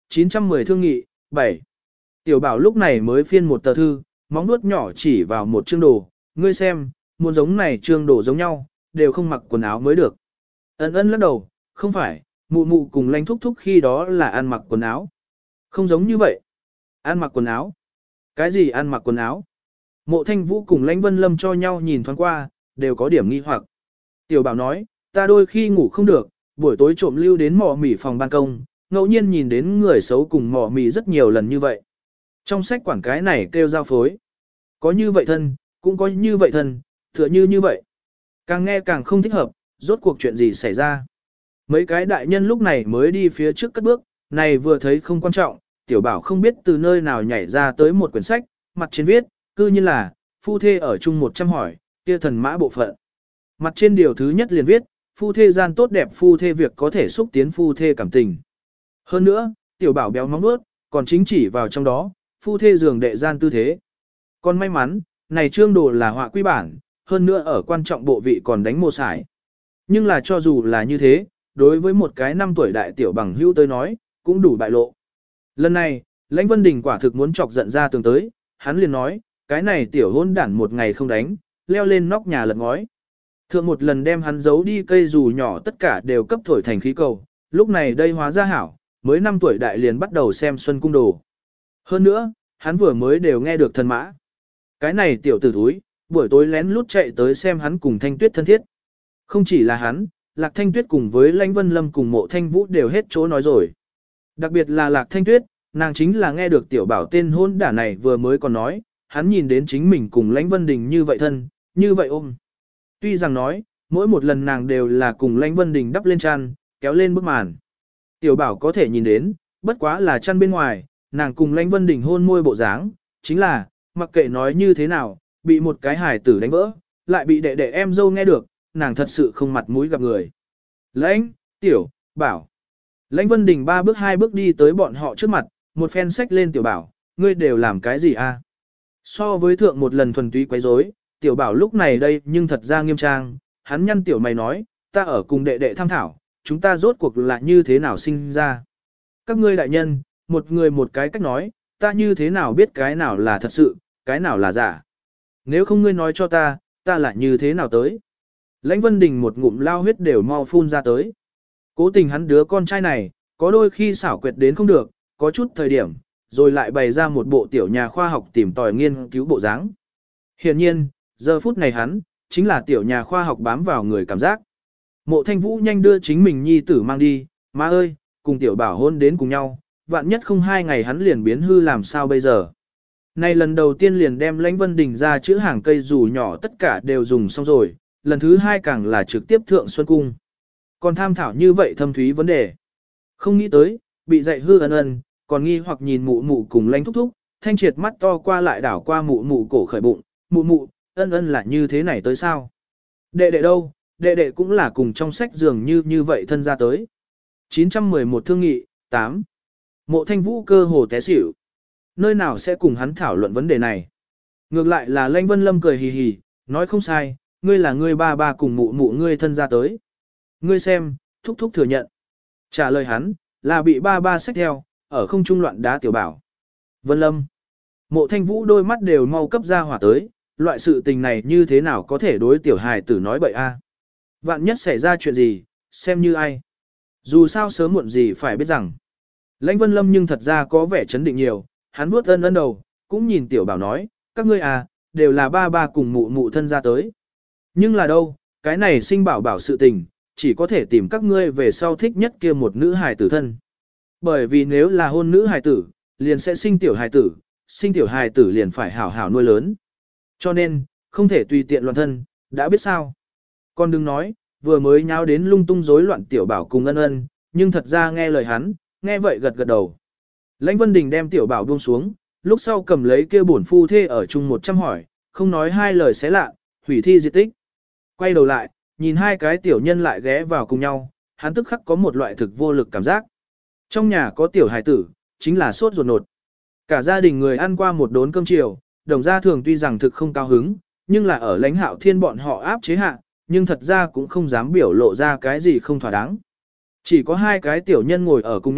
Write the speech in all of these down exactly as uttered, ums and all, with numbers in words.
chín trăm mười thương nghị, bảy. Tiểu bảo lúc này mới phiên một tờ thư, móng nuốt nhỏ chỉ vào một chương đồ, ngươi xem, muốn giống này chương đồ giống nhau, đều không mặc quần áo mới được. Ân ân lắc đầu, không phải, mụ mụ cùng lanh thúc thúc khi đó là ăn mặc quần áo. Không giống như vậy. Ăn mặc quần áo. Cái gì ăn mặc quần áo? Mộ Thanh Vũ cùng lãnh Vân Lâm cho nhau nhìn thoáng qua, đều có điểm nghi hoặc. Tiểu bảo nói, ta đôi khi ngủ không được, buổi tối trộm lưu đến mỏ mỉ phòng ban công, ngẫu nhiên nhìn đến người xấu cùng mỏ mỉ rất nhiều lần như vậy. Trong sách quảng cái này kêu giao phối. Có như vậy thân, cũng có như vậy thân, tựa như như vậy. Càng nghe càng không thích hợp, rốt cuộc chuyện gì xảy ra. Mấy cái đại nhân lúc này mới đi phía trước cất bước, này vừa thấy không quan trọng, tiểu bảo không biết từ nơi nào nhảy ra tới một quyển sách, mặt trên viết, cư như là, phu thê ở chung một trăm hỏi, kia thần mã bộ phận. Mặt trên điều thứ nhất liền viết, phu thê gian tốt đẹp phu thê việc có thể xúc tiến phu thê cảm tình. Hơn nữa, tiểu bảo béo móng nuốt, còn chính chỉ vào trong đó, phu thê giường đệ gian tư thế. Còn may mắn, này trương đồ là họa quy bản, hơn nữa ở quan trọng bộ vị còn đánh mô sải. Nhưng là cho dù là như thế, đối với một cái năm tuổi đại tiểu bằng hữu tới nói, cũng đủ bại lộ. Lần này, Lãnh Vân Đình quả thực muốn chọc giận ra tường tới, hắn liền nói, cái này tiểu hôn đản một ngày không đánh, leo lên nóc nhà lật ngói. Thượng một lần đem hắn giấu đi cây dù nhỏ tất cả đều cấp thổi thành khí cầu, lúc này đây hóa ra hảo, mới năm tuổi đại liền bắt đầu xem Xuân Cung Đồ. Hơn nữa, hắn vừa mới đều nghe được thần mã. Cái này tiểu tử thúi, buổi tối lén lút chạy tới xem hắn cùng Thanh Tuyết thân thiết. Không chỉ là hắn, Lạc Thanh Tuyết cùng với Lãnh Vân Lâm cùng Mộ Thanh Vũ đều hết chỗ nói rồi. Đặc biệt là Lạc Thanh Tuyết, nàng chính là nghe được tiểu bảo tên hôn đả này vừa mới còn nói, hắn nhìn đến chính mình cùng Lãnh Vân Đình như vậy thân, như vậy ôm. Tuy rằng nói, mỗi một lần nàng đều là cùng Lãnh Vân Đình đắp lên chăn, kéo lên bức màn. Tiểu bảo có thể nhìn đến, bất quá là chăn bên ngoài, nàng cùng Lãnh Vân Đình hôn môi bộ dáng, chính là, mặc kệ nói như thế nào, bị một cái hài tử đánh vỡ, lại bị đệ đệ em dâu nghe được, nàng thật sự không mặt mũi gặp người. Lãnh, tiểu, bảo. Lãnh Vân Đình ba bước hai bước đi tới bọn họ trước mặt, một phen sách lên tiểu bảo, ngươi đều làm cái gì a? So với thượng một lần thuần túy quấy rối, tiểu bảo lúc này đây nhưng thật ra nghiêm trang, hắn nhăn tiểu mày nói, ta ở cùng đệ đệ tham thảo, chúng ta rốt cuộc là như thế nào sinh ra. Các ngươi đại nhân, một người một cái cách nói, ta như thế nào biết cái nào là thật sự, cái nào là giả. Nếu không ngươi nói cho ta, ta lại như thế nào tới. Lãnh Vân Đình một ngụm lao huyết đều mau phun ra tới. Cố tình hắn đứa con trai này, có đôi khi xảo quyệt đến không được, có chút thời điểm, rồi lại bày ra một bộ tiểu nhà khoa học tìm tòi nghiên cứu bộ dáng. Hiển nhiên, giờ phút này hắn, chính là tiểu nhà khoa học bám vào người cảm giác. Mộ Thanh Vũ nhanh đưa chính mình nhi tử mang đi, má ơi, cùng tiểu bảo hôn đến cùng nhau, vạn nhất không hai ngày hắn liền biến hư làm sao bây giờ. Này lần đầu tiên liền đem Lãnh Vân Đình ra chữ hàng cây dù nhỏ tất cả đều dùng xong rồi, lần thứ hai càng là trực tiếp thượng Xuân Cung. Còn tham thảo như vậy thâm thúy vấn đề. Không nghĩ tới, bị dạy hư ân ân, còn nghi hoặc nhìn mụ mụ cùng Lãnh thúc thúc, thanh triệt mắt to qua lại đảo qua mụ mụ cổ khởi bụng, mụ mụ, ân ân là như thế này tới sao? Đệ đệ đâu, đệ đệ cũng là cùng trong sách dường như như vậy thân ra tới. chín trăm mười một thương nghị, tám. Mộ Thanh Vũ cơ hồ té xỉu. Nơi nào sẽ cùng hắn thảo luận vấn đề này? Ngược lại là Lãnh Vân Lâm cười hì hì, nói không sai, ngươi là ngươi ba ba cùng mụ mụ ngươi thân ra tới. Ngươi xem, thúc thúc thừa nhận. Trả lời hắn, là bị ba ba xách theo, ở không trung loạn đá tiểu bảo. Vân Lâm. Mộ Thanh Vũ đôi mắt đều mau cấp ra hỏa tới, loại sự tình này như thế nào có thể đối tiểu hài tử nói bậy a? Vạn nhất xảy ra chuyện gì, xem như ai. Dù sao sớm muộn gì phải biết rằng. Lãnh Vân Lâm nhưng thật ra có vẻ chấn định nhiều, hắn vuốt ân ân đầu, cũng nhìn tiểu bảo nói, các ngươi à, đều là ba ba cùng mụ mụ thân ra tới. Nhưng là đâu, cái này sinh bảo bảo sự tình, chỉ có thể tìm các ngươi về sau thích nhất kia một nữ hài tử thân. Bởi vì nếu là hôn nữ hài tử, liền sẽ sinh tiểu hài tử, sinh tiểu hài tử liền phải hảo hảo nuôi lớn. Cho nên, không thể tùy tiện loạn thân, đã biết sao. Con đừng nói, vừa mới nháo đến lung tung rối loạn tiểu bảo cùng ân ân, nhưng thật ra nghe lời hắn, nghe vậy gật gật đầu. Lãnh Vân Đình đem tiểu bảo buông xuống, lúc sau cầm lấy kia bổn phu thê ở chung một trăm hỏi, không nói hai lời xé lạ, hủy thi diệt tích. Quay đầu lại, nhìn hai cái tiểu nhân lại ghé vào cùng nhau, hắn tức khắc có một loại thực vô lực cảm giác. Trong nhà có tiểu hài tử, chính là sốt ruột nột. Cả gia đình người ăn qua một đốn cơm chiều, đồng gia thường tuy rằng thực không cao hứng, nhưng là ở Lãnh Hạo Thiên bọn họ áp chế hạ, nhưng thật ra cũng không dám biểu lộ ra cái gì không thỏa đáng. Chỉ có hai cái tiểu nhân ngồi ở cùng nhau,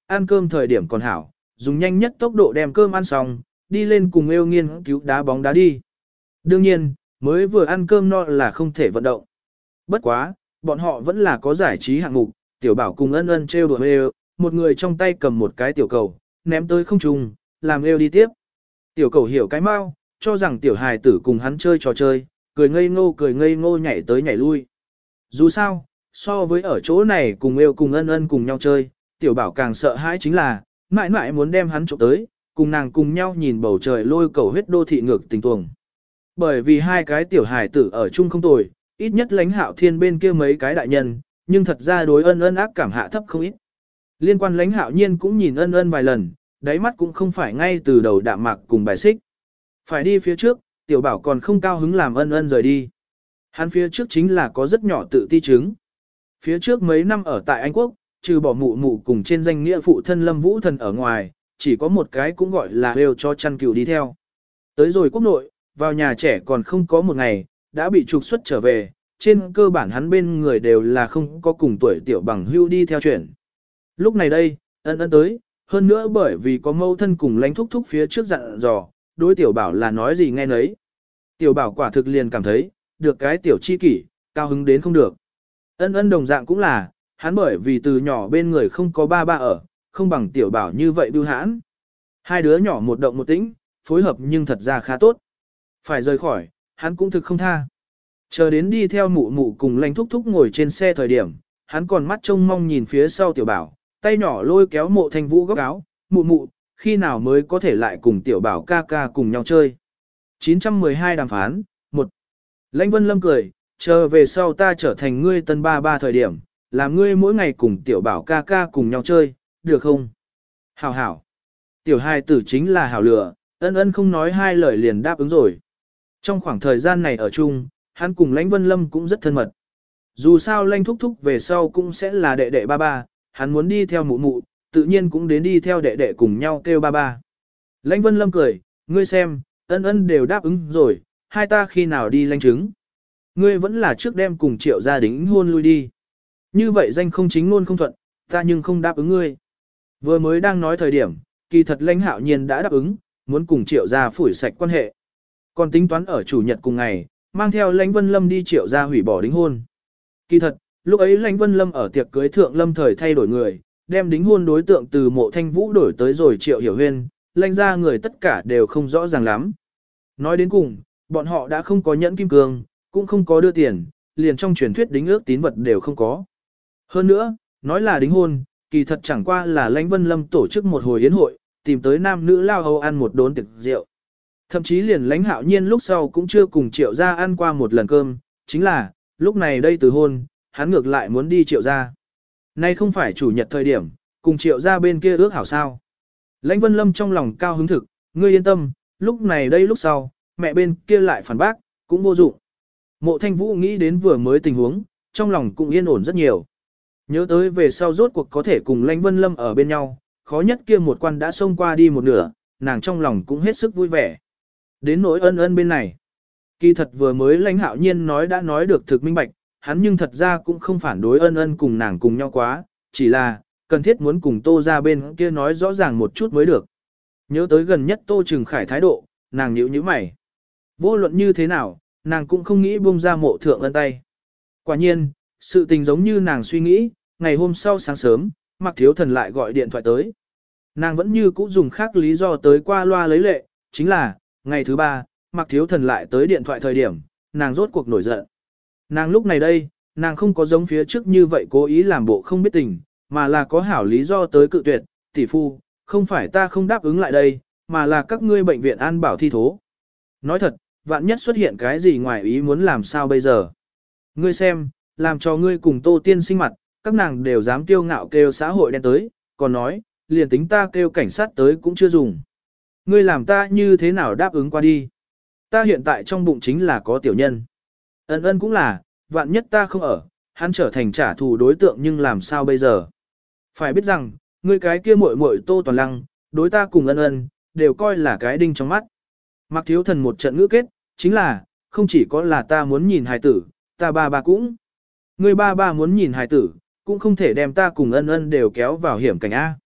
ăn cơm thời điểm còn hảo, dùng nhanh nhất tốc độ đem cơm ăn xong, đi lên cùng eo nghiên cứu đá bóng đá đi. Đương nhiên, mới vừa ăn cơm no là không thể vận động. Bất quá, bọn họ vẫn là có giải trí hạng mục, tiểu bảo cùng ân ân trêu đùa eo, một người trong tay cầm một cái tiểu cầu, ném tới không trung, làm eo đi tiếp. Tiểu cầu hiểu cái mau, cho rằng tiểu hài tử cùng hắn chơi trò chơi, cười ngây ngô cười ngây ngô nhảy tới nhảy lui. Dù sao, so với ở chỗ này cùng eo cùng ân ân cùng nhau chơi, tiểu bảo càng sợ hãi chính là, mãi mãi muốn đem hắn trộm tới, cùng nàng cùng nhau nhìn bầu trời lôi cầu huyết đô thị ngược tình tuồng. Bởi vì hai cái tiểu hài tử ở chung không tồi, ít nhất lãnh hạo thiên bên kia mấy cái đại nhân, nhưng thật ra đối ân ân ác cảm hạ thấp không ít. Liên quan lãnh hạo nhiên cũng nhìn ân ân vài lần, đáy mắt cũng không phải ngay từ đầu đạm mạc cùng bài xích. Phải đi phía trước, tiểu bảo còn không cao hứng làm ân ân rời đi. Hắn phía trước chính là có rất nhỏ tự ti chứng. Phía trước mấy năm ở tại Anh Quốc, trừ bỏ mụ mụ cùng trên danh nghĩa phụ thân Lâm Vũ Thần ở ngoài, chỉ có một cái cũng gọi là đều cho chăn cừu đi theo. Tới rồi quốc nội, vào nhà trẻ còn không có một ngày, đã bị trục xuất trở về, trên cơ bản hắn bên người đều là không có cùng tuổi tiểu bằng hưu đi theo chuyển. Lúc này đây, ân ân tới, hơn nữa bởi vì có mâu thân cùng lánh thúc thúc phía trước dặn dò, đối tiểu bảo là nói gì nghe nấy. Tiểu bảo quả thực liền cảm thấy, được cái tiểu chi kỷ, cao hứng đến không được. Ân ân đồng dạng cũng là, hắn bởi vì từ nhỏ bên người không có ba ba ở, không bằng tiểu bảo như vậy bưu hãn. Hai đứa nhỏ một động một tĩnh, phối hợp nhưng thật ra khá tốt. Phải rời khỏi, hắn cũng thực không tha. Chờ đến đi theo mụ mụ cùng lanh thúc thúc ngồi trên xe thời điểm, hắn còn mắt trông mong nhìn phía sau tiểu bảo, tay nhỏ lôi kéo mộ thanh vũ góc áo, mụ mụ, khi nào mới có thể lại cùng tiểu bảo ca ca cùng nhau chơi. chín trăm mười hai đàm phán, một. Lãnh Vân Lâm cười, chờ về sau ta trở thành ngươi tân ba ba thời điểm, làm ngươi mỗi ngày cùng tiểu bảo ca ca cùng nhau chơi, được không? Hảo hảo. Tiểu hài tử chính là hảo lửa, ân ân không nói hai lời liền đáp ứng rồi. Trong khoảng thời gian này ở chung, hắn cùng Lãnh Vân Lâm cũng rất thân mật. Dù sao Lãnh thúc thúc về sau cũng sẽ là đệ đệ ba ba, hắn muốn đi theo mụ mụ, tự nhiên cũng đến đi theo đệ đệ cùng nhau kêu ba ba. Lãnh Vân Lâm cười, ngươi xem, ân ân đều đáp ứng rồi, hai ta khi nào đi lãnh chứng. Ngươi vẫn là trước đem cùng triệu gia đình hôn lui đi. Như vậy danh không chính luôn không thuận, ta nhưng không đáp ứng ngươi. Vừa mới đang nói thời điểm, kỳ thật Lãnh Hạo Nhiên đã đáp ứng, muốn cùng triệu gia phủi sạch quan hệ. Còn tính toán ở chủ nhật cùng ngày, mang theo Lãnh Vân Lâm đi triệu gia hủy bỏ đính hôn. Kỳ thật, lúc ấy Lãnh Vân Lâm ở tiệc cưới thượng lâm thời thay đổi người, đem đính hôn đối tượng từ Mộ Thanh Vũ đổi tới rồi Triệu Hiểu Huyên, Lãnh gia người tất cả đều không rõ ràng lắm. Nói đến cùng, bọn họ đã không có nhẫn kim cương, cũng không có đưa tiền, liền trong truyền thuyết đính ước tín vật đều không có. Hơn nữa, nói là đính hôn, kỳ thật chẳng qua là Lãnh Vân Lâm tổ chức một hồi yến hội, tìm tới nam nữ lao hầu ăn một đốn tiệc rượu. Thậm chí liền Lãnh Hạo Nhiên lúc sau cũng chưa cùng Triệu gia ăn qua một lần cơm, chính là, lúc này đây từ hôn, hắn ngược lại muốn đi Triệu gia. Nay không phải chủ nhật thời điểm, cùng Triệu gia bên kia ước hảo sao. Lãnh Vân Lâm trong lòng cao hứng thực, ngươi yên tâm, lúc này đây lúc sau, mẹ bên kia lại phản bác, cũng vô dụng. Mộ Thanh Vũ nghĩ đến vừa mới tình huống, trong lòng cũng yên ổn rất nhiều. Nhớ tới về sau rốt cuộc có thể cùng Lãnh Vân Lâm ở bên nhau, khó nhất kia một quan đã xông qua đi một nửa, nàng trong lòng cũng hết sức vui vẻ. Đến nỗi ân ân bên này. Kỳ thật vừa mới Lãnh Hạo Nhiên nói đã nói được thực minh bạch, hắn nhưng thật ra cũng không phản đối ân ân cùng nàng cùng nhau quá, chỉ là, cần thiết muốn cùng Tô ra bên kia nói rõ ràng một chút mới được. Nhớ tới gần nhất Tô Trừng Khải thái độ, nàng nhíu nhíu mày. Vô luận như thế nào, nàng cũng không nghĩ buông ra Mộ Thượng Ân tay. Quả nhiên, sự tình giống như nàng suy nghĩ, ngày hôm sau sáng sớm, Mạc Thiếu Thần lại gọi điện thoại tới. Nàng vẫn như cũ dùng khác lý do tới qua loa lấy lệ, chính là, ngày thứ ba, Mạc Thiếu Thần lại tới điện thoại thời điểm, nàng rốt cuộc nổi giận. Nàng lúc này đây, nàng không có giống phía trước như vậy cố ý làm bộ không biết tình, mà là có hảo lý do tới cự tuyệt, tỷ phu, không phải ta không đáp ứng lại đây, mà là các ngươi bệnh viện an bảo thi thố. Nói thật, vạn nhất xuất hiện cái gì ngoài ý muốn làm sao bây giờ. Ngươi xem, làm cho ngươi cùng Tô Tiên sinh mặt, các nàng đều dám kiêu ngạo kêu xã hội đen tới, còn nói, liền tính ta kêu cảnh sát tới cũng chưa dùng. Ngươi làm ta như thế nào đáp ứng qua đi. Ta hiện tại trong bụng chính là có tiểu nhân. Ân ân cũng là, vạn nhất ta không ở, hắn trở thành trả thù đối tượng nhưng làm sao bây giờ. Phải biết rằng, ngươi cái kia muội muội Tô Toàn Lăng, đối ta cùng ân ân, đều coi là cái đinh trong mắt. Mạc Thiếu Thần một trận ngữ kết, chính là, không chỉ có là ta muốn nhìn hài tử, ta ba ba cũng. Ngươi ba ba muốn nhìn hài tử, cũng không thể đem ta cùng ân ân đều kéo vào hiểm cảnh A.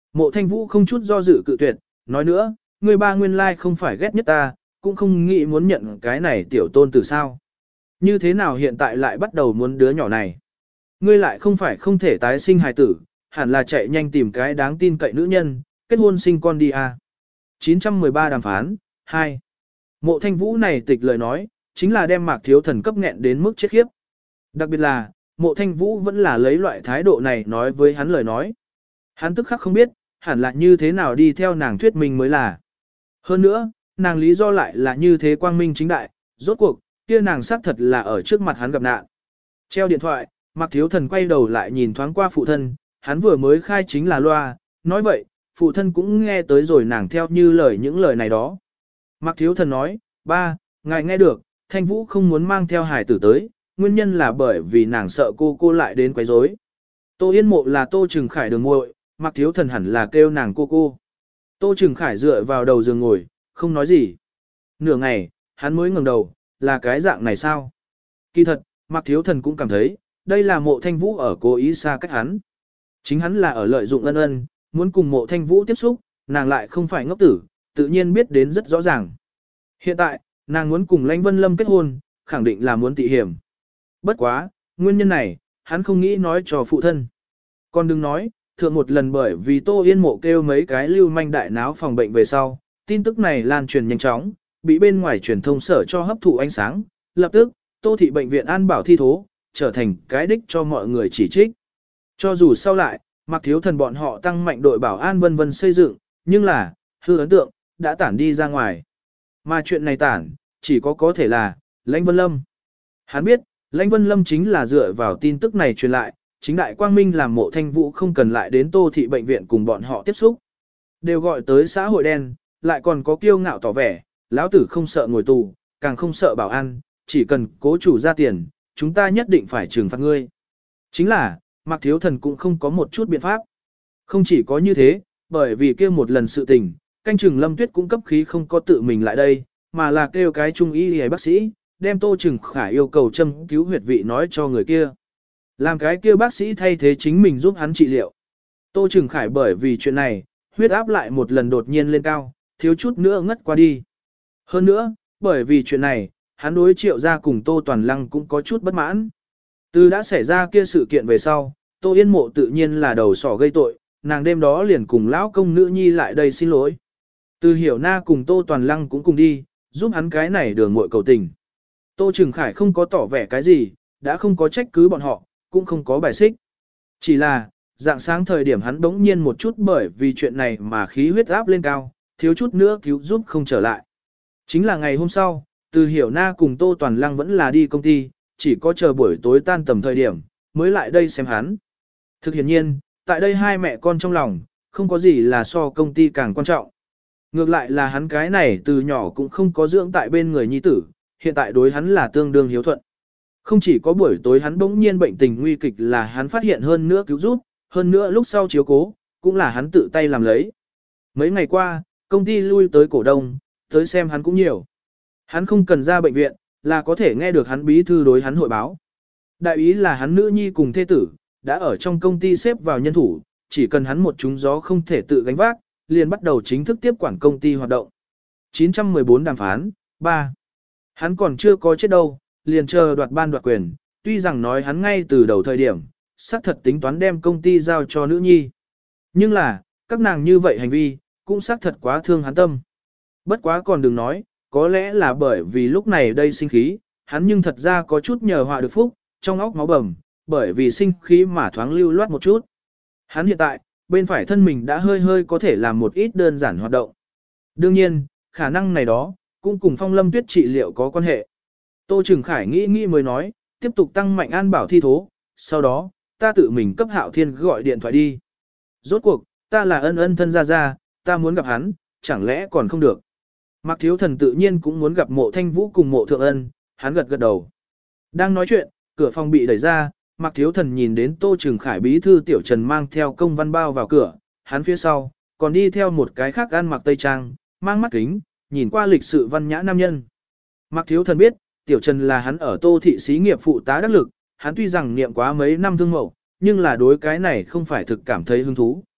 Mộ Thanh Vũ không chút do dự cự tuyệt, nói nữa, ngươi ba nguyên lai không phải ghét nhất ta, cũng không nghĩ muốn nhận cái này tiểu tôn tử sao. Như thế nào hiện tại lại bắt đầu muốn đứa nhỏ này? Ngươi lại không phải không thể tái sinh hài tử, hẳn là chạy nhanh tìm cái đáng tin cậy nữ nhân, kết hôn sinh con đi à. chín trăm mười ba đàm phán, hai. Mộ Thanh Vũ này tịch lời nói, chính là đem Mạc Thiếu Thần cấp nghẹn đến mức chết khiếp. Đặc biệt là, Mộ Thanh Vũ vẫn là lấy loại thái độ này nói với hắn lời nói. Hắn tức khắc không biết, hẳn là như thế nào đi theo nàng thuyết minh mới là. Hơn nữa, nàng lý do lại là như thế quang minh chính đại, rốt cuộc, kia nàng xác thật là ở trước mặt hắn gặp nạn. Treo điện thoại, Mạc Thiếu Thần quay đầu lại nhìn thoáng qua phụ thân, hắn vừa mới khai chính là loa, nói vậy, phụ thân cũng nghe tới rồi nàng theo như lời những lời này đó. Mạc Thiếu Thần nói, ba, ngài nghe được, Thanh Vũ không muốn mang theo hải tử tới, nguyên nhân là bởi vì nàng sợ cô cô lại đến quấy rối. Tô Yên Mộ là Tô Trừng Khải đường muội, Mạc Thiếu Thần hẳn là kêu nàng cô cô. Tô Trừng Khải dựa vào đầu giường ngồi, không nói gì. Nửa ngày, hắn mới ngẩng đầu, là cái dạng này sao? Kỳ thật, Mạc Thiếu Thần cũng cảm thấy, đây là Mộ Thanh Vũ ở cố ý xa cách hắn. Chính hắn là ở lợi dụng ân ân, muốn cùng Mộ Thanh Vũ tiếp xúc, nàng lại không phải ngốc tử, tự nhiên biết đến rất rõ ràng. Hiện tại, nàng muốn cùng Lãnh Vân Lâm kết hôn, khẳng định là muốn tị hiểm. Bất quá, nguyên nhân này, hắn không nghĩ nói cho phụ thân. Còn đừng nói, thượng một lần bởi vì Tô Yên Mộ kêu mấy cái lưu manh đại náo phòng bệnh về sau, tin tức này lan truyền nhanh chóng, bị bên ngoài truyền thông sở cho hấp thụ ánh sáng, lập tức, Tô thị bệnh viện an bảo thi thố, trở thành cái đích cho mọi người chỉ trích. Cho dù sau lại, Mạc Thiếu Thần bọn họ tăng mạnh đội bảo an vân vân xây dựng, nhưng là, hư ấn tượng, đã tản đi ra ngoài. Mà chuyện này tản, chỉ có có thể là, Lãnh Vân Lâm. Hắn biết, Lãnh Vân Lâm chính là dựa vào tin tức này truyền lại, chính đại quang minh làm Mộ Thanh Vũ không cần lại đến Tô thị bệnh viện cùng bọn họ tiếp xúc. Đều gọi tới xã hội đen, lại còn có kiêu ngạo tỏ vẻ, lão tử không sợ ngồi tù, càng không sợ bảo an, chỉ cần cố chủ ra tiền, chúng ta nhất định phải trừng phạt ngươi. Chính là, Mạc Thiếu Thần cũng không có một chút biện pháp. Không chỉ có như thế, bởi vì kêu một lần sự tình, canh chừng Lâm Tuyết cũng cấp khí không có tự mình lại đây, mà là kêu cái trung y y bác sĩ, đem Tô Trừng Khải yêu cầu châm cứu huyệt vị nói cho người kia. Làm cái kia bác sĩ thay thế chính mình giúp hắn trị liệu. Tô Trừng Khải bởi vì chuyện này, huyết áp lại một lần đột nhiên lên cao, thiếu chút nữa ngất qua đi. Hơn nữa, bởi vì chuyện này, hắn đối Triệu gia cùng Tô Toàn Lăng cũng có chút bất mãn. Từ đã xảy ra kia sự kiện về sau, Tô Yên Mộ tự nhiên là đầu sỏ gây tội, nàng đêm đó liền cùng lão công nữ nhi lại đây xin lỗi. Từ Hiểu Na cùng Tô Toàn Lăng cũng cùng đi, giúp hắn cái này đường muội cầu tình. Tô Trừng Khải không có tỏ vẻ cái gì, đã không có trách cứ bọn họ, cũng không có bài xích. Chỉ là, dạng sáng thời điểm hắn bỗng nhiên một chút bởi vì chuyện này mà khí huyết áp lên cao, thiếu chút nữa cứu giúp không trở lại. Chính là ngày hôm sau, Từ Hiểu Na cùng Tô Toàn Lăng vẫn là đi công ty, chỉ có chờ buổi tối tan tầm thời điểm, mới lại đây xem hắn. Thực hiện nhiên, tại đây hai mẹ con trong lòng, không có gì là so công ty càng quan trọng. Ngược lại là hắn cái này từ nhỏ cũng không có dưỡng tại bên người nhi tử, hiện tại đối hắn là tương đương hiếu thuận. Không chỉ có buổi tối hắn bỗng nhiên bệnh tình nguy kịch là hắn phát hiện hơn nữa cứu giúp, hơn nữa lúc sau chiếu cố, cũng là hắn tự tay làm lấy. Mấy ngày qua, công ty lui tới cổ đông, tới xem hắn cũng nhiều. Hắn không cần ra bệnh viện, là có thể nghe được hắn bí thư đối hắn hội báo. Đại ý là hắn nữ nhi cùng thê tử, đã ở trong công ty xếp vào nhân thủ, chỉ cần hắn một trúng gió không thể tự gánh vác, liền bắt đầu chính thức tiếp quản công ty hoạt động. chín trăm mười bốn đàm phán, ba. Hắn còn chưa có chết đâu, liền chờ đoạt ban đoạt quyền, tuy rằng nói hắn ngay từ đầu thời điểm, xác thật tính toán đem công ty giao cho nữ nhi. Nhưng là, các nàng như vậy hành vi, cũng xác thật quá thương hắn tâm. Bất quá còn đừng nói, có lẽ là bởi vì lúc này đây sinh khí, hắn nhưng thật ra có chút nhờ họa được phúc, trong óc máu bầm, bởi vì sinh khí mà thoáng lưu loát một chút. Hắn hiện tại, bên phải thân mình đã hơi hơi có thể làm một ít đơn giản hoạt động. Đương nhiên, khả năng này đó, cũng cùng Phong Lâm Tuyết trị liệu có quan hệ. Tô Trừng Khải nghĩ nghĩ mới nói, tiếp tục tăng mạnh an bảo thi thố, sau đó, ta tự mình cấp Hạo Thiên gọi điện thoại đi. Rốt cuộc, ta là ân ân thân gia gia, ta muốn gặp hắn, chẳng lẽ còn không được. Mạc Thiếu Thần tự nhiên cũng muốn gặp Mộ Thanh Vũ cùng Mộ Thượng Ân, hắn gật gật đầu. Đang nói chuyện, cửa phòng bị đẩy ra, Mạc Thiếu Thần nhìn đến Tô Trừng Khải bí thư Tiểu Trần mang theo công văn bao vào cửa, hắn phía sau, còn đi theo một cái khác ăn mặc tây trang, mang mắt kính, nhìn qua lịch sự văn nhã nam nhân. Mạc Thiếu Thần biết, Tiểu Trần là hắn ở Tô thị xí nghiệp phụ tá đắc lực, hắn tuy rằng niệm quá mấy năm thương mậu, nhưng là đối cái này không phải thực cảm thấy hứng thú.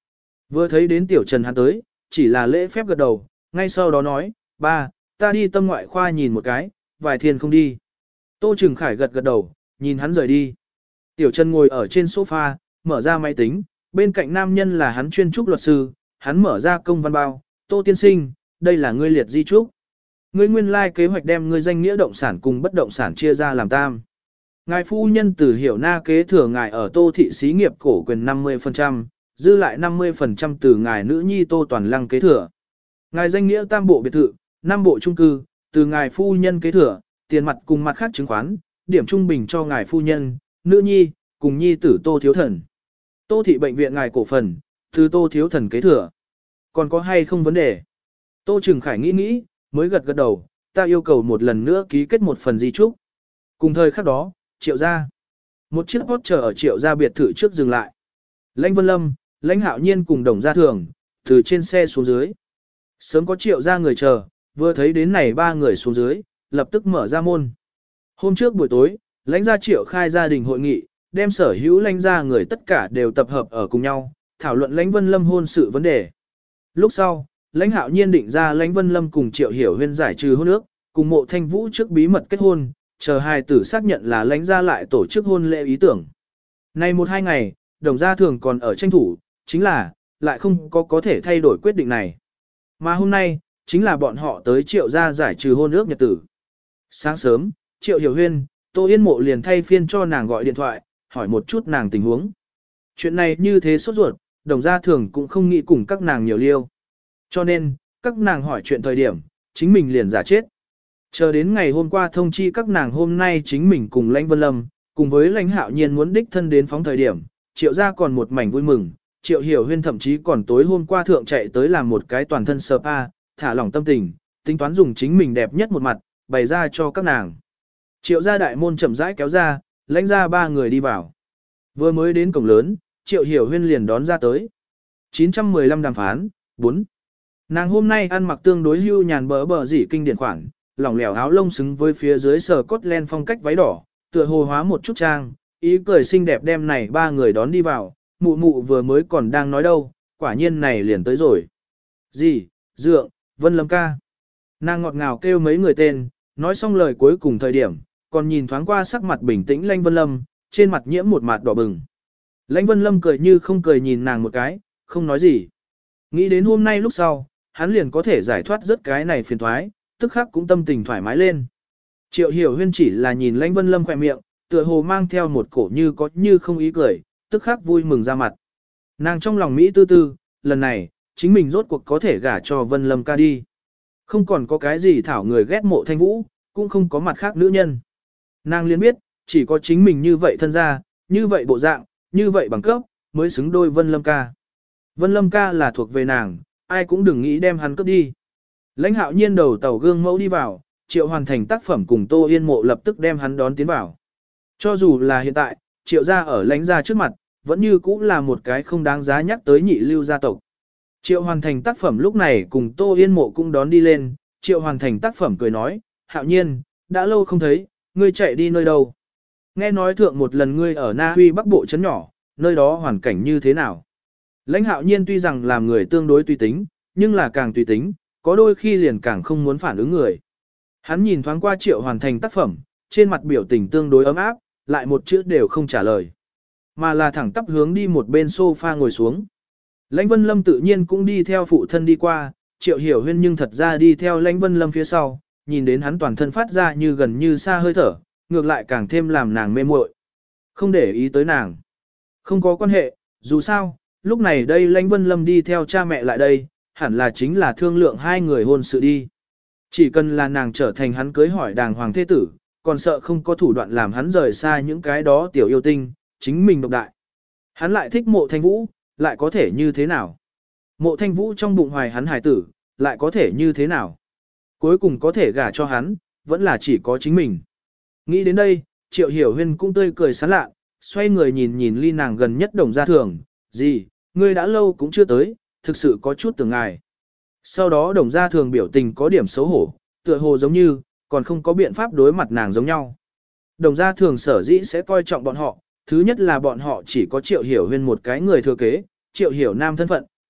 Vừa thấy đến tiểu Trần hắn tới, chỉ là lễ phép gật đầu, ngay sau đó nói, ba, ta đi tâm ngoại khoa nhìn một cái, vài thiên không đi. Tô Trừng Khải gật gật đầu, nhìn hắn rời đi. Tiểu Trần ngồi ở trên sofa, mở ra máy tính, bên cạnh nam nhân là hắn chuyên trúc luật sư, hắn mở ra công văn bao, Tô tiên sinh, đây là ngươi liệt di trúc. Ngươi nguyên lai like kế hoạch đem ngươi danh nghĩa động sản cùng bất động sản chia ra làm tam. Ngài phu nhân từ hiểu na kế thừa ngài ở Tô thị xí nghiệp cổ quyền năm mươi phần trăm, dư lại năm mươi phần trăm từ ngài nữ nhi Tô Toàn Lăng kế thừa. Ngài danh nghĩa tam bộ biệt thự, năm bộ chung cư, từ ngài phu nhân kế thừa, tiền mặt cùng mặt khác chứng khoán, điểm trung bình cho ngài phu nhân, nữ nhi, cùng nhi tử Tô Thiếu Thần. Tô thị bệnh viện ngài cổ phần, từ Tô Thiếu Thần kế thừa. Còn có hay không vấn đề? Tô Trừng Khải nghĩ nghĩ, mới gật gật đầu, ta yêu cầu một lần nữa ký kết một phần di trúc. Cùng thời khắc đó, Triệu gia. Một chiếc hot chờ ở Triệu gia biệt thự trước dừng lại. Lãnh Vân Lâm, Lãnh Hạo Nhiên cùng Đồng Gia Thường, từ trên xe xuống dưới. Sớm có Triệu gia người chờ, vừa thấy đến này ba người xuống dưới, lập tức mở ra môn. Hôm trước buổi tối, Lãnh gia Triệu khai gia đình hội nghị, đem sở hữu Lãnh gia người tất cả đều tập hợp ở cùng nhau, thảo luận Lãnh Vân Lâm hôn sự vấn đề. Lúc sau, Lãnh Hạo Nhiên định ra Lãnh Vân Lâm cùng Triệu Hiểu Huyên giải trừ hôn ước, cùng Mộ Thanh Vũ trước bí mật kết hôn, chờ hai tử xác nhận là Lãnh gia lại tổ chức hôn lễ ý tưởng. Nay một hai ngày, Đồng Gia Thường còn ở tranh thủ, chính là, lại không có có thể thay đổi quyết định này. Mà hôm nay, chính là bọn họ tới Triệu gia giải trừ hôn ước nhật tử. Sáng sớm, Triệu Hiểu Huyên, Tô Yên Mộ liền thay phiên cho nàng gọi điện thoại, hỏi một chút nàng tình huống. Chuyện này như thế sốt ruột, Đồng Gia Thường cũng không nghĩ cùng các nàng nhiều liêu. Cho nên, các nàng hỏi chuyện thời điểm, chính mình liền giả chết. Chờ đến ngày hôm qua thông chi các nàng hôm nay chính mình cùng Lãnh Vân Lâm, cùng với Lãnh Hạo Nhiên muốn đích thân đến phóng thời điểm, Triệu gia còn một mảnh vui mừng, Triệu Hiểu Huyên thậm chí còn tối hôm qua thượng chạy tới làm một cái toàn thân spa, thả lỏng tâm tình, tính toán dùng chính mình đẹp nhất một mặt, bày ra cho các nàng. Triệu gia đại môn chậm rãi kéo ra, Lãnh ra ba người đi vào. Vừa mới đến cổng lớn, Triệu Hiểu Huyên liền đón ra tới. chín trăm mười lăm đàm phán, bốn. Nàng hôm nay ăn mặc tương đối hưu nhàn bờ bờ dỉ kinh điển khoản, lỏng lẻo áo lông xứng với phía dưới sờ cốt len phong cách váy đỏ, tựa hồ hóa một chút trang, ý cười xinh đẹp đem này ba người đón đi vào, mụ mụ vừa mới còn đang nói đâu, quả nhiên này liền tới rồi. Gì, Dượng, Vân Lâm ca. Nàng ngọt ngào kêu mấy người tên, nói xong lời cuối cùng thời điểm, còn nhìn thoáng qua sắc mặt bình tĩnh Lãnh Vân Lâm, trên mặt nhiễm một mặt đỏ bừng. Lãnh Vân Lâm cười như không cười nhìn nàng một cái, không nói gì. Nghĩ đến hôm nay lúc sau, hắn liền có thể giải thoát rất cái này phiền thoái, tức khắc cũng tâm tình thoải mái lên. Triệu Hiểu Huyên chỉ là nhìn Lãnh Vân Lâm khỏe miệng, tựa hồ mang theo một cổ như có như không ý cười, tức khắc vui mừng ra mặt. Nàng trong lòng Mỹ tư tư, lần này, chính mình rốt cuộc có thể gả cho Vân Lâm ca đi. Không còn có cái gì thảo người ghét Mộ Thanh Vũ, cũng không có mặt khác nữ nhân. Nàng liền biết, chỉ có chính mình như vậy thân gia, như vậy bộ dạng, như vậy bằng cấp, mới xứng đôi Vân Lâm ca. Vân Lâm ca là thuộc về nàng, ai cũng đừng nghĩ đem hắn cướp đi. Lãnh Hạo Nhiên đầu tàu gương mẫu đi vào, Triệu hoàn thành tác phẩm cùng Tô Yên Mộ lập tức đem hắn đón tiến vào. Cho dù là hiện tại, Triệu gia ở Lãnh gia trước mặt, vẫn như cũ là một cái không đáng giá nhắc tới nhị lưu gia tộc. Triệu hoàn thành tác phẩm lúc này cùng Tô Yên Mộ cũng đón đi lên, Triệu hoàn thành tác phẩm cười nói, Hạo Nhiên, đã lâu không thấy, ngươi chạy đi nơi đâu? Nghe nói thượng một lần ngươi ở Na Huy Bắc Bộ trấn nhỏ, nơi đó hoàn cảnh như thế nào? Lãnh Hạo Nhiên tuy rằng làm người tương đối tùy tính, nhưng là càng tùy tính, có đôi khi liền càng không muốn phản ứng người. Hắn nhìn thoáng qua Triệu hoàn thành tác phẩm, trên mặt biểu tình tương đối ấm áp, lại một chữ đều không trả lời. Mà là thẳng tắp hướng đi một bên sofa ngồi xuống. Lãnh Vân Lâm tự nhiên cũng đi theo phụ thân đi qua, Triệu Hiểu Huyên nhưng thật ra đi theo Lãnh Vân Lâm phía sau, nhìn đến hắn toàn thân phát ra như gần như xa hơi thở, ngược lại càng thêm làm nàng mê muội. Không để ý tới nàng. Không có quan hệ, dù sao, lúc này đây Lãnh Vân Lâm đi theo cha mẹ lại đây, hẳn là chính là thương lượng hai người hôn sự đi. Chỉ cần là nàng trở thành hắn cưới hỏi đàng hoàng thế tử, còn sợ không có thủ đoạn làm hắn rời xa những cái đó tiểu yêu tinh, chính mình độc đại. Hắn lại thích Mộ Thanh Vũ, lại có thể như thế nào? Mộ Thanh Vũ trong bụng hoài hắn hài tử, lại có thể như thế nào? Cuối cùng có thể gả cho hắn, vẫn là chỉ có chính mình. Nghĩ đến đây, Triệu Hiểu Huyên cũng tươi cười sán lạ, xoay người nhìn nhìn ly nàng gần nhất Đồng Gia Thường, gì, ngươi đã lâu cũng chưa tới, thực sự có chút tưởng ngài. Sau đó Đồng Gia Thường biểu tình có điểm xấu hổ, tựa hồ giống như, còn không có biện pháp đối mặt nàng giống nhau. Đồng Gia Thường sở dĩ sẽ coi trọng bọn họ, thứ nhất là bọn họ chỉ có Triệu Hiểu Huyên một cái người thừa kế, Triệu Hiểu Nam thân phận,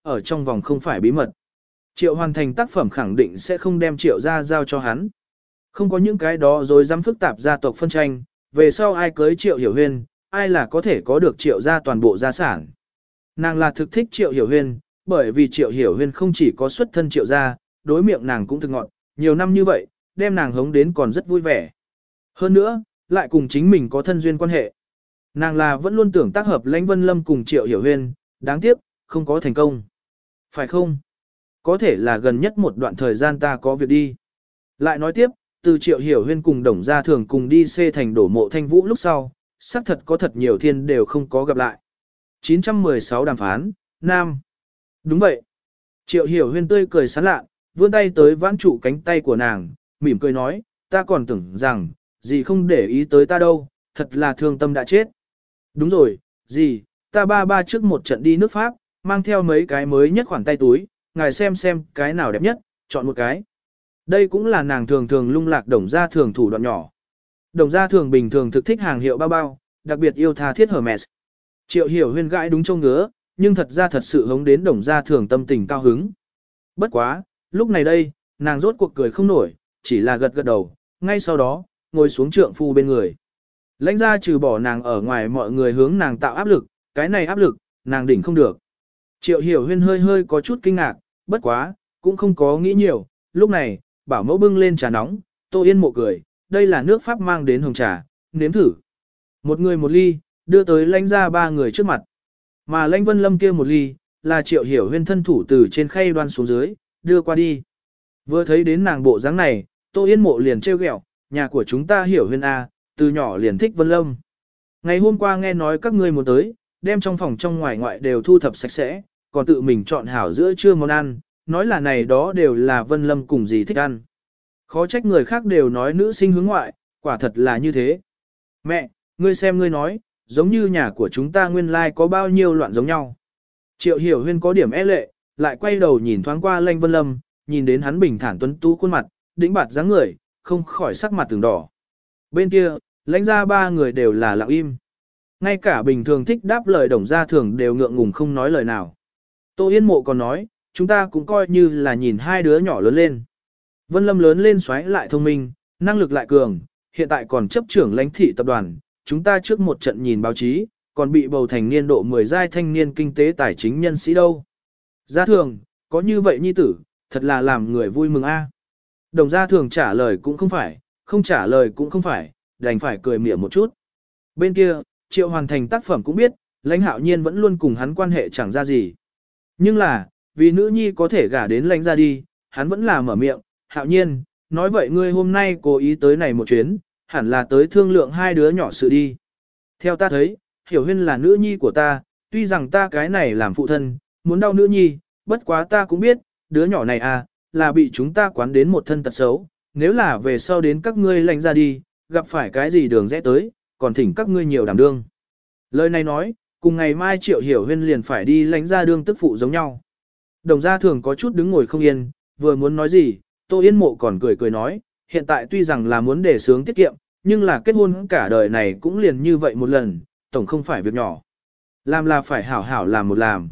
ở trong vòng không phải bí mật. Triệu hoàn thành tác phẩm khẳng định sẽ không đem triệu gia giao cho hắn. Không có những cái đó rồi dám phức tạp gia tộc phân tranh, về sau ai cưới triệu hiểu huyên, ai là có thể có được triệu gia toàn bộ gia sản. Nàng là thực thích triệu hiểu huyên, bởi vì triệu hiểu huyên không chỉ có xuất thân triệu gia, đối miệng nàng cũng thực ngọn, nhiều năm như vậy, đem nàng hống đến còn rất vui vẻ. Hơn nữa, lại cùng chính mình có thân duyên quan hệ. Nàng là vẫn luôn tưởng tác hợp Lãnh Vân Lâm cùng triệu hiểu huyên, đáng tiếc, không có thành công. Phải không? Có thể là gần nhất một đoạn thời gian ta có việc đi. Lại nói tiếp, từ triệu hiểu huyên cùng đồng gia thường cùng đi xê thành đổ mộ thanh vũ lúc sau, xác thật có thật nhiều thiên đều không có gặp lại. chín trăm mười sáu đàm phán, Nam. Đúng vậy. Triệu hiểu huyên tươi cười sán lạ, vươn tay tới vãn trụ cánh tay của nàng, mỉm cười nói, ta còn tưởng rằng, dì không để ý tới ta đâu, thật là thương tâm đã chết. Đúng rồi, dì, ta ba ba trước một trận đi nước Pháp, mang theo mấy cái mới nhất khoản tay túi, ngài xem xem cái nào đẹp nhất, chọn một cái. Đây cũng là nàng thường thường lung lạc đồng gia thường thủ đoạn nhỏ. Đồng gia thường bình thường thực thích hàng hiệu bao bao, đặc biệt yêu tha thiết Hermes. Triệu hiểu huyên gãi đúng châu ngứa, nhưng thật ra thật sự hống đến đồng gia thường tâm tình cao hứng. Bất quá, lúc này đây, nàng rốt cuộc cười không nổi, chỉ là gật gật đầu, ngay sau đó, ngồi xuống trượng phu bên người. Lãnh gia trừ bỏ nàng ở ngoài mọi người hướng nàng tạo áp lực, cái này áp lực, nàng đỉnh không được. Triệu hiểu huyên hơi hơi có chút kinh ngạc, bất quá, cũng không có nghĩ nhiều, lúc này, bảo mẫu bưng lên trà nóng, Tô Yên Mộ cười, đây là nước Pháp mang đến hồng trà, nếm thử. Một người một ly, đưa tới lãnh gia ba người trước mặt. Mà lãnh Vân Lâm kia một ly, là triệu hiểu huyên thân thủ từ trên khay đoan xuống dưới, đưa qua đi. Vừa thấy đến nàng bộ dáng này, Tô Yên Mộ liền trêu ghẹo, nhà của chúng ta hiểu huyên A, từ nhỏ liền thích Vân Lâm. Ngày hôm qua nghe nói các ngươi muốn tới, đem trong phòng trong ngoài ngoại đều thu thập sạch sẽ, còn tự mình chọn hảo giữa trưa món ăn, nói là này đó đều là Vân Lâm cùng gì thích ăn. Khó trách người khác đều nói nữ sinh hướng ngoại, quả thật là như thế. Mẹ, ngươi xem ngươi nói, giống như nhà của chúng ta nguyên lai like có bao nhiêu loạn giống nhau. Triệu hiểu huyên có điểm e lệ, lại quay đầu nhìn thoáng qua Lãnh Vân Lâm, nhìn đến hắn bình thản tuấn tú khuôn mặt, đĩnh bạt dáng người, không khỏi sắc mặt từng đỏ. Bên kia, lãnh gia ba người đều là lặng im. Ngay cả bình thường thích đáp lời đồng gia thường đều ngượng ngùng không nói lời nào. Tô Yên Mộ còn nói, chúng ta cũng coi như là nhìn hai đứa nhỏ lớn lên. Vân Lâm lớn lên xoáy lại thông minh, năng lực lại cường, hiện tại còn chấp trưởng lãnh thị tập đoàn, chúng ta trước một trận nhìn báo chí, còn bị bầu thành niên độ mười giai thanh niên kinh tế tài chính nhân sĩ đâu. Gia thường, có như vậy nhi tử, thật là làm người vui mừng a. Đồng gia thường trả lời cũng không phải, không trả lời cũng không phải, đành phải cười mỉa một chút. Bên kia, Triệu hoàn thành tác phẩm cũng biết, lãnh hạo nhiên vẫn luôn cùng hắn quan hệ chẳng ra gì. Nhưng là, vì nữ nhi có thể gả đến lãnh ra đi, hắn vẫn là mở miệng, hạo nhiên, nói vậy ngươi hôm nay cố ý tới này một chuyến, hẳn là tới thương lượng hai đứa nhỏ sự đi. Theo ta thấy, hiểu huyên là nữ nhi của ta, tuy rằng ta cái này làm phụ thân, muốn đau nữ nhi, bất quá ta cũng biết, đứa nhỏ này à, là bị chúng ta quán đến một thân tật xấu, nếu là về sau đến các ngươi lãnh ra đi, gặp phải cái gì đường rẽ tới, còn thỉnh các ngươi nhiều đảm đương. Lời này nói, cùng ngày mai Triệu Hiểu Huyên liền phải đi lãnh ra đương tức phụ giống nhau. Đồng gia thường có chút đứng ngồi không yên, vừa muốn nói gì, Tô Yên Mộ còn cười cười nói, hiện tại tuy rằng là muốn để sướng tiết kiệm, nhưng là kết hôn cả đời này cũng liền như vậy một lần, tổng không phải việc nhỏ. Làm là phải hảo hảo làm một làm.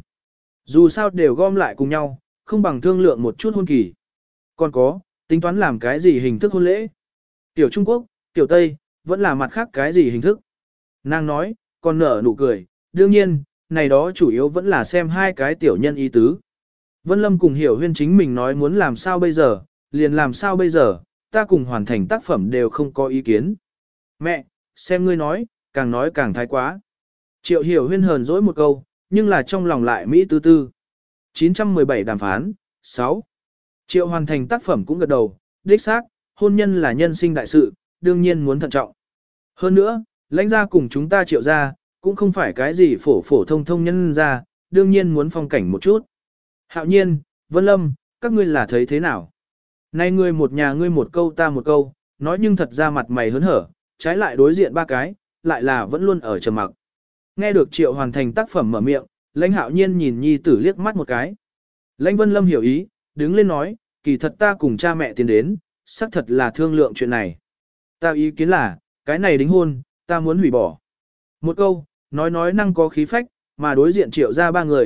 Dù sao đều gom lại cùng nhau, không bằng thương lượng một chút hôn kỳ. Còn có, tính toán làm cái gì hình thức hôn lễ? Tiểu Trung Quốc, Tiểu Tây, vẫn là mặt khác cái gì hình thức? Nàng nói, còn nở nụ cười, đương nhiên, này đó chủ yếu vẫn là xem hai cái tiểu nhân ý tứ. Vân Lâm cùng Hiểu Huyên chính mình nói muốn làm sao bây giờ, liền làm sao bây giờ, ta cùng hoàn thành tác phẩm đều không có ý kiến. Mẹ, xem ngươi nói, càng nói càng thái quá. Triệu Hiểu Huyên hờn dỗi một câu, nhưng là trong lòng lại Mỹ tư tư. chín trăm mười bảy đàm phán, sáu. Triệu hoàn thành tác phẩm cũng gật đầu, đích xác, hôn nhân là nhân sinh đại sự, đương nhiên muốn thận trọng. Hơn nữa, lãnh gia cùng chúng ta triệu gia, cũng không phải cái gì phổ phổ thông thông nhân gia, đương nhiên muốn phong cảnh một chút. Hạo nhiên, Vân Lâm, các ngươi là thấy thế nào? Nay ngươi một nhà ngươi một câu ta một câu, nói nhưng thật ra mặt mày hớn hở, trái lại đối diện ba cái, lại là vẫn luôn ở trầm mặc. Nghe được Triệu hoàn thành tác phẩm mở miệng, lãnh hạo nhiên nhìn nhi tử liếc mắt một cái. Lãnh Vân Lâm hiểu ý, đứng lên nói, kỳ thật ta cùng cha mẹ tiến đến, xác thật là thương lượng chuyện này. Ta ý kiến là, cái này đính hôn, ta muốn hủy bỏ. Một câu, nói nói năng có khí phách, mà đối diện Triệu ra ba người,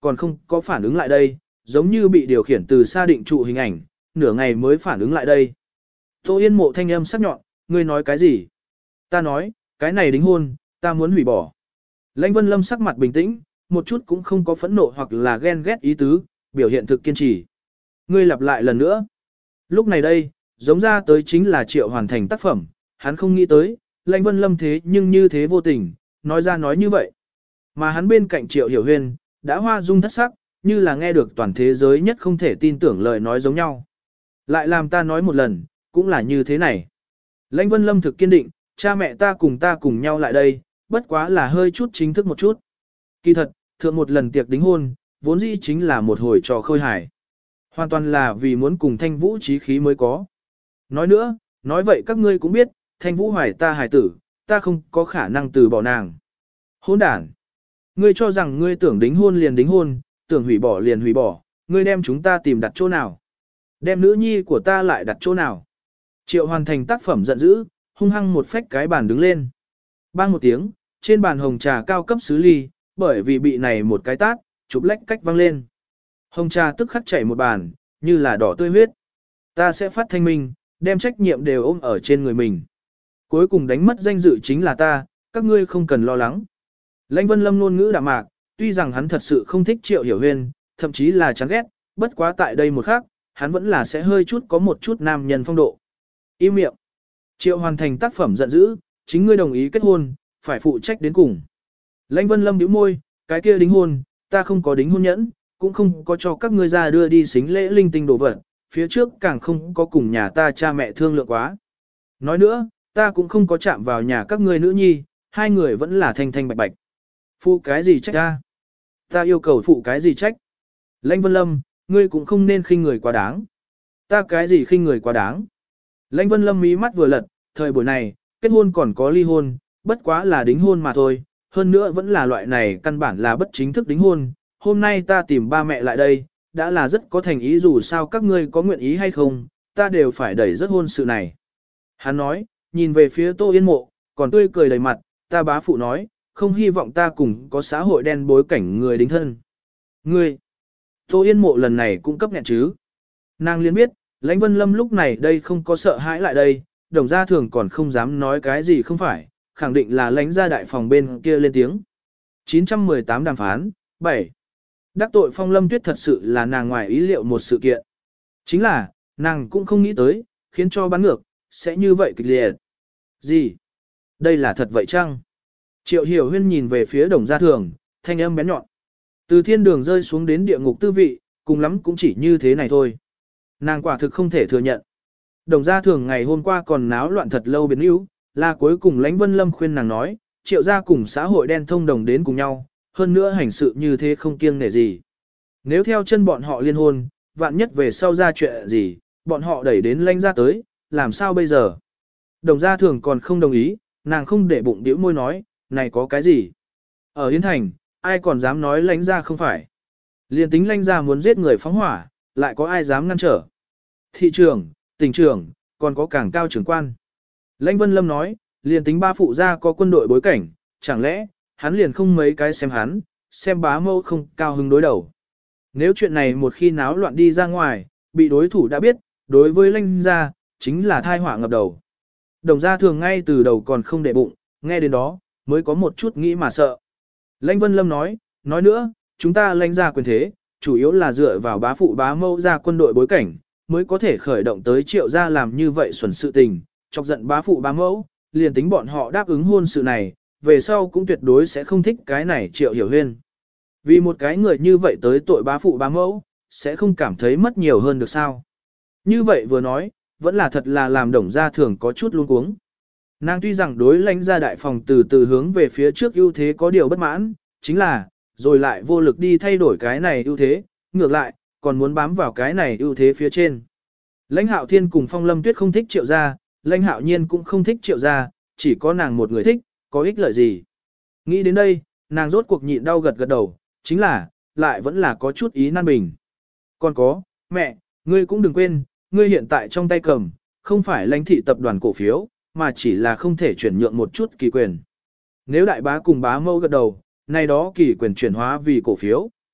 còn không có phản ứng lại đây, giống như bị điều khiển từ xa định trụ hình ảnh, nửa ngày mới phản ứng lại đây. Tô Yên Mộ thanh âm sắc nhọn, ngươi nói cái gì? Ta nói, cái này đính hôn, ta muốn hủy bỏ. Lãnh Vân Lâm sắc mặt bình tĩnh, một chút cũng không có phẫn nộ hoặc là ghen ghét ý tứ, biểu hiện thực kiên trì. Ngươi lặp lại lần nữa. Lúc này đây, giống ra tới chính là Triệu hoàn thành tác phẩm, hắn không nghĩ tới, Lãnh Vân Lâm thế nhưng như thế vô tình, nói ra nói như vậy. Mà hắn bên cạnh Triệu Hiểu Huyên, đã hoa dung thất sắc, như là nghe được toàn thế giới nhất không thể tin tưởng lời nói giống nhau. Lại làm ta nói một lần, cũng là như thế này. Lãnh Vân Lâm thực kiên định, cha mẹ ta cùng ta cùng nhau lại đây, bất quá là hơi chút chính thức một chút. Kỳ thật, thượng một lần tiệc đính hôn, vốn dĩ chính là một hồi trò khơi hài. Hoàn toàn là vì muốn cùng Thanh Vũ trí khí mới có. Nói nữa, nói vậy các ngươi cũng biết, Thanh Vũ hoài ta hài tử, ta không có khả năng từ bỏ nàng. Hôn đản. Ngươi cho rằng ngươi tưởng đính hôn liền đính hôn, tưởng hủy bỏ liền hủy bỏ, ngươi đem chúng ta tìm đặt chỗ nào. Đem nữ nhi của ta lại đặt chỗ nào. Triệu hoàn thành tác phẩm giận dữ, hung hăng một phách cái bàn đứng lên. Bang một tiếng, trên bàn hồng trà cao cấp xứ ly, bởi vì bị này một cái tát, chụp lách cách văng lên. Hồng trà tức khắc chảy một bàn, như là đỏ tươi huyết. Ta sẽ phát thanh minh, đem trách nhiệm đều ôm ở trên người mình. Cuối cùng đánh mất danh dự chính là ta, các ngươi không cần lo lắng. Lãnh Vân Lâm ngôn ngữ đạm mạc, tuy rằng hắn thật sự không thích Triệu Hiểu Huyên, thậm chí là chán ghét, bất quá tại đây một khắc, hắn vẫn là sẽ hơi chút có một chút nam nhân phong độ. Im miệng. Triệu hoàn thành tác phẩm giận dữ, chính ngươi đồng ý kết hôn, phải phụ trách đến cùng. Lãnh Vân Lâm nhíu môi, cái kia đính hôn, ta không có đính hôn nhẫn, cũng không có cho các ngươi ra đưa đi xính lễ linh tinh đồ vật, phía trước càng không có cùng nhà ta cha mẹ thương lượng quá. Nói nữa, ta cũng không có chạm vào nhà các ngươi nữ nhi, hai người vẫn là thanh thanh bạch bạch. Phụ cái gì trách ta? Ta yêu cầu phụ cái gì trách? Lãnh Vân Lâm, ngươi cũng không nên khinh người quá đáng. Ta cái gì khinh người quá đáng? Lãnh Vân Lâm mí mắt vừa lật, thời buổi này, kết hôn còn có ly hôn, bất quá là đính hôn mà thôi, hơn nữa vẫn là loại này căn bản là bất chính thức đính hôn. Hôm nay ta tìm ba mẹ lại đây, đã là rất có thành ý dù sao các ngươi có nguyện ý hay không, ta đều phải đẩy rất hôn sự này. Hắn nói, nhìn về phía Tô Yên Mộ, còn tươi cười đầy mặt, ta bá phụ nói, không hy vọng ta cùng có xã hội đen bối cảnh người đính thân. Ngươi, Tô Yên Mộ lần này cũng cấp nghẹn chứ. Nàng liên biết, Lãnh Vân Lâm lúc này đây không có sợ hãi lại đây, đồng gia thường còn không dám nói cái gì không phải, khẳng định là lãnh gia đại phòng bên kia lên tiếng. chín trăm mười tám đàm phán, bảy. Đắc tội Phong Lâm Tuyết thật sự là nàng ngoài ý liệu một sự kiện. Chính là, nàng cũng không nghĩ tới, khiến cho bắn ngược, sẽ như vậy kịch liệt. Gì? Đây là thật vậy chăng? Triệu Hiểu Huyên nhìn về phía đồng gia thường, thanh âm bén nhọn. Từ thiên đường rơi xuống đến địa ngục tư vị, cùng lắm cũng chỉ như thế này thôi. Nàng quả thực không thể thừa nhận. Đồng gia thường ngày hôm qua còn náo loạn thật lâu biến yếu, là cuối cùng Lãnh Vân Lâm khuyên nàng nói, triệu gia cùng xã hội đen thông đồng đến cùng nhau, hơn nữa hành sự như thế không kiêng nể gì. Nếu theo chân bọn họ liên hôn, vạn nhất về sau ra chuyện gì, bọn họ đẩy đến Lãnh gia tới, làm sao bây giờ? Đồng gia thường còn không đồng ý, nàng không để bụng điếu môi nói, này có cái gì? Ở Yến Thành, ai còn dám nói Lãnh gia không phải? Liên tính Lãnh gia muốn giết người phóng hỏa, lại có ai dám ngăn trở? Thị trưởng, tỉnh trưởng, còn có càng cao trưởng quan. Lãnh Vân Lâm nói, liền tính ba phụ gia có quân đội bối cảnh, chẳng lẽ, hắn liền không mấy cái xem hắn, xem bá mâu không cao hứng đối đầu. Nếu chuyện này một khi náo loạn đi ra ngoài, bị đối thủ đã biết, đối với Lãnh gia, chính là thai họa ngập đầu. Đồng gia thường ngay từ đầu còn không để bụng, nghe đến đó, mới có một chút nghĩ mà sợ. Lãnh Vân Lâm nói, nói nữa, chúng ta Lãnh gia quyền thế, chủ yếu là dựa vào bá phụ bá mâu gia quân đội bối cảnh, mới có thể khởi động tới triệu gia làm như vậy xuẩn sự tình, chọc giận bá phụ bá mẫu, liền tính bọn họ đáp ứng hôn sự này, về sau cũng tuyệt đối sẽ không thích cái này Triệu Hiểu Huyên. Vì một cái người như vậy tới tội bá phụ bá mẫu, sẽ không cảm thấy mất nhiều hơn được sao. Như vậy vừa nói, vẫn là thật là làm đồng gia thường có chút luống cuống. Nàng tuy rằng đối Lãnh gia đại phòng từ từ hướng về phía trước ưu thế có điều bất mãn, chính là, rồi lại vô lực đi thay đổi cái này ưu thế, ngược lại, còn muốn bám vào cái này ưu thế phía trên. Lãnh Hạo Thiên cùng Phong Lâm Tuyết không thích Triệu gia, Lãnh Hạo Nhiên cũng không thích Triệu gia, chỉ có nàng một người thích, có ích lợi gì. Nghĩ đến đây, nàng rốt cuộc nhịn đau gật gật đầu, chính là, lại vẫn là có chút ý nan bình. Còn có, mẹ, ngươi cũng đừng quên, ngươi hiện tại trong tay cầm, không phải Lãnh thị tập đoàn cổ phiếu, mà chỉ là không thể chuyển nhượng một chút kỳ quyền. Nếu đại bá cùng bá mâu gật đầu, nay đó kỳ quyền chuyển hóa vì cổ phiếu,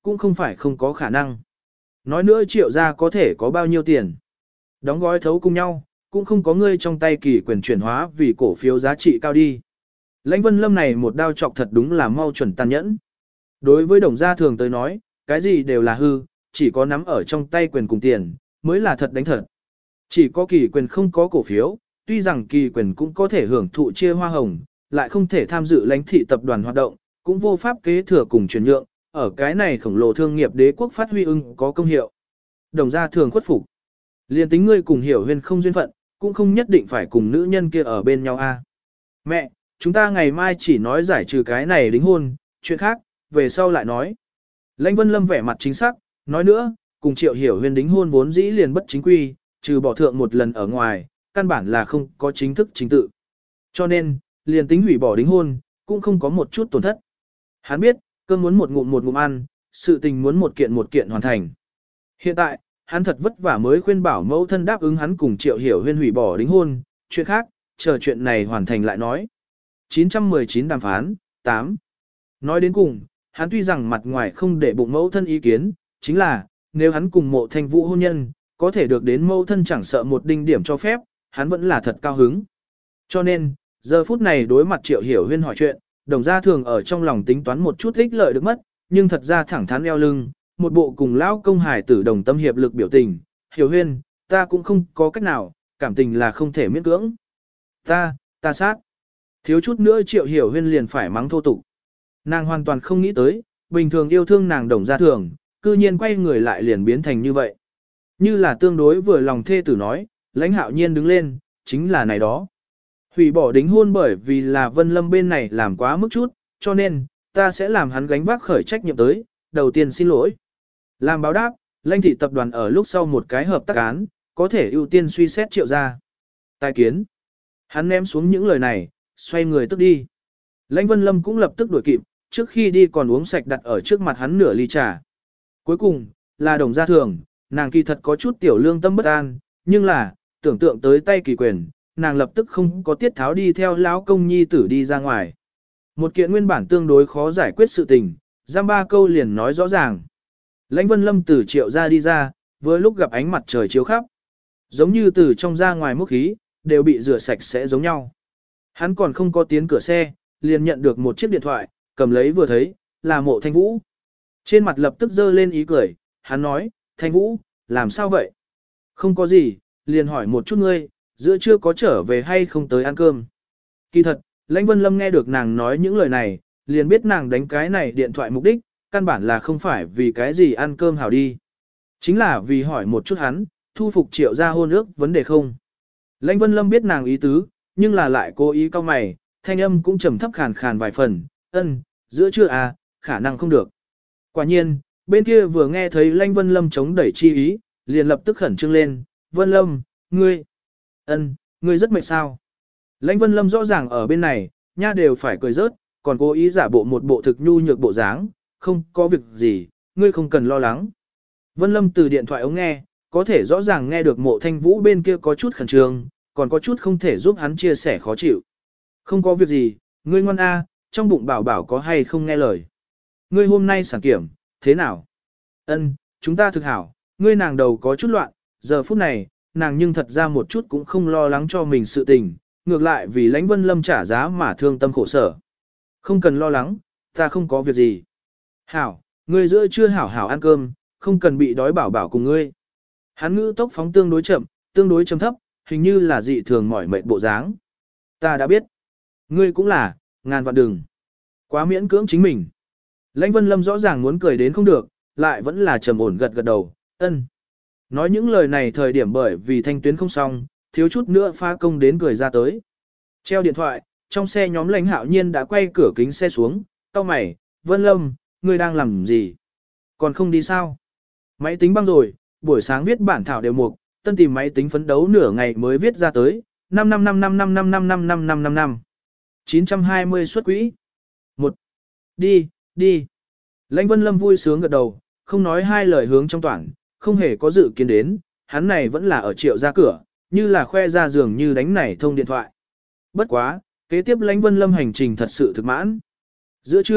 cũng không phải không có khả năng. Nói nữa triệu gia có thể có bao nhiêu tiền. Đóng gói thấu cùng nhau, cũng không có ngươi trong tay kỳ quyền chuyển hóa vì cổ phiếu giá trị cao đi. Lãnh Vân Lâm này một đao chọc thật đúng là mau chuẩn tàn nhẫn. Đối với đồng gia thường tới nói, cái gì đều là hư, chỉ có nắm ở trong tay quyền cùng tiền, mới là thật đánh thật. Chỉ có kỳ quyền không có cổ phiếu, tuy rằng kỳ quyền cũng có thể hưởng thụ chia hoa hồng, lại không thể tham dự lãnh thị tập đoàn hoạt động, cũng vô pháp kế thừa cùng chuyển nhượng, ở cái này khổng lồ thương nghiệp đế quốc phát huy ưng có công hiệu. Đồng gia thường khuất phục. Liên tính ngươi cùng Hiểu Huyên không duyên phận, cũng không nhất định phải cùng nữ nhân kia ở bên nhau a. Mẹ, chúng ta ngày mai chỉ nói giải trừ cái này đính hôn, chuyện khác, về sau lại nói. Lãnh Vân Lâm vẻ mặt chính xác, nói nữa, cùng Triệu Hiểu Huyên đính hôn vốn dĩ liền bất chính quy, trừ bỏ thượng một lần ở ngoài, căn bản là không có chính thức chính tự. Cho nên, liền tính hủy bỏ đính hôn, cũng không có một chút tổn thất. Hắn biết, cơm muốn một ngụm một ngụm ăn, sự tình muốn một kiện một kiện hoàn thành. Hiện tại, hắn thật vất vả mới khuyên bảo mẫu thân đáp ứng hắn cùng Triệu Hiểu Huyên hủy bỏ đính hôn, chuyện khác, chờ chuyện này hoàn thành lại nói. chín trăm mười chín đàm phán, tám. Nói đến cùng, hắn tuy rằng mặt ngoài không để bụng mẫu thân ý kiến, chính là, nếu hắn cùng Mộ Thanh Vũ hôn nhân, có thể được đến mẫu thân chẳng sợ một đinh điểm cho phép, hắn vẫn là thật cao hứng. Cho nên, giờ phút này đối mặt Triệu Hiểu Huyên hỏi chuyện, đồng gia thường ở trong lòng tính toán một chút ích lợi được mất, nhưng thật ra thẳng thắn eo lưng, một bộ cùng lão công hài tử đồng tâm hiệp lực biểu tình. Hiểu Huyên, ta cũng không có cách nào, cảm tình là không thể miễn cưỡng. Ta, ta sát. Thiếu chút nữa Triệu Hiểu Huyên liền phải mắng thô tục. Nàng hoàn toàn không nghĩ tới, bình thường yêu thương nàng đồng gia thường, cư nhiên quay người lại liền biến thành như vậy. Như là tương đối vừa lòng thê tử nói, Lãnh Hạo Nhiên đứng lên, chính là này đó. Hủy bỏ đính hôn bởi vì là Vân Lâm bên này làm quá mức chút, cho nên, ta sẽ làm hắn gánh vác khởi trách nhiệm tới, đầu tiên xin lỗi. Làm báo đáp, Lãnh thị tập đoàn ở lúc sau một cái hợp tác án, có thể ưu tiên suy xét Triệu gia. Tài kiến. Hắn ném xuống những lời này, xoay người tức đi. Lãnh Vân Lâm cũng lập tức đuổi kịp, trước khi đi còn uống sạch đặt ở trước mặt hắn nửa ly trà. Cuối cùng, là đồng gia thường, nàng kỳ thật có chút tiểu lương tâm bất an, nhưng là, tưởng tượng tới tay kỳ quyền, nàng lập tức không có tiết tháo đi theo lão công nhi tử đi ra ngoài. Một kiện nguyên bản tương đối khó giải quyết sự tình, giam ba câu liền nói rõ ràng. Lãnh Vân Lâm từ Triệu ra đi ra, vừa lúc gặp ánh mặt trời chiếu khắp. Giống như từ trong ra ngoài múc khí, đều bị rửa sạch sẽ giống nhau. Hắn còn không có tiến cửa xe, liền nhận được một chiếc điện thoại, cầm lấy vừa thấy, là Mộ Thanh Vũ. Trên mặt lập tức dơ lên ý cười, hắn nói, Thanh Vũ, làm sao vậy? Không có gì, liền hỏi một chút ngươi, giữa trưa có trở về hay không tới ăn cơm. Kỳ thật, Lãnh Vân Lâm nghe được nàng nói những lời này, liền biết nàng đánh cái này điện thoại mục đích, căn bản là không phải vì cái gì ăn cơm hảo đi. Chính là vì hỏi một chút hắn, thu phục Triệu gia hôn ước vấn đề không. Lãnh Vân Lâm biết nàng ý tứ, nhưng là lại cố ý cau mày, thanh âm cũng trầm thấp khàn khàn vài phần, ân, giữa trưa à, khả năng không được. Quả nhiên, bên kia vừa nghe thấy Lãnh Vân Lâm chống đẩy chi ý, liền lập tức khẩn trương lên, Vân Lâm, ngươi, ân, ngươi rất mệt sao. Lãnh Vân Lâm rõ ràng ở bên này, nha đều phải cười rớt, còn cố ý giả bộ một bộ thực nhu nhược bộ dáng, không có việc gì, ngươi không cần lo lắng. Vân Lâm từ điện thoại ống nghe, có thể rõ ràng nghe được Mộ Thanh Vũ bên kia có chút khẩn trương, còn có chút không thể giúp hắn chia sẻ khó chịu. Không có việc gì, ngươi ngoan a, trong bụng bảo bảo có hay không nghe lời. Ngươi hôm nay sản kiểm, thế nào? Ân, chúng ta thực hảo, ngươi nàng đầu có chút loạn, giờ phút này, nàng nhưng thật ra một chút cũng không lo lắng cho mình sự tình, ngược lại vì Lãnh Vân Lâm trả giá mà thương tâm khổ sở. Không cần lo lắng, ta không có việc gì. Hảo, ngươi giữa trưa hảo hảo ăn cơm, không cần bị đói bảo bảo cùng ngươi. Hắn ngữ tốc phóng tương đối chậm, tương đối trầm thấp, hình như là dị thường mỏi mệt bộ dáng. Ta đã biết. Ngươi cũng là, ngàn vạn đừng. Quá miễn cưỡng chính mình. Lãnh Vân Lâm rõ ràng muốn cười đến không được, lại vẫn là trầm ổn gật gật đầu, ân. Nói những lời này thời điểm bởi vì thanh tuyến không xong, thiếu chút nữa pha công đến cười ra tới. Treo điện thoại, trong xe nhóm Lãnh Hạo Nhiên đã quay cửa kính xe xuống, cau mày, Vân Lâm, ngươi đang làm gì? Còn không đi sao? Máy tính băng rồi, buổi sáng viết bản thảo đều mục, tân tìm máy tính phấn đấu nửa ngày mới viết ra tới, năm năm năm năm năm năm năm năm năm năm năm năm. chín trăm hai mươi xuất quỹ. Một. Đi, đi. Lãnh Vân Lâm vui sướng gật đầu, không nói hai lời hướng trong toàn, không hề có dự kiến đến, hắn này vẫn là ở Triệu ra cửa, như là khoe ra giường như đánh nảy thông điện thoại. Bất quá, kế tiếp Lãnh Vân Lâm hành trình thật sự thực mãn. Giữa trưa,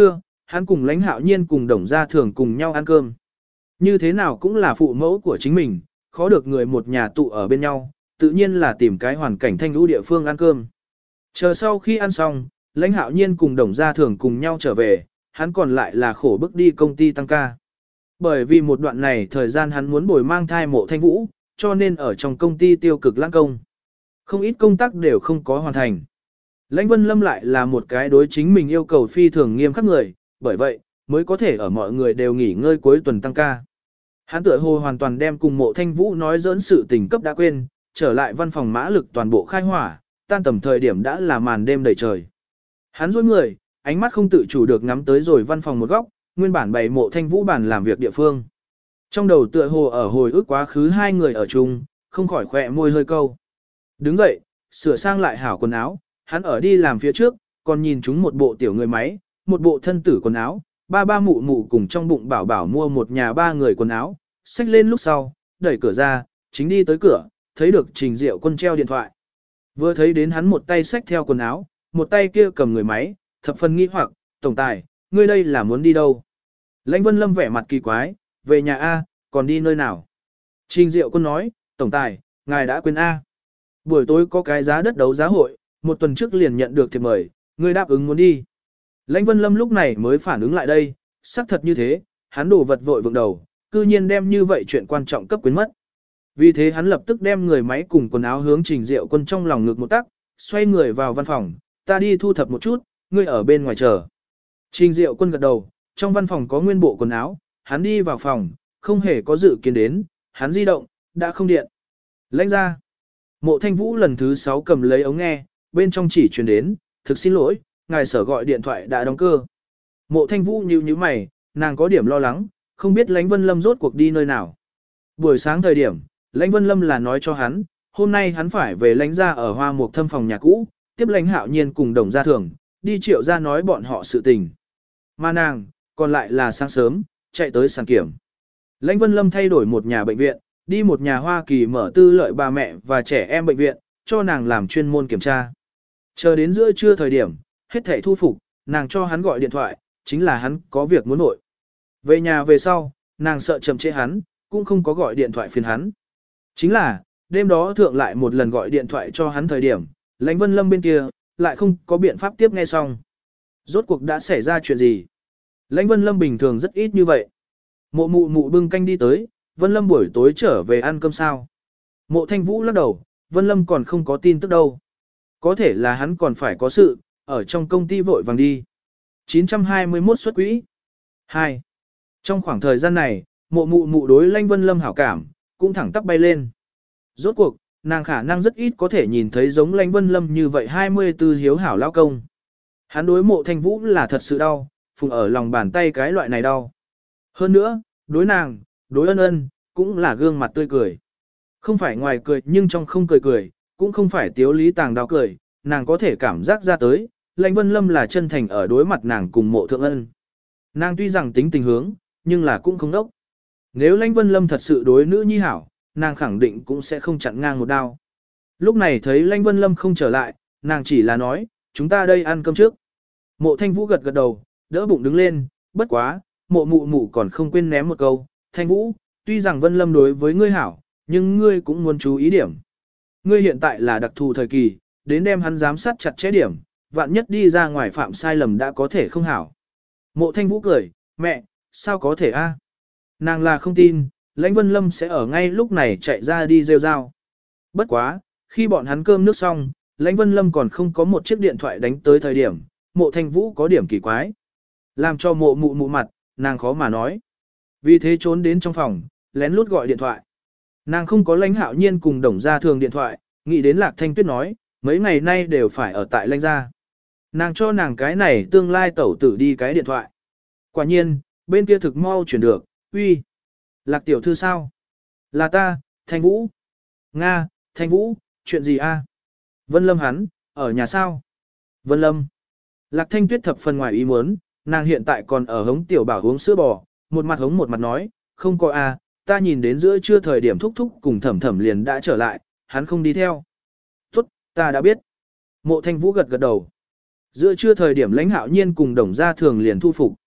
hắn cùng lãnh hạo nhiên cùng đồng gia thường cùng nhau ăn cơm. Như thế nào cũng là phụ mẫu của chính mình, khó được người một nhà tụ ở bên nhau, tự nhiên là tìm cái hoàn cảnh thanh lũ địa phương ăn cơm. Chờ sau khi ăn xong, lãnh hạo nhiên cùng đồng gia thường cùng nhau trở về, hắn còn lại là khổ bức đi công ty tăng ca. Bởi vì một đoạn này thời gian hắn muốn bồi mang thai Mộ Thanh Vũ, cho nên ở trong công ty tiêu cực lãng công. Không ít công tác đều không có hoàn thành. Lãnh Vân Lâm lại là một cái đối chính mình yêu cầu phi thường nghiêm khắc người, bởi vậy, mới có thể ở mọi người đều nghỉ ngơi cuối tuần tăng ca. Hắn tựa hồ hoàn toàn đem cùng Mộ Thanh Vũ nói dỡn sự tình cấp đã quên, trở lại văn phòng mã lực toàn bộ khai hỏa, tan tầm thời điểm đã là màn đêm đầy trời. Hắn dối người, ánh mắt không tự chủ được ngắm tới rồi văn phòng một góc, nguyên bản bày Mộ Thanh Vũ bản làm việc địa phương. Trong đầu tựa hồ ở hồi ức quá khứ hai người ở chung, không khỏi khỏe môi hơi câu. Đứng dậy, sửa sang lại hảo quần áo, hắn ở đi làm phía trước, còn nhìn chúng một bộ tiểu người máy, một bộ thân tử quần áo, ba ba mụ mụ cùng trong bụng bảo bảo mua một nhà ba người quần áo, xách lên lúc sau, đẩy cửa ra, chính đi tới cửa, thấy được Trình Diệu Quân treo điện thoại. Vừa thấy đến hắn một tay xách theo quần áo, một tay kia cầm người máy, thập phần nghi hoặc, tổng tài, ngươi đây là muốn đi đâu? Lãnh Vân Lâm vẻ mặt kỳ quái, về nhà A, còn đi nơi nào? Trình Diệu Quân nói, tổng tài, ngài đã quên A. Buổi tối có cái giá đất đấu giá hội, một tuần trước liền nhận được thiệp mời, ngươi đáp ứng muốn đi. Lãnh Vân Lâm lúc này mới phản ứng lại đây, xác thật như thế, hắn đổ vật vội vượng đầu, cư nhiên đem như vậy chuyện quan trọng cấp quyến mất. Vì thế hắn lập tức đem người máy cùng quần áo hướng Trình Diệu Quân trong lòng ngực một tắc, xoay người vào văn phòng, ta đi thu thập một chút, ngươi ở bên ngoài chờ. Trình Diệu Quân gật đầu, trong văn phòng có nguyên bộ quần áo, hắn đi vào phòng, không hề có dự kiến đến, hắn di động, đã không điện. Lãnh ra. Mộ Thanh Vũ lần thứ sáu cầm lấy ống nghe, bên trong chỉ truyền đến, thực xin lỗi, ngài sở gọi điện thoại đã đóng cơ. Mộ Thanh Vũ nhíu nhíu mày, nàng có điểm lo lắng, không biết Lãnh Vân Lâm rốt cuộc đi nơi nào. Buổi sáng thời điểm, Lãnh Vân Lâm là nói cho hắn, hôm nay hắn phải về Lãnh gia ở Hoa Mục Thâm phòng nhà cũ, tiếp Lãnh Hạo Nhiên cùng Đồng Gia Thường, đi Triệu gia nói bọn họ sự tình. Mà nàng, còn lại là sáng sớm, chạy tới sàn kiểm. Lãnh Vân Lâm thay đổi một nhà bệnh viện, đi một nhà Hoa Kỳ mở tư lợi bà mẹ và trẻ em bệnh viện, cho nàng làm chuyên môn kiểm tra. Chờ đến giữa trưa thời điểm, hết thảy thu phục, nàng cho hắn gọi điện thoại, chính là hắn có việc muốn nội. Về nhà về sau, nàng sợ chậm trễ hắn, cũng không có gọi điện thoại phiền hắn. Chính là, đêm đó thượng lại một lần gọi điện thoại cho hắn thời điểm, Lãnh Vân Lâm bên kia, lại không có biện pháp tiếp nghe xong. Rốt cuộc đã xảy ra chuyện gì? Lãnh Vân Lâm bình thường rất ít như vậy. Mộ mụ mụ bưng canh đi tới, Vân Lâm buổi tối trở về ăn cơm sao? Mộ Thanh Vũ lắc đầu, Vân Lâm còn không có tin tức đâu. Có thể là hắn còn phải có sự, ở trong công ty vội vàng đi. chín trăm hai mươi mốt xuất quỹ. hai. Trong khoảng thời gian này, mộ mụ mụ đối Lãnh Vân Lâm hảo cảm, cũng thẳng tắp bay lên. Rốt cuộc, nàng khả năng rất ít có thể nhìn thấy giống Lãnh Vân Lâm như vậy hai mươi tư hiếu hảo lao công. Hắn đối Mộ Thanh Vũ là thật sự đau, phùng ở lòng bàn tay cái loại này đau. Hơn nữa, đối nàng, đối ân ân, cũng là gương mặt tươi cười. Không phải ngoài cười nhưng trong không cười cười, cũng không phải tiếu lý tàng đau cười, nàng có thể cảm giác ra tới, Lãnh Vân Lâm là chân thành ở đối mặt nàng cùng Mộ Thượng Ân. Nàng tuy rằng tính tình hướng, nhưng là cũng không đốc. Nếu Lãnh Vân Lâm thật sự đối nữ nhi hảo, nàng khẳng định cũng sẽ không chặn ngang một đao. Lúc này thấy Lãnh Vân Lâm không trở lại, nàng chỉ là nói, chúng ta đây ăn cơm trước. Mộ Thanh Vũ gật gật đầu, đỡ bụng đứng lên, bất quá, mộ mụ mụ còn không quên ném một câu, Thanh Vũ, tuy rằng Vân Lâm đối với ngươi hảo, nhưng ngươi cũng muốn chú ý điểm. Ngươi hiện tại là đặc thù thời kỳ, đến đem hắn giám sát chặt chẽ điểm, vạn nhất đi ra ngoài phạm sai lầm đã có thể không hảo. Mộ Thanh Vũ cười, mẹ, sao có thể a? Nàng là không tin, Lãnh Vân Lâm sẽ ở ngay lúc này chạy ra đi rêu rao. Bất quá, khi bọn hắn cơm nước xong, Lãnh Vân Lâm còn không có một chiếc điện thoại đánh tới thời điểm, Mộ Thanh Vũ có điểm kỳ quái. Làm cho mộ mụ mụ mặt, nàng khó mà nói. Vì thế trốn đến trong phòng, lén lút gọi điện thoại. Nàng không có Lãnh Hạo Nhiên cùng Đồng Gia Thường điện thoại, nghĩ đến Lạc Thanh Tuyết nói, mấy ngày nay đều phải ở tại Lãnh gia. Nàng cho nàng cái này tương lai tẩu tử đi cái điện thoại. Quả nhiên, bên kia thực mau chuyển được, uy. Lạc tiểu thư sao? Là ta, Thanh Vũ. Nga, Thanh Vũ, chuyện gì a? Vân Lâm hắn, ở nhà sao? Vân Lâm. Lạc Thanh Tuyết thập phần ngoài ý muốn, nàng hiện tại còn ở hống tiểu bảo uống sữa bò, một mặt hống một mặt nói, không có a, ta nhìn đến giữa trưa thời điểm thúc thúc cùng thẩm thẩm liền đã trở lại, hắn không đi theo. Tốt, ta đã biết. Mộ Thanh Vũ gật gật đầu. Giữa trưa thời điểm Lãnh Hạo Nhiên cùng Đồng Gia Thường liền thu phục.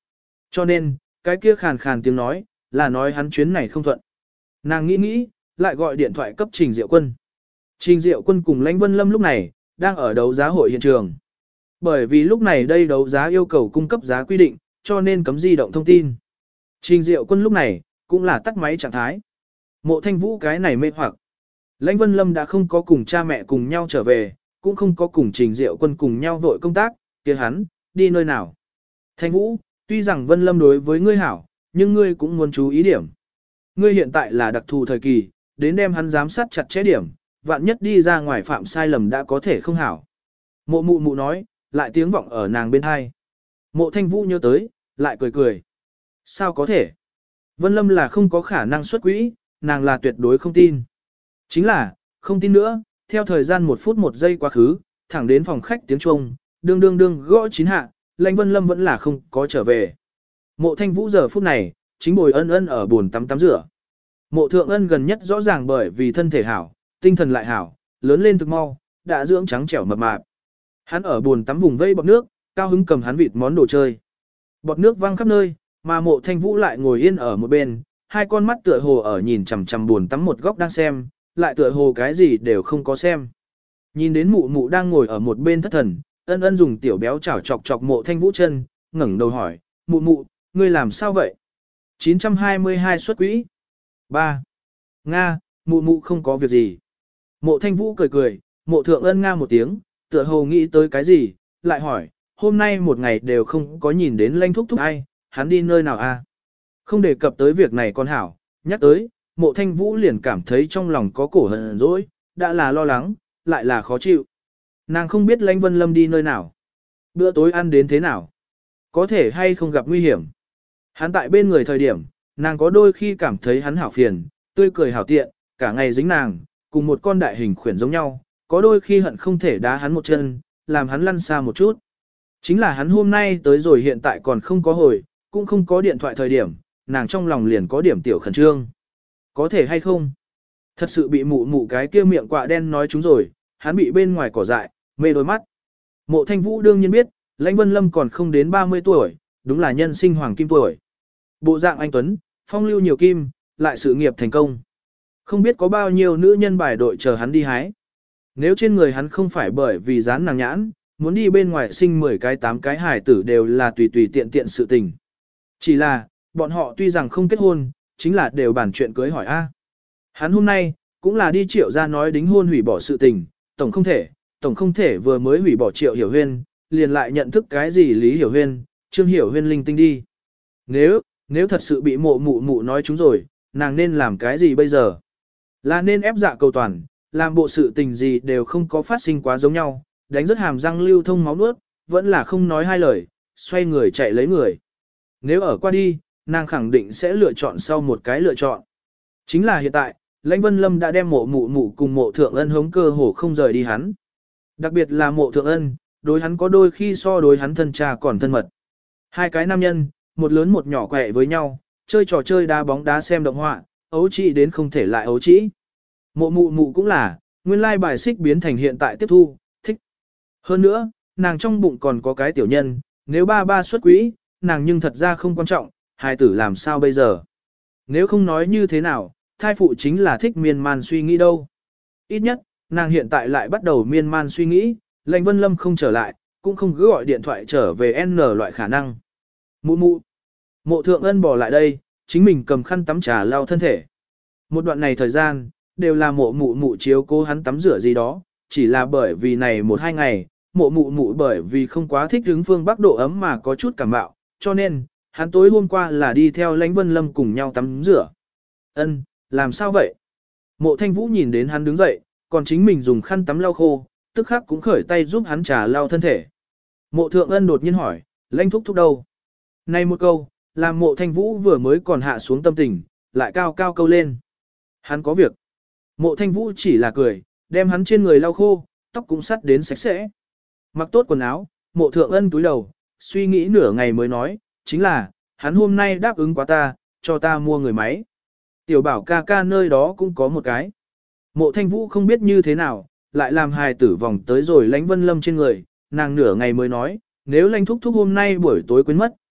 Cho nên, cái kia khàn khàn tiếng nói, là nói hắn chuyến này không thuận. Nàng nghĩ nghĩ, lại gọi điện thoại cấp Trình Diệu Quân. Trình Diệu Quân cùng Lãnh Vân Lâm lúc này, đang ở đấu giá hội hiện trường. Bởi vì lúc này đây đấu giá yêu cầu cung cấp giá quy định, cho nên cấm di động thông tin. Trình Diệu Quân lúc này, cũng là tắt máy trạng thái. Mộ Thanh Vũ cái này mê hoặc. Lãnh Vân Lâm đã không có cùng cha mẹ cùng nhau trở về, cũng không có cùng Trình Diệu Quân cùng nhau vội công tác, kia hắn, đi nơi nào. Thanh Vũ, tuy rằng Vân Lâm đối với ngươi hảo, nhưng ngươi cũng muốn chú ý điểm. Ngươi hiện tại là đặc thù thời kỳ, đến đem hắn giám sát chặt chẽ điểm, vạn nhất đi ra ngoài phạm sai lầm đã có thể không hảo. Mộ mụ mụ nói, lại tiếng vọng ở nàng bên hai. Mộ Thanh Vũ nhớ tới, lại cười cười. Sao có thể? Vân Lâm là không có khả năng xuất quỹ, nàng là tuyệt đối không tin. Chính là, không tin nữa, theo thời gian một phút một giây quá khứ, thẳng đến phòng khách tiếng chuông, đương đương đương gõ chín hạ, Lãnh Vân Lâm vẫn là không có trở về. Mộ Thanh Vũ giờ phút này, chính bồi ân ân ở bồn tắm tắm rửa. Mộ Thượng Ân gần nhất rõ ràng bởi vì thân thể hảo, tinh thần lại hảo, lớn lên thực mau, đã dưỡng trắng trẻo mập mạp. Hắn ở bồn tắm vùng vây bọt nước, cao hứng cầm hắn vịt món đồ chơi. Bọt nước văng khắp nơi, mà Mộ Thanh Vũ lại ngồi yên ở một bên, hai con mắt tựa hồ ở nhìn chằm chằm bồn tắm một góc đang xem, lại tựa hồ cái gì đều không có xem. Nhìn đến mụ mụ đang ngồi ở một bên thất thần, ân ân dùng tiểu béo chảo chọc chọc Mộ Thanh Vũ chân, ngẩng đầu hỏi, mụ mụ, ngươi làm sao vậy? chín trăm hai mươi hai xuất quỹ. ba. Nga, mụ mụ không có việc gì. Mộ Thanh Vũ cười cười, Mộ Thượng Ân nga một tiếng, tựa hồ nghĩ tới cái gì, lại hỏi, hôm nay một ngày đều không có nhìn đến Lãnh thúc thúc ai, hắn đi nơi nào à? Không đề cập tới việc này con hảo, nhắc tới, Mộ Thanh Vũ liền cảm thấy trong lòng có cổ hận dỗi, đã là lo lắng, lại là khó chịu. Nàng không biết Lãnh Vân Lâm đi nơi nào, bữa tối ăn đến thế nào, có thể hay không gặp nguy hiểm. Hắn tại bên người thời điểm, nàng có đôi khi cảm thấy hắn hảo phiền, tươi cười hảo tiện, cả ngày dính nàng, cùng một con đại hình khuyển giống nhau, có đôi khi hận không thể đá hắn một chân, làm hắn lăn xa một chút. Chính là hắn hôm nay tới rồi hiện tại còn không có hồi, cũng không có điện thoại thời điểm, nàng trong lòng liền có điểm tiểu khẩn trương. Có thể hay không? Thật sự bị mụ mụ cái kia miệng quạ đen nói chúng rồi, hắn bị bên ngoài cỏ dại, mê đôi mắt. Mộ Thanh Vũ đương nhiên biết, Lãnh Vân Lâm còn không đến ba mươi tuổi, đúng là nhân sinh hoàng kim tuổi. Bộ dạng anh Tuấn, phong lưu nhiều kim, lại sự nghiệp thành công. Không biết có bao nhiêu nữ nhân bài đội chờ hắn đi hái. Nếu trên người hắn không phải bởi vì dán nàng nhãn, muốn đi bên ngoài sinh mười cái tám cái hài tử đều là tùy tùy tiện tiện sự tình. Chỉ là, bọn họ tuy rằng không kết hôn, chính là đều bàn chuyện cưới hỏi a. Hắn hôm nay, cũng là đi Triệu ra nói đính hôn hủy bỏ sự tình, tổng không thể, tổng không thể vừa mới hủy bỏ Triệu Hiểu Huyên, liền lại nhận thức cái gì Lý Hiểu Huyên, Trương Hiểu Huyên linh tinh đi. Nếu, nếu thật sự bị mộ mụ mụ nói chúng rồi, nàng nên làm cái gì bây giờ? Là nên ép dạ cầu toàn, làm bộ sự tình gì đều không có phát sinh quá giống nhau, đánh rất hàm răng lưu thông máu nuốt, vẫn là không nói hai lời, xoay người chạy lấy người. Nếu ở qua đi, nàng khẳng định sẽ lựa chọn sau một cái lựa chọn. Chính là hiện tại, Lãnh Vân Lâm đã đem mộ mụ mụ cùng mộ thượng ân hống cơ hồ không rời đi hắn. Đặc biệt là mộ thượng ân, đối hắn có đôi khi so đối hắn thân cha còn thân mật. Hai cái nam nhân, một lớn một nhỏ quẹ với nhau, chơi trò chơi đá bóng đá xem động họa, ấu trĩ đến không thể lại ấu trĩ. Mộ mụ mụ cũng là, nguyên lai bài xích biến thành hiện tại tiếp thu, thích. Hơn nữa, nàng trong bụng còn có cái tiểu nhân, nếu ba ba xuất quỹ, nàng nhưng thật ra không quan trọng, hài tử làm sao bây giờ. Nếu không nói như thế nào, thai phụ chính là thích miên man suy nghĩ đâu. Ít nhất, nàng hiện tại lại bắt đầu miên man suy nghĩ, Lãnh Vân Lâm không trở lại, cũng không cứ gọi điện thoại trở về N loại khả năng. Mụ mụ. Mộ Thượng Ân bỏ lại đây, chính mình cầm khăn tắm trà lau thân thể. Một đoạn này thời gian, đều là mộ mụ mụ chiếu cố hắn tắm rửa gì đó, chỉ là bởi vì này một hai ngày, mộ mụ mụ bởi vì không quá thích hướng phương Bắc độ ấm mà có chút cảm bạo, cho nên, hắn tối hôm qua là đi theo Lãnh Vân Lâm cùng nhau tắm rửa. Ân, làm sao vậy? Mộ Thanh Vũ nhìn đến hắn đứng dậy, còn chính mình dùng khăn tắm lau khô, tức khắc cũng khởi tay giúp hắn trà lau thân thể. Mộ Thượng Ân đột nhiên hỏi, Lãnh thúc thúc đâu? Này một câu, làm Mộ Thanh Vũ vừa mới còn hạ xuống tâm tình, lại cao cao câu lên. Hắn có việc. Mộ Thanh Vũ chỉ là cười, đem hắn trên người lau khô, tóc cũng sắt đến sạch sẽ. Mặc tốt quần áo, Mộ Thượng Ân túi đầu, suy nghĩ nửa ngày mới nói, chính là, hắn hôm nay đáp ứng quá ta, cho ta mua người máy. Tiểu bảo ca ca nơi đó cũng có một cái. Mộ Thanh Vũ không biết như thế nào, lại làm hài tử vòng tới rồi Lãnh Vân Lâm trên người, nàng nửa ngày mới nói, nếu Lãnh thúc thúc hôm nay buổi tối quên mất,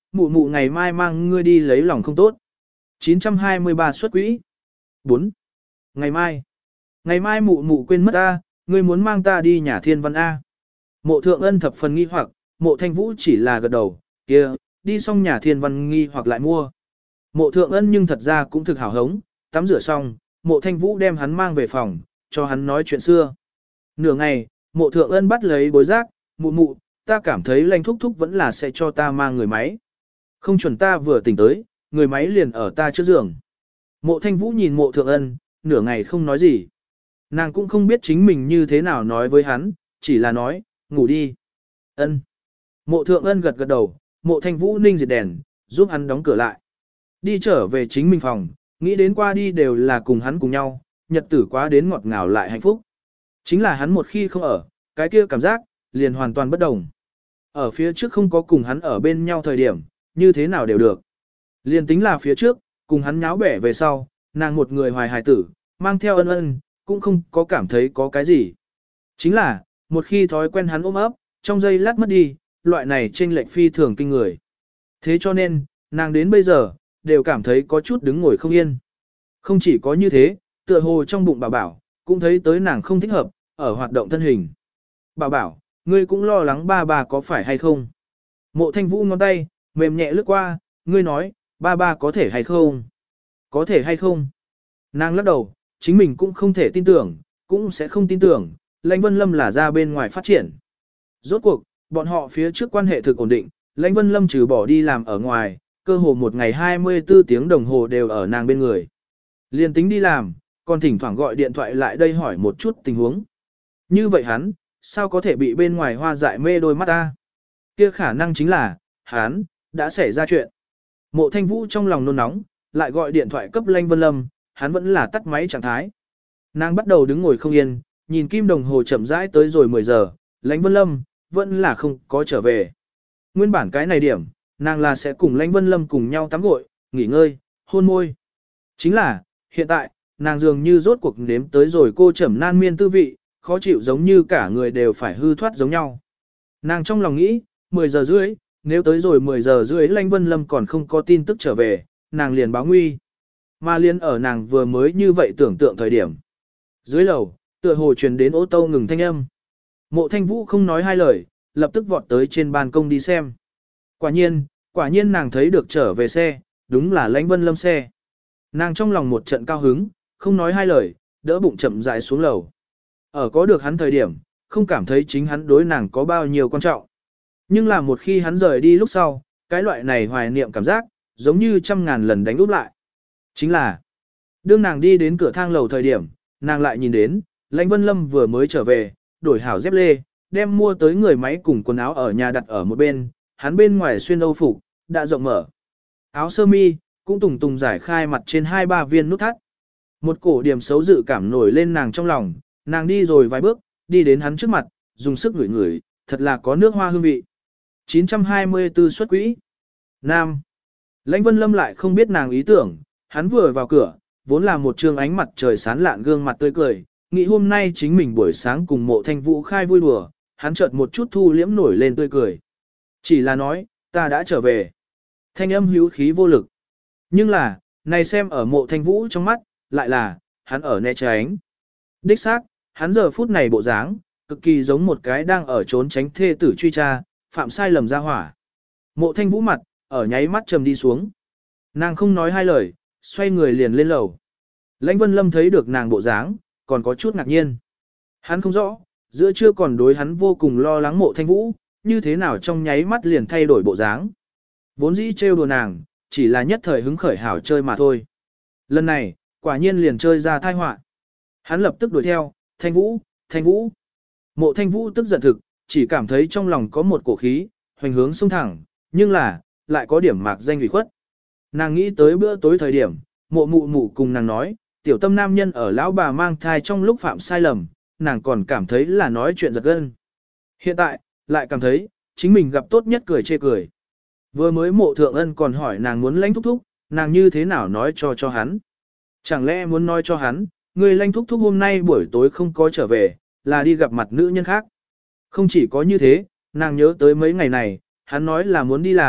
mụ mụ ngày mai mang ngươi đi lấy lòng không tốt. chín trăm hai mươi ba xuất quỹ. bốn. Ngày mai. Ngày mai mụ mụ quên mất ta, ngươi muốn mang ta đi nhà thiên văn A. Mộ thượng ân thập phần nghi hoặc, mộ thanh vũ chỉ là gật đầu, kia, đi xong nhà thiên văn nghi hoặc lại mua. Mộ thượng ân nhưng thật ra cũng thực hào hống, tắm rửa xong, mộ thanh vũ đem hắn mang về phòng, cho hắn nói chuyện xưa. Nửa ngày, mộ thượng ân bắt lấy bối giác, mụ mụ, ta cảm thấy lanh thúc thúc vẫn là sẽ cho ta mang người máy. Không chuẩn ta vừa tỉnh tới, người máy liền ở ta trước giường. Mộ thanh vũ nhìn mộ thượng ân, nửa ngày không nói gì. Nàng cũng không biết chính mình như thế nào nói với hắn, chỉ là nói, ngủ đi. Ân. Mộ thượng ân gật gật đầu, mộ thanh vũ ninh diệt đèn, giúp hắn đóng cửa lại. Đi trở về chính mình phòng, nghĩ đến qua đi đều là cùng hắn cùng nhau, nhật tử quá đến ngọt ngào lại hạnh phúc. Chính là hắn một khi không ở, cái kia cảm giác, liền hoàn toàn bất đồng. Ở phía trước không có cùng hắn ở bên nhau thời điểm, như thế nào đều được. Liền tính là phía trước, cùng hắn nháo bẻ về sau, nàng một người hoài hài tử, mang theo ân ân, cũng không có cảm thấy có cái gì. Chính là, một khi thói quen hắn ôm ấp, trong giây lát mất đi, loại này chênh lệch phi thường kinh người. Thế cho nên, nàng đến bây giờ, đều cảm thấy có chút đứng ngồi không yên. Không chỉ có như thế, tựa hồ trong bụng bảo bảo, cũng thấy tới nàng không thích hợp, ở hoạt động thân hình. Bảo bảo, ngươi cũng lo lắng ba ba có phải hay không? Mộ thanh vũ ngón tay, mềm nhẹ lướt qua, ngươi nói, ba ba có thể hay không? Có thể hay không? Nàng lắc đầu, chính mình cũng không thể tin tưởng, cũng sẽ không tin tưởng, Lãnh Vân Lâm là ra bên ngoài phát triển. Rốt cuộc, bọn họ phía trước quan hệ thực ổn định, Lãnh Vân Lâm trừ bỏ đi làm ở ngoài, cơ hồ một ngày hai mươi bốn tiếng đồng hồ đều ở nàng bên người. Liên tính đi làm, còn thỉnh thoảng gọi điện thoại lại đây hỏi một chút tình huống. Như vậy hắn, sao có thể bị bên ngoài hoa dại mê đôi mắt ta? Kia khả năng chính là, hắn, đã xảy ra chuyện. Mộ thanh vũ trong lòng nôn nóng, lại gọi điện thoại cấp Lãnh Vân Lâm, hắn vẫn là tắt máy trạng thái. Nàng bắt đầu đứng ngồi không yên, nhìn kim đồng hồ chậm rãi tới rồi mười giờ, Lãnh Vân Lâm, vẫn là không có trở về. Nguyên bản cái này điểm, nàng là sẽ cùng Lãnh Vân Lâm cùng nhau tắm gội, nghỉ ngơi, hôn môi. Chính là, hiện tại, nàng dường như rốt cuộc nếm tới rồi cô trầm nan miên tư vị, khó chịu giống như cả người đều phải hư thoát giống nhau. Nàng trong lòng nghĩ, mười giờ rưỡi, nếu tới rồi mười giờ rưỡi Lãnh Vân Lâm còn không có tin tức trở về, nàng liền báo nguy. Mà liền ở nàng vừa mới như vậy tưởng tượng thời điểm. Dưới lầu, tựa hồ truyền đến ô tô ngừng thanh âm. Mộ thanh vũ không nói hai lời, lập tức vọt tới trên ban công đi xem. Quả nhiên, quả nhiên nàng thấy được trở về xe, đúng là Lãnh Vân Lâm xe. Nàng trong lòng một trận cao hứng, không nói hai lời, đỡ bụng chậm rãi xuống lầu. Ở có được hắn thời điểm, không cảm thấy chính hắn đối nàng có bao nhiêu quan trọng. Nhưng là một khi hắn rời đi lúc sau, cái loại này hoài niệm cảm giác, giống như trăm ngàn lần đánh úp lại. Chính là, đương nàng đi đến cửa thang lầu thời điểm, nàng lại nhìn đến, Lãnh Vân Lâm vừa mới trở về, đổi hảo dép lê, đem mua tới người máy cùng quần áo ở nhà đặt ở một bên, hắn bên ngoài xuyên âu phục, đã rộng mở. Áo sơ mi, cũng tùng tùng giải khai mặt trên hai ba viên nút thắt. Một cổ điểm xấu dự cảm nổi lên nàng trong lòng, nàng đi rồi vài bước, đi đến hắn trước mặt, dùng sức ngửi ngửi, thật là có nước hoa hương vị. chín trăm hai mươi tư xuất quỹ. Nam. Lãnh Vân Lâm lại không biết nàng ý tưởng, hắn vừa vào cửa, vốn là một trương ánh mặt trời sáng lạn gương mặt tươi cười, nghĩ hôm nay chính mình buổi sáng cùng mộ thanh vũ khai vui đùa, hắn chợt một chút thu liễm nổi lên tươi cười. Chỉ là nói, ta đã trở về. Thanh âm hữu khí vô lực. Nhưng là, này xem ở mộ thanh vũ trong mắt, lại là, hắn ở né tránh. Đích xác, hắn giờ phút này bộ dáng, cực kỳ giống một cái đang ở trốn tránh thê tử truy tra, phạm sai lầm ra hỏa. Mộ thanh vũ mặt, ở nháy mắt trầm đi xuống. Nàng không nói hai lời, xoay người liền lên lầu. Lãnh Vân Lâm thấy được nàng bộ dáng, còn có chút ngạc nhiên. Hắn không rõ, giữa trưa còn đối hắn vô cùng lo lắng mộ thanh vũ, như thế nào trong nháy mắt liền thay đổi bộ dáng. Vốn dĩ trêu đùa nàng, chỉ là nhất thời hứng khởi hảo chơi mà thôi. Lần này, quả nhiên liền chơi ra tai họa. Hắn lập tức đuổi theo, thanh vũ, thanh vũ. Mộ thanh vũ tức giận thực, chỉ cảm thấy trong lòng có một cổ khí, hoành hướng xông thẳng, nhưng là, lại có điểm mạc danh ủy khuất. Nàng nghĩ tới bữa tối thời điểm, mộ mụ mụ cùng nàng nói, tiểu tâm nam nhân ở lão bà mang thai trong lúc phạm sai lầm, nàng còn cảm thấy là nói chuyện giật gân. Hiện tại, lại cảm thấy, chính mình gặp tốt nhất cười chê cười. Vừa mới mộ thượng ân còn hỏi nàng muốn Lãnh thúc thúc, nàng như thế nào nói cho cho hắn. Chẳng lẽ muốn nói cho hắn, người Lãnh thúc thúc hôm nay buổi tối không có trở về, là đi gặp mặt nữ nhân khác. Không chỉ có như thế, nàng nhớ tới mấy ngày này, hắn nói là muốn đi làm,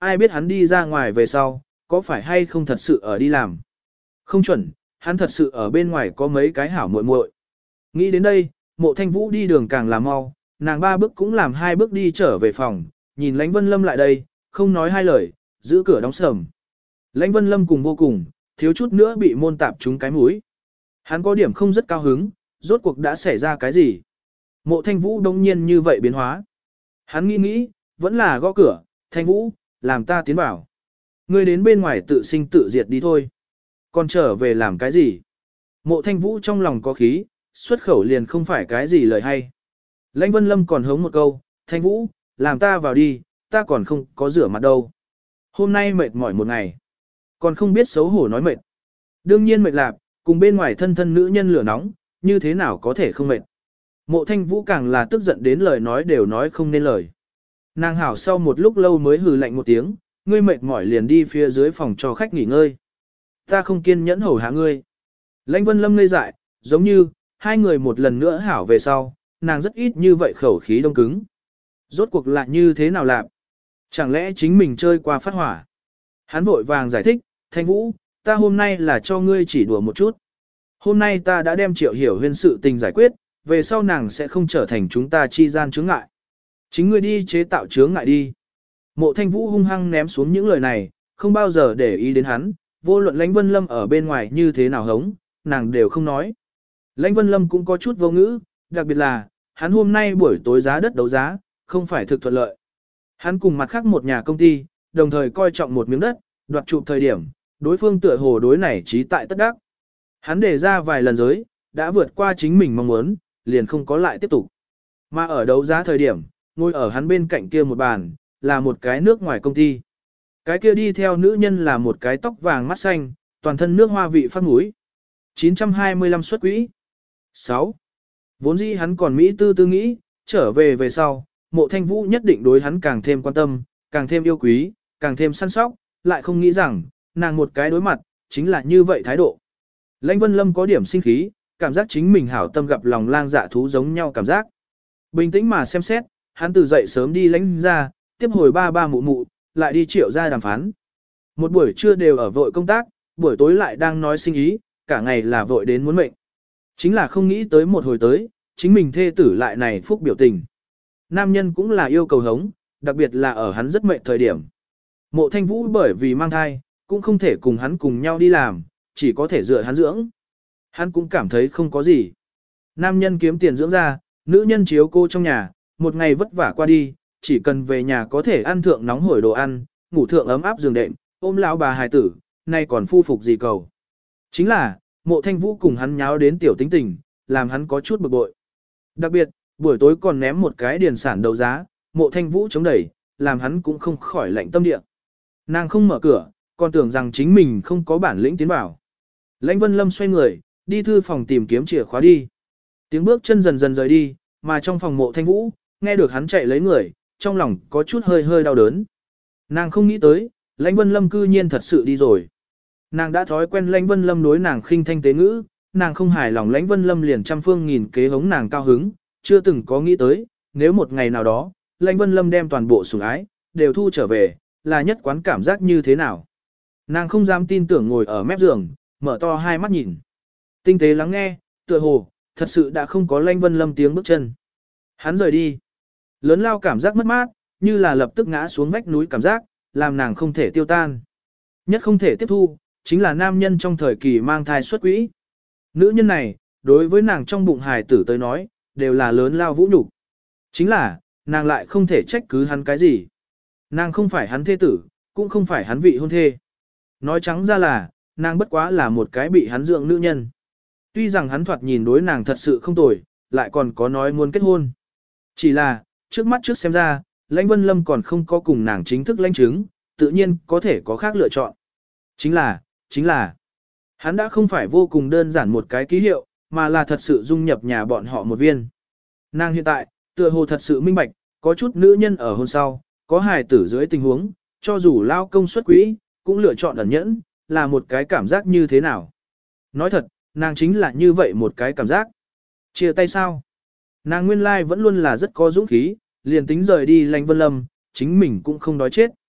ai biết hắn đi ra ngoài về sau, có phải hay không thật sự ở đi làm. Không chuẩn, hắn thật sự ở bên ngoài có mấy cái hảo muội muội. Nghĩ đến đây, Mộ Thanh Vũ đi đường càng làm mau, nàng ba bước cũng làm hai bước đi trở về phòng, nhìn Lãnh Vân Lâm lại đây, không nói hai lời, giữ cửa đóng sầm. Lãnh Vân Lâm cùng vô cùng, thiếu chút nữa bị môn tạp trúng cái mũi. Hắn có điểm không rất cao hứng, rốt cuộc đã xảy ra cái gì. Mộ Thanh Vũ đông nhiên như vậy biến hóa. Hắn nghĩ nghĩ, vẫn là gõ cửa, Thanh Vũ, làm ta tiến vào. Ngươi đến bên ngoài tự sinh tự diệt đi thôi. Còn trở về làm cái gì? Mộ Thanh Vũ trong lòng có khí, xuất khẩu liền không phải cái gì lời hay. Lãnh Vân Lâm còn hống một câu, Thanh Vũ, làm ta vào đi, ta còn không có rửa mặt đâu. Hôm nay mệt mỏi một ngày. Còn không biết xấu hổ nói mệt. Đương nhiên mệt lạp, cùng bên ngoài thân thân nữ nhân lửa nóng, như thế nào có thể không mệt. Mộ Thanh Vũ càng là tức giận đến lời nói đều nói không nên lời. Nàng hảo sau một lúc lâu mới hừ lạnh một tiếng, ngươi mệt mỏi liền đi phía dưới phòng cho khách nghỉ ngơi. Ta không kiên nhẫn hầu hạ ngươi. Lãnh Vân Lâm ngây dại, giống như, hai người một lần nữa hảo về sau, nàng rất ít như vậy khẩu khí đông cứng. Rốt cuộc lại như thế nào làm? Chẳng lẽ chính mình chơi qua phát hỏa? Hắn vội vàng giải thích, Thanh Vũ, ta hôm nay là cho ngươi chỉ đùa một chút. Hôm nay ta đã đem Triệu Hiểu Huyên sự tình giải quyết, về sau nàng sẽ không trở thành chúng ta chi gian chướng ngại. Chính ngươi đi chế tạo chướng ngại đi. Mộ Thanh Vũ hung hăng ném xuống những lời này, không bao giờ để ý đến hắn, vô luận Lãnh Vân Lâm ở bên ngoài như thế nào hống, nàng đều không nói. Lãnh Vân Lâm cũng có chút vô ngữ, đặc biệt là, hắn hôm nay buổi tối giá đất đấu giá, không phải thực thuận lợi. Hắn cùng mặt khác một nhà công ty, đồng thời coi trọng một miếng đất, đoạt chụp thời điểm, đối phương tựa hồ đối này trí tại tất đắc. Hắn đề ra vài lần giới, đã vượt qua chính mình mong muốn, liền không có lại tiếp tục. Mà ở đấu giá thời điểm, ngồi ở hắn bên cạnh kia một bàn, là một cái nước ngoài công ty. Cái kia đi theo nữ nhân là một cái tóc vàng mắt xanh, toàn thân nước hoa vị phát mũi. chín trăm hai mươi lăm xuất quỹ. sáu. Vốn dĩ hắn còn Mỹ tư tư nghĩ, trở về về sau, Mộ Thanh Vũ nhất định đối hắn càng thêm quan tâm, càng thêm yêu quý, càng thêm săn sóc, lại không nghĩ rằng, nàng một cái đối mặt, chính là như vậy thái độ. Lãnh Vân Lâm có điểm sinh khí, cảm giác chính mình hảo tâm gặp lòng lang dạ thú giống nhau cảm giác. Bình tĩnh mà xem xét, hắn từ dậy sớm đi lãnh ra, tiếp hồi ba ba mụ mụ, lại đi Triệu ra đàm phán. Một buổi trưa đều ở vội công tác, buổi tối lại đang nói sinh ý, cả ngày là vội đến muốn mệnh. Chính là không nghĩ tới một hồi tới, chính mình thê tử lại này phúc biểu tình. Nam nhân cũng là yêu cầu hống, đặc biệt là ở hắn rất mệnh thời điểm. Mộ Thanh Vũ bởi vì mang thai, cũng không thể cùng hắn cùng nhau đi làm, chỉ có thể dựa hắn dưỡng. Hắn cũng cảm thấy không có gì. Nam nhân kiếm tiền dưỡng ra, nữ nhân chiếu cô trong nhà, một ngày vất vả qua đi, chỉ cần về nhà có thể ăn thượng nóng hổi đồ ăn, ngủ thượng ấm áp giường đệm, ôm lão bà hài tử, nay còn phu phục gì cầu. Chính là, Mộ Thanh Vũ cùng hắn nháo đến tiểu tính tình, làm hắn có chút bực bội. Đặc biệt, buổi tối còn ném một cái điền sản đấu giá, Mộ Thanh Vũ chống đẩy, làm hắn cũng không khỏi lạnh tâm địa. Nàng không mở cửa, còn tưởng rằng chính mình không có bản lĩnh tiến vào. Lãnh Vân Lâm xoay người, đi thư phòng tìm kiếm chìa khóa đi. Tiếng bước chân dần dần rời đi, mà trong phòng Mộ Thanh Vũ, nghe được hắn chạy lấy người, trong lòng có chút hơi hơi đau đớn. Nàng không nghĩ tới, Lãnh Vân Lâm cư nhiên thật sự đi rồi. Nàng đã thói quen Lãnh Vân Lâm đối nàng khinh thanh tế ngữ, nàng không hài lòng Lãnh Vân Lâm liền trăm phương nghìn kế hống nàng cao hứng, chưa từng có nghĩ tới, nếu một ngày nào đó, Lãnh Vân Lâm đem toàn bộ sủng ái, đều thu trở về, là nhất quán cảm giác như thế nào. Nàng không dám tin tưởng ngồi ở mép giường, mở to hai mắt nhìn. Tinh tế lắng nghe, tựa hồ, thật sự đã không có Lãnh Vân Lâm tiếng bước chân. Hắn rời đi. Lớn lao cảm giác mất mát, như là lập tức ngã xuống vách núi cảm giác, làm nàng không thể tiêu tan. Nhất không thể tiếp thu, chính là nam nhân trong thời kỳ mang thai xuất quỹ. Nữ nhân này, đối với nàng trong bụng hài tử tới nói, đều là lớn lao vũ nhục. Chính là, nàng lại không thể trách cứ hắn cái gì. Nàng không phải hắn thê tử, cũng không phải hắn vị hôn thê. Nói trắng ra là, nàng bất quá là một cái bị hắn dưỡng nữ nhân. Tuy rằng hắn thoạt nhìn đối nàng thật sự không tồi, lại còn có nói muốn kết hôn. Chỉ là, trước mắt trước xem ra, Lãnh Vân Lâm còn không có cùng nàng chính thức lãnh chứng, tự nhiên có thể có khác lựa chọn. Chính là, chính là, hắn đã không phải vô cùng đơn giản một cái ký hiệu, mà là thật sự dung nhập nhà bọn họ một viên. Nàng hiện tại, tựa hồ thật sự minh bạch, có chút nữ nhân ở hôn sau, có hài tử dưới tình huống, cho dù lao công xuất quỹ, cũng lựa chọn ẩn nhẫn, là một cái cảm giác như thế nào. Nói thật, nàng chính là như vậy một cái cảm giác. Chia tay sao? Nàng nguyên lai vẫn luôn là rất có dũng khí, liền tính rời đi Lãnh Vân Lâm, chính mình cũng không đói chết.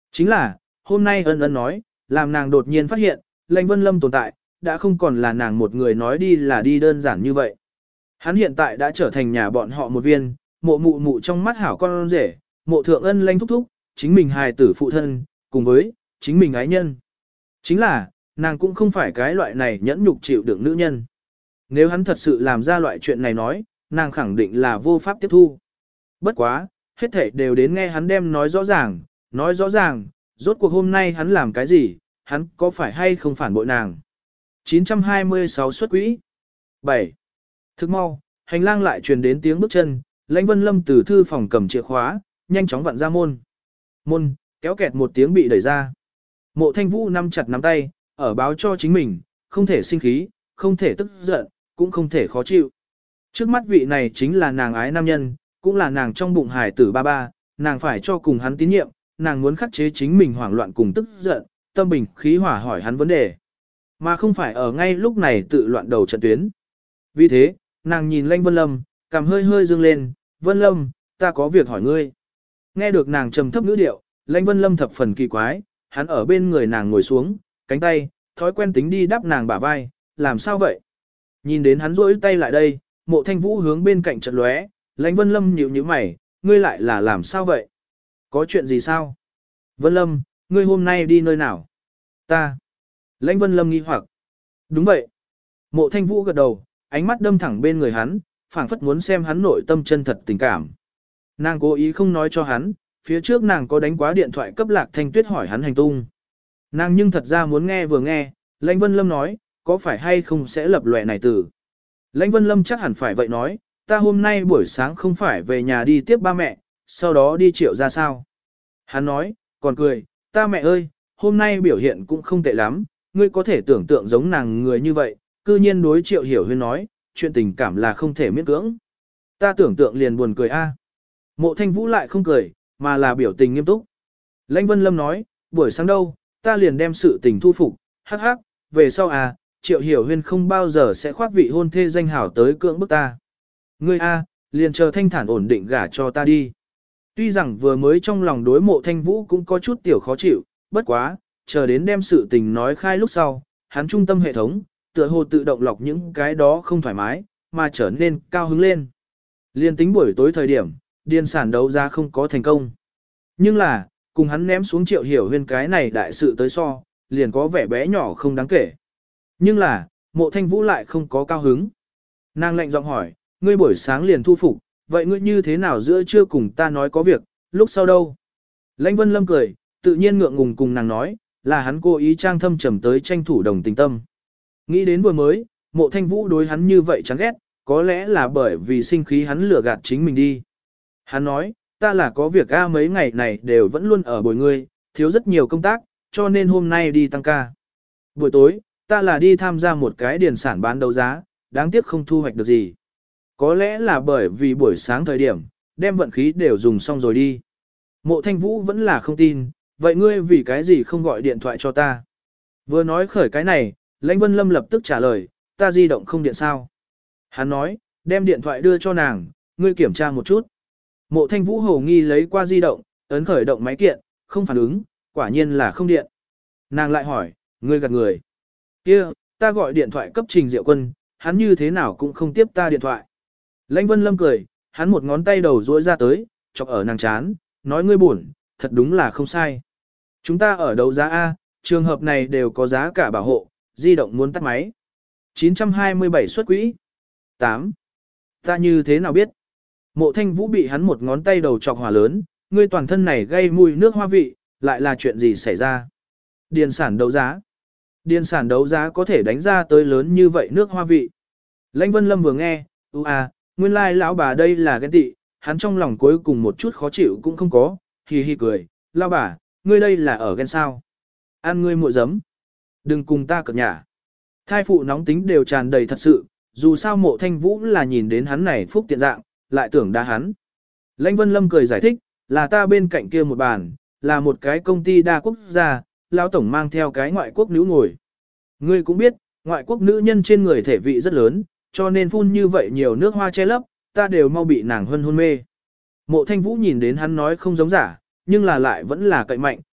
Chính là, hôm nay ân ân nói, làm nàng đột nhiên phát hiện, Lãnh Vân Lâm tồn tại, đã không còn là nàng một người nói đi là đi đơn giản như vậy. Hắn hiện tại đã trở thành nhà bọn họ một viên, mộ mụ mụ trong mắt hảo con rể, mộ thượng ân Lãnh thúc thúc, chính mình hài tử phụ thân, cùng với, chính mình ái nhân. Chính là, nàng cũng không phải cái loại này nhẫn nhục chịu đựng nữ nhân. Nếu hắn thật sự làm ra loại chuyện này nói, nàng khẳng định là vô pháp tiếp thu. Bất quá, hết thảy đều đến nghe hắn đem nói rõ ràng, nói rõ ràng, rốt cuộc hôm nay hắn làm cái gì, hắn có phải hay không phản bội nàng. chín trăm hai mươi sáu xuất quỹ. bảy. Thức mau, hành lang lại truyền đến tiếng bước chân, Lãnh Vân Lâm từ thư phòng cầm chìa khóa, nhanh chóng vặn ra môn. Môn, kéo kẹt một tiếng bị đẩy ra. Mộ Thanh Vũ nắm chặt nắm tay, ở báo cho chính mình, không thể sinh khí, không thể tức giận, cũng không thể khó chịu. Trước mắt vị này chính là nàng ái nam nhân, cũng là nàng trong bụng hải tử ba ba, nàng phải cho cùng hắn tín nhiệm, nàng muốn khắc chế chính mình hoảng loạn cùng tức giận, tâm bình khí hỏa hỏi hắn vấn đề, mà không phải ở ngay lúc này tự loạn đầu trận tuyến. Vì thế, nàng nhìn Lãnh Vân Lâm, cằm hơi hơi dương lên, Vân Lâm, ta có việc hỏi ngươi. Nghe được nàng trầm thấp ngữ điệu, Lãnh Vân Lâm thập phần kỳ quái, hắn ở bên người nàng ngồi xuống, cánh tay, thói quen tính đi đắp nàng bả vai, làm sao vậy? Nhìn đến hắn rỗi tay lại đây, Mộ Thanh Vũ hướng bên cạnh chợt lóe, Lãnh Vân Lâm nhíu nhíu mày, ngươi lại là làm sao vậy? Có chuyện gì sao? Vân Lâm, ngươi hôm nay đi nơi nào? Ta. Lãnh Vân Lâm nghi hoặc. Đúng vậy. Mộ Thanh Vũ gật đầu, ánh mắt đâm thẳng bên người hắn, phảng phất muốn xem hắn nội tâm chân thật tình cảm. Nàng cố ý không nói cho hắn, phía trước nàng có đánh quá điện thoại cấp Lạc Thanh Tuyết hỏi hắn hành tung. Nàng nhưng thật ra muốn nghe vừa nghe, Lãnh Vân Lâm nói, có phải hay không sẽ lập lòe này từ. Lãnh Vân Lâm chắc hẳn phải vậy nói, ta hôm nay buổi sáng không phải về nhà đi tiếp ba mẹ, sau đó đi Triệu ra sao. Hắn nói, còn cười, ta mẹ ơi, hôm nay biểu hiện cũng không tệ lắm, ngươi có thể tưởng tượng giống nàng người như vậy, cư nhiên đối Triệu Hiểu Huyên nói, chuyện tình cảm là không thể miễn cưỡng. Ta tưởng tượng liền buồn cười a. Mộ Thanh Vũ lại không cười, mà là biểu tình nghiêm túc. Lãnh Vân Lâm nói, buổi sáng đâu, ta liền đem sự tình thu phục, hắc hắc, về sau à, Triệu Hiểu Huyên không bao giờ sẽ khoác vị hôn thê danh hảo tới cưỡng bức ta. Ngươi a, liền chờ thanh thản ổn định gả cho ta đi. Tuy rằng vừa mới trong lòng đối Mộ Thanh Vũ cũng có chút tiểu khó chịu, bất quá, chờ đến đem sự tình nói khai lúc sau, hắn trung tâm hệ thống, tựa hồ tự động lọc những cái đó không thoải mái, mà trở nên cao hứng lên. Liên tính buổi tối thời điểm, điền sản đấu giá không có thành công. Nhưng là, cùng hắn ném xuống Triệu Hiểu Huyên cái này đại sự tới so, liền có vẻ bé nhỏ không đáng kể. Nhưng là, Mộ Thanh Vũ lại không có cao hứng. Nàng lạnh giọng hỏi, ngươi buổi sáng liền thu phục, vậy ngươi như thế nào giữa trưa cùng ta nói có việc, lúc sau đâu? Lãnh Vân Lâm cười, tự nhiên ngượng ngùng cùng nàng nói, là hắn cố ý trang thâm trầm tới tranh thủ đồng tình tâm. Nghĩ đến vừa mới, Mộ Thanh Vũ đối hắn như vậy chán ghét, có lẽ là bởi vì sinh khí hắn lừa gạt chính mình đi. Hắn nói, ta là có việc a mấy ngày này đều vẫn luôn ở bồi ngươi, thiếu rất nhiều công tác, cho nên hôm nay đi tăng ca. Buổi tối, ta là đi tham gia một cái điền sản bán đấu giá, đáng tiếc không thu hoạch được gì. Có lẽ là bởi vì buổi sáng thời điểm, đem vận khí đều dùng xong rồi đi. Mộ Thanh Vũ vẫn là không tin, vậy ngươi vì cái gì không gọi điện thoại cho ta? Vừa nói khởi cái này, Lãnh Vân Lâm lập tức trả lời, ta di động không điện sao? Hắn nói, đem điện thoại đưa cho nàng, ngươi kiểm tra một chút. Mộ Thanh Vũ hồ nghi lấy qua di động, ấn khởi động máy kiện, không phản ứng, quả nhiên là không điện. Nàng lại hỏi, ngươi gạt người. Kia, ta gọi điện thoại cấp Trình Diệu Quân, hắn như thế nào cũng không tiếp ta điện thoại. Lãnh Vân Lâm cười, hắn một ngón tay đầu duỗi ra tới, chọc ở nàng chán, nói ngươi buồn, thật đúng là không sai. Chúng ta ở đấu giá A, trường hợp này đều có giá cả bảo hộ, di động muốn tắt máy. chín trăm hai mươi bảy xuất quỹ. tám. Ta như thế nào biết? Mộ Thanh Vũ bị hắn một ngón tay đầu chọc hỏa lớn, ngươi toàn thân này gây mùi nước hoa vị, lại là chuyện gì xảy ra? Điền sản đấu giá. Điền sản đấu giá có thể đánh ra tới lớn như vậy nước hoa vị. Lãnh Vân Lâm vừa nghe, ư à, nguyên lai lão bà đây là ghen tị, hắn trong lòng cuối cùng một chút khó chịu cũng không có, hì hì cười, lão bà, ngươi đây là ở ghen sao? Ăn ngươi muội giấm. Đừng cùng ta cợt nhả. Thai phụ nóng tính đều tràn đầy thật sự, dù sao Mộ Thanh Vũ là nhìn đến hắn này phúc tiện dạng, lại tưởng đá hắn. Lãnh Vân Lâm cười giải thích, là ta bên cạnh kia một bàn, là một cái công ty đa quốc gia, lão tổng mang theo cái ngoại quốc nữ ngồi. Ngươi cũng biết, ngoại quốc nữ nhân trên người thể vị rất lớn, cho nên phun như vậy nhiều nước hoa che lấp, ta đều mau bị nàng hân hôn mê. Mộ Thanh Vũ nhìn đến hắn nói không giống giả, nhưng là lại vẫn là cậy mạnh,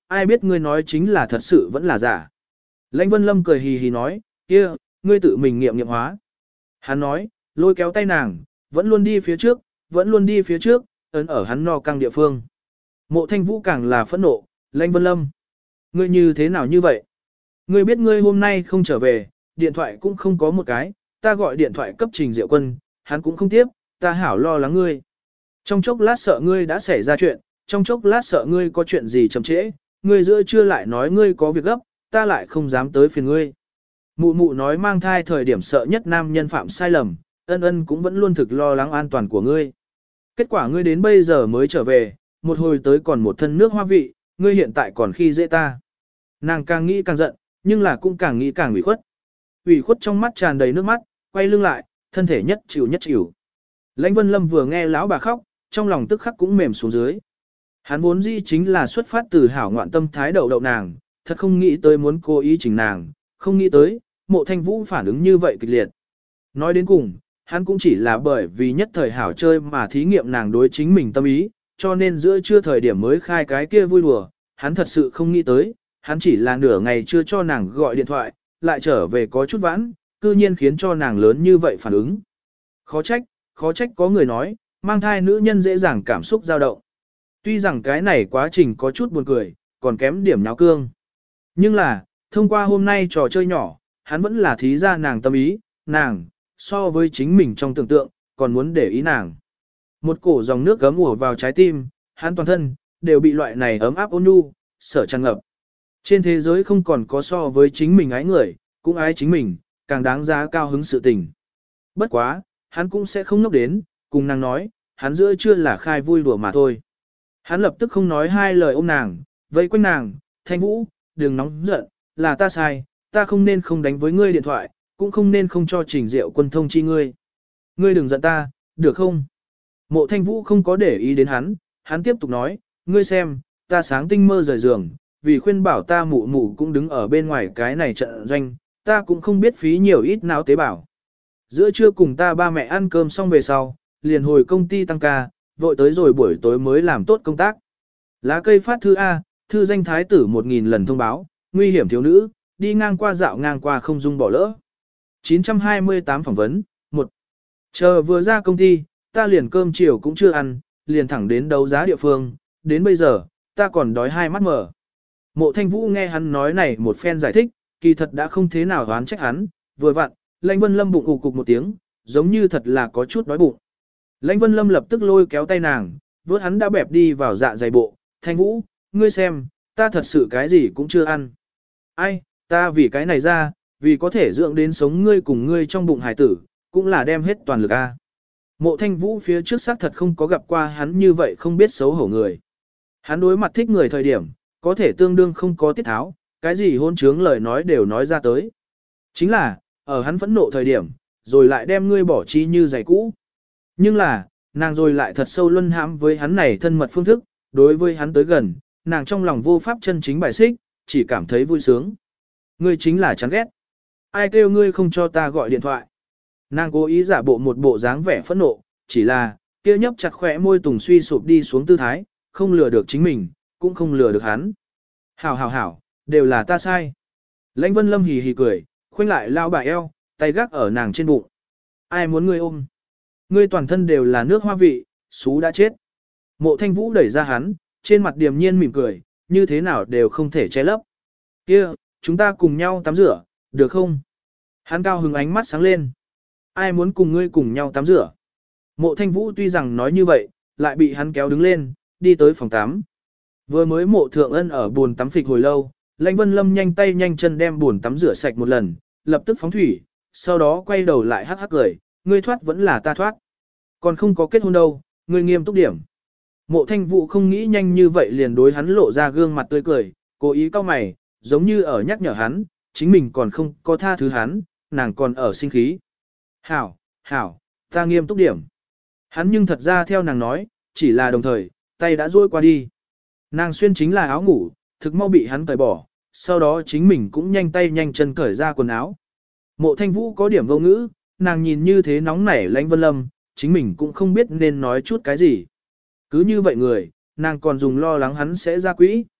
ai biết ngươi nói chính là thật sự vẫn là giả. Lãnh Vân Lâm cười hì hì nói, kia, ngươi tự mình nghiệm nghiệm hóa. Hắn nói, lôi kéo tay nàng, vẫn luôn đi phía trước, vẫn luôn đi phía trước, ấn ở hắn no căng địa phương. Mộ Thanh Vũ càng là phẫn nộ, Lãnh Vân Lâm. Ngươi như thế nào như vậy? Ngươi biết ngươi hôm nay không trở về, điện thoại cũng không có một cái, ta gọi điện thoại cấp Trình Diệu Quân, hắn cũng không tiếp, ta hảo lo lắng ngươi. Trong chốc lát sợ ngươi đã xảy ra chuyện, trong chốc lát sợ ngươi có chuyện gì chậm trễ, ngươi giữa trưa lại nói ngươi có việc gấp, ta lại không dám tới phiền ngươi. Mụ mụ nói mang thai thời điểm sợ nhất nam nhân phạm sai lầm, ân ân cũng vẫn luôn thực lo lắng an toàn của ngươi. Kết quả ngươi đến bây giờ mới trở về, một hồi tới còn một thân nước hoa vị, ngươi hiện tại còn khi dễ ta. Nàng càng nghĩ càng giận, nhưng là cũng càng nghĩ càng ủy khuất. Ủy khuất trong mắt tràn đầy nước mắt, quay lưng lại, thân thể nhất chịu nhất chịu. Lãnh Vân Lâm vừa nghe lão bà khóc, trong lòng tức khắc cũng mềm xuống dưới. Hắn vốn dĩ chính là xuất phát từ hảo ngoạn tâm thái đậu đậu nàng, thật không nghĩ tới muốn cố ý chỉnh nàng, không nghĩ tới, Mộ Thanh Vũ phản ứng như vậy kịch liệt. Nói đến cùng, hắn cũng chỉ là bởi vì nhất thời hảo chơi mà thí nghiệm nàng đối chính mình tâm ý, cho nên giữa trưa thời điểm mới khai cái kia vui đùa, hắn thật sự không nghĩ tới, hắn chỉ là nửa ngày chưa cho nàng gọi điện thoại, lại trở về có chút vãn, cư nhiên khiến cho nàng lớn như vậy phản ứng. Khó trách, khó trách có người nói, mang thai nữ nhân dễ dàng cảm xúc dao động. Tuy rằng cái này quá trình có chút buồn cười, còn kém điểm nháo cương. Nhưng là, thông qua hôm nay trò chơi nhỏ, hắn vẫn là thí ra nàng tâm ý, nàng, so với chính mình trong tưởng tượng, còn muốn để ý nàng. Một cổ dòng nước gấm ùa vào trái tim, hắn toàn thân, đều bị loại này ấm áp ôn nhu, sở tràn ngập. Trên thế giới không còn có so với chính mình ái người, cũng ái chính mình, càng đáng giá cao hứng sự tình. Bất quá, hắn cũng sẽ không ngốc đến, cùng nàng nói, hắn giữa chưa là khai vui đùa mà thôi. Hắn lập tức không nói hai lời ôm nàng, vây quanh nàng, Thanh Vũ, đừng nóng giận, là ta sai, ta không nên không đánh với ngươi điện thoại, cũng không nên không cho Trình Diệu Quân thông chi ngươi. Ngươi đừng giận ta, được không? Mộ Thanh Vũ không có để ý đến hắn, hắn tiếp tục nói, ngươi xem, ta sáng tinh mơ rời giường, vì khuyên bảo ta mụ mụ cũng đứng ở bên ngoài cái này trận doanh, ta cũng không biết phí nhiều ít não tế bảo. Giữa trưa cùng ta ba mẹ ăn cơm xong về sau, liền hồi công ty tăng ca, vội tới rồi buổi tối mới làm tốt công tác. Lá cây phát thư A, thư danh thái tử một nghìn lần thông báo, nguy hiểm thiếu nữ, đi ngang qua dạo ngang qua không dung bỏ lỡ. chín trăm hai mươi tám phỏng vấn, một. Chờ vừa ra công ty, ta liền cơm chiều cũng chưa ăn, liền thẳng đến đấu giá địa phương, đến bây giờ, ta còn đói hai mắt mở. Mộ Thanh Vũ nghe hắn nói này một phen giải thích, kỳ thật đã không thế nào đoán trách hắn, vừa vặn, Lãnh Vân Lâm bụng ù cục một tiếng, giống như thật là có chút đói bụng. Lãnh Vân Lâm lập tức lôi kéo tay nàng, vớt hắn đã bẹp đi vào dạ dày bộ, Thanh Vũ, ngươi xem, ta thật sự cái gì cũng chưa ăn. Ai, ta vì cái này ra, vì có thể dưỡng đến sống ngươi cùng ngươi trong bụng hải tử, cũng là đem hết toàn lực a. Mộ Thanh Vũ phía trước xác thật không có gặp qua hắn như vậy không biết xấu hổ người. Hắn đối mặt thích người thời điểm, có thể tương đương không có tiết tháo, cái gì hôn trướng lời nói đều nói ra tới. Chính là, ở hắn phẫn nộ thời điểm, rồi lại đem ngươi bỏ chi như giày cũ. Nhưng là, nàng rồi lại thật sâu luân hãm với hắn này thân mật phương thức, đối với hắn tới gần, nàng trong lòng vô pháp chân chính bài xích, chỉ cảm thấy vui sướng. Ngươi chính là chán ghét. Ai kêu ngươi không cho ta gọi điện thoại. Nàng cố ý giả bộ một bộ dáng vẻ phẫn nộ, chỉ là, kia nhấp chặt khỏe môi tùng suy sụp đi xuống tư thái, không lừa được chính mình, cũng không lừa được hắn. Hảo hảo hảo, đều là ta sai. Lãnh Vân Lâm hì hì cười, khoanh lại lao bà eo, tay gác ở nàng trên bụng. Ai muốn ngươi ôm? Ngươi toàn thân đều là nước hoa vị, xú đã chết. Mộ Thanh Vũ đẩy ra hắn, trên mặt điềm nhiên mỉm cười, như thế nào đều không thể che lấp. Kia, chúng ta cùng nhau tắm rửa, được không? Hắn cao hứng ánh mắt sáng lên. Ai muốn cùng ngươi cùng nhau tắm rửa? Mộ Thanh Vũ tuy rằng nói như vậy, lại bị hắn kéo đứng lên, đi tới phòng tắm. Vừa mới Mộ Thượng Ân ở buồn tắm phịch hồi lâu, Lãnh Vân Lâm nhanh tay nhanh chân đem buồn tắm rửa sạch một lần, lập tức phóng thủy, sau đó quay đầu lại hắc hắc cười, ngươi thoát vẫn là ta thoát. Còn không có kết hôn đâu, ngươi nghiêm túc điểm. Mộ Thanh Vũ không nghĩ nhanh như vậy liền đối hắn lộ ra gương mặt tươi cười, cố ý cau mày, giống như ở nhắc nhở hắn, chính mình còn không có tha thứ hắn, nàng còn ở sinh khí. Hảo, hảo, ta nghiêm túc điểm. Hắn nhưng thật ra theo nàng nói, chỉ là đồng thời, tay đã duỗi qua đi. Nàng xuyên chính là áo ngủ, thực mau bị hắn cởi bỏ, sau đó chính mình cũng nhanh tay nhanh chân cởi ra quần áo. Mộ Thanh Vũ có điểm vô ngữ, nàng nhìn như thế nóng nảy Lãnh Vân Lâm, chính mình cũng không biết nên nói chút cái gì. Cứ như vậy người, nàng còn dùng lo lắng hắn sẽ ra quỹ.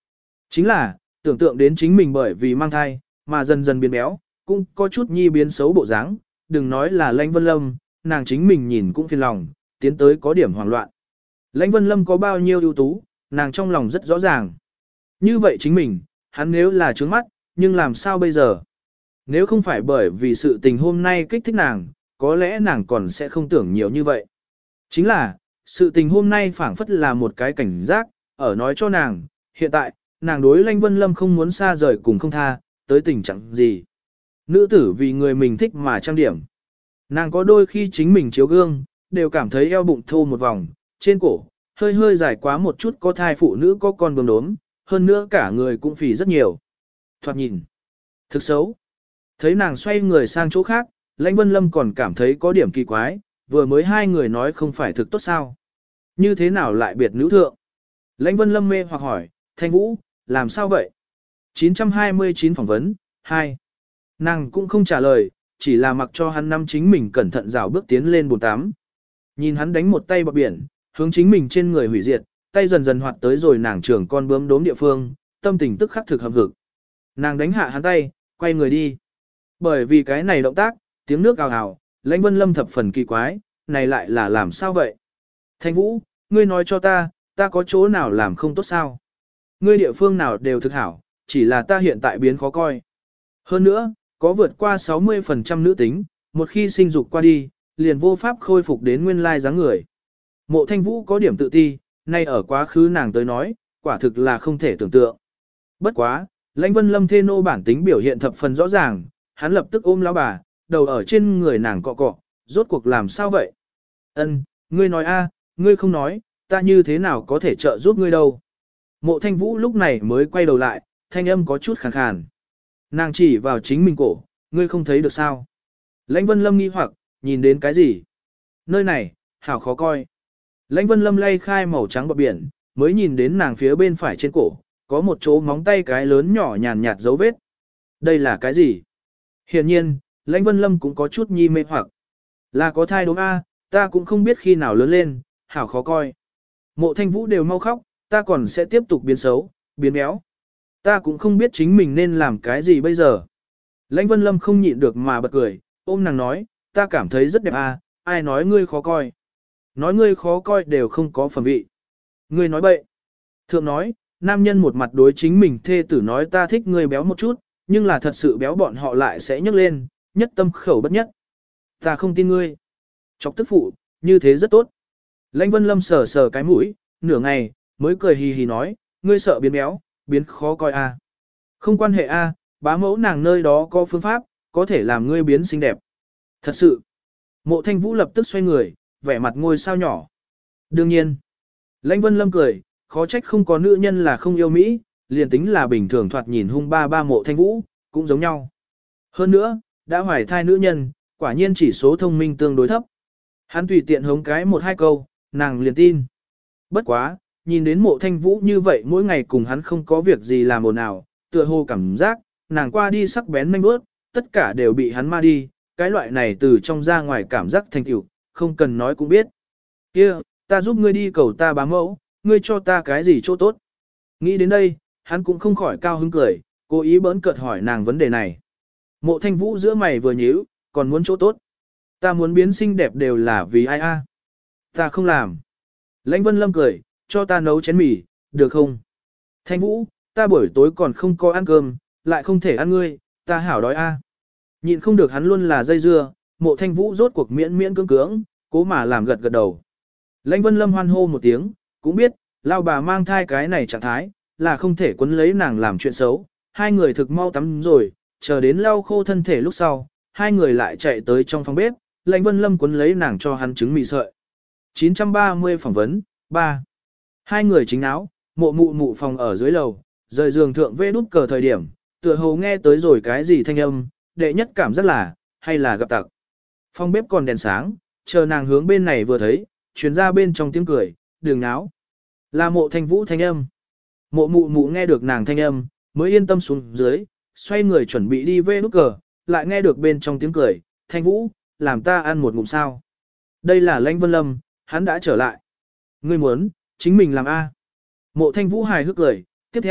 Chính là, tưởng tượng đến chính mình bởi vì mang thai, mà dần dần biến béo, cũng có chút nhi biến xấu bộ dáng, đừng nói là Lãnh Vân Lâm, nàng chính mình nhìn cũng phiền lòng, tiến tới có điểm hoảng loạn. Lãnh Vân Lâm có bao nhiêu ưu tú, nàng trong lòng rất rõ ràng. Như vậy chính mình, hắn nếu là trướng mắt, nhưng làm sao bây giờ? Nếu không phải bởi vì sự tình hôm nay kích thích nàng, có lẽ nàng còn sẽ không tưởng nhiều như vậy. Chính là, sự tình hôm nay phảng phất là một cái cảnh giác, ở nói cho nàng, hiện tại, nàng đối Lãnh Vân Lâm không muốn xa rời cùng không tha, tới tình trạng gì. Nữ tử vì người mình thích mà trang điểm. Nàng có đôi khi chính mình chiếu gương, đều cảm thấy eo bụng thô một vòng, trên cổ, hơi hơi dài quá một chút có thai phụ nữ có con bướm đốm, hơn nữa cả người cũng phì rất nhiều. Thoạt nhìn, thực xấu. Thấy nàng xoay người sang chỗ khác, Lãnh Vân Lâm còn cảm thấy có điểm kỳ quái, vừa mới hai người nói không phải thực tốt sao. Như thế nào lại biệt nữ thượng? Lãnh Vân Lâm mê hoặc hỏi, Thanh Vũ, làm sao vậy? chín trăm hai mươi chín phỏng vấn, hai. Nàng cũng không trả lời, chỉ là mặc cho hắn nắm chính mình cẩn thận rảo bước tiến lên bồn tắm. Nhìn hắn đánh một tay bọc biển, hướng chính mình trên người hủy diệt, tay dần dần hoạt tới rồi nàng trưởng con bướm đốm địa phương, tâm tình tức khắc thực hầm hực. Nàng đánh hạ hắn tay, quay người đi. Bởi vì cái này động tác, tiếng nước ào ào, Lãnh Vân Lâm thập phần kỳ quái, này lại là làm sao vậy? Thanh Vũ, ngươi nói cho ta, ta có chỗ nào làm không tốt sao? Ngươi địa phương nào đều thực hảo, chỉ là ta hiện tại biến khó coi. Hơn nữa, có vượt qua sáu mươi phần trăm nữ tính, một khi sinh dục qua đi, liền vô pháp khôi phục đến nguyên lai dáng người. Mộ Thanh Vũ có điểm tự ti, nay ở quá khứ nàng tới nói, quả thực là không thể tưởng tượng. Bất quá, Lãnh Vân Lâm thê nô bản tính biểu hiện thập phần rõ ràng, hắn lập tức ôm lão bà, đầu ở trên người nàng cọ cọ, rốt cuộc làm sao vậy? Ân, ngươi nói a, ngươi không nói, ta như thế nào có thể trợ giúp ngươi đâu? Mộ Thanh Vũ lúc này mới quay đầu lại, thanh âm có chút khàn khàn. Nàng chỉ vào chính mình cổ, ngươi không thấy được sao? Lãnh Vân Lâm nghi hoặc, nhìn đến cái gì? Nơi này, hảo khó coi. Lãnh Vân Lâm lay khai màu trắng bọt biển, mới nhìn đến nàng phía bên phải trên cổ, có một chỗ móng tay cái lớn nhỏ nhàn nhạt dấu vết. Đây là cái gì? Hiển nhiên, Lãnh Vân Lâm cũng có chút nhi mê hoặc. Là có thai đốm a, ta cũng không biết khi nào lớn lên, hảo khó coi. Mộ Thanh Vũ đều mau khóc, ta còn sẽ tiếp tục biến xấu, biến béo. Ta cũng không biết chính mình nên làm cái gì bây giờ. Lãnh Vân Lâm không nhịn được mà bật cười, ôm nàng nói, ta cảm thấy rất đẹp a, ai nói ngươi khó coi. Nói ngươi khó coi đều không có phẩm vị. Ngươi nói bậy. Thượng nói, nam nhân một mặt đối chính mình thê tử nói ta thích ngươi béo một chút, nhưng là thật sự béo bọn họ lại sẽ nhấc lên, nhất tâm khẩu bất nhất. Ta không tin ngươi. Chọc tức phụ, như thế rất tốt. Lãnh Vân Lâm sờ sờ cái mũi, nửa ngày, mới cười hì hì nói, ngươi sợ biến béo, biến khó coi a. Không quan hệ a, bá mẫu nàng nơi đó có phương pháp, có thể làm ngươi biến xinh đẹp. Thật sự. Mộ Thanh Vũ lập tức xoay người, vẻ mặt ngôi sao nhỏ. Đương nhiên. Lãnh Vân Lâm cười, khó trách không có nữ nhân là không yêu Mỹ, liền tính là bình thường thoạt nhìn hung ba ba Mộ Thanh Vũ, cũng giống nhau. Hơn nữa, đã hoài thai nữ nhân, quả nhiên chỉ số thông minh tương đối thấp. Hắn tùy tiện hống cái một hai câu, nàng liền tin. Bất quá, nhìn đến Mộ Thanh Vũ như vậy mỗi ngày cùng hắn không có việc gì làm ồn ào, tựa hồ cảm giác, nàng qua đi sắc bén manh bước, tất cả đều bị hắn ma đi, cái loại này từ trong ra ngoài cảm giác thành tựu, không cần nói cũng biết. Kia, ta giúp ngươi đi cầu ta bá mẫu, ngươi cho ta cái gì chỗ tốt. Nghĩ đến đây, hắn cũng không khỏi cao hứng cười, cố ý bỡn cợt hỏi nàng vấn đề này. Mộ Thanh Vũ giữa mày vừa nhíu, còn muốn chỗ tốt. Ta muốn biến xinh đẹp đều là vì ai a? Ta không làm. Lãnh Vân Lâm cười, cho ta nấu chén mì, được không? Thanh Vũ, ta buổi tối còn không có ăn cơm, lại không thể ăn ngươi, ta hảo đói a. Nhịn không được hắn luôn là dây dưa, Mộ Thanh Vũ rốt cuộc miễn miễn cưỡng cưỡng, cố mà làm gật gật đầu. Lãnh Vân Lâm hoan hô một tiếng, cũng biết, lao bà mang thai cái này trạng thái, là không thể quấn lấy nàng làm chuyện xấu. Hai người thực mau tắm rồi, chờ đến lau khô thân thể lúc sau, hai người lại chạy tới trong phòng bếp, Lãnh Vân Lâm quấn lấy nàng cho hắn trứng mì sợi. chín trăm ba mươi phỏng vấn, ba. Hai người chính áo, mộ mụ mụ phòng ở dưới lầu, rời giường thượng vê đút cờ thời điểm, tựa hồ nghe tới rồi cái gì thanh âm, đệ nhất cảm giác là, hay là gặp tặc. Phòng bếp còn đèn sáng, chờ nàng hướng bên này vừa thấy, chuyển ra bên trong tiếng cười, đường náo. Là Mộ Thanh Vũ thanh âm. Mộ mụ mụ nghe được nàng thanh âm, mới yên tâm xuống dưới, xoay người chuẩn bị đi về nút cờ, lại nghe được bên trong tiếng cười, Thanh Vũ, làm ta ăn một ngụm sao. Đây là Lãnh Vân Lâm, hắn đã trở lại. Ngươi muốn, chính mình làm A. Mộ Thanh Vũ hài hước cười, tiếp theo,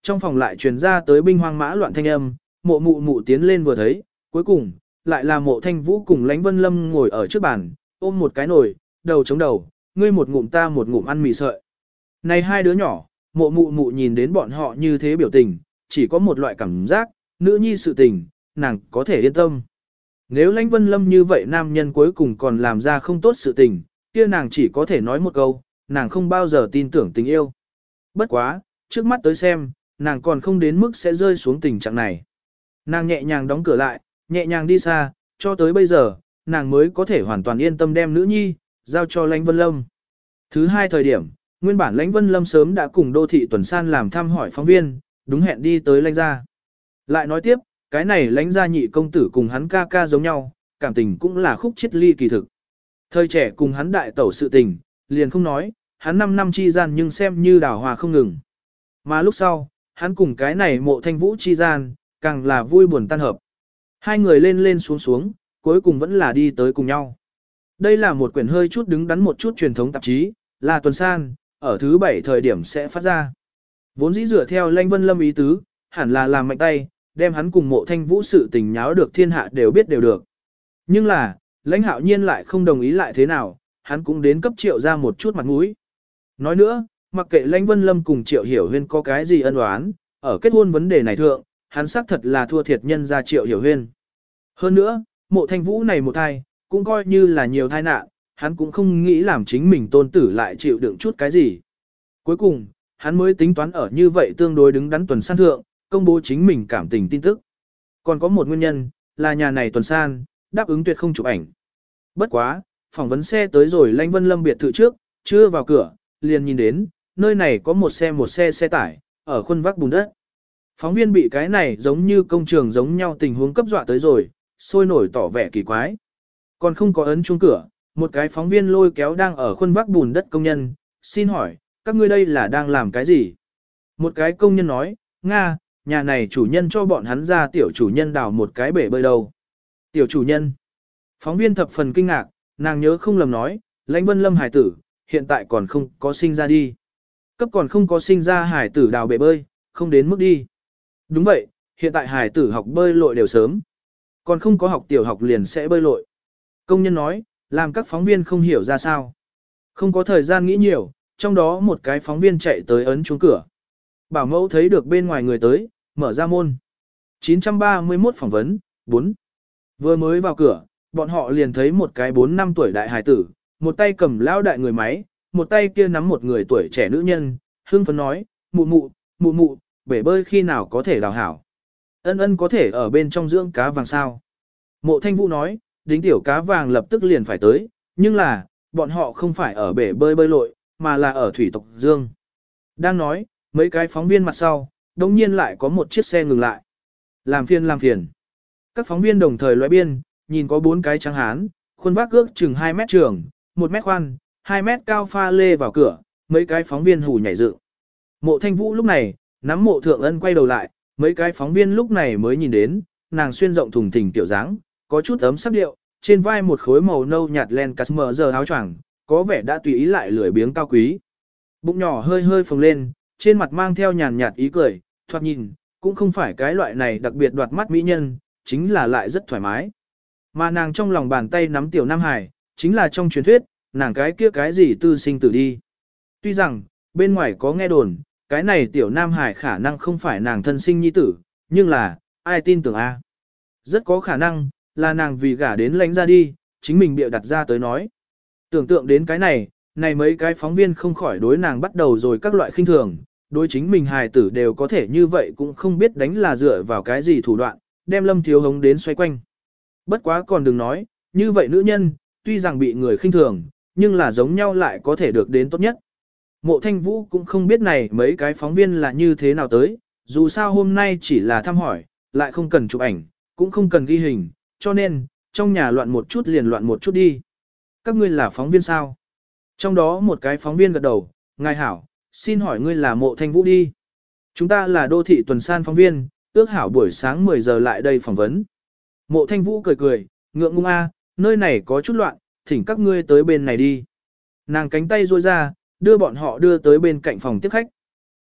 trong phòng lại truyền ra tới binh hoang mã loạn thanh âm, mộ mụ mụ tiến lên vừa thấy, cuối cùng, lại là mộ thanh vũ cùng Lãnh Vân Lâm ngồi ở trước bàn, ôm một cái nồi, đầu chống đầu, ngươi một ngụm ta một ngụm ăn mì sợi. Này hai đứa nhỏ, mộ mụ mụ nhìn đến bọn họ như thế biểu tình, chỉ có một loại cảm giác, nữ nhi sự tình, nàng có thể yên tâm. Nếu Lãnh Vân Lâm như vậy nam nhân cuối cùng còn làm ra không tốt sự tình, kia nàng chỉ có thể nói một câu, nàng không bao giờ tin tưởng tình yêu. Bất quá, trước mắt tới xem, nàng còn không đến mức sẽ rơi xuống tình trạng này. Nàng nhẹ nhàng đóng cửa lại, nhẹ nhàng đi xa, cho tới bây giờ, nàng mới có thể hoàn toàn yên tâm đem nữ nhi, giao cho Lãnh Vân Lâm. Thứ hai thời điểm, nguyên bản Lãnh Vân Lâm sớm đã cùng đô thị tuần san làm thăm hỏi phóng viên, đúng hẹn đi tới Lãnh gia. Lại nói tiếp, cái này Lãnh gia nhị công tử cùng hắn ca ca giống nhau, cảm tình cũng là khúc chiết ly kỳ thực. Thời trẻ cùng hắn đại tẩu sự tình, liền không nói, hắn năm năm chi gian nhưng xem như đào hòa không ngừng. Mà lúc sau, hắn cùng cái này mộ thanh vũ chi gian, càng là vui buồn tan hợp. Hai người lên lên xuống xuống, cuối cùng vẫn là đi tới cùng nhau. Đây là một quyển hơi chút đứng đắn một chút truyền thống tạp chí, là tuần san, ở thứ bảy thời điểm sẽ phát ra. Vốn dĩ dựa theo Lãnh Vân Lâm ý tứ, hẳn là làm mạnh tay, đem hắn cùng mộ thanh vũ sự tình nháo được thiên hạ đều biết đều được. Nhưng là, Lãnh Hạo Nhiên lại không đồng ý lại thế nào, hắn cũng đến cấp Triệu ra một chút mặt mũi. Nói nữa, mặc kệ Lãnh Vân Lâm cùng Triệu Hiểu Huyên có cái gì ân oán, ở kết hôn vấn đề này thượng, hắn xác thật là thua thiệt nhân ra Triệu Hiểu Huyên. Hơn nữa, mộ thanh vũ này một thai, cũng coi như là nhiều thai nạn, hắn cũng không nghĩ làm chính mình tôn tử lại chịu đựng chút cái gì. Cuối cùng, hắn mới tính toán ở như vậy tương đối đứng đắn tuần san thượng, công bố chính mình cảm tình tin tức. Còn có một nguyên nhân, là nhà này tuần san, đáp ứng tuyệt không chụp ảnh. Bất quá, phỏng vấn xe tới rồi Lãnh Vân Lâm biệt thự trước, chưa vào cửa, liền nhìn đến, nơi này có một xe một xe xe tải, ở khuôn vác bùn đất. Phóng viên bị cái này giống như công trường giống nhau tình huống cấp dọa tới rồi, sôi nổi tỏ vẻ kỳ quái. Còn không có ấn chuông cửa, một cái phóng viên lôi kéo đang ở khuôn vác bùn đất công nhân, xin hỏi, các ngươi đây là đang làm cái gì? Một cái công nhân nói, Nga, nhà này chủ nhân cho bọn hắn ra tiểu chủ nhân đào một cái bể bơi đầu. Tiểu chủ nhân. Phóng viên thập phần kinh ngạc, nàng nhớ không lầm nói, Lãnh Vân Lâm hải tử, hiện tại còn không có sinh ra đi. Cấp còn không có sinh ra hải tử đào bể bơi, không đến mức đi. Đúng vậy, hiện tại hải tử học bơi lội đều sớm. Còn không có học tiểu học liền sẽ bơi lội. Công nhân nói, làm các phóng viên không hiểu ra sao. Không có thời gian nghĩ nhiều, trong đó một cái phóng viên chạy tới ấn chuông cửa. Bảo mẫu thấy được bên ngoài người tới, mở ra môn. chín trăm ba mươi mốt phỏng vấn, bốn. Vừa mới vào cửa, bọn họ liền thấy một cái bốn năm tuổi đại hài tử, một tay cầm lao đại người máy, một tay kia nắm một người tuổi trẻ nữ nhân, hương phấn nói, mụ mụ, mụ mụ, bể bơi khi nào có thể đào hảo. Ân ân có thể ở bên trong dưỡng cá vàng sao. Mộ Thanh Vũ nói, đính tiểu cá vàng lập tức liền phải tới, nhưng là, bọn họ không phải ở bể bơi bơi lội, mà là ở thủy tộc dương. Đang nói, mấy cái phóng viên mặt sau, đồng nhiên lại có một chiếc xe ngừng lại. Làm phiền làm phiền. Các phóng viên đồng thời loại biên, nhìn có bốn cái trắng hán, khuôn vác ước chừng hai mét trường, một mét khoan, hai mét cao pha lê vào cửa, mấy cái phóng viên hù nhảy dựng. Mộ Thanh Vũ lúc này, nắm Mộ Thượng Ân quay đầu lại, mấy cái phóng viên lúc này mới nhìn đến, nàng xuyên rộng thùng thình tiểu dáng, có chút ấm sắc điệu, trên vai một khối màu nâu nhạt len cắt mờ giờ áo choàng, có vẻ đã tùy ý lại lười biếng cao quý. Bụng nhỏ hơi hơi phồng lên, trên mặt mang theo nhàn nhạt ý cười, thoạt nhìn, cũng không phải cái loại này đặc biệt đoạt mắt mỹ nhân, chính là lại rất thoải mái. Mà nàng trong lòng bàn tay nắm tiểu Nam Hải, chính là trong truyền thuyết, nàng cái kia cái gì tư sinh tử đi. Tuy rằng, bên ngoài có nghe đồn, cái này tiểu Nam Hải khả năng không phải nàng thân sinh nhi tử, nhưng là, ai tin tưởng a? Rất có khả năng, là nàng vì gả đến Lãnh ra đi, chính mình bịa đặt ra tới nói. Tưởng tượng đến cái này, này mấy cái phóng viên không khỏi đối nàng bắt đầu rồi các loại khinh thường, đối chính mình hài tử đều có thể như vậy cũng không biết đánh là dựa vào cái gì thủ đoạn, đem Lâm Thiếu Hống đến xoay quanh. Bất quá còn đừng nói, như vậy nữ nhân, tuy rằng bị người khinh thường, nhưng là giống nhau lại có thể được đến tốt nhất. Mộ Thanh Vũ cũng không biết này mấy cái phóng viên là như thế nào tới, dù sao hôm nay chỉ là thăm hỏi, lại không cần chụp ảnh, cũng không cần ghi hình, cho nên, trong nhà loạn một chút liền loạn một chút đi. Các ngươi là phóng viên sao? Trong đó một cái phóng viên gật đầu, ngài hảo, xin hỏi ngươi là Mộ Thanh Vũ đi. Chúng ta là đô thị tuần san phóng viên, ước hảo buổi sáng mười giờ lại đây phỏng vấn. Mộ Thanh Vũ cười cười, ngượng ngung a, nơi này có chút loạn, thỉnh các ngươi tới bên này đi. Nàng cánh tay duỗi ra, đưa bọn họ đưa tới bên cạnh phòng tiếp khách.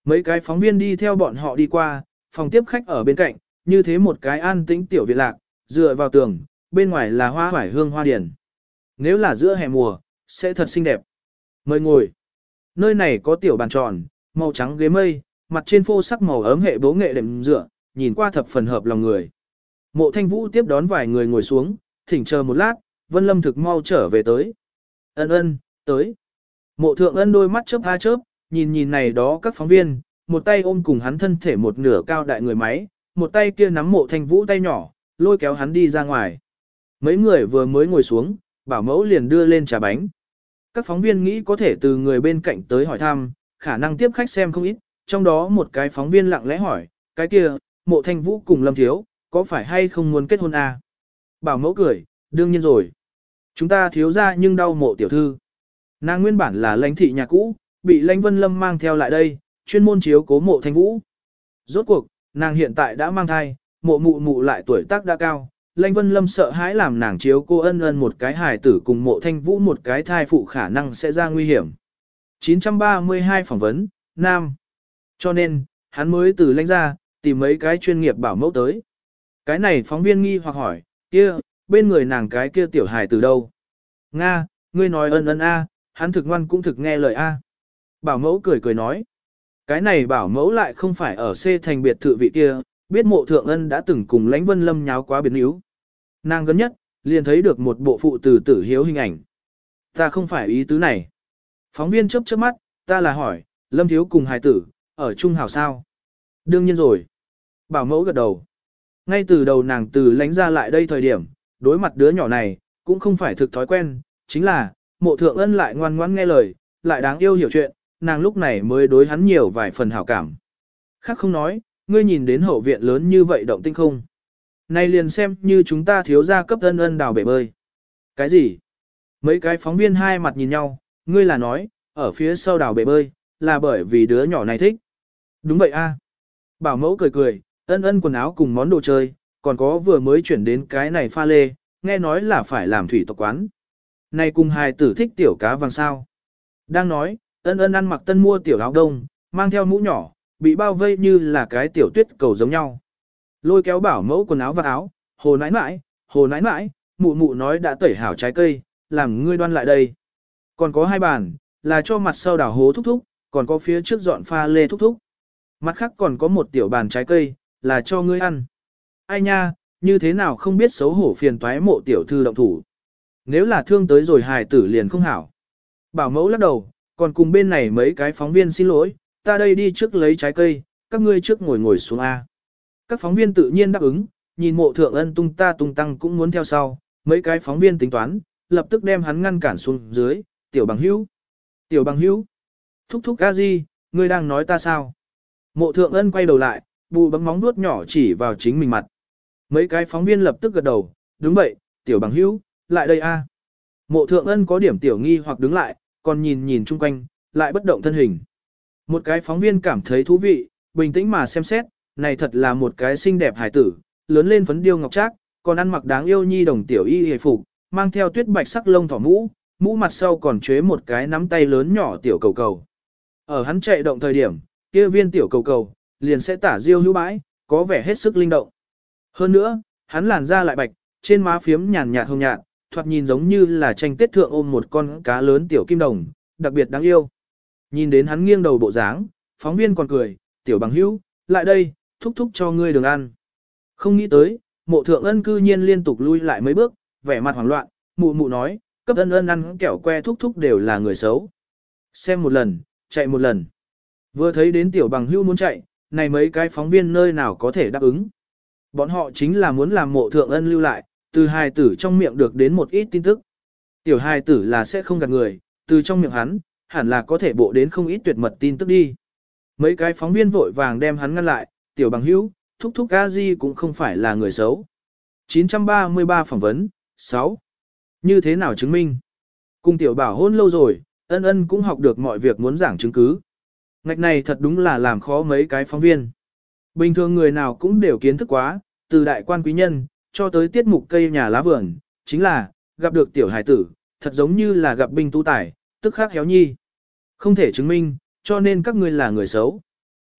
Mấy cái phóng viên đi theo bọn họ đi qua, phòng tiếp khách ở bên cạnh, như thế một cái an tĩnh tiểu viện lạc, dựa vào tường, bên ngoài là hoa hoải hương hoa điển. Nếu là giữa hè mùa, sẽ thật xinh đẹp. Mời ngồi. Nơi này có tiểu bàn tròn, màu trắng ghế mây, mặt trên phô sắc màu ấm hệ bố nghệ đệm dựa, nhìn qua thập phần hợp lòng người. Mộ Thanh Vũ tiếp đón vài người ngồi xuống, thỉnh chờ một lát, Vân Lâm thực mau trở về tới. Ân ân, tới. Mộ Thượng Ân đôi mắt chớp a chớp, nhìn nhìn này đó các phóng viên, một tay ôm cùng hắn thân thể một nửa cao đại người máy, một tay kia nắm Mộ Thanh Vũ tay nhỏ, lôi kéo hắn đi ra ngoài. Mấy người vừa mới ngồi xuống, bảo mẫu liền đưa lên trà bánh. Các phóng viên nghĩ có thể từ người bên cạnh tới hỏi thăm, khả năng tiếp khách xem không ít, trong đó một cái phóng viên lặng lẽ hỏi, cái kia, Mộ Thanh Vũ cùng Lâm Thiếu, có phải hay không muốn kết hôn à? Bảo mẫu cười, đương nhiên rồi. Chúng ta thiếu ra nhưng đau Mộ tiểu thư. Nàng nguyên bản là lãnh thị nhà cũ, bị lãnh Vân Lâm mang theo lại đây, chuyên môn chiếu cố Mộ Thanh Vũ. Rốt cuộc, nàng hiện tại đã mang thai, Mộ mụ mụ lại tuổi tác đã cao. Lãnh Vân Lâm sợ hãi làm nàng chiếu cô ân ân một cái hài tử cùng Mộ Thanh Vũ một cái thai phụ khả năng sẽ ra nguy hiểm. chín trăm ba mươi hai phỏng vấn, Nam. Cho nên, hắn mới từ lãnh ra, tìm mấy cái chuyên nghiệp bảo mẫu tới. Cái này phóng viên nghi hoặc hỏi, kia, bên người nàng cái kia tiểu hài từ đâu? Nga, ngươi nói ân ân a, hắn thực ngoan cũng thực nghe lời a. Bảo mẫu cười cười nói. Cái này bảo mẫu lại không phải ở C thành biệt thự vị kia, biết Mộ Thượng Ân đã từng cùng lãnh Vân Lâm nháo quá biến yếu. Nàng gần nhất, liền thấy được một bộ phụ từ tử hiếu hình ảnh. Ta không phải ý tứ này. Phóng viên chớp chớp mắt, ta là hỏi, Lâm Thiếu cùng hài tử, ở chung hảo sao? Đương nhiên rồi. Bảo mẫu gật đầu. Ngay từ đầu nàng từ lãnh ra lại đây thời điểm, đối mặt đứa nhỏ này, cũng không phải thực thói quen, chính là, Mộ Thượng Ân lại ngoan ngoãn nghe lời, lại đáng yêu hiểu chuyện, nàng lúc này mới đối hắn nhiều vài phần hảo cảm. Khác không nói, ngươi nhìn đến hậu viện lớn như vậy động tinh không? Này liền xem như chúng ta thiếu gia cấp ân ân đào bể bơi. Cái gì? Mấy cái phóng viên hai mặt nhìn nhau, ngươi là nói, ở phía sau đào bể bơi, là bởi vì đứa nhỏ này thích. Đúng vậy a. Bảo mẫu cười cười, ân ân quần áo cùng món đồ chơi, còn có vừa mới chuyển đến cái này pha lê, nghe nói là phải làm thủy tộc quán. Này cùng hài tử thích tiểu cá vàng sao. Đang nói, ân ân ăn mặc tân mua tiểu áo đông, mang theo mũ nhỏ, bị bao vây như là cái tiểu tuyết cầu giống nhau. Lôi kéo bảo mẫu quần áo và áo, hồ nãi nãi, hồ nãi nãi, mụ mụ nói đã tẩy hảo trái cây, làm ngươi đoan lại đây. Còn có hai bàn, là cho mặt sau đảo hố thúc thúc, còn có phía trước dọn pha lê thúc thúc. Mặt khác còn có một tiểu bàn trái cây, là cho ngươi ăn. Ai nha, như thế nào không biết xấu hổ phiền toái Mộ tiểu thư động thủ. Nếu là thương tới rồi hài tử liền không hảo. Bảo mẫu lắc đầu, còn cùng bên này mấy cái phóng viên xin lỗi, ta đây đi trước lấy trái cây, các ngươi trước ngồi ngồi xuống A. Các phóng viên tự nhiên đáp ứng, nhìn Mộ Thượng Ân tung ta tung tăng cũng muốn theo sau, mấy cái phóng viên tính toán, lập tức đem hắn ngăn cản xuống dưới, tiểu bằng hữu. Tiểu bằng hữu. Thúc thúc a di, ngươi đang nói ta sao? Mộ Thượng Ân quay đầu lại, bù bấm móng vuốt nhỏ chỉ vào chính mình mặt. Mấy cái phóng viên lập tức gật đầu, đúng vậy, tiểu bằng hữu, lại đây a. Mộ Thượng Ân có điểm tiểu nghi hoặc đứng lại, còn nhìn nhìn chung quanh, lại bất động thân hình. Một cái phóng viên cảm thấy thú vị, bình tĩnh mà xem xét, này thật là một cái xinh đẹp hài tử, lớn lên phấn điêu ngọc trác, còn ăn mặc đáng yêu nhi đồng tiểu y hề phục, mang theo tuyết bạch sắc lông thỏ mũ, mũ mặt sau còn chế một cái nắm tay lớn nhỏ tiểu cầu cầu. Ở hắn chạy động thời điểm, kia viên tiểu cầu cầu, liền sẽ tả diêu hữu bãi, có vẻ hết sức linh động. Hơn nữa, hắn làn da lại bạch, trên má phiếm nhàn nhạt hồng nhạt, thoạt nhìn giống như là tranh tết thượng ôm một con cá lớn tiểu kim đồng, đặc biệt đáng yêu. Nhìn đến hắn nghiêng đầu bộ dáng, phóng viên còn cười, tiểu bằng hữu, lại đây, thúc thúc cho ngươi đường ăn. Không nghĩ tới, Mộ Thượng Ân cư nhiên liên tục lui lại mấy bước, vẻ mặt hoảng loạn, mụ mụ nói, cấp ân ân ăn kẹo que thúc thúc đều là người xấu. Xem một lần, chạy một lần. Vừa thấy đến tiểu bằng hữu muốn chạy, này mấy cái phóng viên nơi nào có thể đáp ứng. Bọn họ chính là muốn làm Mộ Thượng Ân lưu lại, từ hài tử trong miệng được đến một ít tin tức. Tiểu hài tử là sẽ không gạt người, từ trong miệng hắn, hẳn là có thể bộ đến không ít tuyệt mật tin tức đi. Mấy cái phóng viên vội vàng đem hắn ngăn lại, tiểu bằng hữu, thúc thúc a di cũng không phải là người xấu. chín trăm ba mươi ba phỏng vấn, sáu. Như thế nào chứng minh? Cùng tiểu bảo hôn lâu rồi, ân ân cũng học được mọi việc muốn giảng chứng cứ. Ngạch này thật đúng là làm khó mấy cái phóng viên. Bình thường người nào cũng đều kiến thức quá, từ đại quan quý nhân, cho tới tiết mục cây nhà lá vườn, chính là, gặp được tiểu hài tử, thật giống như là gặp binh tu tài, tức khắc héo nhi. Không thể chứng minh, cho nên các ngươi là người xấu.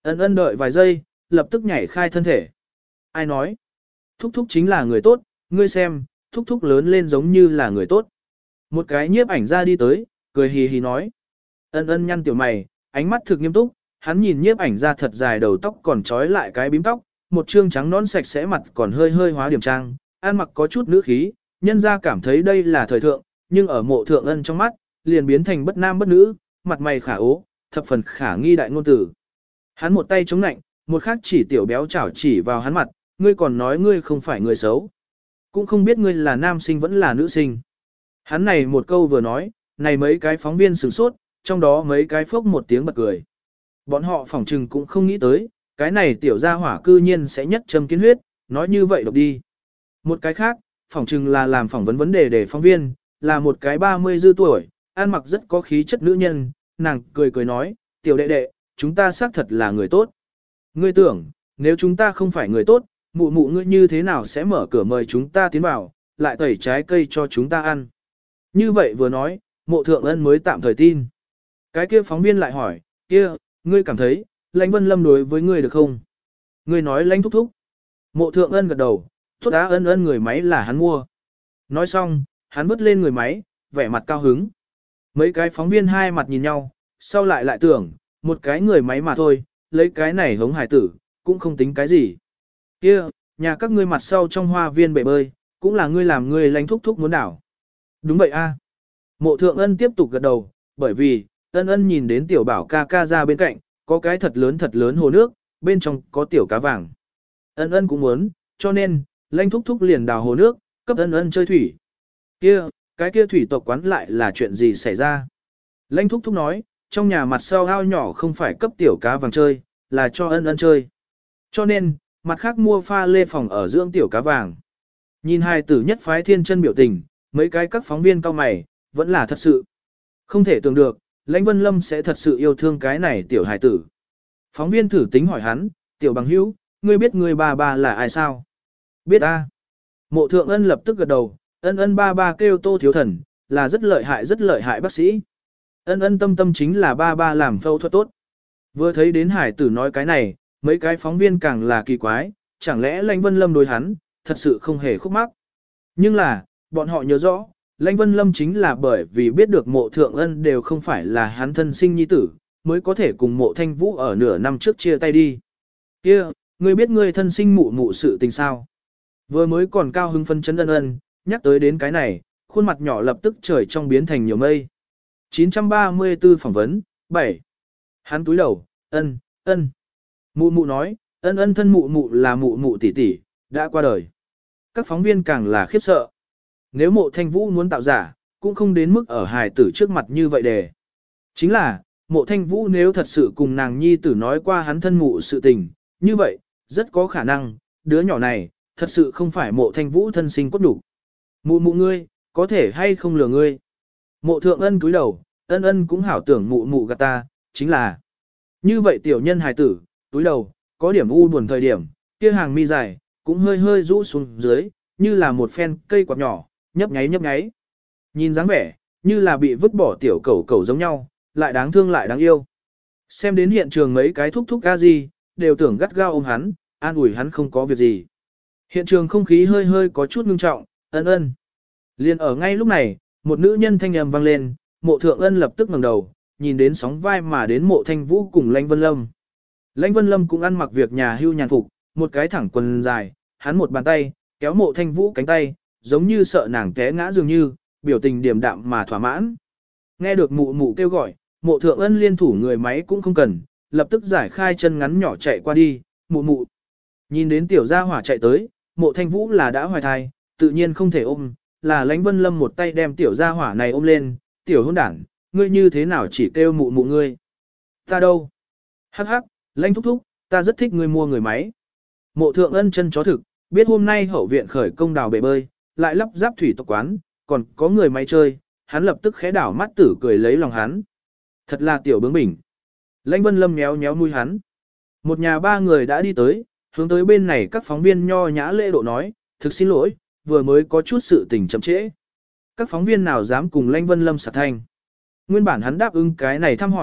Ân ân đợi vài giây, lập tức nhảy khai thân thể. Ai nói? Thúc thúc chính là người tốt, ngươi xem, thúc thúc lớn lên giống như là người tốt. Một cái nhiếp ảnh ra đi tới, cười hì hì nói. Ân ân nhăn tiểu mày, ánh mắt thực nghiêm túc, hắn nhìn nhiếp ảnh ra thật dài đầu tóc còn trói lại cái bím tóc, một trương trắng nón sạch sẽ mặt còn hơi hơi hóa điểm trang, ăn mặc có chút nữ khí, nhân ra cảm thấy đây là thời thượng, nhưng ở mộ thượng ân trong mắt, liền biến thành bất nam bất nữ, mặt mày khả ố, thập phần khả nghi đại ngôn tử. Hắn một tay chống nạnh, một khác chỉ tiểu béo chảo chỉ vào hắn mặt, ngươi còn nói ngươi không phải người xấu. Cũng không biết ngươi là nam sinh vẫn là nữ sinh. Hắn này một câu vừa nói, này mấy cái phóng viên sửng sốt, trong đó mấy cái phốc một tiếng bật cười. Bọn họ phỏng trừng cũng không nghĩ tới, cái này tiểu gia hỏa cư nhiên sẽ nhất châm kiến huyết, nói như vậy độc đi. Một cái khác, phỏng trừng là làm phỏng vấn vấn đề để phóng viên, là một cái ba mươi dư tuổi, ăn mặc rất có khí chất nữ nhân, nàng cười cười nói, tiểu đệ đệ, chúng ta xác thật là người tốt. Ngươi tưởng, nếu chúng ta không phải người tốt, mụ mụ ngươi như thế nào sẽ mở cửa mời chúng ta tiến vào, lại tẩy trái cây cho chúng ta ăn. Như vậy vừa nói, mộ thượng ân mới tạm thời tin. Cái kia phóng viên lại hỏi, kia, ngươi cảm thấy, lãnh Vân Lâm đối với ngươi được không? Ngươi nói lãnh thúc thúc. Mộ thượng ân gật đầu, tốt á ân ân người máy là hắn mua. Nói xong, hắn vứt lên người máy, vẻ mặt cao hứng. Mấy cái phóng viên hai mặt nhìn nhau, sau lại lại tưởng, một cái người máy mà thôi, lấy cái này hống hải tử, cũng không tính cái gì. Kia, nhà các ngươi mặt sau trong hoa viên bể bơi, cũng là ngươi làm ngươi lãnh thúc thúc muốn đảo. Đúng vậy a. Mộ thượng ân tiếp tục gật đầu, bởi vì, ân ân nhìn đến tiểu bảo ca ca ra bên cạnh, có cái thật lớn thật lớn hồ nước, bên trong có tiểu cá vàng. Ân ân cũng muốn, cho nên, lãnh thúc thúc liền đào hồ nước, cấp ân ân chơi thủy. Kia, cái kia thủy tộc quán lại là chuyện gì xảy ra? Lãnh thúc thúc nói, trong nhà mặt sau ao nhỏ không phải cấp tiểu cá vàng chơi, là cho ân ân chơi. Cho nên, mặt khác mua pha lê phòng ở dưỡng tiểu cá vàng. Nhìn hai tử nhất phái thiên chân biểu tình, mấy cái các phóng viên cao mày, vẫn là thật sự. Không thể tưởng được, lãnh Vân Lâm sẽ thật sự yêu thương cái này tiểu hài tử. Phóng viên thử tính hỏi hắn, tiểu bằng hữu, ngươi biết người ba ba là ai sao? Biết a. Mộ thượng ân lập tức gật đầu, ân ân ba ba kêu Tô Thiếu Thần, là rất lợi hại rất lợi hại bác sĩ. Ân ân tâm tâm chính là ba ba làm phẫu thuật tốt. Vừa thấy đến hải tử nói cái này, mấy cái phóng viên càng là kỳ quái, chẳng lẽ lãnh Vân Lâm đối hắn, thật sự không hề khúc mắc. Nhưng là, bọn họ nhớ rõ, lãnh Vân Lâm chính là bởi vì biết được mộ thượng ân đều không phải là hắn thân sinh nhi tử, mới có thể cùng mộ thanh vũ ở nửa năm trước chia tay đi. Kia, ngươi biết ngươi thân sinh mụ mụ sự tình sao? Vừa mới còn cao hứng phân chấn ân ân, nhắc tới đến cái này, khuôn mặt nhỏ lập tức trời trong biến thành nhiều mây. chín trăm ba mươi tư phỏng vấn, bảy. Hắn túi đầu, ân, ân. Mụ mụ nói, ân ân thân mụ mụ là mụ mụ tỷ tỷ, đã qua đời. Các phóng viên càng là khiếp sợ. Nếu mộ thanh vũ muốn tạo giả, cũng không đến mức ở hài tử trước mặt như vậy để. Chính là, mộ thanh vũ nếu thật sự cùng nàng nhi tử nói qua hắn thân mụ sự tình, như vậy, rất có khả năng, đứa nhỏ này, thật sự không phải mộ thanh vũ thân sinh cốt đủ. Mụ mụ ngươi, có thể hay không lừa ngươi. Mộ thượng ân cúi đầu, ân ân cũng hảo tưởng mụ mụ gạt ta, chính là. Như vậy tiểu nhân hài tử, túi đầu, có điểm u buồn thời điểm, kia hàng mi dài, cũng hơi hơi rũ xuống dưới, như là một phen cây quạt nhỏ, nhấp nháy nhấp nháy. Nhìn dáng vẻ, như là bị vứt bỏ tiểu cẩu cẩu giống nhau, lại đáng thương lại đáng yêu. Xem đến hiện trường mấy cái thúc thúc ca gì, đều tưởng gắt gao ôm hắn, an ủi hắn không có việc gì. Hiện trường không khí hơi hơi có chút ngưng trọng, ân ân. Liên ở ngay lúc này, một nữ nhân thanh âm vang lên, mộ thượng ân lập tức ngẩng đầu, nhìn đến sóng vai mà đến mộ thanh vũ cùng lãnh Vân Lâm. Lãnh Vân Lâm cũng ăn mặc việc nhà hưu nhàn phục, một cái thẳng quần dài, hắn một bàn tay, kéo mộ thanh vũ cánh tay, giống như sợ nàng té ngã dường như, biểu tình điềm đạm mà thỏa mãn. Nghe được mụ mụ kêu gọi, mộ thượng ân liên thủ người máy cũng không cần, lập tức giải khai chân ngắn nhỏ chạy qua đi, mụ mụ. Nhìn đến tiểu gia hỏa chạy tới, mộ thanh vũ là đã hoài thai, tự nhiên không thể ôm, là lãnh Vân Lâm một tay đem tiểu gia hỏa này ôm lên, tiểu hôn đảng, ngươi như thế nào chỉ kêu mụ mụ ngươi. Ta đâu? Hắc hắc, lãnh thúc thúc, ta rất thích ngươi mua người máy. Mộ thượng ân chân chó thực, biết hôm nay hậu viện khởi công đào bể bơi, lại lắp ráp thủy tộc quán, còn có người máy chơi, hắn lập tức khẽ đảo mắt tử cười lấy lòng hắn. Thật là tiểu bướng bỉnh. Lãnh Vân Lâm méo méo mũi hắn. Một nhà ba người đã đi tới, hướng tới bên này các phóng viên nho nhã lễ độ nói, thực xin lỗi, vừa mới có chút sự tình chậm trễ. Các phóng viên nào dám cùng Lãnh Vân Lâm sạc thanh. Nguyên bản hắn đáp ứng cái này thăm hỏi,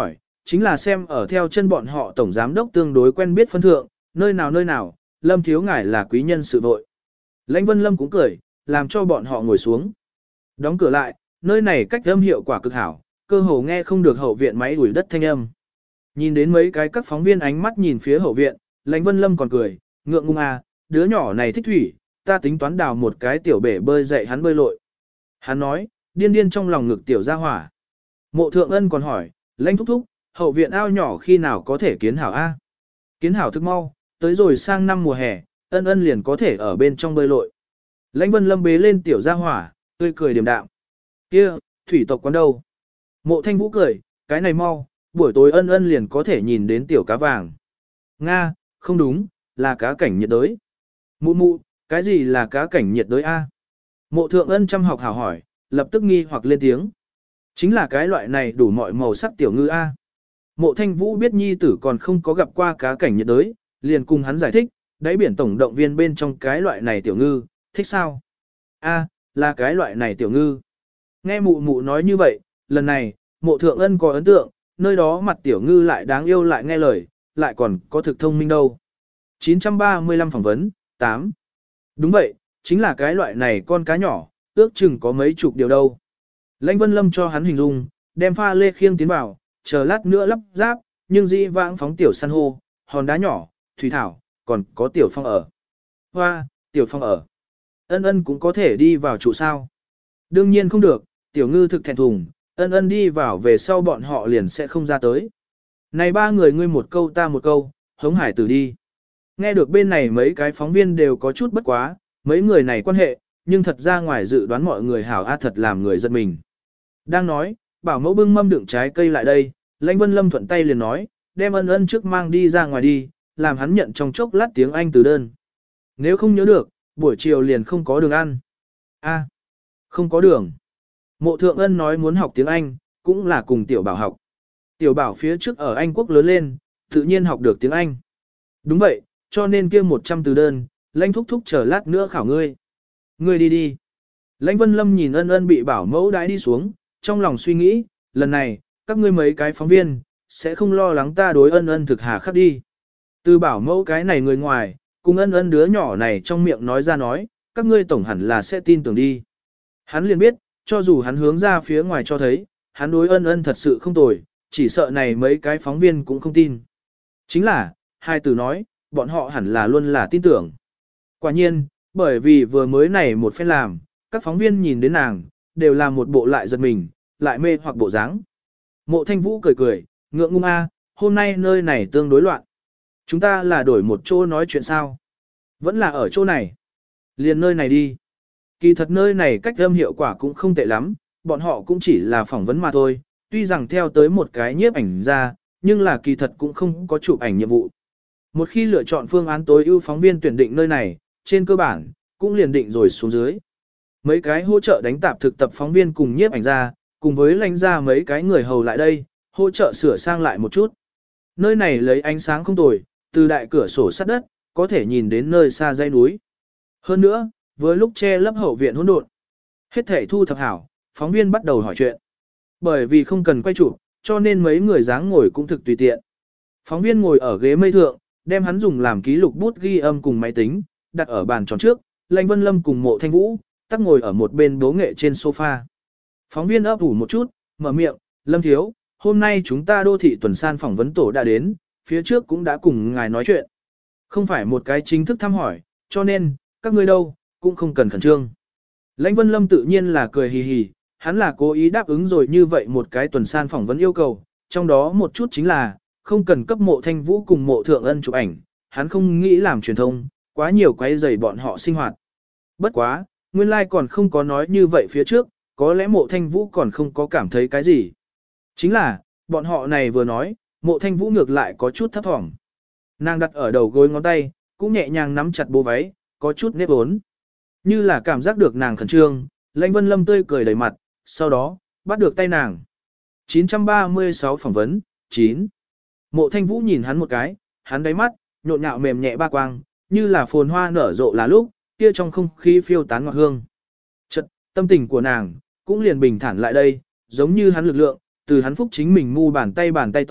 Chính là xem ở theo chân bọn họ tổng giám đốc tương đối quen biết phân thượng, nơi nào nơi nào, Lâm thiếu ngài là quý nhân sự vội. Lãnh Vân Lâm cũng cười, làm cho bọn họ ngồi xuống. Đóng cửa lại, nơi này cách âm hiệu quả cực hảo, cơ hồ nghe không được hậu viện máy ủi đất thanh âm. Nhìn đến mấy cái các phóng viên ánh mắt nhìn phía hậu viện, Lãnh Vân Lâm còn cười, ngượng ngùng à, đứa nhỏ này thích thủy, ta tính toán đào một cái tiểu bể bơi dạy hắn bơi lội. Hắn nói, điên điên trong lòng ngực tiểu ra hỏa. Mộ Thượng Ân còn hỏi, Lãnh thúc thúc, hậu viện ao nhỏ khi nào có thể kiến hảo a? Kiến hảo thức mau, tới rồi sang năm mùa hè, Ân Ân liền có thể ở bên trong bơi lội. Lãnh Vân Lâm bế lên tiểu gia hỏa, tươi cười điềm đạm. Kia, thủy tộc quán đâu? Mộ Thanh Vũ cười, cái này mau, buổi tối Ân Ân liền có thể nhìn đến tiểu cá vàng. Nga, không đúng, là cá cảnh nhiệt đới. Mụ mụ, cái gì là cá cảnh nhiệt đới a? Mộ Thượng Ân chăm học hảo hỏi, lập tức nghi hoặc lên tiếng. Chính là cái loại này đủ mọi màu sắc tiểu ngư a. Mộ Thanh Vũ biết nhi tử còn không có gặp qua cá cảnh nhiệt đới, liền cùng hắn giải thích, đáy biển tổng động viên bên trong cái loại này tiểu ngư, thích sao? A, là cái loại này tiểu ngư. Nghe mụ mụ nói như vậy, lần này, Mộ Thượng Ân có ấn tượng, nơi đó mặt tiểu ngư lại đáng yêu lại nghe lời, lại còn có thực thông minh đâu. chín trăm ba mươi lăm phỏng vấn, tám. Đúng vậy, chính là cái loại này con cá nhỏ, ước chừng có mấy chục điều đâu. Lãnh Vân Lâm cho hắn hình dung, đem pha lê khiêng tiến vào, chờ lát nữa lắp ráp, nhưng dĩ vãng phóng tiểu san hô, hòn đá nhỏ, thủy thảo, còn có tiểu phong ở. Hoa, tiểu phong ở. Ân Ân cũng có thể đi vào trụ sao. Đương nhiên không được, tiểu ngư thực thẹn thùng, Ân Ân đi vào về sau bọn họ liền sẽ không ra tới. Này ba người ngươi một câu ta một câu, hống hải tử đi. Nghe được bên này mấy cái phóng viên đều có chút bất quá, mấy người này quan hệ, nhưng thật ra ngoài dự đoán mọi người hảo a thật làm người giật mình. Đang nói, bảo mẫu bưng mâm đựng trái cây lại đây, Lãnh Vân Lâm thuận tay liền nói, đem Ân Ân trước mang đi ra ngoài đi, làm hắn nhận trong chốc lát tiếng Anh từ đơn. Nếu không nhớ được, buổi chiều liền không có đường ăn. A, không có đường. Mộ Thượng Ân nói muốn học tiếng Anh, cũng là cùng Tiểu Bảo học. Tiểu Bảo phía trước ở Anh Quốc lớn lên, tự nhiên học được tiếng Anh. Đúng vậy, cho nên kia một trăm từ đơn, Lãnh thúc thúc chờ lát nữa khảo ngươi. Ngươi đi đi. Lãnh Vân Lâm nhìn Ân Ân bị bảo mẫu đãi đi xuống, trong lòng suy nghĩ, lần này, các ngươi mấy cái phóng viên, sẽ không lo lắng ta đối Ân Ân thực hà khắc đi. Từ bảo mẫu cái này người ngoài, cùng Ân Ân đứa nhỏ này trong miệng nói ra nói, các ngươi tổng hẳn là sẽ tin tưởng đi. Hắn liền biết, cho dù hắn hướng ra phía ngoài cho thấy, hắn đối Ân Ân thật sự không tồi, chỉ sợ này mấy cái phóng viên cũng không tin. Chính là, hai từ nói, bọn họ hẳn là luôn là tin tưởng. Quả nhiên, bởi vì vừa mới này một phen làm, các phóng viên nhìn đến nàng, đều là một bộ lại giật mình, lại mê hoặc bộ dáng. Mộ Thanh Vũ cười cười, ngượng ngung a, hôm nay nơi này tương đối loạn. Chúng ta là đổi một chỗ nói chuyện sao? Vẫn là ở chỗ này. Liền nơi này đi. Kỳ thật nơi này cách âm hiệu quả cũng không tệ lắm, bọn họ cũng chỉ là phỏng vấn mà thôi, tuy rằng theo tới một cái nhiếp ảnh ra, nhưng là kỳ thật cũng không có chụp ảnh nhiệm vụ. Một khi lựa chọn phương án tối ưu phóng viên tuyển định nơi này, trên cơ bản, cũng liền định rồi xuống dưới. Mấy cái hỗ trợ đánh tạp thực tập phóng viên cùng nhiếp ảnh ra, cùng với lãnh ra mấy cái người hầu lại đây, hỗ trợ sửa sang lại một chút. Nơi này lấy ánh sáng không tồi, từ đại cửa sổ sắt đất, có thể nhìn đến nơi xa dãy núi. Hơn nữa, với lúc che lấp hậu viện hỗn độn, hết thể thu thập hảo, phóng viên bắt đầu hỏi chuyện. Bởi vì không cần quay chụp, cho nên mấy người dáng ngồi cũng thực tùy tiện. Phóng viên ngồi ở ghế mây thượng, đem hắn dùng làm ký lục bút ghi âm cùng máy tính, đặt ở bàn tròn trước, Lãnh Vân Lâm cùng Mộ Thanh Vũ, tắc ngồi ở một bên bố nghệ trên sofa. Phóng viên ấp ủ một chút, mở miệng, Lâm thiếu, hôm nay chúng ta đô thị tuần san phỏng vấn tổ đã đến, phía trước cũng đã cùng ngài nói chuyện. Không phải một cái chính thức thăm hỏi, cho nên, các ngươi đâu, cũng không cần khẩn trương. Lãnh Vân Lâm tự nhiên là cười hì hì, hắn là cố ý đáp ứng rồi như vậy một cái tuần san phỏng vấn yêu cầu, trong đó một chút chính là, không cần cấp Mộ Thanh Vũ cùng Mộ Thượng Ân chụp ảnh, hắn không nghĩ làm truyền thông, quá nhiều quấy rầy bọn họ sinh hoạt. Bất quá, nguyên lai like còn không có nói như vậy phía trước, có lẽ Mộ Thanh Vũ còn không có cảm thấy cái gì. Chính là, bọn họ này vừa nói, Mộ Thanh Vũ ngược lại có chút thấp thỏm. Nàng đặt ở đầu gối ngón tay, cũng nhẹ nhàng nắm chặt bố váy, có chút nếp ốn. Như là cảm giác được nàng khẩn trương, Lãnh Vân Lâm tươi cười đầy mặt, sau đó, bắt được tay nàng. chín trăm ba mươi sáu phỏng vấn, chín. Mộ Thanh Vũ nhìn hắn một cái, hắn đáy mắt, nhộn nhạo mềm nhẹ ba quang, như là phồn hoa nở rộ là lúc, kia trong không khí phiêu tán ngọt hương. Chật, tâm tình của nàng, cũng liền bình thản lại đây, giống như hắn lực lượng, từ hắn phúc chính mình mu bàn tay bàn tay to,